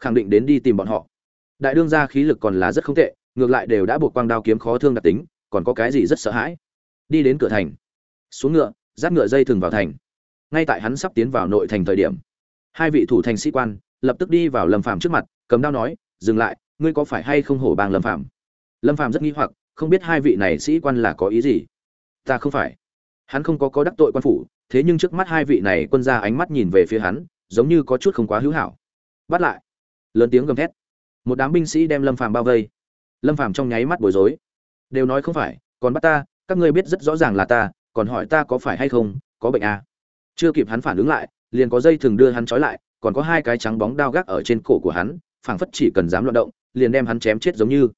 Speaker 1: khẳng định đến đi tìm bọn họ. Đại đương gia khí lực còn là rất không tệ, ngược lại đều đã buộc quang đao kiếm khó thương đặc tính, còn có cái gì rất sợ hãi. Đi đến cửa thành, xuống ngựa, dắt ngựa dây thừng vào thành. Ngay tại hắn sắp tiến vào nội thành thời điểm, hai vị thủ thành sĩ quan lập tức đi vào Lâm Phàm trước mặt, cầm đao nói, dừng lại, ngươi có phải hay không hổ bang Lâm Phàm? Lâm Phàm rất nghi hoặc, không biết hai vị này sĩ quan là có ý gì. Ta không phải. Hắn không có đắc tội quan phủ, thế nhưng trước mắt hai vị này quân gia ánh mắt nhìn về phía hắn, giống như có chút không quá hữu hảo. Bắt lại! Lớn tiếng gầm thét. Một đám binh sĩ đem Lâm Phàm bao vây. Lâm Phàm trong nháy mắt bối rối. Đều nói không phải, còn bắt ta, các ngươi biết rất rõ ràng là ta, còn hỏi ta có phải hay không, có bệnh à? Chưa kịp hắn phản ứng lại, liền có dây thừng đưa hắn trói lại, còn có hai cái trắng bóng đao gác ở trên cổ của hắn, phảng phất chỉ cần dám loạn động, liền đem hắn chém chết giống như.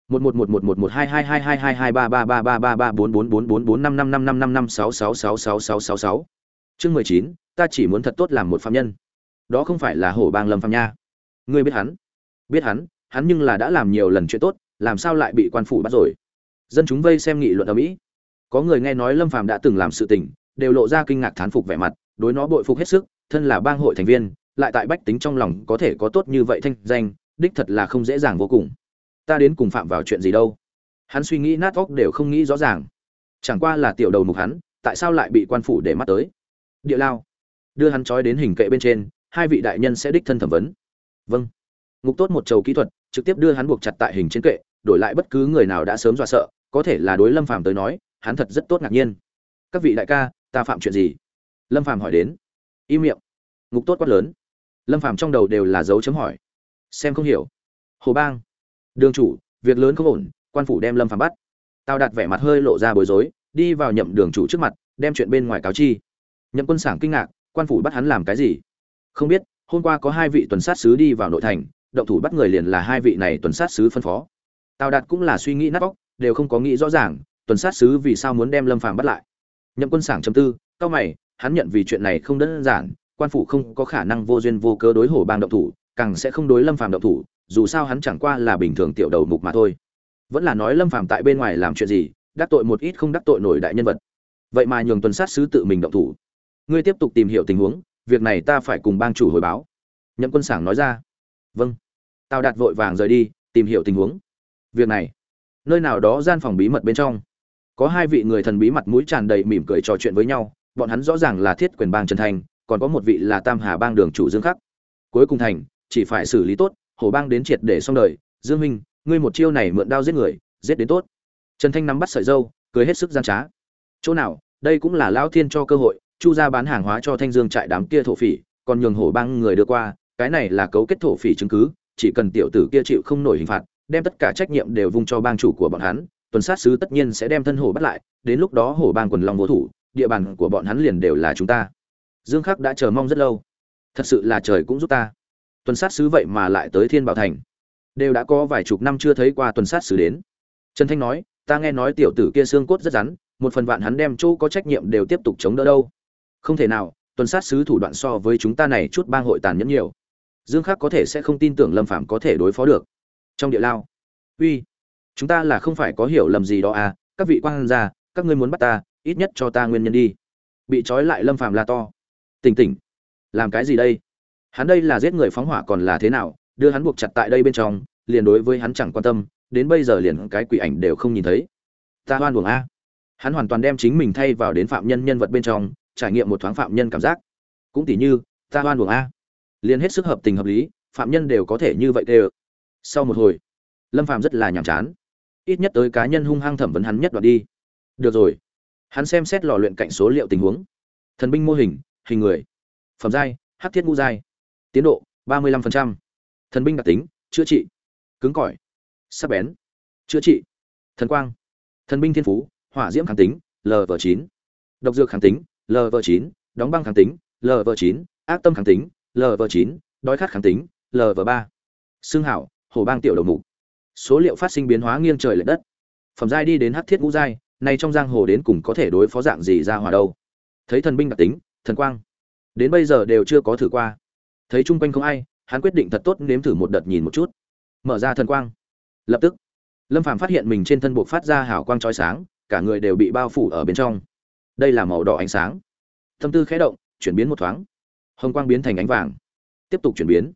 Speaker 1: 1111122222233334444455555556666666. Chương 19, ta chỉ muốn thật tốt làm một phạm nhân. Đó không phải là hổ bang Lâm Phàm nha. Ngươi biết hắn? Biết hắn nhưng là đã làm nhiều lần chuyện tốt, làm sao lại bị quan phủ bắt rồi? Dân chúng vây xem nghị luận ầm ĩ. Có người nghe nói Lâm Phàm đã từng làm sự tình, đều lộ ra kinh ngạc thán phục vẻ mặt, đối nó bội phục hết sức, thân là bang hội thành viên, lại tại bách tính trong lòng có thể có tốt như vậy thanh danh, đích thật là không dễ dàng vô cùng. Ta đến cùng phạm vào chuyện gì đâu? Hắn suy nghĩ nát óc đều không nghĩ rõ ràng. Chẳng qua là tiểu đầu mục hắn, tại sao lại bị quan phủ để mắt tới? Địa lao, đưa hắn trói đến hình kệ bên trên, hai vị đại nhân sẽ đích thân thẩm vấn. Vâng. Ngục tốt một trầu kỹ thuật, trực tiếp đưa hắn buộc chặt tại hình trên kệ, đổi lại bất cứ người nào đã sớm dọa sợ, có thể là đối Lâm Phàm tới nói, hắn thật rất tốt ngạc nhiên. Các vị đại ca, ta phạm chuyện gì? Lâm Phàm hỏi đến. Im miệng. Ngục tốt quát lớn. Lâm Phàm trong đầu đều là dấu chấm hỏi. Xem không hiểu. Hồ bang, đường chủ, việc lớn không ổn, quan phủ đem Lâm Phàm bắt. Tào Đạt vẻ mặt hơi lộ ra bối rối, đi vào Nhậm đường chủ trước mặt, đem chuyện bên ngoài cáo chi. Nhậm Quân Sảng kinh ngạc, quan phủ bắt hắn làm cái gì? Không biết, hôm qua có hai vị tuần sát sứ đi vào nội thành, động thủ bắt người liền là hai vị này tuần sát sứ phân phó. Tào Đạt cũng là suy nghĩ nát óc, đều không có nghĩ rõ ràng, tuần sát sứ vì sao muốn đem Lâm Phàm bắt lại. Nhậm Quân Sảng trầm tư, cau mày, hắn nhận vì chuyện này không đơn giản, quan phủ không có khả năng vô duyên vô cớ đối hổ bang động thủ, càng sẽ không đối Lâm Phàm động thủ, dù sao hắn chẳng qua là bình thường tiểu đầu mục mà thôi. Vẫn là nói Lâm Phàm tại bên ngoài làm chuyện gì, đắc tội một ít không đắc tội nổi đại nhân vật. Vậy mà nhường tuần sát sứ tự mình động thủ. Ngươi tiếp tục tìm hiểu tình huống, việc này ta phải cùng bang chủ hồi báo. Nhậm Quân Sảng nói ra. Vâng. Tào Đạt vội vàng rời đi, tìm hiểu tình huống. Việc này, nơi nào đó gian phòng bí mật bên trong, có hai vị người thần bí mặt mũi tràn đầy mỉm cười trò chuyện với nhau, bọn hắn rõ ràng là Thiết Quyền bang Trần Thành, còn có một vị là Tam Hà bang đường chủ Dương Khắc. Cuối cùng thành, chỉ phải xử lý tốt, hổ bang đến triệt để xong đời. Dương huynh, ngươi một chiêu này mượn đao giết người, giết đến tốt. Trần Thanh nắm bắt sợi dâu, cười hết sức gian trá. Chỗ nào, đây cũng là lão thiên cho cơ hội, Chu gia bán hàng hóa cho Thanh Dương trại đám kia thổ phỉ, còn nhường hổ bang người đưa qua, cái này là cấu kết thổ phỉ chứng cứ, chỉ cần tiểu tử kia chịu không nổi hình phạt, đem tất cả trách nhiệm đều vung cho bang chủ của bọn hắn, tuần sát sứ tất nhiên sẽ đem thân hổ bắt lại, đến lúc đó hổ bang quần long vô thủ, địa bàn của bọn hắn liền đều là chúng ta. Dương Khắc đã chờ mong rất lâu, thật sự là trời cũng giúp ta. Tuần sát sứ vậy mà lại tới Thiên Bảo Thành, đều đã có vài chục năm chưa thấy qua tuần sát sứ đến. Trần Thanh nói, ta nghe nói tiểu tử kia xương cốt rất rắn, một phần vạn hắn đem chỗ có trách nhiệm đều tiếp tục chống đỡ đâu. Không thể nào, tuần sát sứ thủ đoạn so với chúng ta này chút bang hội tàn nhẫn nhiều. Dương Khắc có thể sẽ không tin tưởng Lâm Phàm có thể đối phó được. Trong địa lao, uy, chúng ta là không phải có hiểu lầm gì đó à? Các vị quan gia, các ngươi muốn bắt ta, ít nhất cho ta nguyên nhân đi. Bị trói lại Lâm Phàm la to. Tỉnh tỉnh, làm cái gì đây? Hắn đây là giết người phóng hỏa còn là thế nào? Đưa hắn buộc chặt tại đây bên trong, liền đối với hắn chẳng quan tâm, đến bây giờ liền cái quỷ ảnh đều không nhìn thấy. Ta hoan uổng a. Hắn hoàn toàn đem chính mình thay vào đến phạm nhân nhân vật bên trong, trải nghiệm một thoáng phạm nhân cảm giác. Cũng tỉ như, ta hoan uổng a. Liền hết sức hợp tình hợp lý, phạm nhân đều có thể như vậy đều. Sau một hồi, Lâm Phàm rất là nhàm chán. Ít nhất tới cá nhân hung hăng thẩm vấn hắn nhất đoạn đi. Được rồi. Hắn xem xét lò luyện cạnh số liệu tình huống. Thần binh mô hình, hình người. Phẩm giai, hắc thiết ngũ giai. Tiến độ, 35%. Thần binh đặc tính, chữa trị. Cứng cỏi. Sắc bén. Chữa trị. Thần quang. Thần binh thiên phú, hỏa diễm kháng tính, LV9. Độc dược kháng tính, LV9. Đóng băng kháng tính, LV9. Ác tâm kháng tính, LV9. Đói khát kháng tính, LV3. Xương hảo, hổ bang tiểu đầu mục. Số liệu phát sinh biến hóa nghiêng trời lệch đất. Phẩm giai đi đến hắc thiết ngũ giai, này trong giang hồ đến cùng có thể đối phó dạng gì ra hỏa đâu. Thấy thần binh đặc tính, thần quang, đến bây giờ đều chưa có thử qua. Thấy chung quanh không ai, hắn quyết định thật tốt nếm thử một đợt nhìn một chút. Mở ra thần quang. Lập tức, Lâm Phàm phát hiện mình trên thân buộc phát ra hào quang chói sáng, cả người đều bị bao phủ ở bên trong. Đây là màu đỏ ánh sáng. Tâm tư khẽ động, chuyển biến một thoáng. Hồng quang biến thành ánh vàng. Tiếp tục chuyển biến.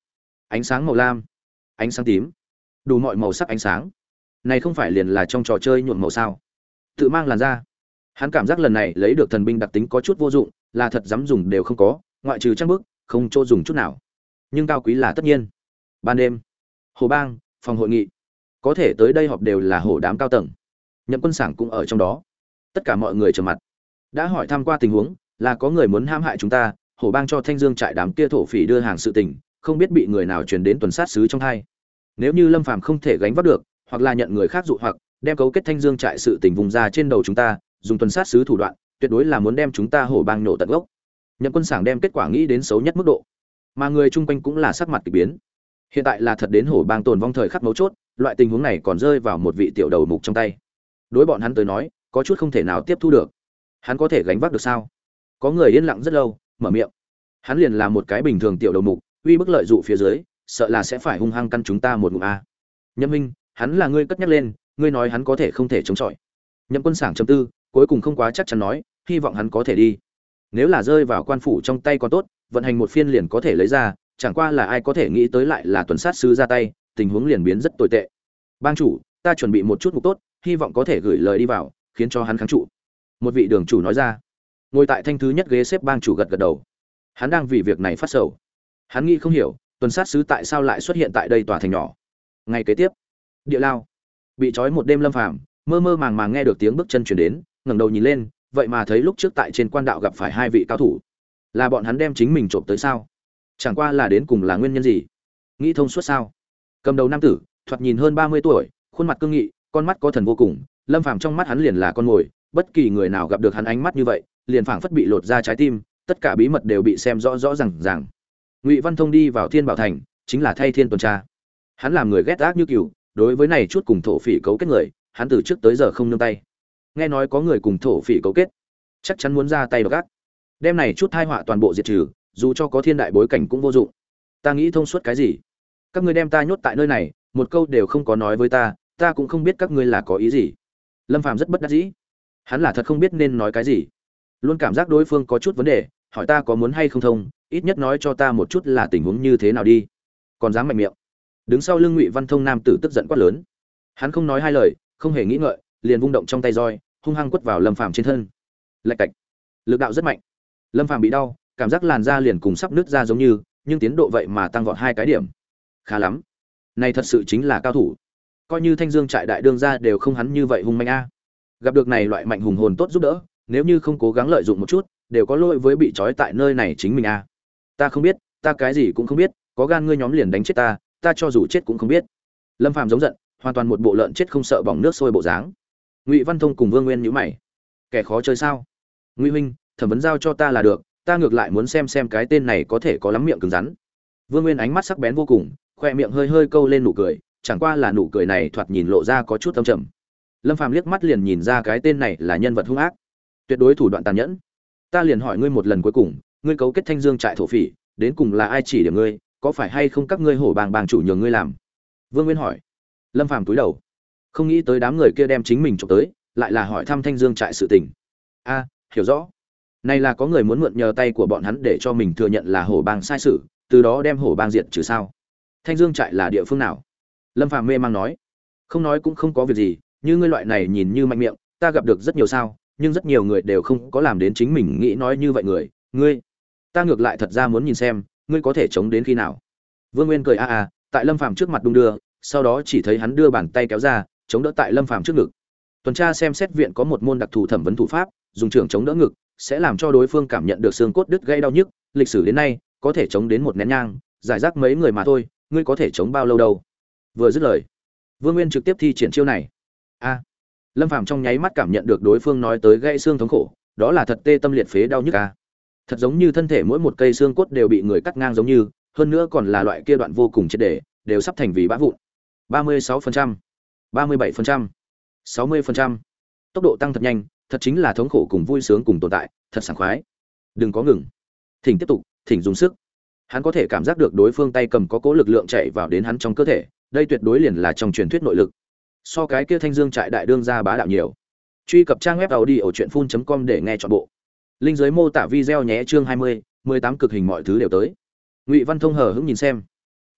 Speaker 1: Ánh sáng màu lam, ánh sáng tím, đủ mọi màu sắc ánh sáng. Này không phải liền là trong trò chơi nhuộm màu sao? Tự mang làn da. Hắn cảm giác lần này lấy được thần binh đặc tính có chút vô dụng, là thật dám dùng đều không có, ngoại trừ trang bức, không chỗ dùng chút nào. Nhưng cao quý là tất nhiên. Ban đêm, hồ bang, phòng hội nghị, có thể tới đây họp đều là hổ đám cao tầng. Nhậm Quân Sảng cũng ở trong đó. Tất cả mọi người trầm mặt. Đã hỏi thăm qua tình huống, là có người muốn hãm hại chúng ta, hổ bang cho Thanh Dương trại đám kia thổ phỉ đưa hàng sự tình, không biết bị người nào truyền đến tuần sát sứ trong hai. Nếu như Lâm Phàm không thể gánh vác được, hoặc là nhận người khác dụ hoặc đem cấu kết Thanh Dương trại sự tình vùng ra trên đầu chúng ta, dùng tuần sát sứ thủ đoạn, tuyệt đối là muốn đem chúng ta hổ bang nổ tận gốc. Nhậm Quân Sảng đem kết quả nghĩ đến xấu nhất mức độ, mà người chung quanh cũng là sắc mặt kỳ biến. Hiện tại là thật đến hổ bang tồn vong thời khắc mấu chốt, loại tình huống này còn rơi vào một vị tiểu đầu mục trong tay. Đối bọn hắn tới nói, có chút không thể nào tiếp thu được. Hắn có thể gánh vác được sao? Có người yên lặng rất lâu, mở miệng. Hắn liền là một cái bình thường tiểu đầu mục, uy bức lợi dụ phía dưới, sợ là sẽ phải hung hăng căn chúng ta một ngụm a. Nhậm Minh, hắn là ngươi cất nhắc lên, ngươi nói hắn có thể không thể chống chọi. Nhậm Quân Sảng trầm tư, cuối cùng không quá chắc chắn nói, hy vọng hắn có thể đi. Nếu là rơi vào quan phủ trong tay còn tốt, vận hành một phiên liền có thể lấy ra, chẳng qua là ai có thể nghĩ tới lại là tuần sát sứ ra tay, tình huống liền biến rất tồi tệ. Bang chủ, ta chuẩn bị một chút mục tốt, hy vọng có thể gửi lời đi vào, khiến cho hắn kháng trụ. Một vị đường chủ nói ra. Ngồi tại thanh thứ nhất ghế xếp bang chủ gật gật đầu. Hắn đang vì việc này phát sầu. Hắn nghĩ không hiểu, tuần sát sứ tại sao lại xuất hiện tại đây tòa thành nhỏ. Ngày kế tiếp, địa lao, bị trói một đêm Lâm Phàm mơ mơ màng màng nghe được tiếng bước chân chuyển đến, ngẩng đầu nhìn lên, vậy mà thấy lúc trước tại trên quan đạo gặp phải hai vị cao thủ. Là bọn hắn đem chính mình trộm tới sao? Chẳng qua là đến cùng là nguyên nhân gì? Nghĩ thông suốt sao? Cầm đầu nam tử, thoạt nhìn hơn 30 tuổi, khuôn mặt cương nghị, con mắt có thần vô cùng, Lâm Phàm trong mắt hắn liền là con mồi, bất kỳ người nào gặp được hắn ánh mắt như vậy, liền phảng phất bị lột ra trái tim, tất cả bí mật đều bị xem rõ rõ ràng ràng. Ngụy Văn Thông đi vào Thiên Bảo Thành, chính là thay thiên tuần tra. Hắn làm người ghét ác như cừu, đối với này chút cùng thổ phỉ cấu kết người, hắn từ trước tới giờ không nương tay. Nghe nói có người cùng thổ phỉ cấu kết, chắc chắn muốn ra tay độc ác. Đem này chút tai họa toàn bộ diệt trừ, dù cho có thiên đại bối cảnh cũng vô dụng. Ta nghĩ thông suốt cái gì? Các ngươi đem ta nhốt tại nơi này, một câu đều không có nói với ta cũng không biết các ngươi là có ý gì. Lâm Phàm rất bất đắc dĩ. Hắn là thật không biết nên nói cái gì. Luôn cảm giác đối phương có chút vấn đề, hỏi ta có muốn hay không thông, ít nhất nói cho ta một chút là tình huống như thế nào đi. Còn dám mạnh miệng. Đứng sau lưng Ngụy Văn Thông nam tử tức giận quát lớn. Hắn không nói hai lời, không hề nghĩ ngợi, liền vung động trong tay roi, hung hăng quất vào Lâm Phàm trên thân. Lạch cạch. Lực đạo rất mạnh. Lâm Phàm bị đau, cảm giác làn da liền cùng sắp nứt ra giống như, nhưng tiến độ vậy mà tăng vọt 2 cái điểm. Khá lắm. Này thật sự chính là cao thủ. Coi như Thanh Dương trại đại đương gia đều không hắn như vậy hung manh a. Gặp được này loại mạnh hùng hồn tốt giúp đỡ, nếu như không cố gắng lợi dụng một chút, đều có lỗi với bị trói tại nơi này chính mình a. Ta không biết, ta cái gì cũng không biết, có gan ngươi nhóm liền đánh chết ta cho dù chết cũng không biết. Lâm Phàm giống giận, hoàn toàn một bộ lợn chết không sợ bỏng nước sôi bộ dáng. Ngụy Văn Thông cùng Vương Nguyên nhíu mày. Kẻ khó chơi sao? Ngụy huynh, thẩm vấn giao cho ta là được, ta ngược lại muốn xem cái tên này có thể có lắm miệng cứng rắn. Vương Nguyên ánh mắt sắc bén vô cùng, khoe miệng hơi hơi câu lên nụ cười, chẳng qua là nụ cười này thoạt nhìn lộ ra có chút âm trầm. Lâm Phàm liếc mắt liền nhìn ra cái tên này là nhân vật hung ác, tuyệt đối thủ đoạn tàn nhẫn. Ta liền hỏi ngươi một lần cuối cùng, ngươi cấu kết Thanh Dương trại thổ phỉ, đến cùng là ai chỉ điểm ngươi, có phải hay không các ngươi hổ bang chủ nhường ngươi làm? Vương Nguyên hỏi. Lâm Phàm cúi đầu, không nghĩ tới đám người kia đem chính mình trộm tới, lại là hỏi thăm Thanh Dương trại sự tình. A, hiểu rõ. Này là có người muốn mượn nhờ tay của bọn hắn để cho mình thừa nhận là hổ bang sai sự, từ đó đem hổ bang diệt trừ sao? Thanh Dương trại là địa phương nào? Lâm Phàm mê mang nói. Không nói cũng không có việc gì, như ngươi loại này nhìn như mạnh miệng, ta gặp được rất nhiều sao, nhưng rất nhiều người đều không có làm đến chính mình nghĩ nói như vậy người, ngươi, ta ngược lại thật ra muốn nhìn xem, ngươi có thể chống đến khi nào. Vương Nguyên cười tại Lâm Phàm trước mặt đung đưa, sau đó chỉ thấy hắn đưa bàn tay kéo ra, chống đỡ tại Lâm Phàm trước ngực. Tuần tra xem xét viện có một môn đặc thù thẩm vấn thủ pháp, dùng trường chống đỡ ngực, sẽ làm cho đối phương cảm nhận được xương cốt đứt gãy đau nhức, lịch sử đến nay, có thể chống đến một nén nhang, giải rác mấy người mà thôi, ngươi có thể chống bao lâu đâu? Vừa dứt lời, Vương Nguyên trực tiếp thi triển chiêu này. Lâm Phàm trong nháy mắt cảm nhận được đối phương nói tới gãy xương thống khổ, đó là thật tê tâm liệt phế đau nhức thật giống như thân thể mỗi một cây xương cốt đều bị người cắt ngang giống như, hơn nữa còn là loại kia đoạn vô cùng triệt để, đều sắp thành vì bã vụn. 36%, 37%, 60%. Tốc độ tăng thật nhanh, thật chính là thống khổ cùng vui sướng cùng tồn tại, thật sảng khoái. Đừng có ngừng. Thỉnh tiếp tục, thỉnh dùng sức. Hắn có thể cảm giác được đối phương tay cầm có cố lực lượng chạy vào đến hắn trong cơ thể, đây tuyệt đối liền là trong truyền thuyết nội lực. So cái kia Thanh Dương trại đại đương gia bá đạo nhiều. Truy cập trang web audiochuyenphun.com để nghe trọn bộ. Link dưới mô tả video nhé, chương 20, 18 cực hình mọi thứ đều tới. Ngụy Văn Thông hờ hững nhìn xem.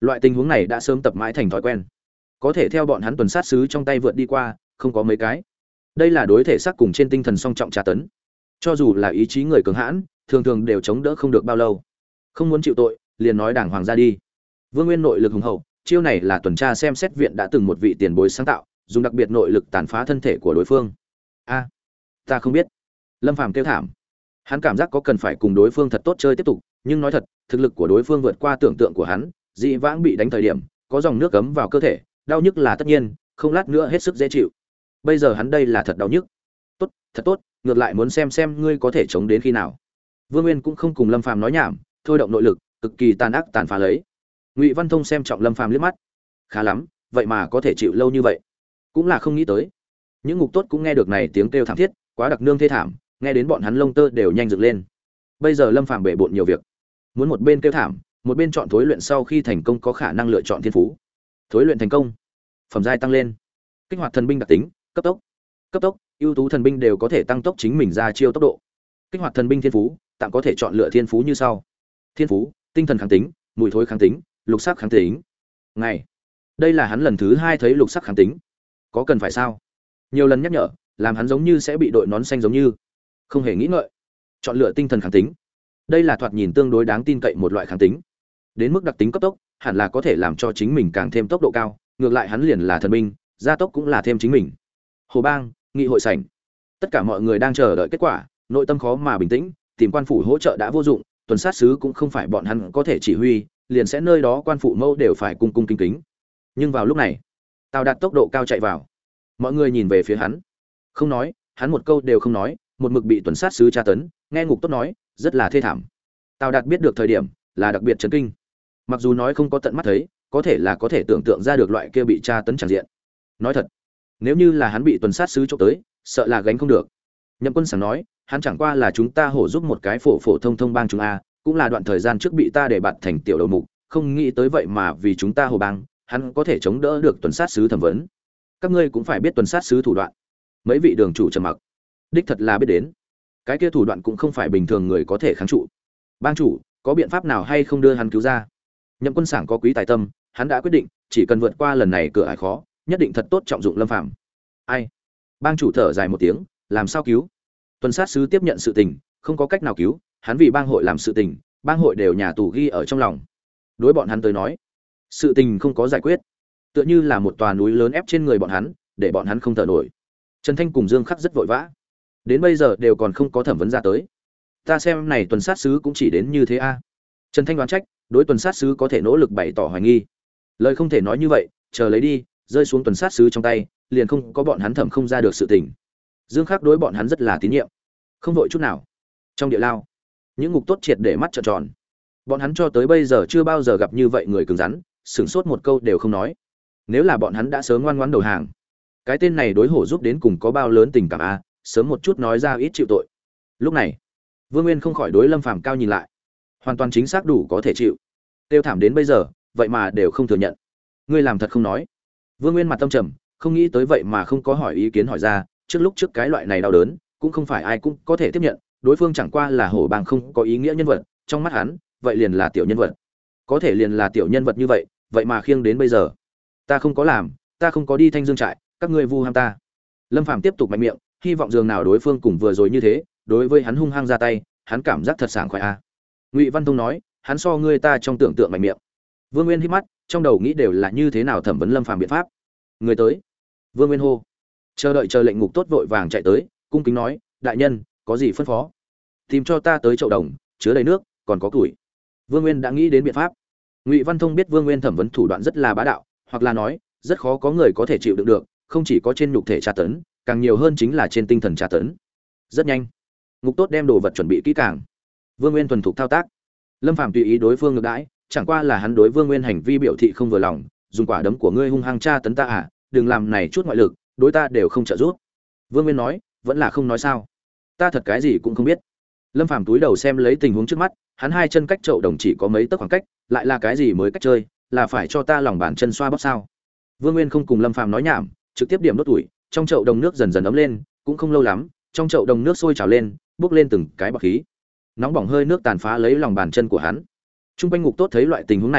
Speaker 1: Loại tình huống này đã sớm tập mãi thành thói quen, có thể theo bọn hắn tuần sát sứ trong tay vượt đi qua không có mấy cái. Đây là đối thể xác cùng trên tinh thần song trọng tra tấn, cho dù là ý chí người cường hãn thường thường đều chống đỡ không được bao lâu. Không muốn chịu tội liền nói đàng hoàng ra đi. Vương Nguyên nội lực hùng hậu, chiêu này là tuần tra xem xét viện đã từng một vị tiền bối sáng tạo, dùng đặc biệt nội lực tàn phá thân thể của đối phương. A, ta không biết. Lâm Phàm kêu thảm. Hắn cảm giác có cần phải cùng đối phương thật tốt chơi tiếp tục, nhưng nói thật, thực lực của đối phương vượt qua tưởng tượng của hắn, dị vãng bị đánh thời điểm, có dòng nước cấm vào cơ thể, đau nhức là tất nhiên, không lát nữa hết sức dễ chịu. Bây giờ hắn đây là thật đau nhức. Tốt, thật tốt, ngược lại muốn xem ngươi có thể chống đến khi nào. Vương Nguyên cũng không cùng Lâm Phàm nói nhảm, thôi động nội lực, cực kỳ tàn ác tàn phá lấy. Ngụy Văn Thông xem trọng Lâm Phàm liếc mắt. Khá lắm, vậy mà có thể chịu lâu như vậy. Cũng là không nghĩ tới. Những ngục tốt cũng nghe được này tiếng kêu thảm thiết, quá đặc nương thê thảm, nghe đến bọn hắn lông tơ đều nhanh dựng lên. Bây giờ Lâm Phàm bể bộn nhiều việc, muốn một bên kêu thảm, một bên chọn thối luyện, sau khi thành công có khả năng lựa chọn thiên phú. Thối luyện thành công, phẩm giai tăng lên, kích hoạt thần binh đặc tính, cấp tốc, ưu tú thần binh đều có thể tăng tốc chính mình ra chiêu tốc độ. Kích hoạt thần binh thiên phú, tạm có thể chọn lựa thiên phú như sau: thiên phú, tinh thần kháng tính, mùi thối kháng tính, lục sắc kháng tính. Ngày, đây là hắn lần thứ 2 thấy lục sắc kháng tính, có cần phải sao? Nhiều lần nhắc nhở, làm hắn giống như sẽ bị đội nón xanh giống như. Không hề nghĩ ngợi, chọn lựa tinh thần kháng tính. Đây là thoạt nhìn tương đối đáng tin cậy một loại kháng tính. Đến mức đặc tính cấp tốc, hẳn là có thể làm cho chính mình càng thêm tốc độ cao, ngược lại hắn liền là thần binh, gia tốc cũng là thêm chính mình. Hồ Bang, nghị hội sảnh. Tất cả mọi người đang chờ đợi kết quả, nội tâm khó mà bình tĩnh, tìm quan phủ hỗ trợ đã vô dụng, tuần sát sứ cũng không phải bọn hắn có thể chỉ huy, liền sẽ nơi đó quan phụ mâu đều phải cung cung kính kính. Nhưng vào lúc này, Tào Đạt tốc độ cao chạy vào. Mọi người nhìn về phía hắn. Không nói, hắn một câu đều không nói, một mực bị tuần sát sứ tra tấn, nghe ngục tốt nói, rất là thê thảm. Tào Đạt biết được thời điểm, là đặc biệt chấn kinh. Mặc dù nói không có tận mắt thấy, có thể là có thể tưởng tượng ra được loại kia bị tra tấn chẳng diện. Nói thật, nếu như là hắn bị tuần sát sứ chụp tới, sợ là gánh không được. Nhậm Quân Sảng nói, hắn chẳng qua là chúng ta hổ giúp một cái phổ phổ thông thông bang chúng a, cũng là đoạn thời gian trước bị ta để bạt thành tiểu đầu mục, không nghĩ tới vậy mà vì chúng ta hồ bang, hắn có thể chống đỡ được tuần sát sứ thẩm vấn. Các ngươi cũng phải biết tuần sát sứ thủ đoạn. Mấy vị đường chủ trầm mặc. Đích thật là biết đến. Cái kia thủ đoạn cũng không phải bình thường người có thể kháng trụ. Bang chủ, có biện pháp nào hay không đưa hắn cứu ra? Nhậm Quân Sảng có quý tài tâm, hắn đã quyết định, chỉ cần vượt qua lần này cửa ải khó, nhất định thật tốt trọng dụng Lâm Phàm. Ai? Bang chủ thở dài một tiếng, làm sao cứu? Tuần sát sứ tiếp nhận sự tình, không có cách nào cứu, hắn vì bang hội làm sự tình, bang hội đều nhà tù ghi ở trong lòng. Đối bọn hắn tới nói, sự tình không có giải quyết, tựa như là một tòa núi lớn ép trên người bọn hắn, để bọn hắn không thở nổi. Trần Thanh cùng Dương Khắc rất vội vã, đến bây giờ đều còn không có thẩm vấn ra tới. Ta xem này tuần sát sứ cũng chỉ đến như thế a. Trần Thanh đoán trách, đối tuần sát sứ có thể nỗ lực bày tỏ hoài nghi. Lời không thể nói như vậy, chờ lấy đi, rơi xuống tuần sát sứ trong tay, liền không có bọn hắn thẩm không ra được sự tình. Dương Khắc đối bọn hắn rất là tín nhiệm, không vội chút nào. Trong địa lao, những ngục tốt triệt để mắt trợn tròn. Bọn hắn cho tới bây giờ chưa bao giờ gặp như vậy người cứng rắn, sửng sốt một câu đều không nói. Nếu là bọn hắn đã sớm ngoan ngoãn đầu hàng, cái tên này đối hổ giúp đến cùng có bao lớn tình cảm a, sớm một chút nói ra ít chịu tội. Lúc này, Vương Nguyên không khỏi đối Lâm Phàm cao nhìn lại, hoàn toàn chính xác đủ có thể chịu. Tiêu thảm đến bây giờ, vậy mà đều không thừa nhận. Ngươi làm thật không nói. Vương Nguyên mặt tâm trầm, không nghĩ tới vậy mà không có hỏi ý kiến hỏi ra, trước cái loại này đau đớn, cũng không phải ai cũng có thể tiếp nhận, đối phương chẳng qua là hổ bang không có ý nghĩa nhân vật, trong mắt hắn, vậy liền là tiểu nhân vật. Có thể liền là tiểu nhân vật như vậy, vậy mà khiêng đến bây giờ. Ta không có làm, ta không có đi Thanh Dương trại, các ngươi vu ham ta. Lâm Phàm tiếp tục mạnh miệng, hy vọng dường nào đối phương cùng vừa rồi như thế, đối với hắn hung hăng ra tay, hắn cảm giác thật sảng khoái a. Ngụy Văn Thông nói, hắn so ngươi ta trong tưởng tượng mạnh miệng. Vương Nguyên hít mắt, trong đầu nghĩ đều là như thế nào thẩm vấn Lâm Phàm biện pháp. Người tới. Vương Nguyên hô. Chờ lệnh ngục tốt vội vàng chạy tới, cung kính nói, đại nhân, có gì phân phó? Tìm cho ta tới chậu đồng, chứa đầy nước, còn có củi. Vương Nguyên đã nghĩ đến biện pháp. Ngụy Văn Thông biết Vương Nguyên thẩm vấn thủ đoạn rất là bá đạo, hoặc là nói, rất khó có người có thể chịu đựng được, không chỉ có trên nhục thể tra tấn, càng nhiều hơn chính là trên tinh thần tra tấn. Rất nhanh, ngục tốt đem đồ vật chuẩn bị kỹ càng. Vương Nguyên thuần thục thao tác. Lâm Phàm tùy ý đối phương ngược đãi, chẳng qua là hắn đối Vương Nguyên hành vi biểu thị không vừa lòng, dùng quả đấm của ngươi hung hăng tra tấn ta à, đừng làm này chút ngoại lực, đối ta đều không trợ giúp. Vương Nguyên nói, vẫn là không nói sao? Ta thật cái gì cũng không biết. Lâm Phàm túi đầu xem lấy tình huống trước mắt, hắn hai chân cách chậu đồng chỉ có mấy tấc khoảng cách, lại là cái gì mới cách chơi, là phải cho ta lòng bàn chân xoa bóp sao? Vương Nguyên không cùng Lâm Phàm nói nhảm, trực tiếp điểm đốt tuổi, trong chậu đồng nước dần dần ấm lên, cũng không lâu lắm, trong chậu đồng nước sôi trào lên, bốc lên từng cái bọt khí. Nóng bỏng hơi nước tàn phá lấy lòng bàn chân của hắn. Trung quanh ngục tốt thấy loại tình huống này,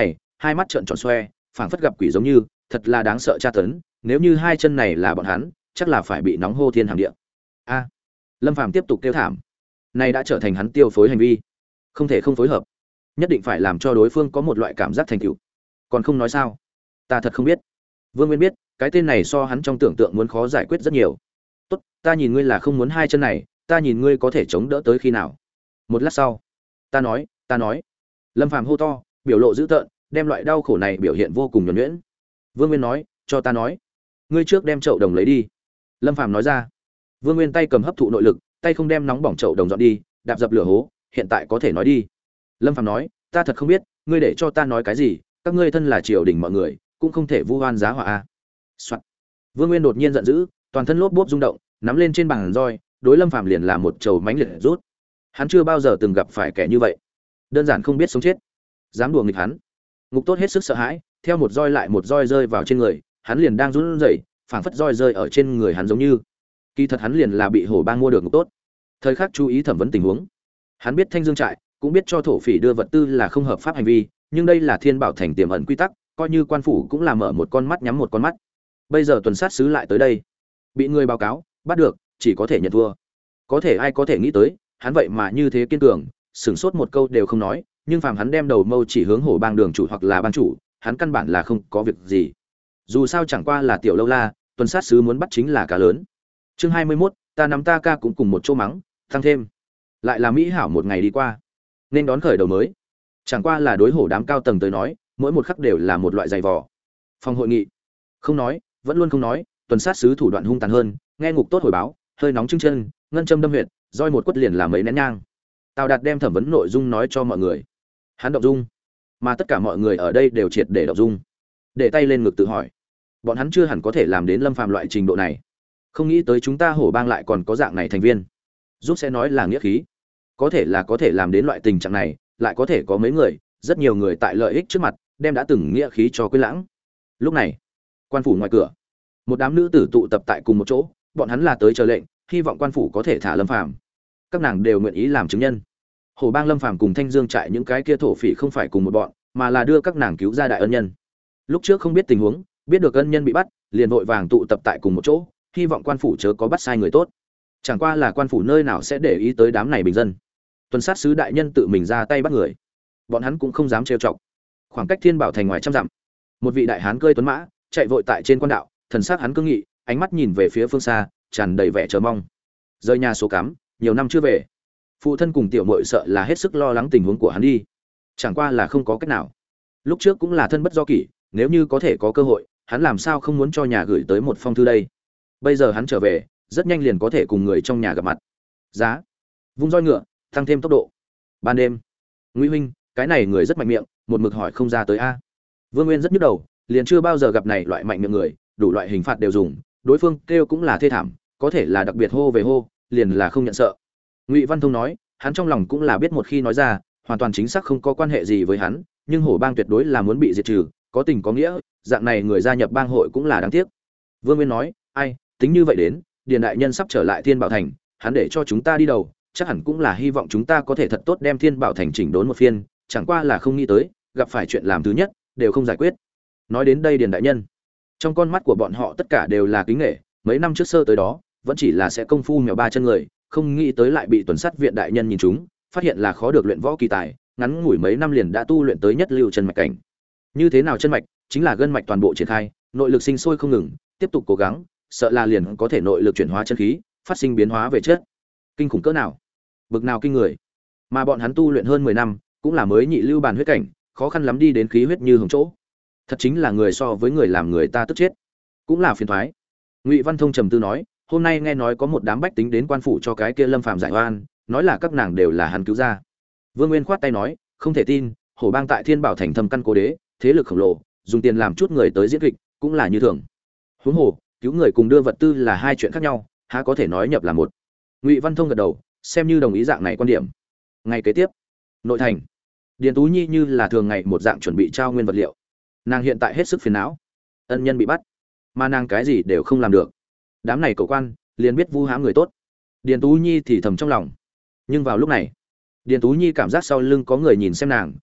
Speaker 1: hai mắt trợn tròn xoe, phảng phất gặp quỷ giống như, thật là đáng sợ tra tấn, nếu như hai chân này là bọn hắn, chắc là phải bị nóng hô thiên hàng địa. A. Lâm Phàm tiếp tục kêu thảm. Này đã trở thành hắn tiêu phối hành vi, không thể không phối hợp, nhất định phải làm cho đối phương có một loại cảm giác thành tựu. Còn không nói sao? Ta thật không biết. Vương Nguyên biết, cái tên này so hắn trong tưởng tượng muốn khó giải quyết rất nhiều. Tốt, ta nhìn ngươi là không muốn hai chân này, ta nhìn ngươi có thể chống đỡ tới khi nào. Một lát sau, ta nói. Lâm Phàm hô to, biểu lộ dữ tợn, đem loại đau khổ này biểu hiện vô cùng nhuần nhuyễn. Vương Nguyên nói, cho ta nói. Ngươi trước đem chậu đồng lấy đi. Lâm Phàm nói ra. Vương Nguyên tay cầm hấp thụ nội lực, tay không đem nóng bỏng chậu đồng dọn đi, đạp dập lửa hố, hiện tại có thể nói đi. Lâm Phàm nói, ta thật không biết, ngươi để cho ta nói cái gì, các ngươi thân là triều đình mọi người, cũng không thể vu oan giá họa a. Soạn. Vương Nguyên đột nhiên giận dữ, toàn thân lốp bốp rung động, nắm lên trên bàn roi, đối Lâm Phàm liền là một chầu mãnh liệt rút. Hắn chưa bao giờ từng gặp phải kẻ như vậy, đơn giản không biết sống chết, dám đùa nghịch hắn. Ngục Tốt hết sức sợ hãi, theo một roi lại một roi rơi vào trên người, hắn liền đang run rẩy, phảng phất roi rơi ở trên người hắn giống như. Kỳ thật hắn liền là bị Hổ Bang mua được Ngục Tốt. Thời khắc chú ý thẩm vấn tình huống. Hắn biết Thanh Dương trại, cũng biết cho thổ phỉ đưa vật tư là không hợp pháp hành vi, nhưng đây là Thiên Bảo Thành tiềm ẩn quy tắc, coi như quan phủ cũng là mở một con mắt nhắm một con mắt. Bây giờ tuần sát sứ lại tới đây, bị người báo cáo, bắt được, chỉ có thể nhận thua. Có thể ai có thể nghĩ tới, hắn vậy mà như thế kiên cường, sửng sốt một câu đều không nói, nhưng phàm hắn đem đầu mâu chỉ hướng Hổ Bang đường chủ hoặc là ban chủ, hắn căn bản là không có việc gì. Dù sao chẳng qua là tiểu lâu la, tuần sát sứ muốn bắt chính là cá lớn. Chương 21, ta nắm ta ca cũng cùng một chỗ mắng, tăng thêm. Lại là mỹ hảo một ngày đi qua, nên đón khởi đầu mới. Chẳng qua là đối hổ đám cao tầng tới nói, mỗi một khắc đều là một loại dày vò. Phòng hội nghị, không nói, vẫn luôn không nói, tuần sát sứ thủ đoạn hung tàn hơn, nghe Ngục Tốt hồi báo, hơi nóng trưng chân, ngân châm đâm huyệt, roi một quất liền là mấy nén nhang. Tào Đạt đem thẩm vấn nội dung nói cho mọi người. Hắn động dung, mà tất cả mọi người ở đây đều triệt để động dung. Để tay lên ngực tự hỏi, bọn hắn chưa hẳn có thể làm đến Lâm Phàm loại trình độ này. Không nghĩ tới chúng ta Hổ Bang lại còn có dạng này thành viên. Giúp sẽ nói là nghĩa khí, có thể làm đến loại tình trạng này, lại có thể có mấy người, rất nhiều người tại lợi ích trước mặt, đem đã từng nghĩa khí cho quên lãng. Lúc này, quan phủ ngoài cửa, một đám nữ tử tụ tập tại cùng một chỗ, bọn hắn là tới chờ lệnh, hy vọng quan phủ có thể thả Lâm Phàm. Các nàng đều nguyện ý làm chứng nhân. Hổ Bang Lâm Phàm cùng Thanh Dương trại những cái kia thổ phỉ không phải cùng một bọn, mà là đưa các nàng cứu ra đại ân nhân. Lúc trước không biết tình huống, biết được ân nhân bị bắt, liền vội vàng tụ tập tại cùng một chỗ, hy vọng quan phủ chớ có bắt sai người tốt. Chẳng qua là quan phủ nơi nào sẽ để ý tới đám này bình dân. Tuần sát sứ đại nhân tự mình ra tay bắt người, bọn hắn cũng không dám trêu chọc. Khoảng cách Thiên Bảo Thành ngoài trăm dặm, một vị đại hán cơi tuấn mã chạy vội tại trên quan đạo, thần sắc hắn cương nghị, ánh mắt nhìn về phía phương xa, tràn đầy vẻ chờ mong. Rời nhà số cắm, nhiều năm chưa về, phụ thân cùng tiểu muội sợ là hết sức lo lắng tình huống của hắn đi. Chẳng qua là không có cách nào. Lúc trước cũng là thân bất do kỷ, nếu như có thể có cơ hội, hắn làm sao không muốn cho nhà gửi tới một phong thư đây. Bây giờ hắn trở về, rất nhanh liền có thể cùng người trong nhà gặp mặt. Giá, vung roi ngựa, tăng thêm tốc độ. Ban đêm, Ngụy huynh, cái này người rất mạnh miệng, một mực hỏi không ra tới a. Vương Nguyên rất nhức đầu, liền chưa bao giờ gặp này loại mạnh miệng người, đủ loại hình phạt đều dùng, đối phương kêu cũng là thê thảm, có thể là đặc biệt hô về hô, liền là không nhận sợ. Ngụy Văn Thông nói, hắn trong lòng cũng là biết một khi nói ra, hoàn toàn chính xác không có quan hệ gì với hắn, nhưng Hổ Bang tuyệt đối là muốn bị diệt trừ, có tình có nghĩa, dạng này người gia nhập bang hội cũng là đáng tiếc. Vương Nguyên nói, ai, tính như vậy đến, Điền đại nhân sắp trở lại Thiên Bảo Thành, hắn để cho chúng ta đi đầu, chắc hẳn cũng là hy vọng chúng ta có thể thật tốt đem Thiên Bảo Thành chỉnh đốn một phiên, chẳng qua là không nghĩ tới, gặp phải chuyện làm thứ nhất, đều không giải quyết. Nói đến đây Điền đại nhân, trong con mắt của bọn họ tất cả đều là kính nể, mấy năm trước sơ tới đó, vẫn chỉ là sẽ công phu mèo ba chân người, không nghĩ tới lại bị tuần sát viện đại nhân nhìn trúng, phát hiện là khó được luyện võ kỳ tài, ngắn ngủi mấy năm liền đã tu luyện tới nhất lưu chân mạch cảnh. Như thế nào chân mạch, chính là gân mạch toàn bộ triển khai, nội lực sinh sôi không ngừng, tiếp tục cố gắng, sợ là liền có thể nội lực chuyển hóa chân khí, phát sinh biến hóa về chất. Kinh khủng cỡ nào, bực nào kinh người. Mà bọn hắn tu luyện hơn 10 năm, cũng là mới nhị lưu bàn huyết cảnh, khó khăn lắm đi đến khí huyết như hồng chỗ. Thật chính là người so với người làm người ta tức chết, cũng là phiền toái. Ngụy Văn Thông trầm tư nói, hôm nay nghe nói có một đám bách tính đến quan phủ cho cái kia Lâm Phàm giải oan, nói là các nàng đều là hắn cứu ra. Vương Nguyên khoát tay nói, không thể tin, Hổ Bang tại Thiên Bảo Thành thâm căn cố đế, thế lực khổng lồ, dùng tiền làm chút người tới diễn kịch, cũng là như thường. Huống hồ, cứu người cùng đưa vật tư là hai chuyện khác nhau, há có thể nói nhập là một. Ngụy Văn Thông gật đầu, xem như đồng ý dạng này quan điểm. Ngày kế tiếp, nội thành, Điền Tú Nhi như là thường ngày một dạng chuẩn bị trao nguyên vật liệu. Nàng hiện tại hết sức phiền não, ân nhân bị bắt, mà nàng cái gì đều không làm được. Đám này cậu quan liền biết vu hãm người tốt. Điền Tú Nhi thì thầm trong lòng. Nhưng vào lúc này, Điền Tú Nhi cảm giác sau lưng có người nhìn xem nàng,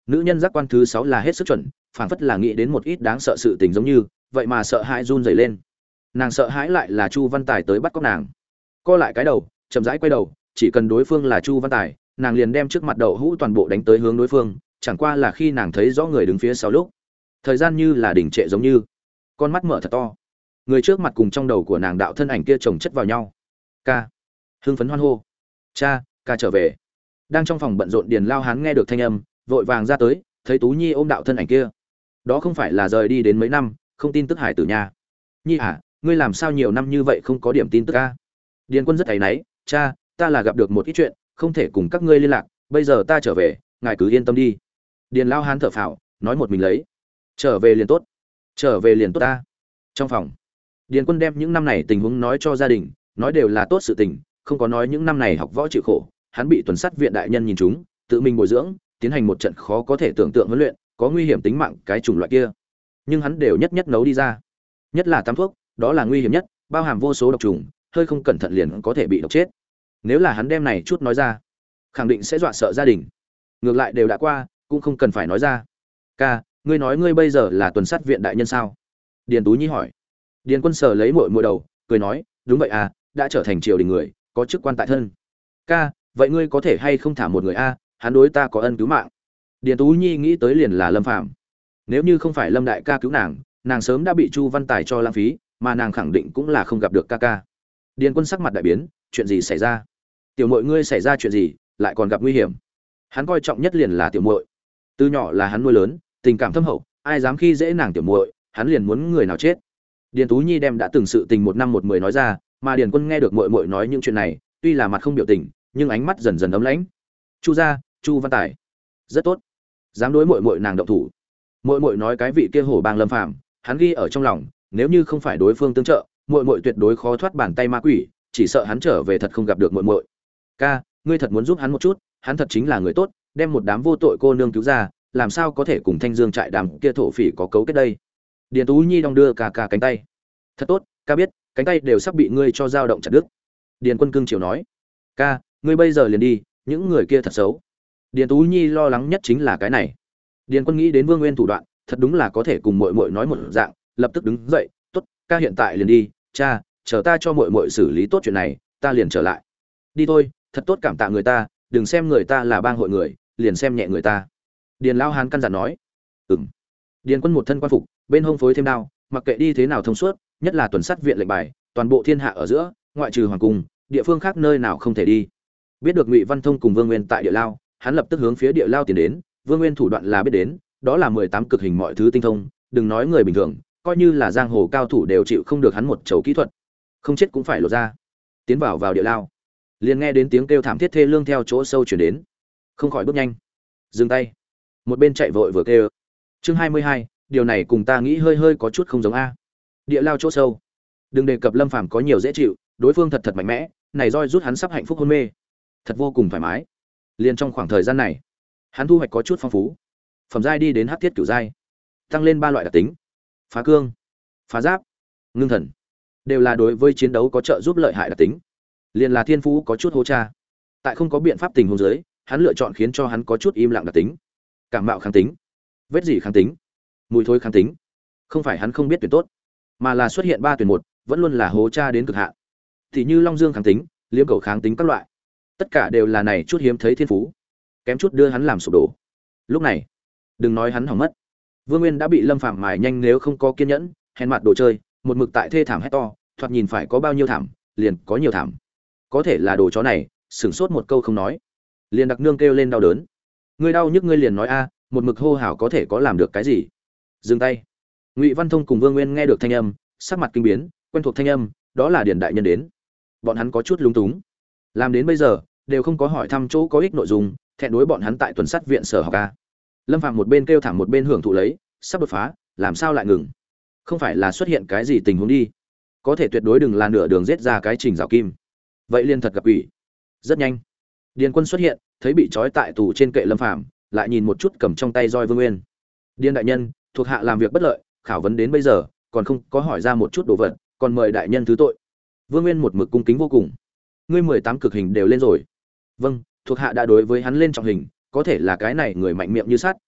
Speaker 1: Nữ nhân giác quan thứ 6 là hết sức chuẩn, phảng phất là nghĩ đến một ít đáng sợ sự tình giống như, vậy mà sợ hãi run rẩy lên. Nàng sợ hãi lại là Chu Văn Tài tới bắt cóc nàng. Co lại cái đầu, chậm rãi quay đầu, chỉ cần đối phương là Chu Văn Tài, nàng liền đem trước mặt đậu hũ toàn bộ đánh tới hướng đối phương, chẳng qua là khi nàng thấy rõ người đứng phía sau lúc, thời gian như là đỉnh trệ giống như, con mắt mở thật to. Người trước mặt cùng trong đầu của nàng đạo thân ảnh kia chồng chất vào nhau. Ca, hưng phấn hoan hô. Cha, ca trở về. Đang trong phòng bận rộn Điền Lao Hán nghe được thanh âm, vội vàng ra tới, thấy Tú Nhi ôm đạo thân ảnh kia. Đó không phải là rời đi đến mấy năm, không tin tức hải tử nha. Nhi à, ngươi làm sao nhiều năm như vậy không có điểm tin tức a? Điền Quân rất áy náy, cha, ta là gặp được một ít chuyện, không thể cùng các ngươi liên lạc, bây giờ ta trở về, ngài cứ yên tâm đi. Điền Lao Hán thở phào, nói một mình lấy, trở về liền tốt, trở về liền tốt ta. Trong phòng, Điền Quân đem những năm này tình huống nói cho gia đình, nói đều là tốt sự tình, không có nói những năm này học võ chịu khổ, hắn bị tuần sát viện đại nhân nhìn trúng, tự mình bồi dưỡng, tiến hành một trận khó có thể tưởng tượng huấn luyện, có nguy hiểm tính mạng cái chủng loại kia, nhưng hắn đều nhất nhất nấu đi ra. Nhất là tắm thuốc, đó là nguy hiểm nhất, bao hàm vô số độc trùng, hơi không cẩn thận liền có thể bị độc chết. Nếu là hắn đem này chút nói ra, khẳng định sẽ dọa sợ gia đình. Ngược lại đều đã qua, cũng không cần phải nói ra. Ca, ngươi nói ngươi bây giờ là tuần sát viện đại nhân sao? Điền Tú Nhi hỏi. Điền Quân sờ lấy muội muội đầu, cười nói, đúng vậy à, đã trở thành triều đình người, có chức quan tại thân. Ca, vậy ngươi có thể hay không thả một người a, hắn đối ta có ân cứu mạng. Điền Tú Nhi nghĩ tới liền là Lâm Phàm. Nếu như không phải Lâm đại ca cứu nàng, nàng sớm đã bị Chu Văn Tài cho lãng phí, mà nàng khẳng định cũng là không gặp được ca ca. Điền Quân sắc mặt đại biến, chuyện gì xảy ra? Tiểu muội ngươi xảy ra chuyện gì, lại còn gặp nguy hiểm? Hắn coi trọng nhất liền là tiểu muội. Từ nhỏ là hắn nuôi lớn, tình cảm thâm hậu, ai dám khi dễ nàng tiểu muội, hắn liền muốn người nào chết. Điền Tú Nhi đem đã từng sự tình 1 năm 1 mười nói ra, mà Điền Quân nghe được muội muội nói những chuyện này, tuy là mặt không biểu tình, nhưng ánh mắt dần dần ấm lãnh. Chu gia, Chu Văn Tài, rất tốt, dám đối muội muội nàng động thủ. Muội muội nói cái vị kia hổ bang Lâm Phàm, hắn ghi ở trong lòng, nếu như không phải đối phương tương trợ, muội muội tuyệt đối khó thoát bàn tay ma quỷ, chỉ sợ hắn trở về thật không gặp được muội muội. Ca, ngươi thật muốn giúp hắn một chút, hắn thật chính là người tốt, đem một đám vô tội cô nương cứu ra, làm sao có thể cùng Thanh Dương trại đám kia thổ phỉ có cấu kết đây? Điền Tú Nhi đong đưa ca cánh tay. Thật tốt, ca biết, cánh tay đều sắp bị ngươi cho dao động chặt đứt. Điền Quân cương chiều nói, ca, ngươi bây giờ liền đi, những người kia thật xấu. Điền Tú Nhi lo lắng nhất chính là cái này. Điền Quân nghĩ đến Vương Nguyên thủ đoạn, thật đúng là có thể cùng muội muội nói một dạng, lập tức đứng dậy, tốt, ca hiện tại liền đi, cha, chờ ta cho muội muội xử lý tốt chuyện này, ta liền trở lại. Đi thôi, thật tốt cảm tạ người ta, đừng xem người ta là bang hội người, liền xem nhẹ người ta. Điền Lao Hán căn dặn nói. Điền Quân một thân quan phục, bên hông phối thêm đao, mặc kệ đi thế nào thông suốt, nhất là tuần sát viện lệnh bài, toàn bộ thiên hạ ở giữa, ngoại trừ hoàng cung, địa phương khác nơi nào không thể đi. Biết được Ngụy Văn Thông cùng Vương Nguyên tại địa lao, hắn lập tức hướng phía địa lao tiến đến. Vương Nguyên thủ đoạn là biết đến, đó là 18 cực hình mọi thứ tinh thông, đừng nói người bình thường, coi như là giang hồ cao thủ đều chịu không được hắn một chầu kỹ thuật, không chết cũng phải lột ra. Tiến vào địa lao, liền nghe đến tiếng kêu thảm thiết thê lương theo chỗ sâu truyền đến, không khỏi bước nhanh, dừng tay, một bên chạy vội vừa kêu. Chương 22, điều này cùng ta nghĩ hơi có chút không giống a. Địa lao chỗ sâu, đừng đề cập Lâm Phàm có nhiều dễ chịu, đối phương thật mạnh mẽ, này roi rút hắn sắp hạnh phúc hôn mê, thật vô cùng thoải mái. Liền trong khoảng thời gian này, hắn thu hoạch có chút phong phú, phẩm giai đi đến hắc thiết cửu giai, tăng lên 3 loại đặc tính: phá cương, phá giáp, ngưng thần, đều là đối với chiến đấu có trợ giúp lợi hại đặc tính. Liền là thiên phú có chút hô cha. Tại không có biện pháp tình huống dưới, hắn lựa chọn khiến cho hắn có chút im lặng đặc tính: cảm mạo kháng tính, vết dỉ kháng tính, mùi thối kháng tính. Không phải hắn không biết tuyển tốt, mà là xuất hiện 3 tuyển 1, vẫn luôn là hố cha đến cực hạn. Thì như Long Dương kháng tính, Liêm Cầu kháng tính các loại, tất cả đều là này chút hiếm thấy thiên phú, kém chút đưa hắn làm sụp đổ. Lúc này, đừng nói hắn hỏng mất, Vương Nguyên đã bị Lâm Phàm mài nhanh, nếu không có kiên nhẫn, hèn mặt đồ chơi, một mực tại thê thảm hét to, thoạt nhìn phải có bao nhiêu thảm, liền có nhiều thảm. Có thể là đồ chó này, sửng sốt một câu không nói, liền đặc nương kêu lên đau đớn. Ngươi đau nhức ngươi liền nói a, một mực hô hào có thể có làm được cái gì? Dừng tay. Ngụy Văn Thông cùng Vương Nguyên nghe được thanh âm, sắc mặt kinh biến, quen thuộc thanh âm, đó là Điền đại nhân đến. Bọn hắn có chút lúng túng, làm đến bây giờ đều không có hỏi thăm chỗ có ích nội dung, thẹn đối bọn hắn tại tuần sát viện sở học a. Lâm Phàm một bên kêu thảm một bên hưởng thụ lấy, sắp đột phá, làm sao lại ngừng? Không phải là xuất hiện cái gì tình huống đi? Có thể tuyệt đối đừng là nửa đường giết ra cái Trình Giảo Kim. Vậy liên thật gặp ủy. Rất nhanh, Điền Quân xuất hiện, thấy bị trói tại tù trên kệ Lâm Phàm, lại nhìn một chút cầm trong tay roi Vương Nguyên. Điền đại nhân, thuộc hạ làm việc bất lợi, khảo vấn đến bây giờ, còn không có hỏi ra một chút đồ vật, còn mời đại nhân thứ tội. Vương Nguyên một mực cung kính vô cùng. Ngươi 18 cực hình đều lên rồi. Vâng, thuộc hạ đã đối với hắn lên trọng hình, có thể là cái này người mạnh miệng như sắt,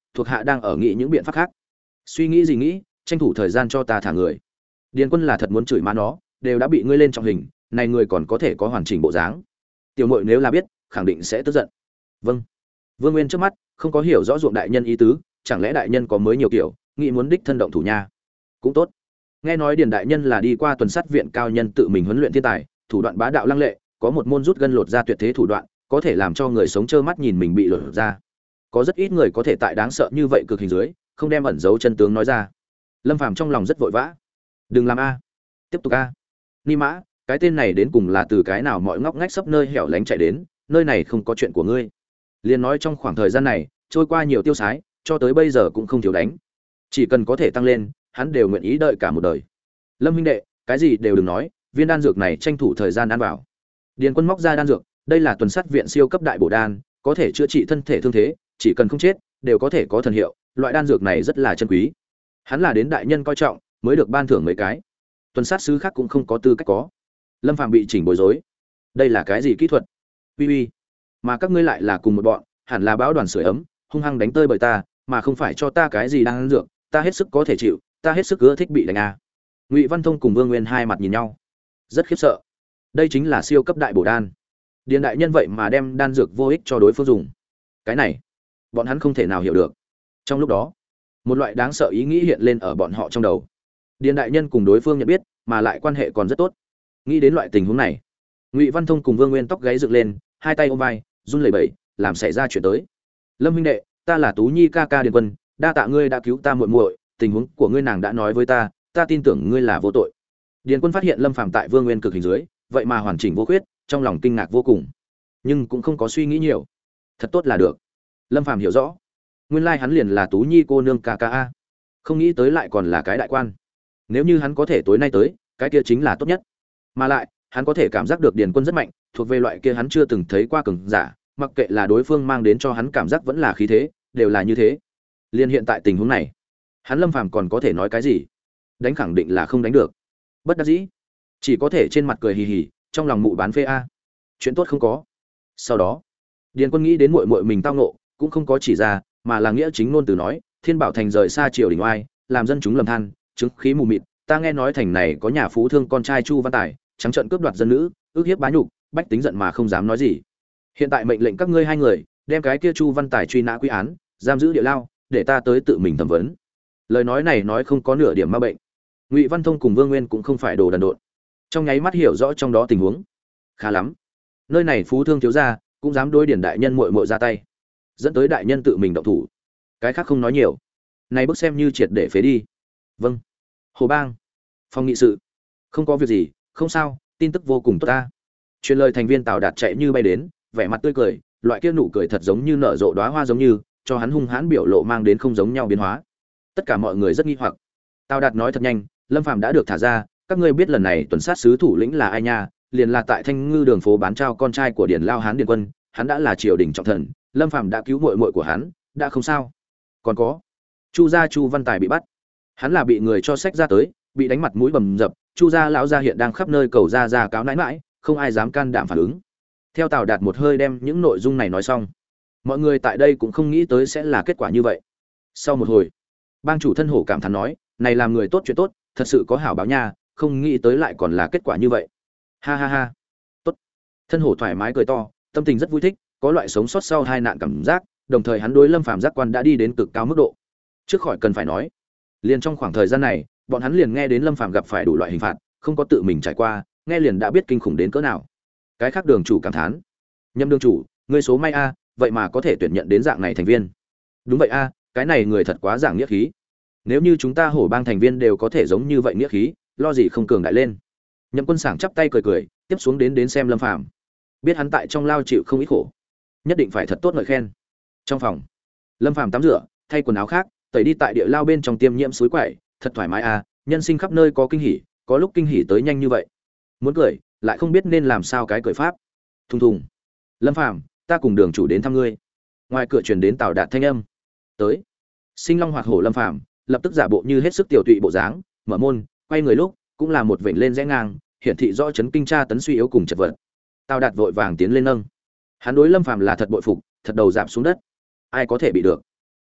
Speaker 1: thuộc hạ đang ở nghĩ những biện pháp khác. Suy nghĩ gì nghĩ, tranh thủ thời gian cho ta thả người. Điền Quân là thật muốn chửi má nó, đều đã bị ngươi lên trọng hình, này người còn có thể có hoàn chỉnh bộ dáng. Tiểu muội nếu là biết, khẳng định sẽ tức giận. Vâng. Vương Nguyên trước mắt không có hiểu rõ ruộng đại nhân ý tứ, chẳng lẽ đại nhân có mới nhiều kiểu, nghĩ muốn đích thân động thủ nha. Cũng tốt. Nghe nói Điền đại nhân là đi qua tuần sát viện cao nhân tự mình huấn luyện thiên tài, thủ đoạn bá đạo lăng lệ, có một môn rút gân lột ra tuyệt thế thủ đoạn, có thể làm cho người sống trơ mắt nhìn mình bị lột ra. Có rất ít người có thể tại đáng sợ như vậy cực hình dưới, không đem ẩn giấu chân tướng nói ra. Lâm Phàm trong lòng rất vội vã. Đừng làm a, tiếp tục a. Ni Mã, cái tên này đến cùng là từ cái nào mọi ngóc ngách sắp nơi hẻo lánh chạy đến, nơi này không có chuyện của ngươi. Liên nói trong khoảng thời gian này, trôi qua nhiều tiêu sái, cho tới bây giờ cũng không thiếu đánh. Chỉ cần có thể tăng lên, hắn đều nguyện ý đợi cả một đời. Lâm huynh đệ, cái gì đều đừng nói, viên đan dược này tranh thủ thời gian ăn vào. Điền Quân móc ra đan dược, đây là tuần sát viện siêu cấp đại bổ đan, có thể chữa trị thân thể thương thế, chỉ cần không chết, đều có thể có thần hiệu, loại đan dược này rất là chân quý. Hắn là đến đại nhân coi trọng, mới được ban thưởng mấy cái. Tuần sát sứ khác cũng không có tư cách có. Lâm Phàm bị chỉnh bối rối. Đây là cái gì kỹ thuật? Uy uy, mà các ngươi lại là cùng một bọn, hẳn là báo đoàn sưởi ấm, hung hăng đánh tơi bởi ta, mà không phải cho ta cái gì đan dược, ta hết sức có thể chịu, ta hết sức ưa thích bị đánh a. Ngụy Văn Thông cùng Vương Nguyên hai mặt nhìn nhau, rất khiếp sợ. Đây chính là siêu cấp đại bổ đan. Điền đại nhân vậy mà đem đan dược vô ích cho đối phương dùng. Cái này, bọn hắn không thể nào hiểu được. Trong lúc đó, một loại đáng sợ ý nghĩ hiện lên ở bọn họ trong đầu. Điền đại nhân cùng đối phương nhận biết, mà lại quan hệ còn rất tốt. Nghĩ đến loại tình huống này, Ngụy Văn Thông cùng Vương Nguyên tóc gáy dựng lên, hai tay ôm vai, run lẩy bẩy, làm xảy ra chuyện tới. Lâm huynh đệ, ta là Tú Nhi ca ca Điền Quân, đa tạ ngươi đã cứu ta muội muội, tình huống của ngươi nàng đã nói với ta, ta tin tưởng ngươi là vô tội. Điền Quân phát hiện Lâm Phàm tại Vương Nguyên cực hình dưới, vậy mà hoàn chỉnh vô khuyết, trong lòng kinh ngạc vô cùng, nhưng cũng không có suy nghĩ nhiều, thật tốt là được. Lâm Phàm hiểu rõ, nguyên lai hắn liền là Tú Nhi cô nương ca ca a, không nghĩ tới lại còn là cái đại quan. Nếu như hắn có thể tối nay tới, cái kia chính là tốt nhất. Mà lại, hắn có thể cảm giác được Điền Quân rất mạnh, thuộc về loại kia hắn chưa từng thấy qua cường giả, mặc kệ là đối phương mang đến cho hắn cảm giác vẫn là khí thế, đều là như thế. Liên hiện tại tình huống này, hắn Lâm Phàm còn có thể nói cái gì? Đánh khẳng định là không đánh được. Bất đắc dĩ, chỉ có thể trên mặt cười hì hì, trong lòng mụ bán phê a. Chuyện tốt không có. Sau đó, Điền Quân nghĩ đến muội muội mình tao ngộ, cũng không có chỉ ra, mà là nghĩa chính ngôn từ nói, Thiên Bảo thành rời xa triều đình oai, làm dân chúng lầm than, chứng khí mù mịt, ta nghe nói thành này có nhà phú thương con trai Chu Văn Tài, trắng trợn cướp đoạt dân nữ, ức hiếp bá nhục, bách tính giận mà không dám nói gì. Hiện tại mệnh lệnh các ngươi hai người, đem cái kia Chu Văn Tài truy nã quy án, giam giữ địa lao, để ta tới tự mình thẩm vấn. Lời nói này nói không có nửa điểm ma bệnh. Ngụy Văn Thông cùng Vương Nguyên cũng không phải đồ đần độn, trong nháy mắt hiểu rõ trong đó tình huống. Khá lắm, nơi này phú thương thiếu gia cũng dám đối Điền đại nhân muội muội ra tay, dẫn tới đại nhân tự mình động thủ. Cái khác không nói nhiều, này bước xem như triệt để phế đi. Vâng. Hồ Bang, phòng nghị sự. Không có việc gì, không sao, tin tức vô cùng tốt ta. Truyền lời thành viên Tào Đạt chạy như bay đến, vẻ mặt tươi cười, loại kia nụ cười thật giống như nở rộ đóa hoa giống như, cho hắn hung hãn biểu lộ mang đến không giống nhau biến hóa. Tất cả mọi người rất nghi hoặc. Tào Đạt nói thật nhanh, Lâm Phàm đã được thả ra, các ngươi biết lần này tuần sát sứ thủ lĩnh là ai nha? Liền là tại Thanh Ngư đường phố bán trao con trai của Điền Lao Hán Điền Quân, hắn đã là triều đình trọng thần, Lâm Phàm đã cứu muội muội của hắn, đã không sao. Còn có, Chu gia Chu Văn Tài bị bắt. Hắn là bị người cho sách ra tới, bị đánh mặt mũi bầm dập, Chu gia lão gia hiện đang khắp nơi cầu ra cáo nãi nãi, không ai dám can đảm phản ứng. Theo Tào Đạt một hơi đem những nội dung này nói xong, mọi người tại đây cũng không nghĩ tới sẽ là kết quả như vậy. Sau một hồi, bang chủ thân hổ cảm thán nói, này làm người tốt chuyện tốt, thật sự có hảo báo nha, không nghĩ tới lại còn là kết quả như vậy. Ha ha ha. Tốt. Thân hổ thoải mái cười to, tâm tình rất vui thích, có loại sống sót sau tai nạn cảm giác, đồng thời hắn đối Lâm Phàm giác quan đã đi đến cực cao mức độ. Trước khỏi cần phải nói, liền trong khoảng thời gian này, bọn hắn liền nghe đến Lâm Phàm gặp phải đủ loại hình phạt, không có tự mình trải qua, nghe liền đã biết kinh khủng đến cỡ nào. Cái khác đường chủ cảm thán, Nhâm đường chủ, ngươi số may a, vậy mà có thể tuyển nhận đến dạng này thành viên. Đúng vậy a, cái này người thật quá giảng nghĩa khí. Nếu như chúng ta Hổ Bang thành viên đều có thể giống như vậy nghĩa khí, lo gì không cường đại lên. Nhậm Quân Sảng chắp tay cười cười, tiếp xuống đến xem Lâm Phàm. Biết hắn tại trong lao chịu không ít khổ, nhất định phải thật tốt ngợi khen. Trong phòng, Lâm Phàm tắm rửa, thay quần áo khác, tẩy đi tại địa lao bên trong tiêm nhiễm suối quậy, thật thoải mái a, nhân sinh khắp nơi có kinh hỉ, có lúc kinh hỉ tới nhanh như vậy. Muốn cười, lại không biết nên làm sao cái cười pháp. Thùng thùng. Lâm Phàm, ta cùng đường chủ đến thăm ngươi. Ngoài cửa truyền đến Tào Đạt thanh âm. Tới. Sinh long hoạt hổ Lâm Phàm lập tức giả bộ như hết sức tiểu tụy bộ dáng, mở môn, quay người lúc cũng là một vểnh lên rẽ ngang, hiển thị rõ chấn kinh tra tấn suy yếu cùng chật vật. Tào Đạt vội vàng tiến lên nâng. Hắn đối Lâm Phàm là thật bội phục, thật đầu giảm xuống đất. Ai có thể bị được?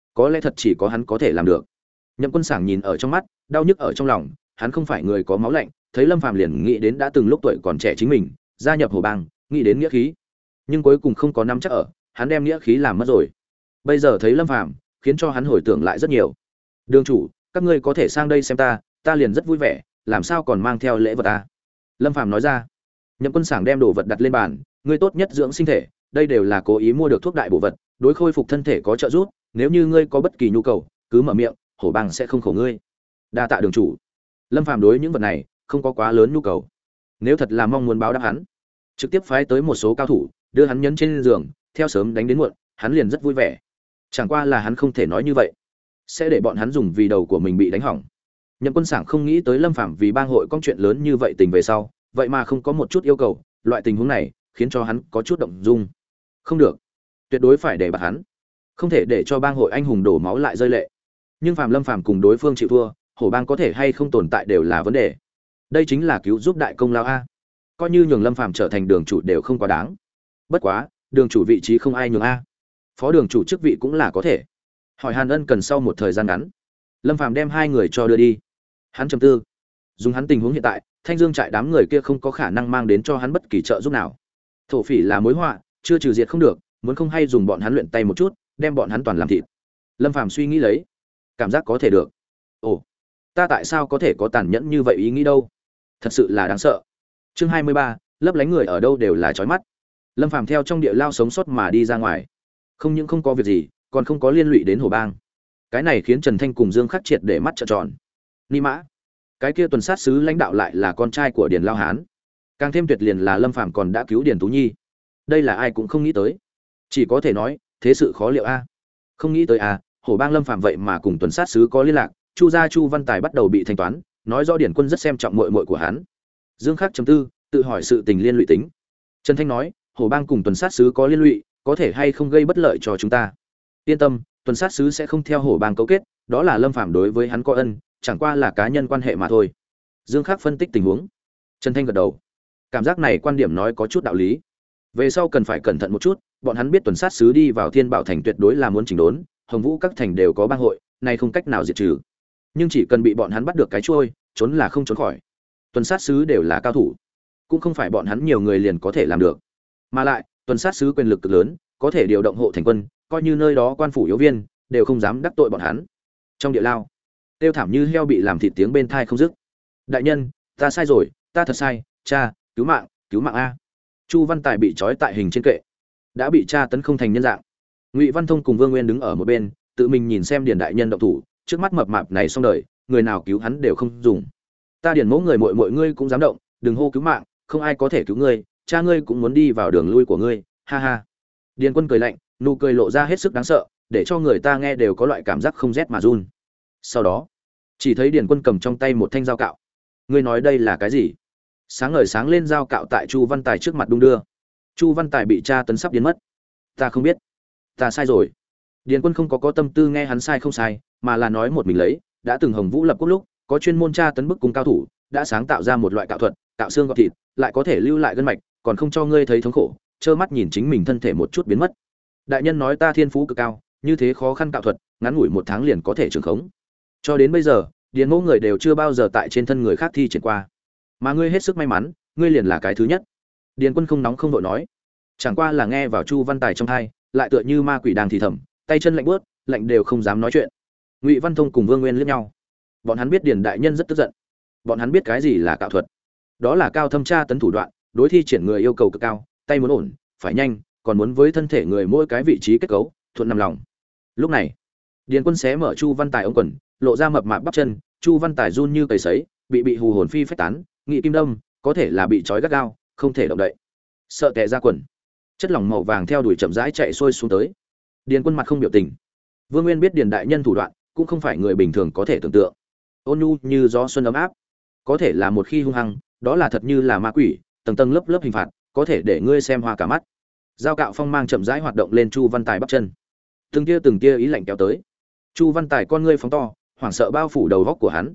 Speaker 1: có lẽ thật chỉ có hắn có thể làm được. Nhậm Quân Sảng nhìn ở trong mắt, đau nhức ở trong lòng, hắn không phải người có máu lạnh, thấy Lâm Phàm liền nghĩ đến đã từng lúc tuổi còn trẻ chính mình, gia nhập Hổ Bang, nghĩ đến nghĩa khí. Nhưng cuối cùng không có nắm chắc ở, hắn đem nghĩa khí làm mất rồi. Bây giờ thấy Lâm Phàm, khiến cho hắn hồi tưởng lại rất nhiều. Đường chủ, các ngươi có thể sang đây xem ta liền rất vui vẻ, làm sao còn mang theo lễ vật ta? Lâm Phàm nói ra. Nhậm Quân Sảng đem đồ vật đặt lên bàn, ngươi tốt nhất dưỡng sinh thể, đây đều là cố ý mua được thuốc đại bổ vật, đối khôi phục thân thể có trợ giúp, nếu như ngươi có bất kỳ nhu cầu, cứ mở miệng, Hổ Bang sẽ không khổ ngươi. Đa tạ đường chủ. Lâm Phàm đối những vật này không có quá lớn nhu cầu. Nếu thật là mong muốn báo đáp hắn, trực tiếp phái tới một số cao thủ, đưa hắn nhấn trên giường, theo sớm đánh đến muộn, hắn liền rất vui vẻ. Chẳng qua là hắn không thể nói như vậy, sẽ để bọn hắn dùng vì đầu của mình bị đánh hỏng. Nhậm Quân Sảng không nghĩ tới Lâm Phàm vì bang hội có chuyện lớn như vậy tình về sau, vậy mà không có một chút yêu cầu, loại tình huống này khiến cho hắn có chút động dung. Không được, tuyệt đối phải để bạt hắn, không thể để cho bang hội anh hùng đổ máu lại rơi lệ. Nhưng Phạm Lâm Phàm cùng đối phương chịu thua, Hổ Bang có thể hay không tồn tại đều là vấn đề. Đây chính là cứu giúp đại công lao a. Coi như nhường Lâm Phàm trở thành đường chủ đều không quá đáng. Bất quá, đường chủ vị trí không ai nhường a. Phó đường chủ chức vị cũng là có thể. Hỏi Hàn Ân cần sau một thời gian ngắn, Lâm Phàm đem hai người cho đưa đi. Hắn trầm tư, dùng hắn tình huống hiện tại, Thanh Dương trại đám người kia không có khả năng mang đến cho hắn bất kỳ trợ giúp nào. Thổ phỉ là mối họa, chưa trừ diệt không được, muốn không hay dùng bọn hắn luyện tay một chút, đem bọn hắn toàn làm thịt. Lâm Phàm suy nghĩ lấy, cảm giác có thể được. Ồ, ta tại sao có thể có tàn nhẫn như vậy ý nghĩ đâu? Thật sự là đáng sợ. Chương 23, lấp lánh người ở đâu đều là chói mắt. Lâm Phàm theo trong địa lao sống sót mà đi ra ngoài, không những không có việc gì, còn không có liên lụy đến Hổ Bang. Cái này khiến Trần Thanh cùng Dương Khắc triệt để mắt trợn tròn. Ni mã, cái kia tuần sát sứ lãnh đạo lại là con trai của Điền Lao Hán, càng thêm tuyệt liền là Lâm Phàm còn đã cứu Điền Tú Nhi. Đây là ai cũng không nghĩ tới, chỉ có thể nói thế sự khó liệu a. Không nghĩ tới a, Hổ Bang Lâm Phàm vậy mà cùng tuần sát sứ có liên lạc, Chu gia Chu Văn Tài bắt đầu bị thanh toán, nói rõ Điền Quân rất xem trọng muội muội của hắn. Dương Khắc chấm tư, tự hỏi sự tình liên lụy tính. Trần Thanh nói, Hổ Bang cùng tuần sát sứ có liên lụy, có thể hay không gây bất lợi cho chúng ta. Yên tâm, tuần sát sứ sẽ không theo Hổ Bang cấu kết, đó là Lâm Phàm đối với hắn có ân, chẳng qua là cá nhân quan hệ mà thôi. Dương Khắc phân tích tình huống. Trần Thanh gật đầu. Cảm giác này quan điểm nói có chút đạo lý. Về sau cần phải cẩn thận một chút, bọn hắn biết tuần sát sứ đi vào Thiên Bảo thành tuyệt đối là muốn chỉnh đốn, Hồng Vũ các thành đều có bang hội, này không cách nào diệt trừ. Nhưng chỉ cần bị bọn hắn bắt được cái trôi, trốn là không trốn khỏi. Tuần sát sứ đều là cao thủ, cũng không phải bọn hắn nhiều người liền có thể làm được. Mà lại, tuần sát sứ quyền lực cực lớn, có thể điều động hộ thành quân, coi như nơi đó quan phủ yếu viên đều không dám đắc tội bọn hắn. Trong địa lao, tiêu thảm như heo bị làm thịt tiếng bên thai không dứt. Đại nhân, ta sai rồi, ta thật sai, cha, cứu mạng a. Chu Văn Tài bị trói tại hình trên kệ, đã bị cha tấn không thành nhân dạng. Ngụy Văn Thông cùng Vương Nguyên đứng ở một bên, tự mình nhìn xem Điền đại nhân động thủ, trước mắt mập mạp này xong đời, người nào cứu hắn đều không dùng. Ta Điền mẫu người mọi ngươi cũng dám động, đừng hô cứu mạng, không ai có thể cứu ngươi, cha ngươi cũng muốn đi vào đường lui của ngươi, ha ha. Điền Quân cười lạnh, nụ cười lộ ra hết sức đáng sợ, để cho người ta nghe đều có loại cảm giác không rét mà run. Sau đó, chỉ thấy Điền Quân cầm trong tay một thanh dao cạo. Ngươi nói đây là cái gì? Sáng ngời sáng lên dao cạo tại Chu Văn Tài trước mặt đung đưa. Chu Văn Tài bị tra tấn sắp biến mất. Ta không biết, ta sai rồi. Điền Quân không có tâm tư nghe hắn sai không sai, mà là nói một mình lấy, đã từng Hồng Vũ lập quốc lúc, có chuyên môn tra tấn bức cung cao thủ, đã sáng tạo ra một loại cạo thuật, cạo xương gọt thịt, lại có thể lưu lại gân mạch, còn không cho ngươi thấy thống khổ, trơ mắt nhìn chính mình thân thể một chút biến mất. Đại nhân nói ta thiên phú cực cao, như thế khó khăn cạo thuật, ngắn ngủi 1 tháng liền có thể trường khống. Cho đến bây giờ, Điền mẫu người đều chưa bao giờ tại trên thân người khác thi triển qua. Mà ngươi hết sức may mắn, ngươi liền là cái thứ nhất. Điền Quân không nóng không vội nói, chẳng qua là nghe vào Chu Văn Tài trong tai, lại tựa như ma quỷ đang thì thầm, tay chân lạnh buốt, lạnh đều không dám nói chuyện. Ngụy Văn Thông cùng Vương Nguyên liếc nhau. Bọn hắn biết Điền đại nhân rất tức giận. Bọn hắn biết cái gì là cạo thuật. Đó là cao thâm tra tấn thủ đoạn, đối thi triển người yêu cầu cực cao, tay muốn ổn, phải nhanh, còn muốn với thân thể người mỗi cái vị trí kết cấu thuận nằm lòng. Lúc này, Điền Quân xé mở Chu Văn Tài ống quần, lộ ra mập mạp bắp chân, Chu Văn Tài run như cầy sấy, bị hù hồn phi phách tán, nghị kim đâm, có thể là bị trói gắt gao, không thể động đậy. Sợ tè ra quần. Chất lỏng màu vàng theo đuổi chậm rãi chạy xuôi xuống tới. Điền Quân mặt không biểu tình. Vương Nguyên biết Điền đại nhân thủ đoạn, cũng không phải người bình thường có thể tưởng tượng. Ôn nhu như gió xuân ấm áp, có thể là một khi hung hăng, đó là thật như là ma quỷ, tầng tầng lớp lớp hình phạt, có thể để ngươi xem hoa cả mắt. Dao cạo phong mang chậm rãi hoạt động lên Chu Văn Tài bắp chân. Từng tia ý lạnh kéo tới. Chu Văn Tài con ngươi phóng to, hoảng sợ bao phủ đầu góc của hắn.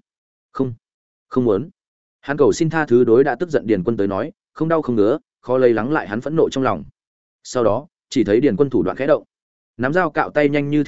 Speaker 1: Không muốn. Hắn cầu xin tha thứ đối đã tức giận Điền Quân tới nói, không đau không ngứa, khó lấy lắng lại hắn phẫn nộ trong lòng. Sau đó, chỉ thấy Điền Quân thủ đoạn khẽ động, nắm dao cạo tay nhanh như thiểm điện,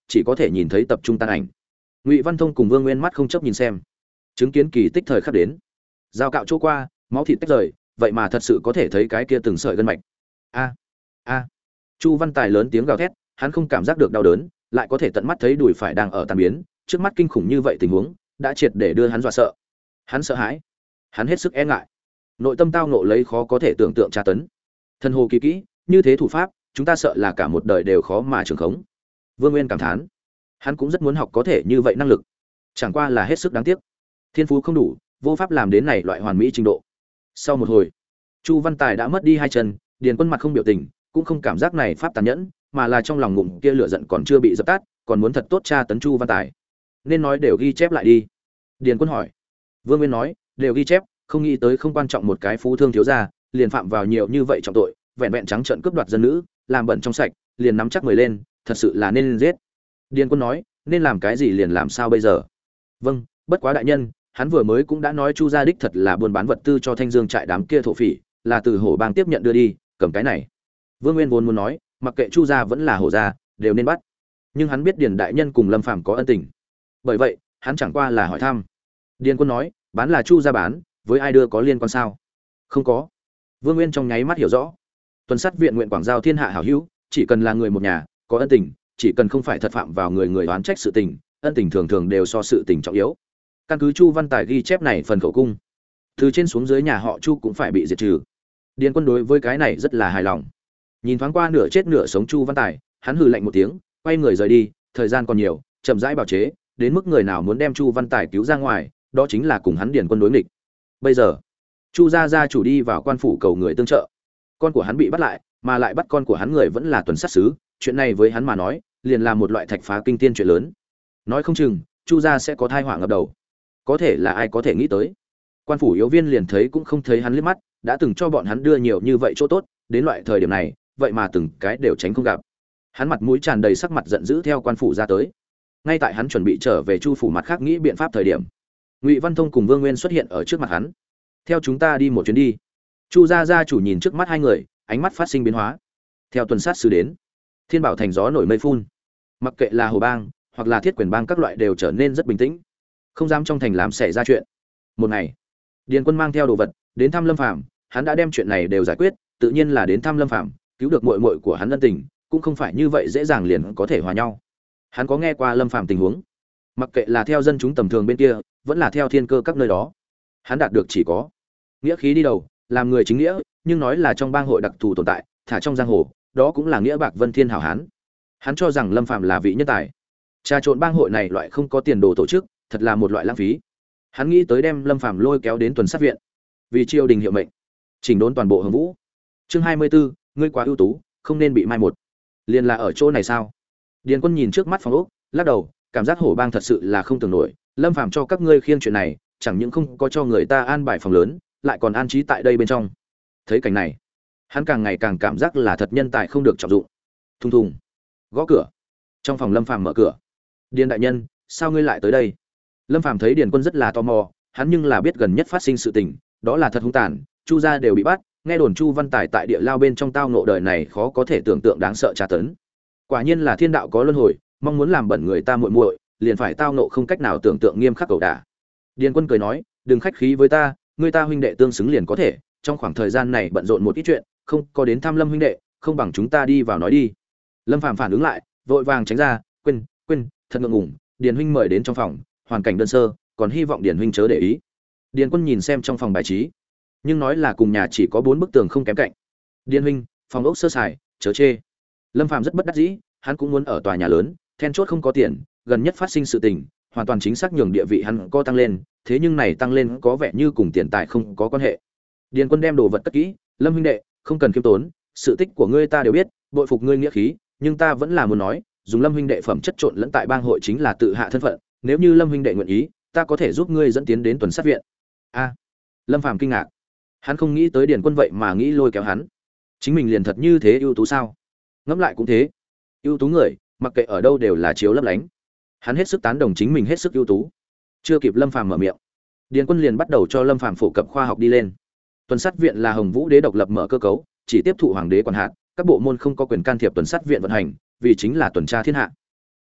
Speaker 1: chỉ có thể nhìn thấy tập trung tan ảnh. Ngụy Văn Thông cùng Vương Nguyên mắt không chấp nhìn xem, chứng kiến kỳ tích thời khắc đến. Dao cạo chỗ qua, máu thịt tách rời, vậy mà thật sự có thể thấy cái kia từng sợi gân mạch. A a. Chu Văn Tài lớn tiếng gào thét, hắn không cảm giác được đau đớn, lại có thể tận mắt thấy đùi phải đang ở tan biến, trước mắt kinh khủng như vậy tình huống, đã triệt để đưa hắn dọa sợ. Hắn sợ hãi, hắn hết sức e ngại. Nội tâm tao ngộ lấy khó có thể tưởng tượng tra tấn. Thân hồ kỳ kỹ, như thế thủ pháp, chúng ta sợ là cả một đời đều khó mà trường khống. Vương Nguyên cảm thán, hắn cũng rất muốn học có thể như vậy năng lực, chẳng qua là hết sức đáng tiếc, thiên phú không đủ, vô pháp làm đến này loại hoàn mỹ trình độ. Sau một hồi, Chu Văn Tài đã mất đi hai chân, Điền Quân mặt không biểu tình, cũng không cảm giác này pháp tàn nhẫn, mà là trong lòng ngụm kia lửa giận còn chưa bị dập tắt, còn muốn thật tốt tra tấn Chu Văn Tài. Nên nói đều ghi chép lại đi. Điền Quân hỏi. Vương Nguyên nói, đều ghi chép, không nghĩ tới không quan trọng một cái phú thương thiếu gia, liền phạm vào nhiều như vậy trọng tội, vẹn vẹn trắng trợn cướp đoạt dân nữ, làm bẩn trong sạch, liền nắm chắc người lên, thật sự là nên giết. Điền Quân nói, nên làm cái gì liền làm sao bây giờ? Vâng, bất quá đại nhân, hắn vừa mới cũng đã nói Chu gia đích thật là buôn bán vật tư cho Thanh Dương trại đám kia thổ phỉ, là từ Hổ Bang tiếp nhận đưa đi, cầm cái này. Vương Nguyên vốn muốn nói, mặc kệ Chu gia vẫn là Hổ gia, đều nên bắt. Nhưng hắn biết Điền đại nhân cùng Lâm Phàm có ân tình. Bởi vậy, hắn chẳng qua là hỏi thăm. Điền Quân nói, bán là Chu gia bán, với ai đưa có liên quan sao? Không có. Vương Nguyên trong nháy mắt hiểu rõ. Tuần sát viện nguyện quảng giao thiên hạ hảo hữu, chỉ cần là người một nhà, có ân tình, chỉ cần không phải thật phạm vào người oán trách sự tình, ân tình thường thường đều so sự tình trọng yếu. Căn cứ Chu Văn Tài ghi chép này phần khẩu cung, từ trên xuống dưới nhà họ Chu cũng phải bị diệt trừ. Điền Quân đối với cái này rất là hài lòng. Nhìn thoáng qua nửa chết nửa sống Chu Văn Tài, hắn hừ lạnh một tiếng, quay người rời đi, thời gian còn nhiều, chậm rãi bào chế, đến mức người nào muốn đem Chu Văn Tài cứu ra ngoài, đó chính là cùng hắn Điền Quân đối nghịch. Bây giờ, Chu gia gia chủ đi vào quan phủ cầu người tương trợ. Con của hắn bị bắt lại, mà lại bắt con của hắn người vẫn là tuần sát sứ, chuyện này với hắn mà nói, liền là một loại thạch phá kinh tiên chuyện lớn. Nói không chừng, Chu gia sẽ có tai họa ngập đầu. Có thể là ai có thể nghĩ tới. Quan phủ yếu viên liền thấy cũng không thấy hắn liếc mắt, đã từng cho bọn hắn đưa nhiều như vậy chỗ tốt, đến loại thời điểm này, vậy mà từng cái đều tránh không gặp. Hắn mặt mũi tràn đầy sắc mặt giận dữ theo quan phủ ra tới. Ngay tại hắn chuẩn bị trở về Chu phủ mặt khác nghĩ biện pháp thời điểm, Ngụy Văn Thông cùng Vương Nguyên xuất hiện ở trước mặt hắn. Theo chúng ta đi một chuyến đi. Chu gia gia chủ nhìn trước mắt hai người, ánh mắt phát sinh biến hóa. Theo tuần sát sứ đến, Thiên Bảo thành gió nổi mây phun. Mặc kệ là Hồ Bang hoặc là Thiết Quyền Bang các loại đều trở nên rất bình tĩnh, không dám trong thành làm xảy ra chuyện. Một ngày, Điền Quân mang theo đồ vật đến thăm Lâm Phàm, hắn đã đem chuyện này đều giải quyết, tự nhiên là đến thăm Lâm Phàm, cứu được muội muội của hắn ân tình, cũng không phải như vậy dễ dàng liền có thể hòa nhau. Hắn có nghe qua Lâm Phàm tình huống, mặc kệ là theo dân chúng tầm thường bên kia, vẫn là theo thiên cơ các nơi đó, hắn đạt được chỉ có nghĩa khí đi đầu, làm người chính nghĩa, nhưng nói là trong bang hội đặc thù tồn tại, thả trong giang hồ, đó cũng là nghĩa bạc vân thiên hảo hán. Hắn cho rằng Lâm Phàm là vị nhân tài. Trà trộn bang hội này loại không có tiền đồ tổ chức, thật là một loại lãng phí. Hắn nghĩ tới đem Lâm Phàm lôi kéo đến tuần sát viện, vì triều đình hiệu mệnh, chỉnh đốn toàn bộ Hồng Vũ. Chương 24, ngươi quá ưu tú, không nên bị mai một. Liên là ở chỗ này sao? Điền Quân nhìn trước mắt phòng ốc, lắc đầu, cảm giác Hổ Bang thật sự là không tưởng nổi, Lâm Phàm cho các ngươi khiêng chuyện này, chẳng những không có cho người ta an bài phòng lớn, lại còn an trí tại đây bên trong. Thấy cảnh này, hắn càng ngày càng cảm giác là thật nhân tài không được trọng dụng. Thùng thùng, gõ cửa. Trong phòng Lâm Phàm mở cửa. Điền đại nhân, sao ngươi lại tới đây? Lâm Phàm thấy Điền Quân rất là tò mò, hắn nhưng là biết gần nhất phát sinh sự tình, đó là thật hung tàn, Chu gia đều bị bắt, nghe đồn Chu Văn Tài tại địa lao bên trong tao ngộ đời này khó có thể tưởng tượng đáng sợ tra tấn. Quả nhiên là thiên đạo có luân hồi, mong muốn làm bẩn người ta muội muội, liền phải tao ngộ không cách nào tưởng tượng nghiêm khắc cầu đả. Điền Quân cười nói, đừng khách khí với ta, người ta huynh đệ tương xứng liền có thể, trong khoảng thời gian này bận rộn một ít chuyện, không có đến thăm Lâm huynh đệ, không bằng chúng ta đi vào nói đi. Lâm Phàm phản ứng lại, vội vàng tránh ra, quên, thật ngượng ngùng, Điền huynh mời đến trong phòng, hoàn cảnh đơn sơ, còn hy vọng Điền huynh chớ để ý. Điền Quân nhìn xem trong phòng bài trí, nhưng nói là cùng nhà chỉ có 4 bức tường không kém cạnh. Điền huynh, phòng ốc sơ sài, chớ chê. Lâm Phàm rất bất đắc dĩ, hắn cũng muốn ở tòa nhà lớn, then chốt không có tiền, gần nhất phát sinh sự tình, hoàn toàn chính xác nhường địa vị hắn có tăng lên, thế nhưng này tăng lên có vẻ như cùng tiền tài không có quan hệ. Điền Quân đem đồ vật cất kỹ, Lâm huynh đệ, không cần khiêm tốn, sự tích của ngươi ta đều biết, bội phục ngươi nghĩa khí, nhưng ta vẫn là muốn nói, dùng Lâm huynh đệ phẩm chất trộn lẫn tại bang hội chính là tự hạ thân phận, nếu như Lâm huynh đệ nguyện ý, ta có thể giúp ngươi dẫn tiến đến tuần sát viện. A. Lâm Phàm kinh ngạc. Hắn không nghĩ tới Điền Quân vậy mà nghĩ lôi kéo hắn. Chính mình liền thật như thế ưu tú sao? Ngẫm lại cũng thế. Ưu tú người, mặc kệ ở đâu đều là chiếu lấp lánh. Hắn hết sức tán đồng chính mình hết sức ưu tú. Chưa kịp Lâm Phàm mở miệng, Điền Quân liền bắt đầu cho Lâm Phàm phổ cập khoa học đi lên. Tuần sát viện là Hồng Vũ đế độc lập mở cơ cấu, chỉ tiếp thụ hoàng đế quản hạt, các bộ môn không có quyền can thiệp tuần sát viện vận hành, vì chính là tuần tra thiên hạ.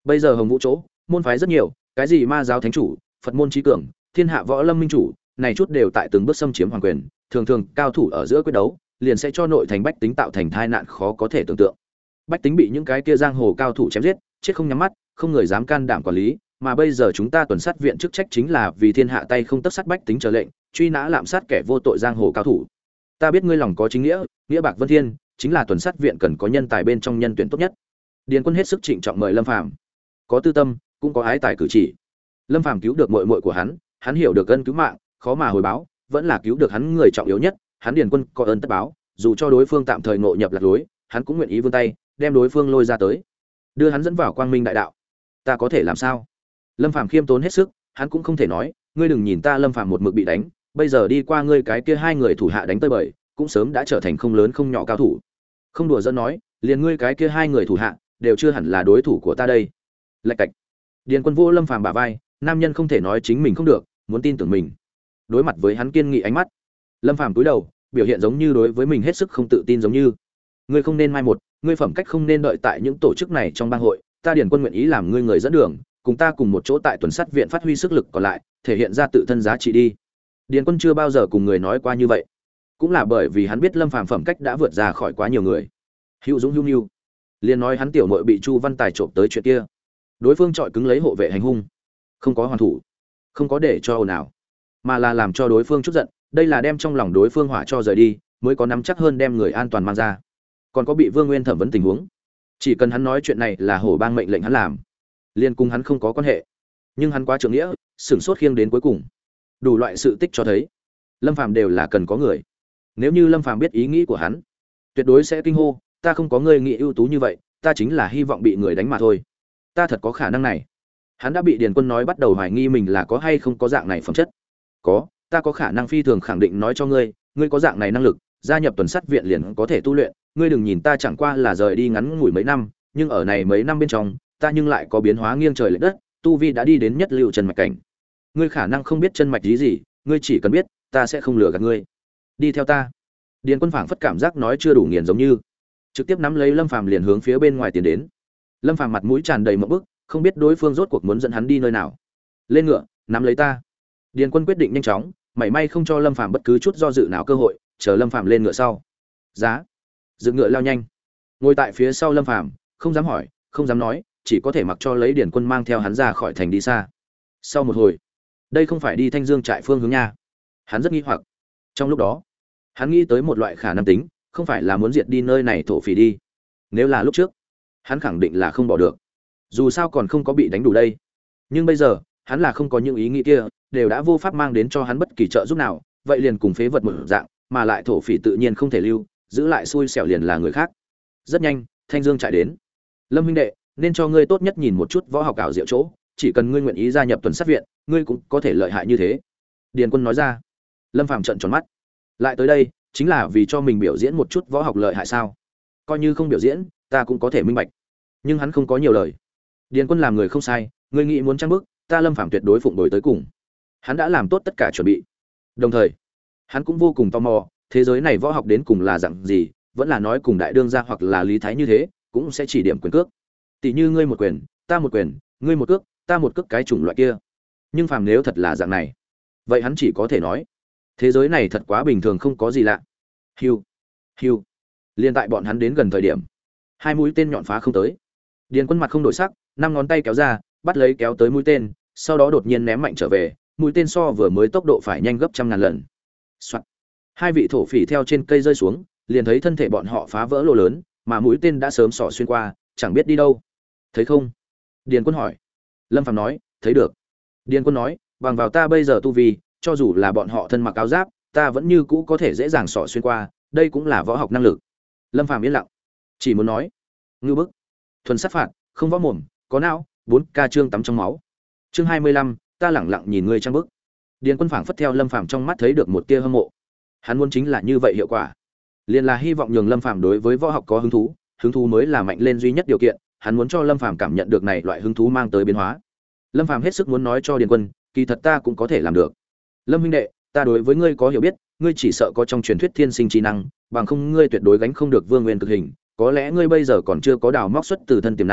Speaker 1: Bây giờ Hồng Vũ chỗ, môn phái rất nhiều, cái gì ma giáo thánh chủ, Phật môn trí cường, thiên hạ võ lâm minh chủ, này chút đều tại từng bước xâm chiếm hoàng quyền, thường thường cao thủ ở giữa quyết đấu, liền sẽ cho nội thành bách tính tạo thành tai nạn khó có thể tưởng tượng. Bách tính bị những cái kia giang hồ cao thủ chém giết, chết không nhắm mắt, không người dám can đảm quản lý, mà bây giờ chúng ta tuần sát viện chức trách chính là vì thiên hạ tay không tất sát bách tính trở lệnh, truy nã lạm sát kẻ vô tội giang hồ cao thủ. Ta biết ngươi lòng có chính nghĩa, nghĩa bạc vân thiên, chính là tuần sát viện cần có nhân tài bên trong nhân tuyển tốt nhất. Điền Quân hết sức trịnh trọng mời Lâm Phàm. Có tư tâm, cũng có ái tài cử chỉ. Lâm Phàm cứu được muội muội của hắn hiểu được ân cứu mạng, khó mà hồi báo, vẫn là cứu được hắn người trọng yếu nhất, hắn Điền Quân có ơn tất báo, dù cho đối phương tạm thời ngộ nhập lạc lối, hắn cũng nguyện ý vươn tay, đem đối phương lôi ra tới, đưa hắn dẫn vào quang minh đại đạo. Ta có thể làm sao? Lâm Phàm khiêm tốn hết sức, hắn cũng không thể nói, ngươi đừng nhìn ta Lâm Phàm một mực bị đánh, bây giờ đi qua ngươi cái kia hai người thủ hạ đánh tới bời, cũng sớm đã trở thành không lớn không nhỏ cao thủ. Không đùa giỡn nói, liền ngươi cái kia hai người thủ hạ, đều chưa hẳn là đối thủ của ta đây. Lạch cạch. Điền Quân vô Lâm Phàm bả vai, nam nhân không thể nói chính mình không được, muốn tin tưởng mình. Đối mặt với hắn kiên nghị ánh mắt, Lâm Phàm cúi đầu, biểu hiện giống như đối với mình hết sức không tự tin giống như. Ngươi không nên mai một, ngươi phẩm cách không nên đợi tại những tổ chức này trong bang hội, ta Điền Quân nguyện ý làm ngươi người dẫn đường, cùng ta cùng một chỗ tại tuần sát viện phát huy sức lực còn lại, thể hiện ra tự thân giá trị đi. Điền Quân chưa bao giờ cùng người nói qua như vậy, cũng là bởi vì hắn biết Lâm Phàm phẩm cách đã vượt ra khỏi quá nhiều người. Hữu Dũng hữu nhu, liền nói hắn tiểu muội bị Chu Văn Tài trộm tới chuyện kia, đối phương trọi cứng lấy hộ vệ hành hung, không có hoàn thủ, không có để cho ồn ào, mà là làm cho đối phương chút giận, đây là đem trong lòng đối phương hỏa cho rời đi, mới có nắm chắc hơn đem người an toàn mang ra. Còn có bị Vương Nguyên thẩm vấn tình huống, chỉ cần hắn nói chuyện này là hổ bang mệnh lệnh hắn làm, liên cùng hắn không có quan hệ, nhưng hắn quá trưởng nghĩa, sửng sốt khiêng đến cuối cùng. Đủ loại sự tích cho thấy, Lâm Phàm đều là cần có người. Nếu như Lâm Phàm biết ý nghĩ của hắn, tuyệt đối sẽ kinh hô, ta không có người nghĩ ưu tú như vậy, ta chính là hy vọng bị người đánh mà thôi. Ta thật có khả năng này. Hắn đã bị Điền Quân nói bắt đầu hoài nghi mình là có hay không có dạng này phẩm chất. Có, ta có khả năng phi thường khẳng định nói cho ngươi, ngươi có dạng này năng lực, gia nhập tuần sát viện liền có thể tu luyện, ngươi đừng nhìn ta chẳng qua là rời đi ngắn ngủi mấy năm, nhưng ở này mấy năm bên trong, ta nhưng lại có biến hóa nghiêng trời lệch đất, tu vi đã đi đến nhất lưu chân mạch cảnh. Ngươi khả năng không biết chân mạch gì, ngươi chỉ cần biết, ta sẽ không lừa gạt ngươi. Đi theo ta. Điền Quân phảng phất cảm giác nói chưa đủ nghiền giống như, trực tiếp nắm lấy Lâm Phàm liền hướng phía bên ngoài tiến đến. Lâm Phàm mặt mũi tràn đầy mộng bức, không biết đối phương rốt cuộc muốn dẫn hắn đi nơi nào. Lên ngựa, nắm lấy ta. Điền Quân quyết định nhanh chóng, mảy may không cho Lâm Phàm bất cứ chút do dự nào cơ hội, chờ Lâm Phàm lên ngựa sau. Giá. Dựng ngựa lao nhanh. Ngồi tại phía sau Lâm Phàm, không dám hỏi, không dám nói, chỉ có thể mặc cho lấy Điền Quân mang theo hắn ra khỏi thành đi xa. Sau một hồi, đây không phải đi Thanh Dương trại phương hướng nha. Hắn rất nghi hoặc. Trong lúc đó, hắn nghĩ tới một loại khả năng tính, không phải là muốn diệt đi nơi này thổ phỉ đi. Nếu là lúc trước, hắn khẳng định là không bỏ được. Dù sao còn không có bị đánh đủ đây. Nhưng bây giờ, hắn là không có những ý nghĩ kia, đều đã vô pháp mang đến cho hắn bất kỳ trợ giúp nào, vậy liền cùng phế vật một dạng, mà lại thổ phỉ tự nhiên không thể lưu, giữ lại xui xẻo liền là người khác. Rất nhanh, Thanh Dương chạy đến. Lâm huynh đệ, nên cho ngươi tốt nhất nhìn một chút võ học ảo diệu chỗ, chỉ cần ngươi nguyện ý gia nhập tuần sát viện, ngươi cũng có thể lợi hại như thế. Điền Quân nói ra. Lâm Phàm trợn tròn mắt. Lại tới đây, chính là vì cho mình biểu diễn một chút võ học lợi hại sao? Coi như không biểu diễn, ta cũng có thể minh bạch. Nhưng hắn không có nhiều lời. Điền Quân làm người không sai, ngươi nghĩ muốn trang bức, ta Lâm Phàm tuyệt đối phụng đổi tới cùng. Hắn đã làm tốt tất cả chuẩn bị. Đồng thời, hắn cũng vô cùng tò mò, thế giới này võ học đến cùng là dạng gì, vẫn là nói cùng đại đương gia hoặc là lý thái như thế, cũng sẽ chỉ điểm quyền cước. Tỷ như ngươi một quyền, ta một quyền, ngươi một cước, ta một cước cái chủng loại kia. Nhưng phàm nếu thật là dạng này, vậy hắn chỉ có thể nói, thế giới này thật quá bình thường không có gì lạ. Hiu, hiu. Liên tại bọn hắn đến gần thời điểm, hai mũi tên nhọn phá không tới. Điền Quân mặt không đổi sắc, năm ngón tay kéo ra, bắt lấy kéo tới mũi tên, sau đó đột nhiên ném mạnh trở về, mũi tên so vừa mới tốc độ phải nhanh gấp trăm ngàn lần. Soạt. Hai vị thổ phỉ theo trên cây rơi xuống, liền thấy thân thể bọn họ phá vỡ lỗ lớn, mà mũi tên đã sớm xỏ xuyên qua, chẳng biết đi đâu. Thấy không? Điền Quân hỏi. Lâm Phàm nói, thấy được. Điền Quân nói, bằng vào ta bây giờ tu vi, cho dù là bọn họ thân mặc áo giáp, ta vẫn như cũ có thể dễ dàng xỏ xuyên qua, đây cũng là võ học năng lực. Lâm Phàm yên lặng, chỉ muốn nói, ngư bức, thuần sát phạt, không võ mồm, có não, 4K chương tắm trong máu. Chương 25, ta lẳng lặng nhìn ngươi trang bức. Điền Quân phảng phất theo Lâm Phàm trong mắt thấy được một tia hâm mộ. Hắn muốn chính là như vậy hiệu quả. Liền là hy vọng nhường Lâm Phàm đối với võ học có hứng thú mới là mạnh lên duy nhất điều kiện, hắn muốn cho Lâm Phàm cảm nhận được này loại hứng thú mang tới biến hóa. Lâm Phàm hết sức muốn nói cho Điền Quân, kỳ thật ta cũng có thể làm được. Lâm huynh đệ, ta đối với ngươi có hiểu biết, ngươi chỉ sợ có trong truyền thuyết thiên sinh trí năng, bằng không ngươi tuyệt đối gánh không được Vương Nguyên cực hình, có lẽ ngươi bây giờ còn chưa có đào móc xuất từ thân tiềm năng,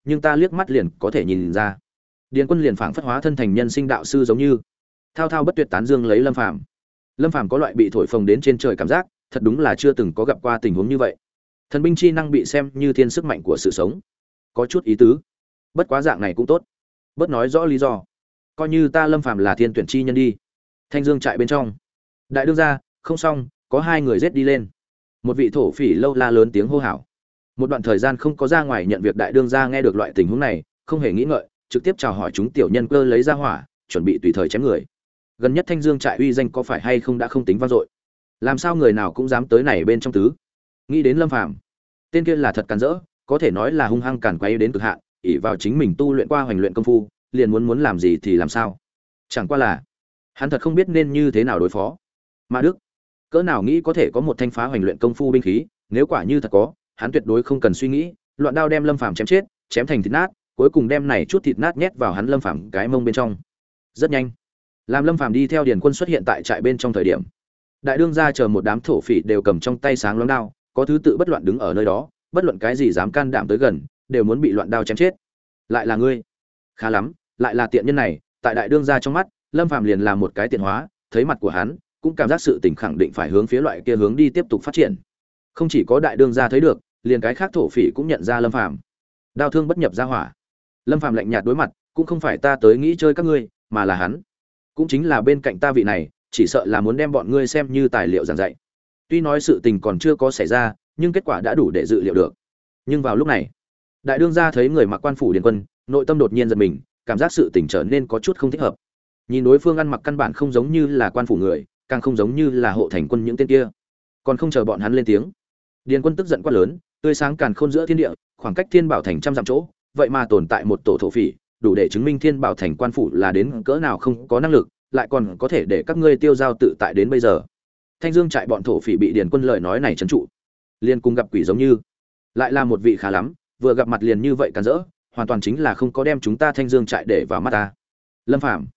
Speaker 1: nhưng ta liếc mắt liền có thể nhìn ra. Điền Quân liền phảng phất hóa thân thành nhân sinh đạo sư giống như, thao thao bất tuyệt tán dương lấy Lâm Phàm. Lâm Phàm có loại bị thổi phồng đến trên trời cảm giác, thật đúng là chưa từng có gặp qua tình huống như vậy. Thần binh chi năng bị xem như thiên sức mạnh của sự sống, có chút ý tứ. Bất quá dạng này cũng tốt, bớt nói rõ lý do. Coi như ta Lâm Phàm là thiên tuyển chi nhân đi. Thanh Dương trại bên trong, đại đương gia, không xong, có hai người giết đi lên. Một vị thổ phỉ lâu la lớn tiếng hô hào. Một đoạn thời gian không có ra ngoài nhận việc đại đương gia nghe được loại tình huống này, không hề nghĩ ngợi, trực tiếp chào hỏi chúng tiểu nhân cơ lấy ra hỏa, chuẩn bị tùy thời chém người. Gần nhất Thanh Dương trại uy danh có phải hay không đã không tính vang dội. Làm sao người nào cũng dám tới này bên trong tứ. Nghĩ đến Lâm Phàm, tên kia là thật càn rỡ, có thể nói là hung hăng càn quấy đến cực hạn, ỷ vào chính mình tu luyện qua hoành luyện công phu, liền muốn làm gì thì làm sao. Chẳng qua là hắn thật không biết nên như thế nào đối phó. Mà Đức, cỡ nào nghĩ có thể có một thanh phá hoành luyện công phu binh khí, nếu quả như thật có, hắn tuyệt đối không cần suy nghĩ, loạn đao đem Lâm Phàm chém chết, chém thành thịt nát, cuối cùng đem này chút thịt nát nhét vào hắn Lâm Phàm cái mông bên trong. Rất nhanh, làm Lâm Phàm đi theo Điền Quân xuất hiện tại trại bên trong thời điểm, đại đương gia chờ một đám thổ phỉ đều cầm trong tay sáng loáng đao, có thứ tự bất loạn đứng ở nơi đó, bất luận cái gì dám can đảm tới gần, đều muốn bị loạn đao chém chết. Lại là ngươi, khá lắm, lại là tiện nhân này. Tại đại đương gia trong mắt, Lâm Phàm liền là một cái tiện hóa, thấy mặt của hắn, cũng cảm giác sự tình khẳng định phải hướng phía loại kia hướng đi tiếp tục phát triển. Không chỉ có đại đương gia thấy được, liền cái khác thổ phỉ cũng nhận ra Lâm Phàm. Đao thương bất nhập gia hỏa. Lâm Phàm lạnh nhạt đối mặt, cũng không phải ta tới nghĩ chơi các ngươi, mà là hắn. Cũng chính là bên cạnh ta vị này, chỉ sợ là muốn đem bọn ngươi xem như tài liệu giảng dạy. Tuy nói sự tình còn chưa có xảy ra, nhưng kết quả đã đủ để dự liệu được. Nhưng vào lúc này, đại đương gia thấy người mặc quan phủ Điền Quân, nội tâm đột nhiên giật mình, cảm giác sự tình trở nên có chút không thích hợp. Nhìn đối phương ăn mặc căn bản không giống như là quan phủ người, càng không giống như là hộ thành quân những tên kia. Còn không chờ bọn hắn lên tiếng, Điền Quân tức giận quát lớn, tươi sáng càn khôn giữa thiên địa, khoảng cách Thiên Bảo thành trăm dặm chỗ, vậy mà tồn tại một tổ thổ phỉ, đủ để chứng minh Thiên Bảo thành quan phủ là đến cỡ nào không có năng lực, lại còn có thể để các ngươi tiêu giao tự tại đến bây giờ. Thanh Dương trại bọn thổ phỉ bị Điền Quân lời nói này trấn trụ, liền cùng gặp quỷ giống như. Lại là một vị khá lắm, vừa gặp mặt liền như vậy càn rỡ, hoàn toàn chính là không có đem chúng ta Thanh Dương trại để vào mắt ta. Lâm Phàm.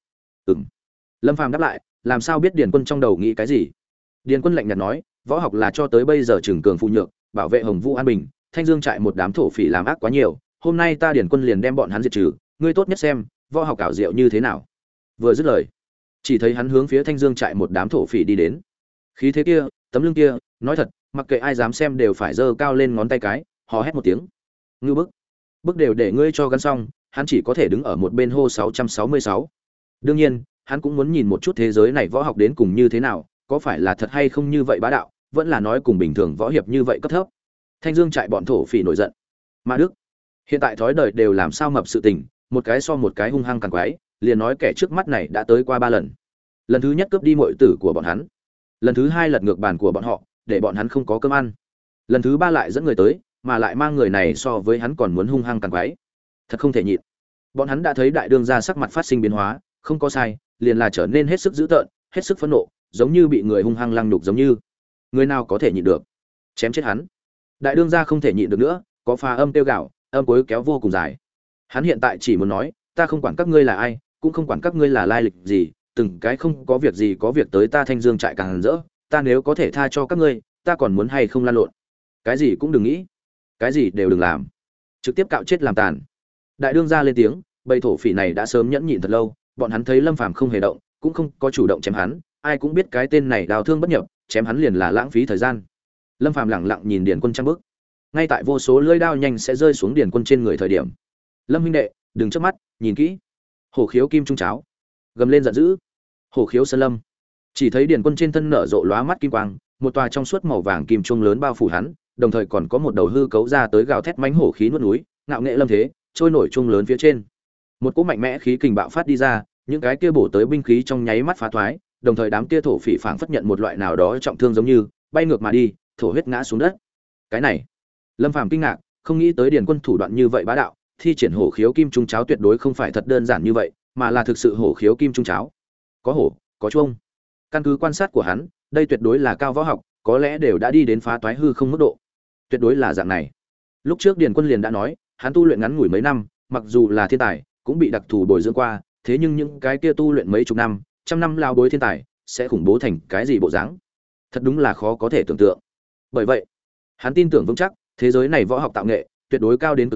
Speaker 1: Lâm Phàm đáp lại, làm sao biết Điền Quân trong đầu nghĩ cái gì? Điền Quân lạnh nhạt nói, võ học là cho tới bây giờ trường cường phụ nhược, bảo vệ Hồng Vũ an bình, Thanh Dương trại một đám thổ phỉ làm ác quá nhiều, hôm nay ta Điền Quân liền đem bọn hắn diệt trừ, ngươi tốt nhất xem, võ học ảo diệu như thế nào. Vừa dứt lời, chỉ thấy hắn hướng phía Thanh Dương trại một đám thổ phỉ đi đến. Khí thế kia, tấm lưng kia, nói thật, mặc kệ ai dám xem đều phải giơ cao lên ngón tay cái, hò hét một tiếng. Ngư bức đều để ngươi cho gắn xong, hắn chỉ có thể đứng ở một bên hô 666. Đương nhiên, hắn cũng muốn nhìn một chút thế giới này võ học đến cùng như thế nào, có phải là thật hay không như vậy bá đạo, vẫn là nói cùng bình thường võ hiệp như vậy cấp thấp. Thanh Dương trại bọn thổ phỉ nổi giận. Mà Đức, hiện tại thói đời đều làm sao mập sự tình, một cái so một cái hung hăng càng quái, liền nói kẻ trước mắt này đã tới qua 3 lần. Lần thứ nhất cướp đi muội tử của bọn hắn, lần thứ hai lật ngược bàn của bọn họ, để bọn hắn không có cơm ăn. Lần thứ 3 lại dẫn người tới, mà lại mang người này so với hắn còn muốn hung hăng càng quái. Thật không thể nhịn. Bọn hắn đã thấy đại đương gia sắc mặt phát sinh biến hóa, không có sai, liền là trở nên hết sức dữ tợn, hết sức phẫn nộ, giống như bị người hung hăng lăng nhục giống như. Người nào có thể nhịn được? Chém chết hắn. Đại đương gia không thể nhịn được nữa, có pha âm tiêu gạo, âm cuối kéo vô cùng dài. Hắn hiện tại chỉ muốn nói, ta không quản các ngươi là ai, cũng không quản các ngươi là lai lịch gì, từng cái không có việc gì có việc tới ta Thanh Dương trại càng rỡ, ta nếu có thể tha cho các ngươi, ta còn muốn hay không lan lộn. Cái gì cũng đừng nghĩ, cái gì đều đừng làm, trực tiếp cạo chết làm tàn. Đại đương gia lên tiếng, bầy thổ phỉ này đã sớm nhẫn nhịn thật lâu, bọn hắn thấy Lâm Phàm không hề động, cũng không có chủ động chém hắn, ai cũng biết cái tên này đào thương bất nhập, chém hắn liền là lãng phí thời gian. Lâm Phàm lẳng lặng nhìn Điền Quân trang bước, ngay tại vô số lưỡi đao nhanh sẽ rơi xuống Điền Quân trên người thời điểm, Lâm huynh đệ, đừng chớp mắt, nhìn kỹ. Hổ khiếu kim trung cháo, gầm lên giận dữ. Hổ khiếu sơn lâm. Chỉ thấy Điền Quân trên thân nở rộ lóa mắt kim quang, một tòa trong suốt màu vàng kim trung lớn bao phủ hắn, đồng thời còn có một đầu hư cấu ra tới gào thét mãnh hổ khí nuốt núi, ngạo nghệ lâm thế, trôi nổi trung lớn phía trên. Một cỗ mạnh mẽ khí kình bạo phát đi ra, những cái kia bổ tới binh khí trong nháy mắt phá thoái, đồng thời đám kia thổ phỉ phảng phất nhận một loại nào đó trọng thương giống như, bay ngược mà đi, thổ huyết ngã xuống đất. Cái này, Lâm Phàm kinh ngạc, không nghĩ tới Điền Quân thủ đoạn như vậy bá đạo, thi triển hổ khiếu kim trung cháo tuyệt đối không phải thật đơn giản như vậy, mà là thực sự hổ khiếu kim trung cháo. Có hổ, có chuông. Căn cứ quan sát của hắn, đây tuyệt đối là cao võ học, có lẽ đều đã đi đến phá toái hư không mức độ. Tuyệt đối là dạng này. Lúc trước Điền Quân liền đã nói, hắn tu luyện ngắn ngủi mấy năm, mặc dù là thiên tài, cũng bị đặc thù bồi dưỡng qua, thế nhưng những cái kia tu luyện mấy chục năm, trăm năm lao bối thiên tài, sẽ khủng bố thành cái gì bộ dáng? Thật đúng là khó có thể tưởng tượng. Bởi vậy, hắn tin tưởng vững chắc, thế giới này võ học tạo nghệ tuyệt đối cao đến cực hạn,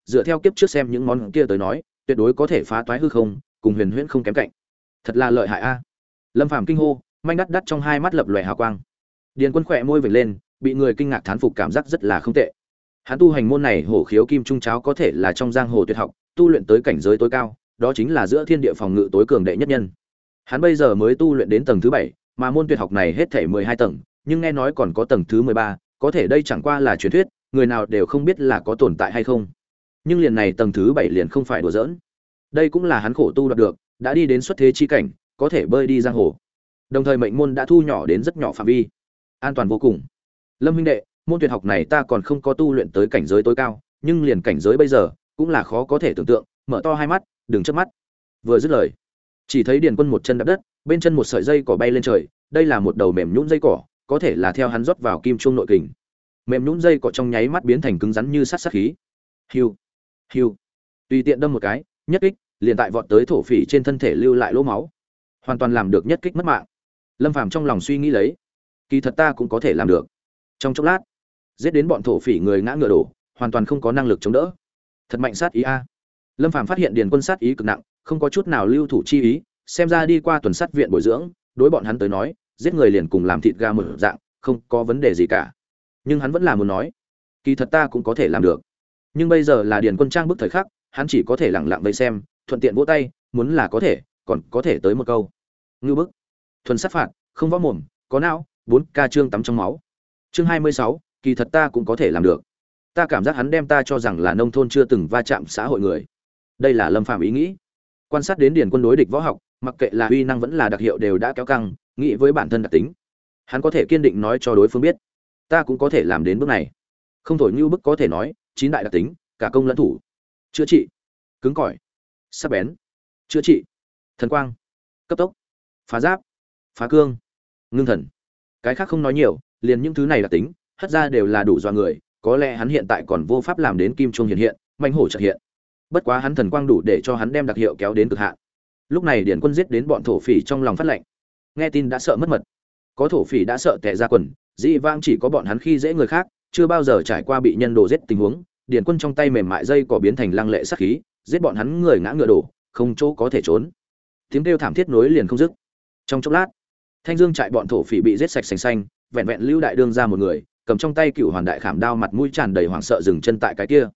Speaker 1: dựa theo kiếp trước xem những món kia tới nói tuyệt đối có thể phá toái hư không, cùng huyền huyễn không kém cạnh. Thật là lợi hại a. Lâm Phàm kinh hô, manh đắt đắt trong hai mắt lập lòe hào quang. Điền Quân khỏe môi vểnh lên, bị người kinh ngạc thán phục cảm giác rất là không tệ. Hắn tu hành môn này hổ khiếu kim trung cháo có thể là trong giang hồ tuyệt học, tu luyện tới cảnh giới tối cao, đó chính là giữa thiên địa phòng ngự tối cường đệ nhất nhân. Hắn bây giờ mới tu luyện đến tầng thứ 7, mà môn tuyệt học này hết thảy 12 tầng, nhưng nghe nói còn có tầng thứ 13, có thể đây chẳng qua là truyền thuyết, người nào đều không biết là có tồn tại hay không. Nhưng liền này tầng thứ 7 liền không phải đùa giỡn. Đây cũng là hắn khổ tu đạt được, đã đi đến xuất thế chi cảnh, có thể bơi đi giang hồ. Đồng thời mệnh môn đã thu nhỏ đến rất nhỏ phạm vi, an toàn vô cùng. Lâm huynh đệ, môn tuyệt học này ta còn không có tu luyện tới cảnh giới tối cao, nhưng liền cảnh giới bây giờ cũng là khó có thể tưởng tượng. Mở to hai mắt, đừng chớp mắt. Vừa dứt lời, chỉ thấy Điền Quân một chân đạp đất, bên chân một sợi dây cỏ bay lên trời, đây là một đầu mềm nhũn dây cỏ, có thể là theo hắn rót vào kim chuông nội kình. Mềm nhũn dây cỏ trong nháy mắt biến thành cứng rắn như sắt sát khí. Hiu, hiu. Tùy tiện đâm một cái, nhất kích, liền tại vọt tới thổ phỉ trên thân thể lưu lại lỗ máu. Hoàn toàn làm được nhất kích mất mạng. Lâm Phàm trong lòng suy nghĩ lấy, kỳ thật ta cũng có thể làm được. Trong chốc lát, giết đến bọn thổ phỉ người ngã ngựa đổ, hoàn toàn không có năng lực chống đỡ. Thật mạnh sát ý a. Lâm Phàm phát hiện Điền Quân sát ý cực nặng, không có chút nào lưu thủ chi ý, xem ra đi qua tuần sát viện bồi dưỡng, đối bọn hắn tới nói, giết người liền cùng làm thịt gà một dạng, không có vấn đề gì cả. Nhưng hắn vẫn là muốn nói, kỳ thật ta cũng có thể làm được. Nhưng bây giờ là Điền Quân trang bức thời khắc, hắn chỉ có thể lặng lặng vây xem, thuận tiện vỗ tay, muốn là có thể, còn có thể tới một câu. Ngưu bức, thuần sát phạt, không võ mồm, có não, 4K chương tắm trong máu. Chương 26, kỳ thật ta cũng có thể làm được. Ta cảm giác hắn đem ta cho rằng là nông thôn chưa từng va chạm xã hội người. Đây là Lâm Phàm ý nghĩ. Quan sát đến Điền Quân đối địch võ học, mặc kệ là uy năng vẫn là đặc hiệu đều đã kéo căng, nghĩ với bản thân đặc tính, hắn có thể kiên định nói cho đối phương biết, ta cũng có thể làm đến bước này. Không thổi như bức có thể nói, 9 đại đặc tính, cả công lẫn thủ. Chữa trị, cứng cỏi, sắc bén, chữa trị, thần quang, cấp tốc, phá giáp, phá cương, ngưng thần. Cái khác không nói nhiều, liền những thứ này đặc tính, hất ra đều là đủ dọa người, có lẽ hắn hiện tại còn vô pháp làm đến kim chuông hiện hiện, manh hổ chợt hiện. Bất quá hắn thần quang đủ để cho hắn đem đặc hiệu kéo đến cực hạn. Lúc này Điền Quân giết đến bọn thổ phỉ trong lòng phát lạnh. Nghe tin đã sợ mất mật. Có thổ phỉ đã sợ tè ra quần, dĩ vãng chỉ có bọn hắn khi dễ người khác, chưa bao giờ trải qua bị nhân đồ giết tình huống. Điền Quân trong tay mềm mại dây cỏ biến thành lăng lệ sát khí, giết bọn hắn người ngã ngựa đổ, không chỗ có thể trốn. Tiếng kêu thảm thiết nối liền không dứt. Trong chốc lát, Thanh Dương trại bọn thổ phỉ bị giết sạch sành xanh, vẹn vẹn lưu đại đương ra một người, cầm trong tay Cựu Hoàn đại khảm đao, mặt mũi tràn đầy hoảng sợ dừng chân tại cái kia.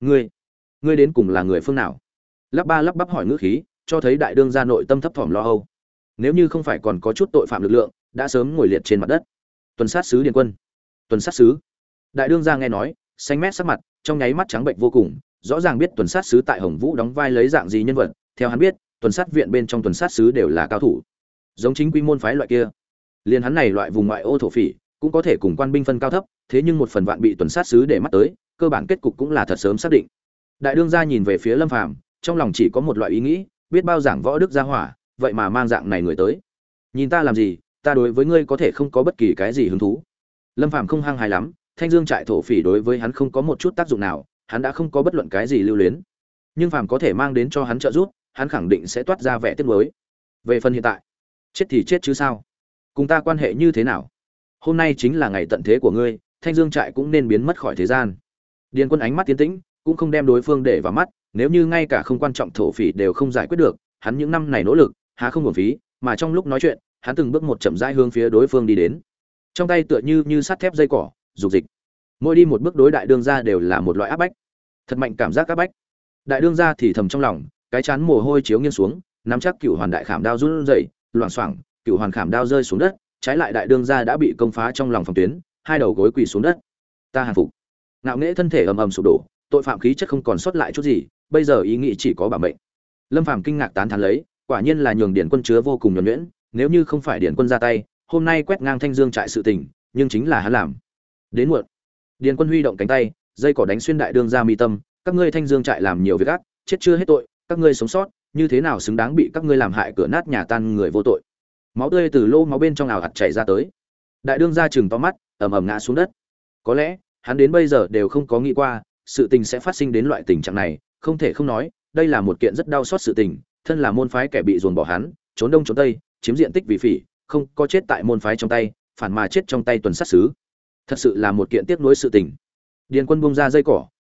Speaker 1: Ngươi đến cùng là người phương nào? Lắp ba lắp bắp hỏi ngữ khí, cho thấy đại đương gia nội tâm thấp thỏm lo âu. Nếu như không phải còn có chút tội phạm lực lượng, đã sớm ngồi liệt trên mặt đất. Tuần sát sứ Điền Quân. Tuần sát sứ. Đại đương gia nghe nói, xanh mét sắc mặt, trong nháy mắt trắng bệnh vô cùng, rõ ràng biết tuần sát sứ tại Hồng Vũ đóng vai lấy dạng gì nhân vật. Theo hắn biết, tuần sát viện bên trong tuần sát sứ đều là cao thủ, giống chính quy môn phái loại kia. Liên hắn này loại vùng ngoại ô thổ phỉ, cũng có thể cùng quan binh phân cao thấp, thế nhưng một phần vạn bị tuần sát sứ để mắt tới, cơ bản kết cục cũng là thật sớm xác định. Đại đương gia nhìn về phía Lâm Phàm, trong lòng chỉ có một loại ý nghĩ, biết bao giảng võ đức gia hỏa, vậy mà mang dạng này người tới. Nhìn ta làm gì, ta đối với ngươi có thể không có bất kỳ cái gì hứng thú. Lâm Phàm không hăng hái lắm, Thanh Dương trại thổ phỉ đối với hắn không có một chút tác dụng nào, hắn đã không có bất luận cái gì lưu luyến. Nhưng Phàm có thể mang đến cho hắn trợ giúp, hắn khẳng định sẽ toát ra vẻ tiếc nuối. Về phần hiện tại, chết thì chết chứ sao? Cùng ta quan hệ như thế nào? Hôm nay chính là ngày tận thế của ngươi, Thanh Dương trại cũng nên biến mất khỏi thế gian. Điền Quân ánh mắt tiến tĩnh, cũng không đem đối phương để vào mắt, nếu như ngay cả không quan trọng thổ phỉ đều không giải quyết được, hắn những năm này nỗ lực, há không uổng phí, mà trong lúc nói chuyện, hắn từng bước một chậm rãi hướng phía đối phương đi đến. Trong tay tựa như sắt thép dây cỏ, dục dịch. Mỗi đi một bước đối đại đương gia đều là một loại áp bách. Thật mạnh cảm giác áp bách. Đại đương gia thì thầm trong lòng, cái chán mồ hôi chiếu nghiêng xuống, nắm chắc Cựu Hoàn đại khảm đao run rẩy, loảng xoảng, Cựu Hoàn khảm đao rơi xuống đất, trái lại đại đương gia đã bị công phá trong lòng phòng tuyến, hai đầu gối quỳ xuống đất. Ta hàng phục. Ngạo nghễ thân thể ầm ầm sụp đổ, tội phạm khí chất không còn sót lại chút gì, bây giờ ý nghĩ chỉ có bảo mệnh. Lâm Phàm kinh ngạc tán thán lấy, quả nhiên là nhường Điền Quân chứa vô cùng nhuần nhuyễn, nếu như không phải Điền Quân ra tay, hôm nay quét ngang Thanh Dương trại sự tình, nhưng chính là hắn làm. Đến muộn. Điền Quân huy động cánh tay, dây cỏ đánh xuyên đại đương gia mi tâm, các ngươi Thanh Dương trại làm nhiều việc ác, chết chưa hết tội, các ngươi sống sót, như thế nào xứng đáng bị các ngươi làm hại cửa nát nhà tan người vô tội. Máu tươi từ lỗ máu bên trong ảo ạt chảy ra tới. Đại đương gia trừng to mắt, ầm ầm ngã xuống đất. Có lẽ, hắn đến bây giờ đều không có nghĩ qua, sự tình sẽ phát sinh đến loại tình trạng này, không thể không nói, đây là một kiện rất đau xót sự tình, thân là môn phái kẻ bị dồn bỏ hắn, trốn đông trốn tây, chiếm diện tích vì phỉ, không có chết tại môn phái trong tay, phản mà chết trong tay tuần sát sứ. Thật sự là một kiện tiếc nuối sự tình. Điền Quân buông ra dây cỏ,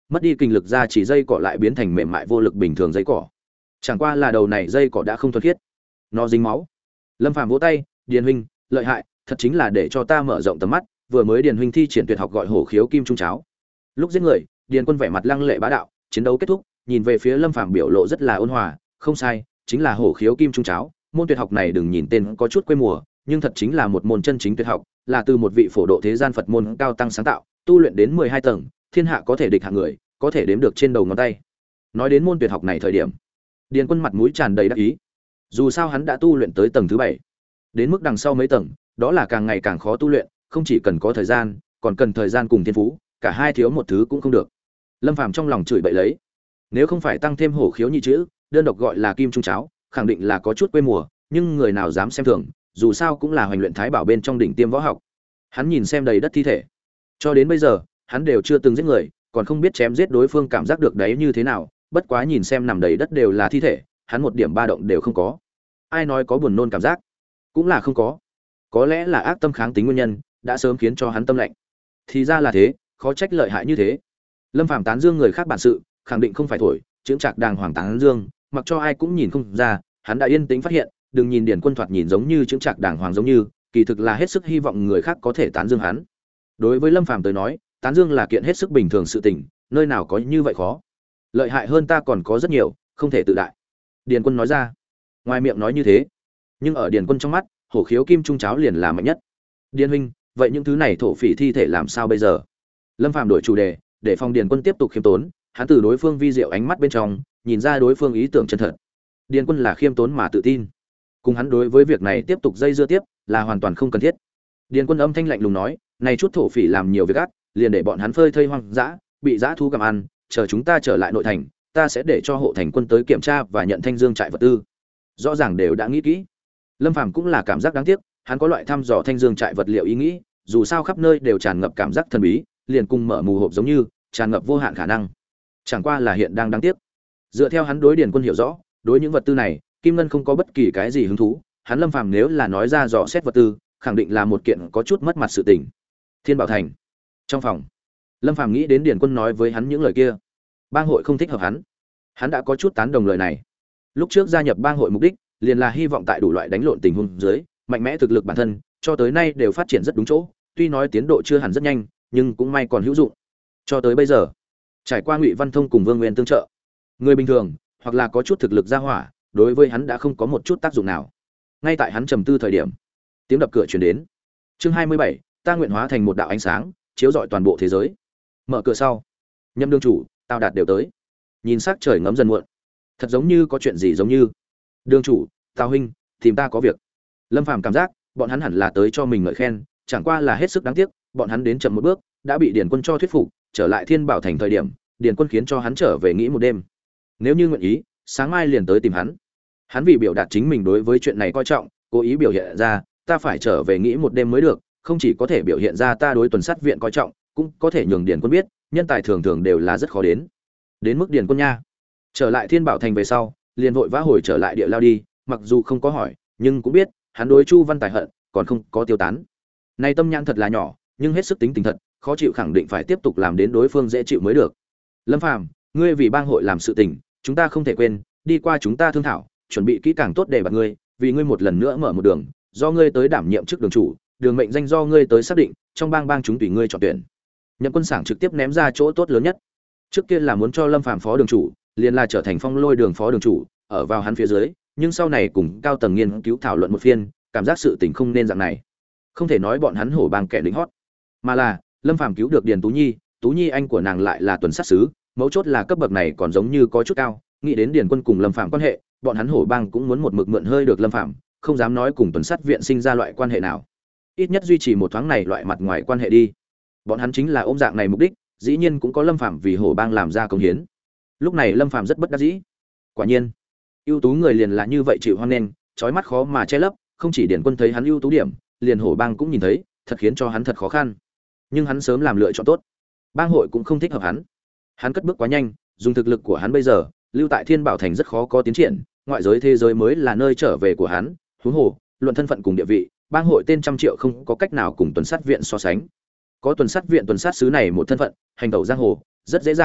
Speaker 1: mất đi kinh lực ra chỉ dây cỏ lại biến thành mềm mại vô lực bình thường dây cỏ. Chẳng qua là đầu này dây cỏ đã không thuần khiết, nó dính máu. Lâm Phàm vỗ tay, Điền huynh, lợi hại, thật chính là để cho ta mở rộng tầm mắt, vừa mới Điền huynh thi triển tuyệt học gọi hổ khiếu kim trung cháo. Lúc giết người, Điền Quân vẻ mặt lăng lệ bá đạo, chiến đấu kết thúc, nhìn về phía Lâm Phàm biểu lộ rất là ôn hòa, không sai, chính là hổ khiếu kim trung cháo. Môn tuyệt học này đừng nhìn tên có chút quê mùa, nhưng thật chính là một môn chân chính tuyệt học, là từ một vị phổ độ thế gian Phật môn cao tăng sáng tạo, tu luyện đến 12 tầng, thiên hạ có thể địch hạng người, có thể đếm được trên đầu ngón tay. Nói đến môn tuyệt học này thời điểm, Điền Quân mặt mũi tràn đầy đắc ý. Dù sao hắn đã tu luyện tới tầng thứ 7, đến mức đằng sau mấy tầng, đó là càng ngày càng khó tu luyện, không chỉ cần có thời gian, còn cần thời gian cùng thiên phú, cả hai thiếu một thứ cũng không được. Lâm Phàm trong lòng chửi bậy lấy, nếu không phải tăng thêm hổ khiếu nhị chữ, đơn độc gọi là kim trung cháo, khẳng định là có chút quê mùa, nhưng người nào dám xem thường, dù sao cũng là hoành luyện thái bảo bên trong đỉnh tiêm võ học. Hắn nhìn xem đầy đất thi thể, cho đến bây giờ, hắn đều chưa từng giết người, còn không biết chém giết đối phương cảm giác được đấy như thế nào, bất quá nhìn xem nằm đầy đất đều là thi thể, hắn một điểm ba động đều không có. Ai nói có buồn nôn cảm giác, cũng là không có. Có lẽ là ác tâm kháng tính nguyên nhân, đã sớm khiến cho hắn tâm lạnh. Thì ra là thế, khó trách lợi hại như thế. Lâm Phàm tán dương người khác bản sự, khẳng định không phải thổi, chững chạc đàng hoàng tán dương, mặc cho ai cũng nhìn không ra, hắn đã yên tĩnh phát hiện, đừng nhìn Điền Quân thoạt nhìn giống như chững chạc đàng hoàng giống như, kỳ thực là hết sức hy vọng người khác có thể tán dương hắn. Đối với Lâm Phàm tới nói, tán dương là kiện hết sức bình thường sự tình, nơi nào có như vậy khó. Lợi hại hơn ta còn có rất nhiều, không thể tự đại. Điền Quân nói ra. Ngoài miệng nói như thế, nhưng ở Điền Quân trong mắt, hổ khiếu kim trung cháo liền là mạnh nhất. Điền huynh, vậy những thứ này thổ phỉ thi thể làm sao bây giờ? Lâm Phàm đổi chủ đề, để phòng Điền Quân tiếp tục khiêm tốn, hắn từ đối phương vi diệu ánh mắt bên trong, nhìn ra đối phương ý tưởng chân thật. Điền Quân là khiêm tốn mà tự tin, cùng hắn đối với việc này tiếp tục dây dưa tiếp là hoàn toàn không cần thiết. Điền Quân âm thanh lạnh lùng nói, này chút thổ phỉ làm nhiều việc ác, liền để bọn hắn phơi thây hoang dã, bị dã thú gặm ăn, chờ chúng ta trở lại nội thành, ta sẽ để cho hộ thành quân tới kiểm tra và nhận Thanh Dương trại vật tư. Rõ ràng đều đã nghĩ kỹ. Lâm Phàm cũng là cảm giác đáng tiếc, hắn có loại thăm dò Thanh Dương trại vật liệu ý nghĩ, dù sao khắp nơi đều tràn ngập cảm giác thần bí, liền cùng mở mù hộp giống như, tràn ngập vô hạn khả năng. Chẳng qua là hiện đang đáng tiếc. Dựa theo hắn đối Điền Quân hiểu rõ, đối những vật tư này, Kim Ngân không có bất kỳ cái gì hứng thú, hắn Lâm Phàm nếu là nói ra dò xét vật tư, khẳng định là một kiện có chút mất mặt sự tình. Thiên Bảo Thành. Trong phòng, Lâm Phàm nghĩ đến Điền Quân nói với hắn những lời kia, bang hội không thích hợp hắn. Hắn đã có chút tán đồng lời này. Lúc trước gia nhập bang hội mục đích, liền là hy vọng tại đủ loại đánh lộn tình huống dưới, mạnh mẽ thực lực bản thân, cho tới nay đều phát triển rất đúng chỗ, tuy nói tiến độ chưa hẳn rất nhanh, nhưng cũng may còn hữu dụng. Cho tới bây giờ, trải qua Ngụy Văn Thông cùng Vương Nguyên tương trợ, người bình thường hoặc là có chút thực lực ra hỏa, đối với hắn đã không có một chút tác dụng nào. Ngay tại hắn trầm tư thời điểm, tiếng đập cửa truyền đến. Chương 27, ta nguyện hóa thành một đạo ánh sáng, chiếu rọi toàn bộ thế giới. Mở cửa sau, Nhâm đương chủ, Tào Đạt đều tới. Nhìn sắc trời ngấm dần muộn, thật giống như có chuyện gì giống như. Đương chủ, Tào huynh, tìm ta có việc. Lâm Phàm cảm giác, bọn hắn hẳn là tới cho mình ngợi khen, chẳng qua là hết sức đáng tiếc, bọn hắn đến chậm một bước, đã bị Điền Quân cho thuyết phục, trở lại Thiên Bảo Thành thời điểm, Điền Quân khiến cho hắn trở về nghĩ một đêm. Nếu như nguyện ý, sáng mai liền tới tìm hắn. Hắn vì biểu đạt chính mình đối với chuyện này coi trọng, cố ý biểu hiện ra, ta phải trở về nghĩ một đêm mới được, không chỉ có thể biểu hiện ra ta đối tuần sát viện coi trọng, cũng có thể nhường Điền Quân biết, nhân tài thường thường đều là rất khó đến. Đến mức Điền Quân nha. Trở lại Thiên Bảo Thành về sau, liền vội vã hồi trở lại địa lao đi, mặc dù không có hỏi, nhưng cũng biết, hắn đối Chu Văn Tài hận, còn không có tiêu tán. Này tâm nhãn thật là nhỏ, nhưng hết sức tính tình thật, khó chịu khẳng định phải tiếp tục làm đến đối phương dễ chịu mới được. Lâm Phàm, ngươi vì bang hội làm sự tình, chúng ta không thể quên, đi qua chúng ta thương thảo, chuẩn bị kỹ càng tốt để bạt ngươi, vì ngươi một lần nữa mở một đường, do ngươi tới đảm nhiệm chức đường chủ, đường mệnh danh do ngươi tới xác định, trong bang chúng tùy ngươi chọn tuyển. Nhậm Quân Sảng trực tiếp ném ra chỗ tốt lớn nhất. Trước kia là muốn cho Lâm Phàm phó đường chủ, liền là trở thành Phong Lôi đường phó đường chủ, ở vào hắn phía dưới, nhưng sau này cùng cao tầng nghiên cứu thảo luận một phiên, cảm giác sự tình không nên dạng này. Không thể nói bọn hắn hổ bang kẻ lính hót, mà là Lâm Phàm cứu được Điền Tú Nhi anh của nàng lại là tuần sát sứ, mấu chốt là cấp bậc này còn giống như có chút cao, nghĩ đến Điền Quân cùng Lâm Phàm quan hệ, bọn hắn hổ bang cũng muốn một mực mượn hơi được Lâm Phàm, không dám nói cùng tuần sát viện sinh ra loại quan hệ nào. Ít nhất duy trì một thoáng này loại mặt ngoài quan hệ đi. Bọn hắn chính là ôm dạng này mục đích, dĩ nhiên cũng có Lâm Phàm vì hổ bang làm ra công hiến. Lúc này Lâm Phàm rất bất đắc dĩ. Quả nhiên, ưu tú người liền là như vậy chịu hoan nghênh, chói mắt khó mà che lấp, không chỉ Điền Quân thấy hắn ưu tú điểm, liền hổ bang cũng nhìn thấy, thật khiến cho hắn thật khó khăn. Nhưng hắn sớm làm lựa chọn tốt. Bang hội cũng không thích hợp hắn. Hắn cất bước quá nhanh, dùng thực lực của hắn bây giờ, lưu tại Thiên Bảo Thành rất khó có tiến triển, ngoại giới thế giới mới là nơi trở về của hắn, huống hồ, luận thân phận cùng địa vị, bang hội tên trăm triệu không có cách nào cùng tuần sát viện so sánh. Có tuần sát viện tuần sát sứ này một thân phận, hành tẩu giang hồ, rất dễ dàng,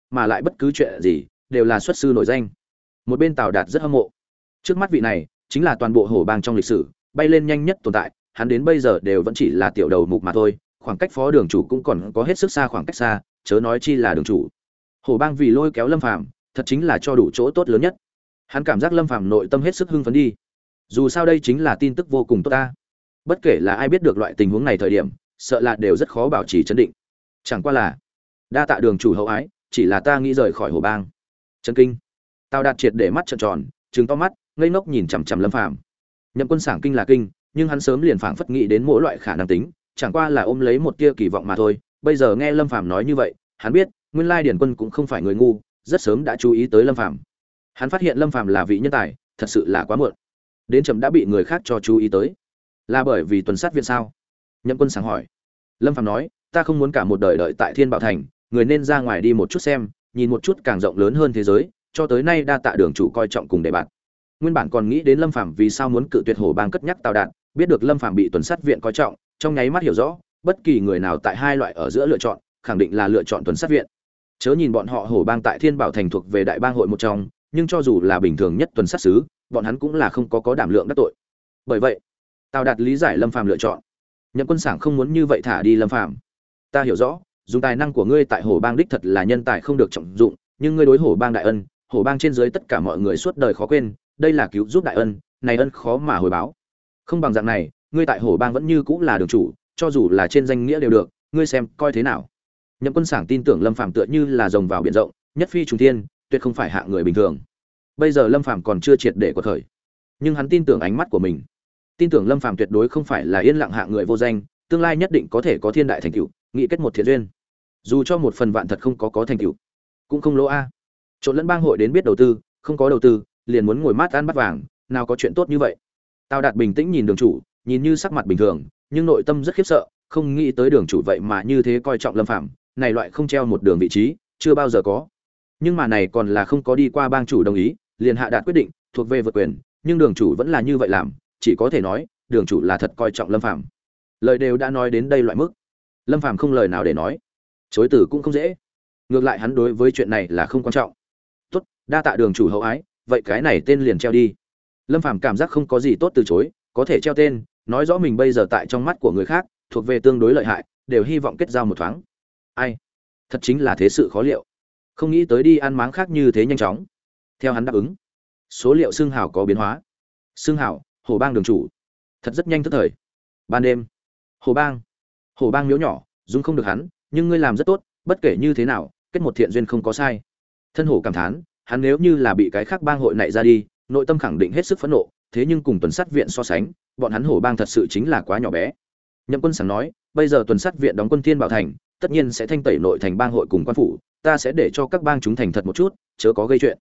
Speaker 1: mà lại bất cứ chuyện gì đều là xuất sư nổi danh. Một bên Tào Đạt rất hâm mộ. Trước mắt vị này chính là toàn bộ hổ bang trong lịch sử bay lên nhanh nhất tồn tại, hắn đến bây giờ đều vẫn chỉ là tiểu đầu mục mà thôi, khoảng cách phó đường chủ cũng còn có hết sức xa khoảng cách xa, chớ nói chi là đường chủ. Hổ bang vì lôi kéo Lâm Phàm, thật chính là cho đủ chỗ tốt lớn nhất. Hắn cảm giác Lâm Phàm nội tâm hết sức hưng phấn đi. Dù sao đây chính là tin tức vô cùng tốt ta. Bất kể là ai biết được loại tình huống này thời điểm, sợ là đều rất khó bảo trì trấn định. Chẳng qua là đa tạ đường chủ hậu ái, chỉ là ta nghĩ rời khỏi hổ bang. Chấn kinh. Tào Đạt triệt để mắt trợn tròn, trừng to mắt, ngây ngốc nhìn chằm chằm Lâm Phàm. Nhậm Quân sảng kinh là kinh, nhưng hắn sớm liền phảng phất nghĩ đến mỗi loại khả năng tính, chẳng qua là ôm lấy một tia kỳ vọng mà thôi. Bây giờ nghe Lâm Phàm nói như vậy, hắn biết, nguyên lai Điền Quân cũng không phải người ngu, rất sớm đã chú ý tới Lâm Phàm. Hắn phát hiện Lâm Phàm là vị nhân tài, thật sự là quá muộn. Đến chậm đã bị người khác cho chú ý tới. Là bởi vì tuần sát viện sao? Nhậm Quân sáng hỏi. Lâm Phàm nói, ta không muốn cả một đời đợi tại Thiên Bảo Thành, người nên ra ngoài đi một chút xem, nhìn một chút càng rộng lớn hơn thế giới, cho tới nay đa tạ đường chủ coi trọng cùng đề bạt. Nguyên bản còn nghĩ đến Lâm Phàm vì sao muốn cự tuyệt hổ bang cất nhắc Tào Đạt, biết được Lâm Phàm bị tuần sát viện coi trọng, trong nháy mắt hiểu rõ, bất kỳ người nào tại hai loại ở giữa lựa chọn, khẳng định là lựa chọn tuần sát viện. Chớ nhìn bọn họ hổ bang tại Thiên Bảo Thành thuộc về đại bang hội một trong, nhưng cho dù là bình thường nhất tuần sát sứ, bọn hắn cũng là không có đảm lượng đắc tội. Bởi vậy, Tào Đạt lý giải Lâm Phàm lựa chọn. Nhậm Quân sảng không muốn như vậy thả đi Lâm Phàm. Ta hiểu rõ, dùng tài năng của ngươi tại hổ bang đích thật là nhân tài không được trọng dụng, nhưng ngươi đối hổ bang đại ân, hổ bang trên dưới tất cả mọi người suốt đời khó quên, đây là cứu giúp đại ân, này ân khó mà hồi báo. Không bằng dạng này, ngươi tại hổ bang vẫn như cũng là đường chủ, cho dù là trên danh nghĩa đều được, ngươi xem coi thế nào. Nhậm Quân sảng tin tưởng Lâm Phàm tựa như là rồng vào biển rộng, nhất phi trùng thiên, tuyệt không phải hạng người bình thường. Bây giờ Lâm Phàm còn chưa triệt để quật khởi, nhưng hắn tin tưởng ánh mắt của mình, tin tưởng Lâm Phàm tuyệt đối không phải là yên lặng hạng người vô danh, tương lai nhất định có thể có thiên đại thành tựu, nghị kết một thiện duyên. Dù cho một phần vạn thật không có thành tựu, cũng không lỗ a. Trộn lẫn bang hội đến biết đầu tư, không có đầu tư, liền muốn ngồi mát ăn bát vàng, nào có chuyện tốt như vậy. Tào Đạt bình tĩnh nhìn đường chủ, nhìn như sắc mặt bình thường, nhưng nội tâm rất khiếp sợ, không nghĩ tới đường chủ vậy mà như thế coi trọng Lâm Phàm, này loại không treo một đường vị trí, chưa bao giờ có. Nhưng mà này còn là không có đi qua bang chủ đồng ý, liền hạ đạt quyết định, thuộc về vượt quyền, nhưng đường chủ vẫn là như vậy làm, chỉ có thể nói, đường chủ là thật coi trọng Lâm Phàm. Lời đều đã nói đến đây loại mức, Lâm Phàm không lời nào để nói, chối từ cũng không dễ. Ngược lại hắn đối với chuyện này là không quan trọng. Tốt, đa tạ đường chủ hậu ái, vậy cái này tên liền treo đi. Lâm Phàm cảm giác không có gì tốt từ chối, có thể treo tên, nói rõ mình bây giờ tại trong mắt của người khác, thuộc về tương đối lợi hại, đều hy vọng kết giao một thoáng. Ai? Thật chính là thế sự khó liệu. Không nghĩ tới đi ăn máng khác như thế nhanh chóng. Theo hắn đáp ứng, số liệu xương hào có biến hóa. Xương hào, Hổ bang đường chủ. Thật rất nhanh tức thời. Ban đêm, Hổ bang miếu nhỏ, dung không được hắn, nhưng ngươi làm rất tốt, bất kể như thế nào, kết một thiện duyên không có sai. Thân hổ cảm thán, hắn nếu như là bị cái khác bang hội nảy ra đi, nội tâm khẳng định hết sức phẫn nộ, thế nhưng cùng tuần sát viện so sánh, bọn hắn hổ bang thật sự chính là quá nhỏ bé. Nhậm Quân sảng nói, bây giờ tuần sát viện đóng quân Thiên Bảo Thành, tất nhiên sẽ thanh tẩy nội thành bang hội cùng quan phủ, ta sẽ để cho các bang chúng thành thật một chút, chớ có gây chuyện.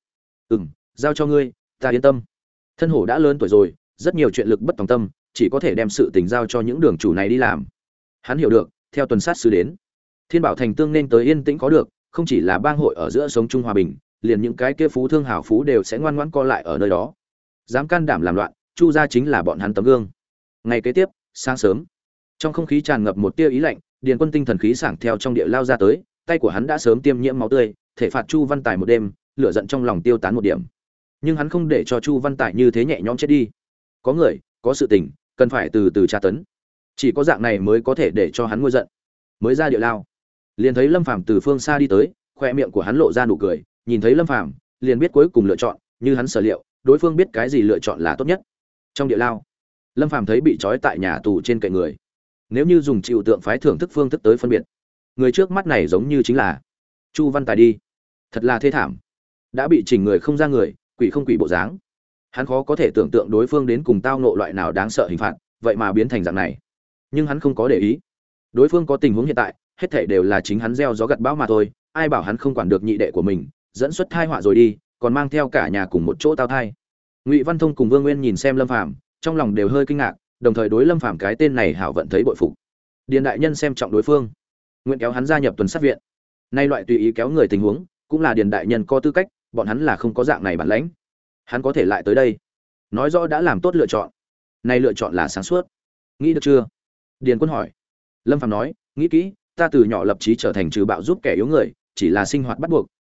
Speaker 1: Giao cho ngươi, ta yên tâm. Thân hổ đã lớn tuổi rồi, rất nhiều chuyện lực bất tòng tâm, chỉ có thể đem sự tình giao cho những đường chủ này đi làm. Hắn hiểu được, theo tuần sát sứ đến, Thiên Bảo Thành tương nên tới yên tĩnh có được, không chỉ là bang hội ở giữa sống chung hòa bình, liền những cái kia phú thương hảo phú đều sẽ ngoan ngoãn co lại ở nơi đó. Dám can đảm làm loạn, Chu gia chính là bọn hắn tấm gương. Ngày kế tiếp, sáng sớm, trong không khí tràn ngập một tia ý lạnh, Điền Quân tinh thần khí sảng theo trong địa lao ra tới, tay của hắn đã sớm tiêm nhiễm máu tươi, thể phạt Chu Văn Tài một đêm, lửa giận trong lòng tiêu tán một điểm. Nhưng hắn không để cho Chu Văn Tài như thế nhẹ nhõm chết đi. Có người, có sự tình, cần phải từ từ tra tấn. Chỉ có dạng này mới có thể để cho hắn nguôi giận. Mới ra địa lao, liền thấy Lâm Phàm từ phương xa đi tới, khoe miệng của hắn lộ ra nụ cười, nhìn thấy Lâm Phàm, liền biết cuối cùng lựa chọn, như hắn sở liệu, đối phương biết cái gì lựa chọn là tốt nhất. Trong địa lao, Lâm Phàm thấy bị trói tại nhà tù trên cạnh người. Nếu như dùng chịu tượng phái thưởng thức phương thức tới phân biệt, người trước mắt này giống như chính là Chu Văn Tài đi. Thật là thê thảm, đã bị chỉnh người không ra người, quỷ không quỷ bộ dáng. Hắn khó có thể tưởng tượng đối phương đến cùng tao ngộ loại nào đáng sợ hình phạt, vậy mà biến thành dạng này. Nhưng hắn không có để ý. Đối phương có tình huống hiện tại, hết thảy đều là chính hắn gieo gió gặt bão mà thôi, ai bảo hắn không quản được nhị đệ của mình, dẫn xuất tai họa rồi đi, còn mang theo cả nhà cùng một chỗ tao thai. Ngụy Văn Thông cùng Vương Nguyên nhìn xem Lâm Phàm, trong lòng đều hơi kinh ngạc, đồng thời đối Lâm Phàm cái tên này hảo vận thấy bội phục. Điền đại nhân xem trọng đối phương, nguyện kéo hắn gia nhập tuần sát viện. Nay loại tùy ý kéo người tình huống, cũng là Điền đại nhân có tư cách, bọn hắn là không có dạng này bản lãnh. Hắn có thể lại tới đây, nói rõ đã làm tốt lựa chọn. Nay lựa chọn là sáng suốt. Nghĩ được chưa? Điền Quân hỏi. Lâm Phàm nói, nghĩ kỹ, ta từ nhỏ lập chí trở thành trừ bạo giúp kẻ yếu người, chỉ là sinh hoạt bắt buộc,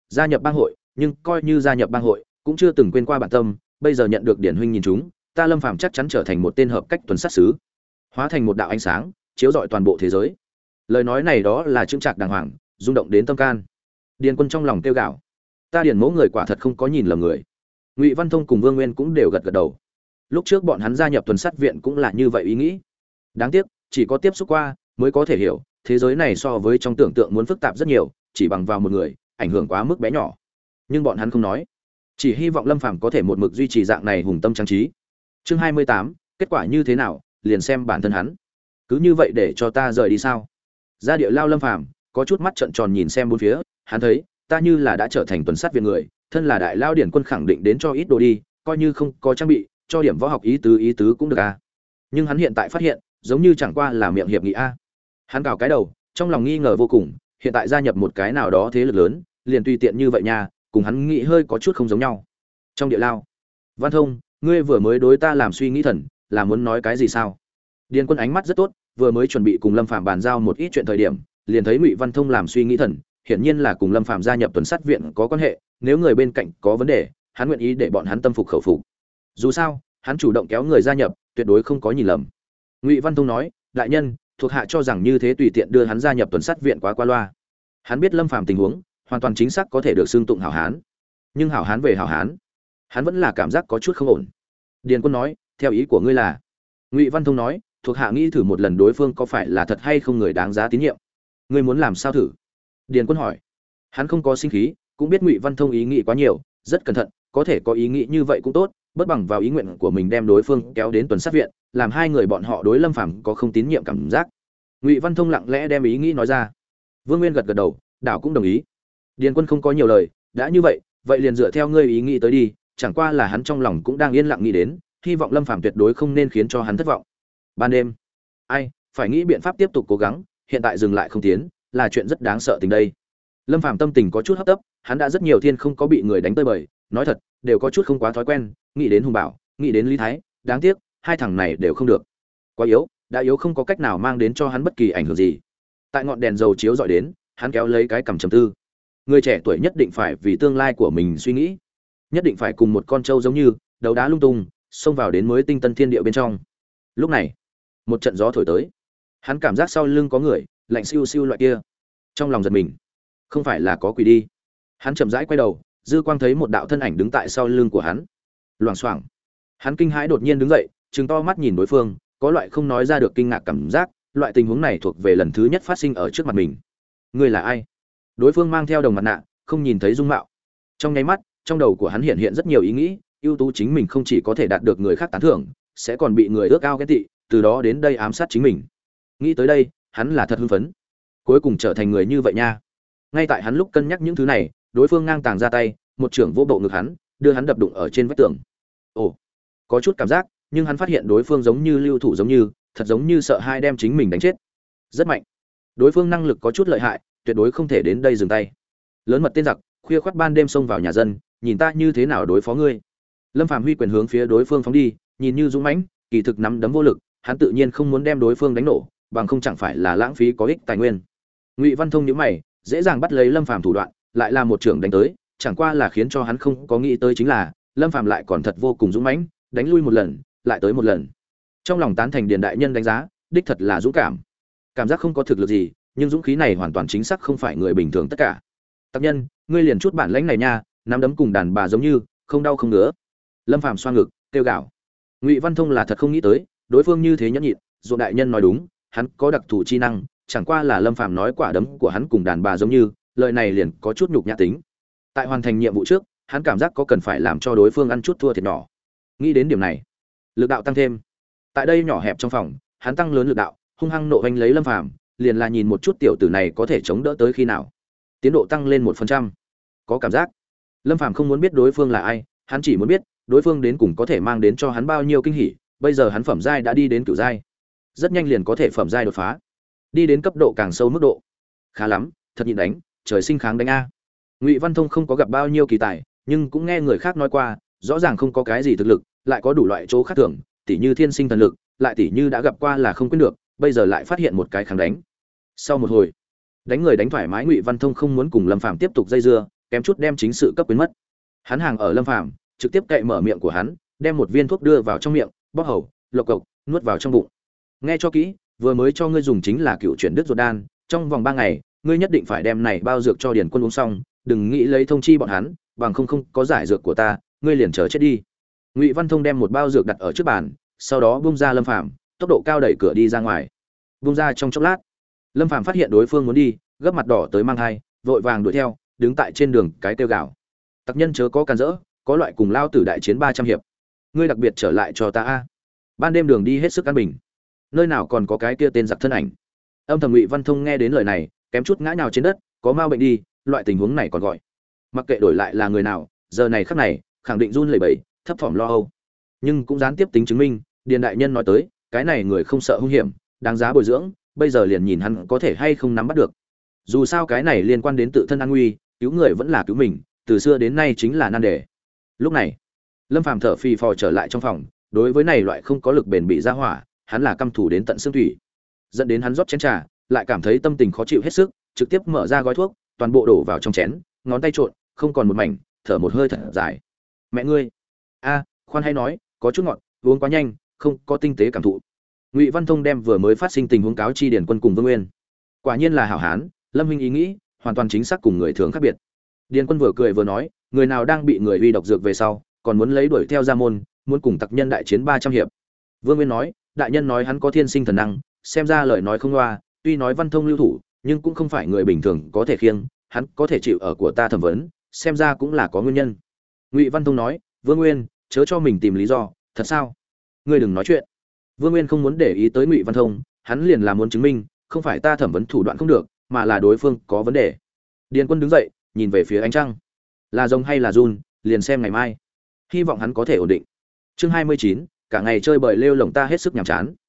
Speaker 1: gia nhập bang hội, nhưng coi như gia nhập bang hội, cũng chưa từng quên qua bản tâm, bây giờ nhận được Điển huynh nhìn chúng, ta Lâm Phàm chắc chắn trở thành một tên hợp cách tuần sát sứ, hóa thành một đạo ánh sáng, chiếu rọi toàn bộ thế giới. Lời nói này đó là chững chạc đàng hoàng, rung động đến tâm can. Điền Quân trong lòng kêu gào, ta Điền mẫu người quả thật không có nhìn lầm người. Ngụy Văn Thông cùng Vương Nguyên cũng đều gật gật đầu. Lúc trước bọn hắn gia nhập tuần sát viện cũng là như vậy ý nghĩ. Đáng tiếc, chỉ có tiếp xúc qua mới có thể hiểu, thế giới này so với trong tưởng tượng muốn phức tạp rất nhiều, chỉ bằng vào một người, ảnh hưởng quá mức bé nhỏ. Nhưng bọn hắn không nói, chỉ hy vọng Lâm Phàm có thể một mực duy trì dạng này hùng tâm trang trí. Chương 28, kết quả như thế nào, liền xem bản thân hắn. Cứ như vậy để cho ta rời đi sao? Ra địa lao Lâm Phàm có chút mắt trợn tròn nhìn xem bốn phía, hắn thấy, ta như là đã trở thành tuần sát viện người, thân là đại lao Điển Quân khẳng định đến cho ít đồ đi, coi như không có trang bị, cho điểm võ học ý tứ cũng được à. Nhưng hắn hiện tại phát hiện, giống như chẳng qua là miệng hiệp nghị a. Hắn cào cái đầu, trong lòng nghi ngờ vô cùng, hiện tại gia nhập một cái nào đó thế lực lớn, liền tùy tiện như vậy nha, cùng hắn nghĩ hơi có chút không giống nhau. Trong địa lao, Văn Thông, ngươi vừa mới đối ta làm suy nghĩ thần, là muốn nói cái gì sao? Điền Quân ánh mắt rất tốt, vừa mới chuẩn bị cùng Lâm Phàm bàn giao một ít chuyện thời điểm, liền thấy Ngụy Văn Thông làm suy nghĩ thần, hiển nhiên là cùng Lâm Phàm gia nhập tuần sát viện có quan hệ, nếu người bên cạnh có vấn đề, hắn nguyện ý để bọn hắn tâm phục khẩu phục. Dù sao, hắn chủ động kéo người gia nhập, tuyệt đối không có nhìn lầm. Ngụy Văn Thông nói, đại nhân, thuộc hạ cho rằng như thế tùy tiện đưa hắn gia nhập tuần sát viện quá qua loa. Hắn biết Lâm Phàm tình huống, hoàn toàn chính xác có thể được xưng tụng hảo hán. Nhưng hảo hán về hảo hán, hắn vẫn là cảm giác có chút không ổn. Điền Quân nói, theo ý của ngươi là? Ngụy Văn Thông nói, thuộc hạ nghĩ thử một lần đối phương có phải là thật hay không người đáng giá tín nhiệm. Ngươi muốn làm sao thử? Điền Quân hỏi. Hắn không có sinh khí, cũng biết Ngụy Văn Thông ý nghĩ quá nhiều, rất cẩn thận, có thể có ý nghĩ như vậy cũng tốt, bất bằng vào ý nguyện của mình đem đối phương kéo đến tuần sát viện, làm hai người bọn họ đối Lâm Phàm có không tín nhiệm cảm giác. Ngụy Văn Thông lặng lẽ đem ý nghĩ nói ra. Vương Nguyên gật gật đầu, đảo cũng đồng ý. Điền Quân không có nhiều lời, đã như vậy, vậy liền dựa theo ngươi ý nghĩ tới đi, chẳng qua là hắn trong lòng cũng đang yên lặng nghĩ đến, hy vọng Lâm Phàm tuyệt đối không nên khiến cho hắn thất vọng. Ban đêm, ai, phải nghĩ biện pháp tiếp tục cố gắng, hiện tại dừng lại không tiến, là chuyện rất đáng sợ tình đây. Lâm Phàm tâm tình có chút hấp tấp, hắn đã rất nhiều thiên không có bị người đánh tơi bời, nói thật, đều có chút không quá thói quen, nghĩ đến Hùng Bảo, nghĩ đến Lý Thái, đáng tiếc, hai thằng này đều không được. Quá yếu, đã yếu không có cách nào mang đến cho hắn bất kỳ ảnh hưởng gì. Tại ngọn đèn dầu chiếu rọi đến, hắn kéo lấy cái cằm trầm tư. Người trẻ tuổi nhất định phải vì tương lai của mình suy nghĩ, nhất định phải cùng một con trâu giống như, đấu đá lung tung, xông vào đến mới tinh tân thiên địa bên trong. Lúc này, một trận gió thổi tới, hắn cảm giác sau lưng có người, lạnh siêu siêu loại kia. Trong lòng giật mình, không phải là có quỷ đi. Hắn chậm rãi quay đầu, dư quang thấy một đạo thân ảnh đứng tại sau lưng của hắn. Loảng xoảng, hắn kinh hãi đột nhiên đứng dậy, trừng to mắt nhìn đối phương, có loại không nói ra được kinh ngạc cảm giác, loại tình huống này thuộc về lần thứ nhất phát sinh ở trước mặt mình. Ngươi là ai? Đối phương mang theo đồng mặt nạ, không nhìn thấy dung mạo. Trong nháy mắt, trong đầu của hắn hiện hiện rất nhiều ý nghĩ, ưu tú chính mình không chỉ có thể đạt được người khác tán thưởng, sẽ còn bị người ước ao ghen tị, từ đó đến đây ám sát chính mình. Nghĩ tới đây, hắn là thật hưng phấn. Cuối cùng trở thành người như vậy nha. Ngay tại hắn lúc cân nhắc những thứ này, đối phương ngang tàng ra tay, một trưởng vô bộ ngực hắn, đưa hắn đập đụng ở trên vách tường. Ồ, có chút cảm giác, nhưng hắn phát hiện đối phương giống như lưu thủ giống như, thật giống như sợ hai đem chính mình đánh chết. Rất mạnh. Đối phương năng lực có chút lợi hại, tuyệt đối không thể đến đây dừng tay. Lớn mật tên giặc, khuya khoắt ban đêm xông vào nhà dân, nhìn ta như thế nào đối phó ngươi. Lâm Phàm huy quyền hướng phía đối phương phóng đi, nhìn như dũng mãnh, kỳ thực nắm đấm vô lực, hắn tự nhiên không muốn đem đối phương đánh nổ, bằng không chẳng phải là lãng phí có ích tài nguyên. Ngụy Văn Thông nhíu mày, dễ dàng bắt lấy Lâm Phàm thủ đoạn, lại là một trưởng đánh tới, chẳng qua là khiến cho hắn không có nghĩ tới chính là, Lâm Phàm lại còn thật vô cùng dũng mãnh, đánh lui một lần, lại tới một lần. Trong lòng tán thành Điền đại nhân đánh giá, đích thật là dũng cảm. Cảm giác không có thực lực gì, nhưng dũng khí này hoàn toàn chính xác không phải người bình thường tất cả. Tác nhân, ngươi liền chút bản lãnh này nha, nắm đấm cùng đàn bà giống như, không đau không ngứa. Lâm Phàm xoa ngực, kêu gào. Ngụy Văn Thông là thật không nghĩ tới, đối phương như thế nhẫn nhịn, Dụ đại nhân nói đúng, hắn có đặc thù chi năng, chẳng qua là Lâm Phàm nói quả đấm của hắn cùng đàn bà giống như, lời này liền có chút nhục nhã tính. Tại hoàn thành nhiệm vụ trước, hắn cảm giác có cần phải làm cho đối phương ăn chút thua thiệt nhỏ. Nghĩ đến điểm này, lực đạo tăng thêm. Tại đây nhỏ hẹp trong phòng, hắn tăng lớn lực đạo, hung hăng nộ vành lấy Lâm Phàm, liền là nhìn một chút tiểu tử này có thể chống đỡ tới khi nào. Tiến độ tăng lên 1%. Có cảm giác. Lâm Phàm không muốn biết đối phương là ai, hắn chỉ muốn biết đối phương đến cùng có thể mang đến cho hắn bao nhiêu kinh hỉ. Bây giờ hắn phẩm giai đã đi đến cửu giai, rất nhanh liền có thể phẩm giai đột phá, đi đến cấp độ càng sâu mức độ. Khá lắm, thật nhịn đánh, trời sinh kháng đánh a. Ngụy Văn Thông không có gặp bao nhiêu kỳ tài, nhưng cũng nghe người khác nói qua, rõ ràng không có cái gì thực lực, lại có đủ loại chỗ khác thường, tỉ như thiên sinh thần lực, lại tỉ như đã gặp qua là không quên được, bây giờ lại phát hiện một cái kháng đánh. Sau một hồi, đánh người đánh thoải mái, Ngụy Văn Thông không muốn cùng Lâm Phàm tiếp tục dây dưa, kém chút đem chính sự cấp quyến mất. Hắn hàng ở Lâm Phàm, trực tiếp cậy mở miệng của hắn, đem một viên thuốc đưa vào trong miệng, bóp hầu, lộc cộc, nuốt vào trong bụng. Nghe cho kỹ, vừa mới cho ngươi dùng chính là cựu chuyển đứt ruột đan, trong vòng 3 ngày, ngươi nhất định phải đem này bao dược cho Điền Quân uống xong, đừng nghĩ lấy thông chi bọn hắn, bằng không có giải dược của ta, ngươi liền chờ chết đi. Ngụy Văn Thông đem một bao dược đặt ở trước bàn, sau đó bung ra Lâm Phàm, tốc độ cao đẩy cửa đi ra ngoài. Bung ra trong chốc lát, Lâm Phàm phát hiện đối phương muốn đi, gấp mặt đỏ tới mang hai, vội vàng đuổi theo, đứng tại trên đường cái kêu gào. Tặc nhân chớ có can dỡ, có loại cùng lao tử đại chiến 300 hiệp. Ngươi đặc biệt trở lại cho ta a. Ban đêm đường đi hết sức an bình, nơi nào còn có cái kia tên giặc thân ảnh. Âm thầm Ngụy Văn Thông nghe đến lời này, kém chút ngã nhào trên đất, có mau bệnh đi, loại tình huống này còn gọi. Mặc kệ đổi lại là người nào, giờ này khắc này, khẳng định run lẩy bẩy, thấp thỏm lo âu. Nhưng cũng gián tiếp tính chứng minh, Điền đại nhân nói tới, cái này người không sợ hung hiểm, đáng giá bồi dưỡng, bây giờ liền nhìn hắn có thể hay không nắm bắt được. Dù sao cái này liên quan đến tự thân an nguy, cứu người vẫn là cứu mình, từ xưa đến nay chính là nan đề. Lúc này, Lâm Phàm thở phì phò trở lại trong phòng, đối với này loại không có lực bền bị ra hỏa, hắn là căm thù đến tận xương thủy. Dẫn đến hắn rót chén trà, lại cảm thấy tâm tình khó chịu hết sức, trực tiếp mở ra gói thuốc, toàn bộ đổ vào trong chén, ngón tay trộn, không còn một mảnh, thở một hơi thật dài. Mẹ ngươi, khoan hay nói, có chút ngọt, uống quá nhanh, không có tinh tế cảm thụ. Ngụy Văn Thông đem vừa mới phát sinh tình huống cáo chi Điền Quân cùng Vương Nguyên. Quả nhiên là hảo hán, Lâm huynh ý nghĩ hoàn toàn chính xác cùng người thường khác biệt. Điền Quân vừa cười vừa nói, người nào đang bị người uy độc dược về sau, còn muốn lấy đuổi theo ra môn, muốn cùng tặc nhân đại chiến 300 hiệp. Vương Nguyên nói, đại nhân nói hắn có thiên sinh thần năng, xem ra lời nói không loa, tuy nói Văn Thông lưu thủ, nhưng cũng không phải người bình thường có thể khiêng, hắn có thể chịu ở của ta thẩm vấn, xem ra cũng là có nguyên nhân. Ngụy Văn Thông nói, Vương Nguyên, chớ cho mình tìm lý do, thật sao? Ngươi đừng nói chuyện. Vương Nguyên không muốn để ý tới Ngụy Văn Thông, hắn liền là muốn chứng minh, không phải ta thẩm vấn thủ đoạn không được, mà là đối phương có vấn đề. Điền Quân đứng dậy, nhìn về phía ánh trăng. Là rồng hay là run, liền xem ngày mai. Hy vọng hắn có thể ổn định. Chương 29, cả ngày chơi bời lêu lổng ta hết sức nhàm chán.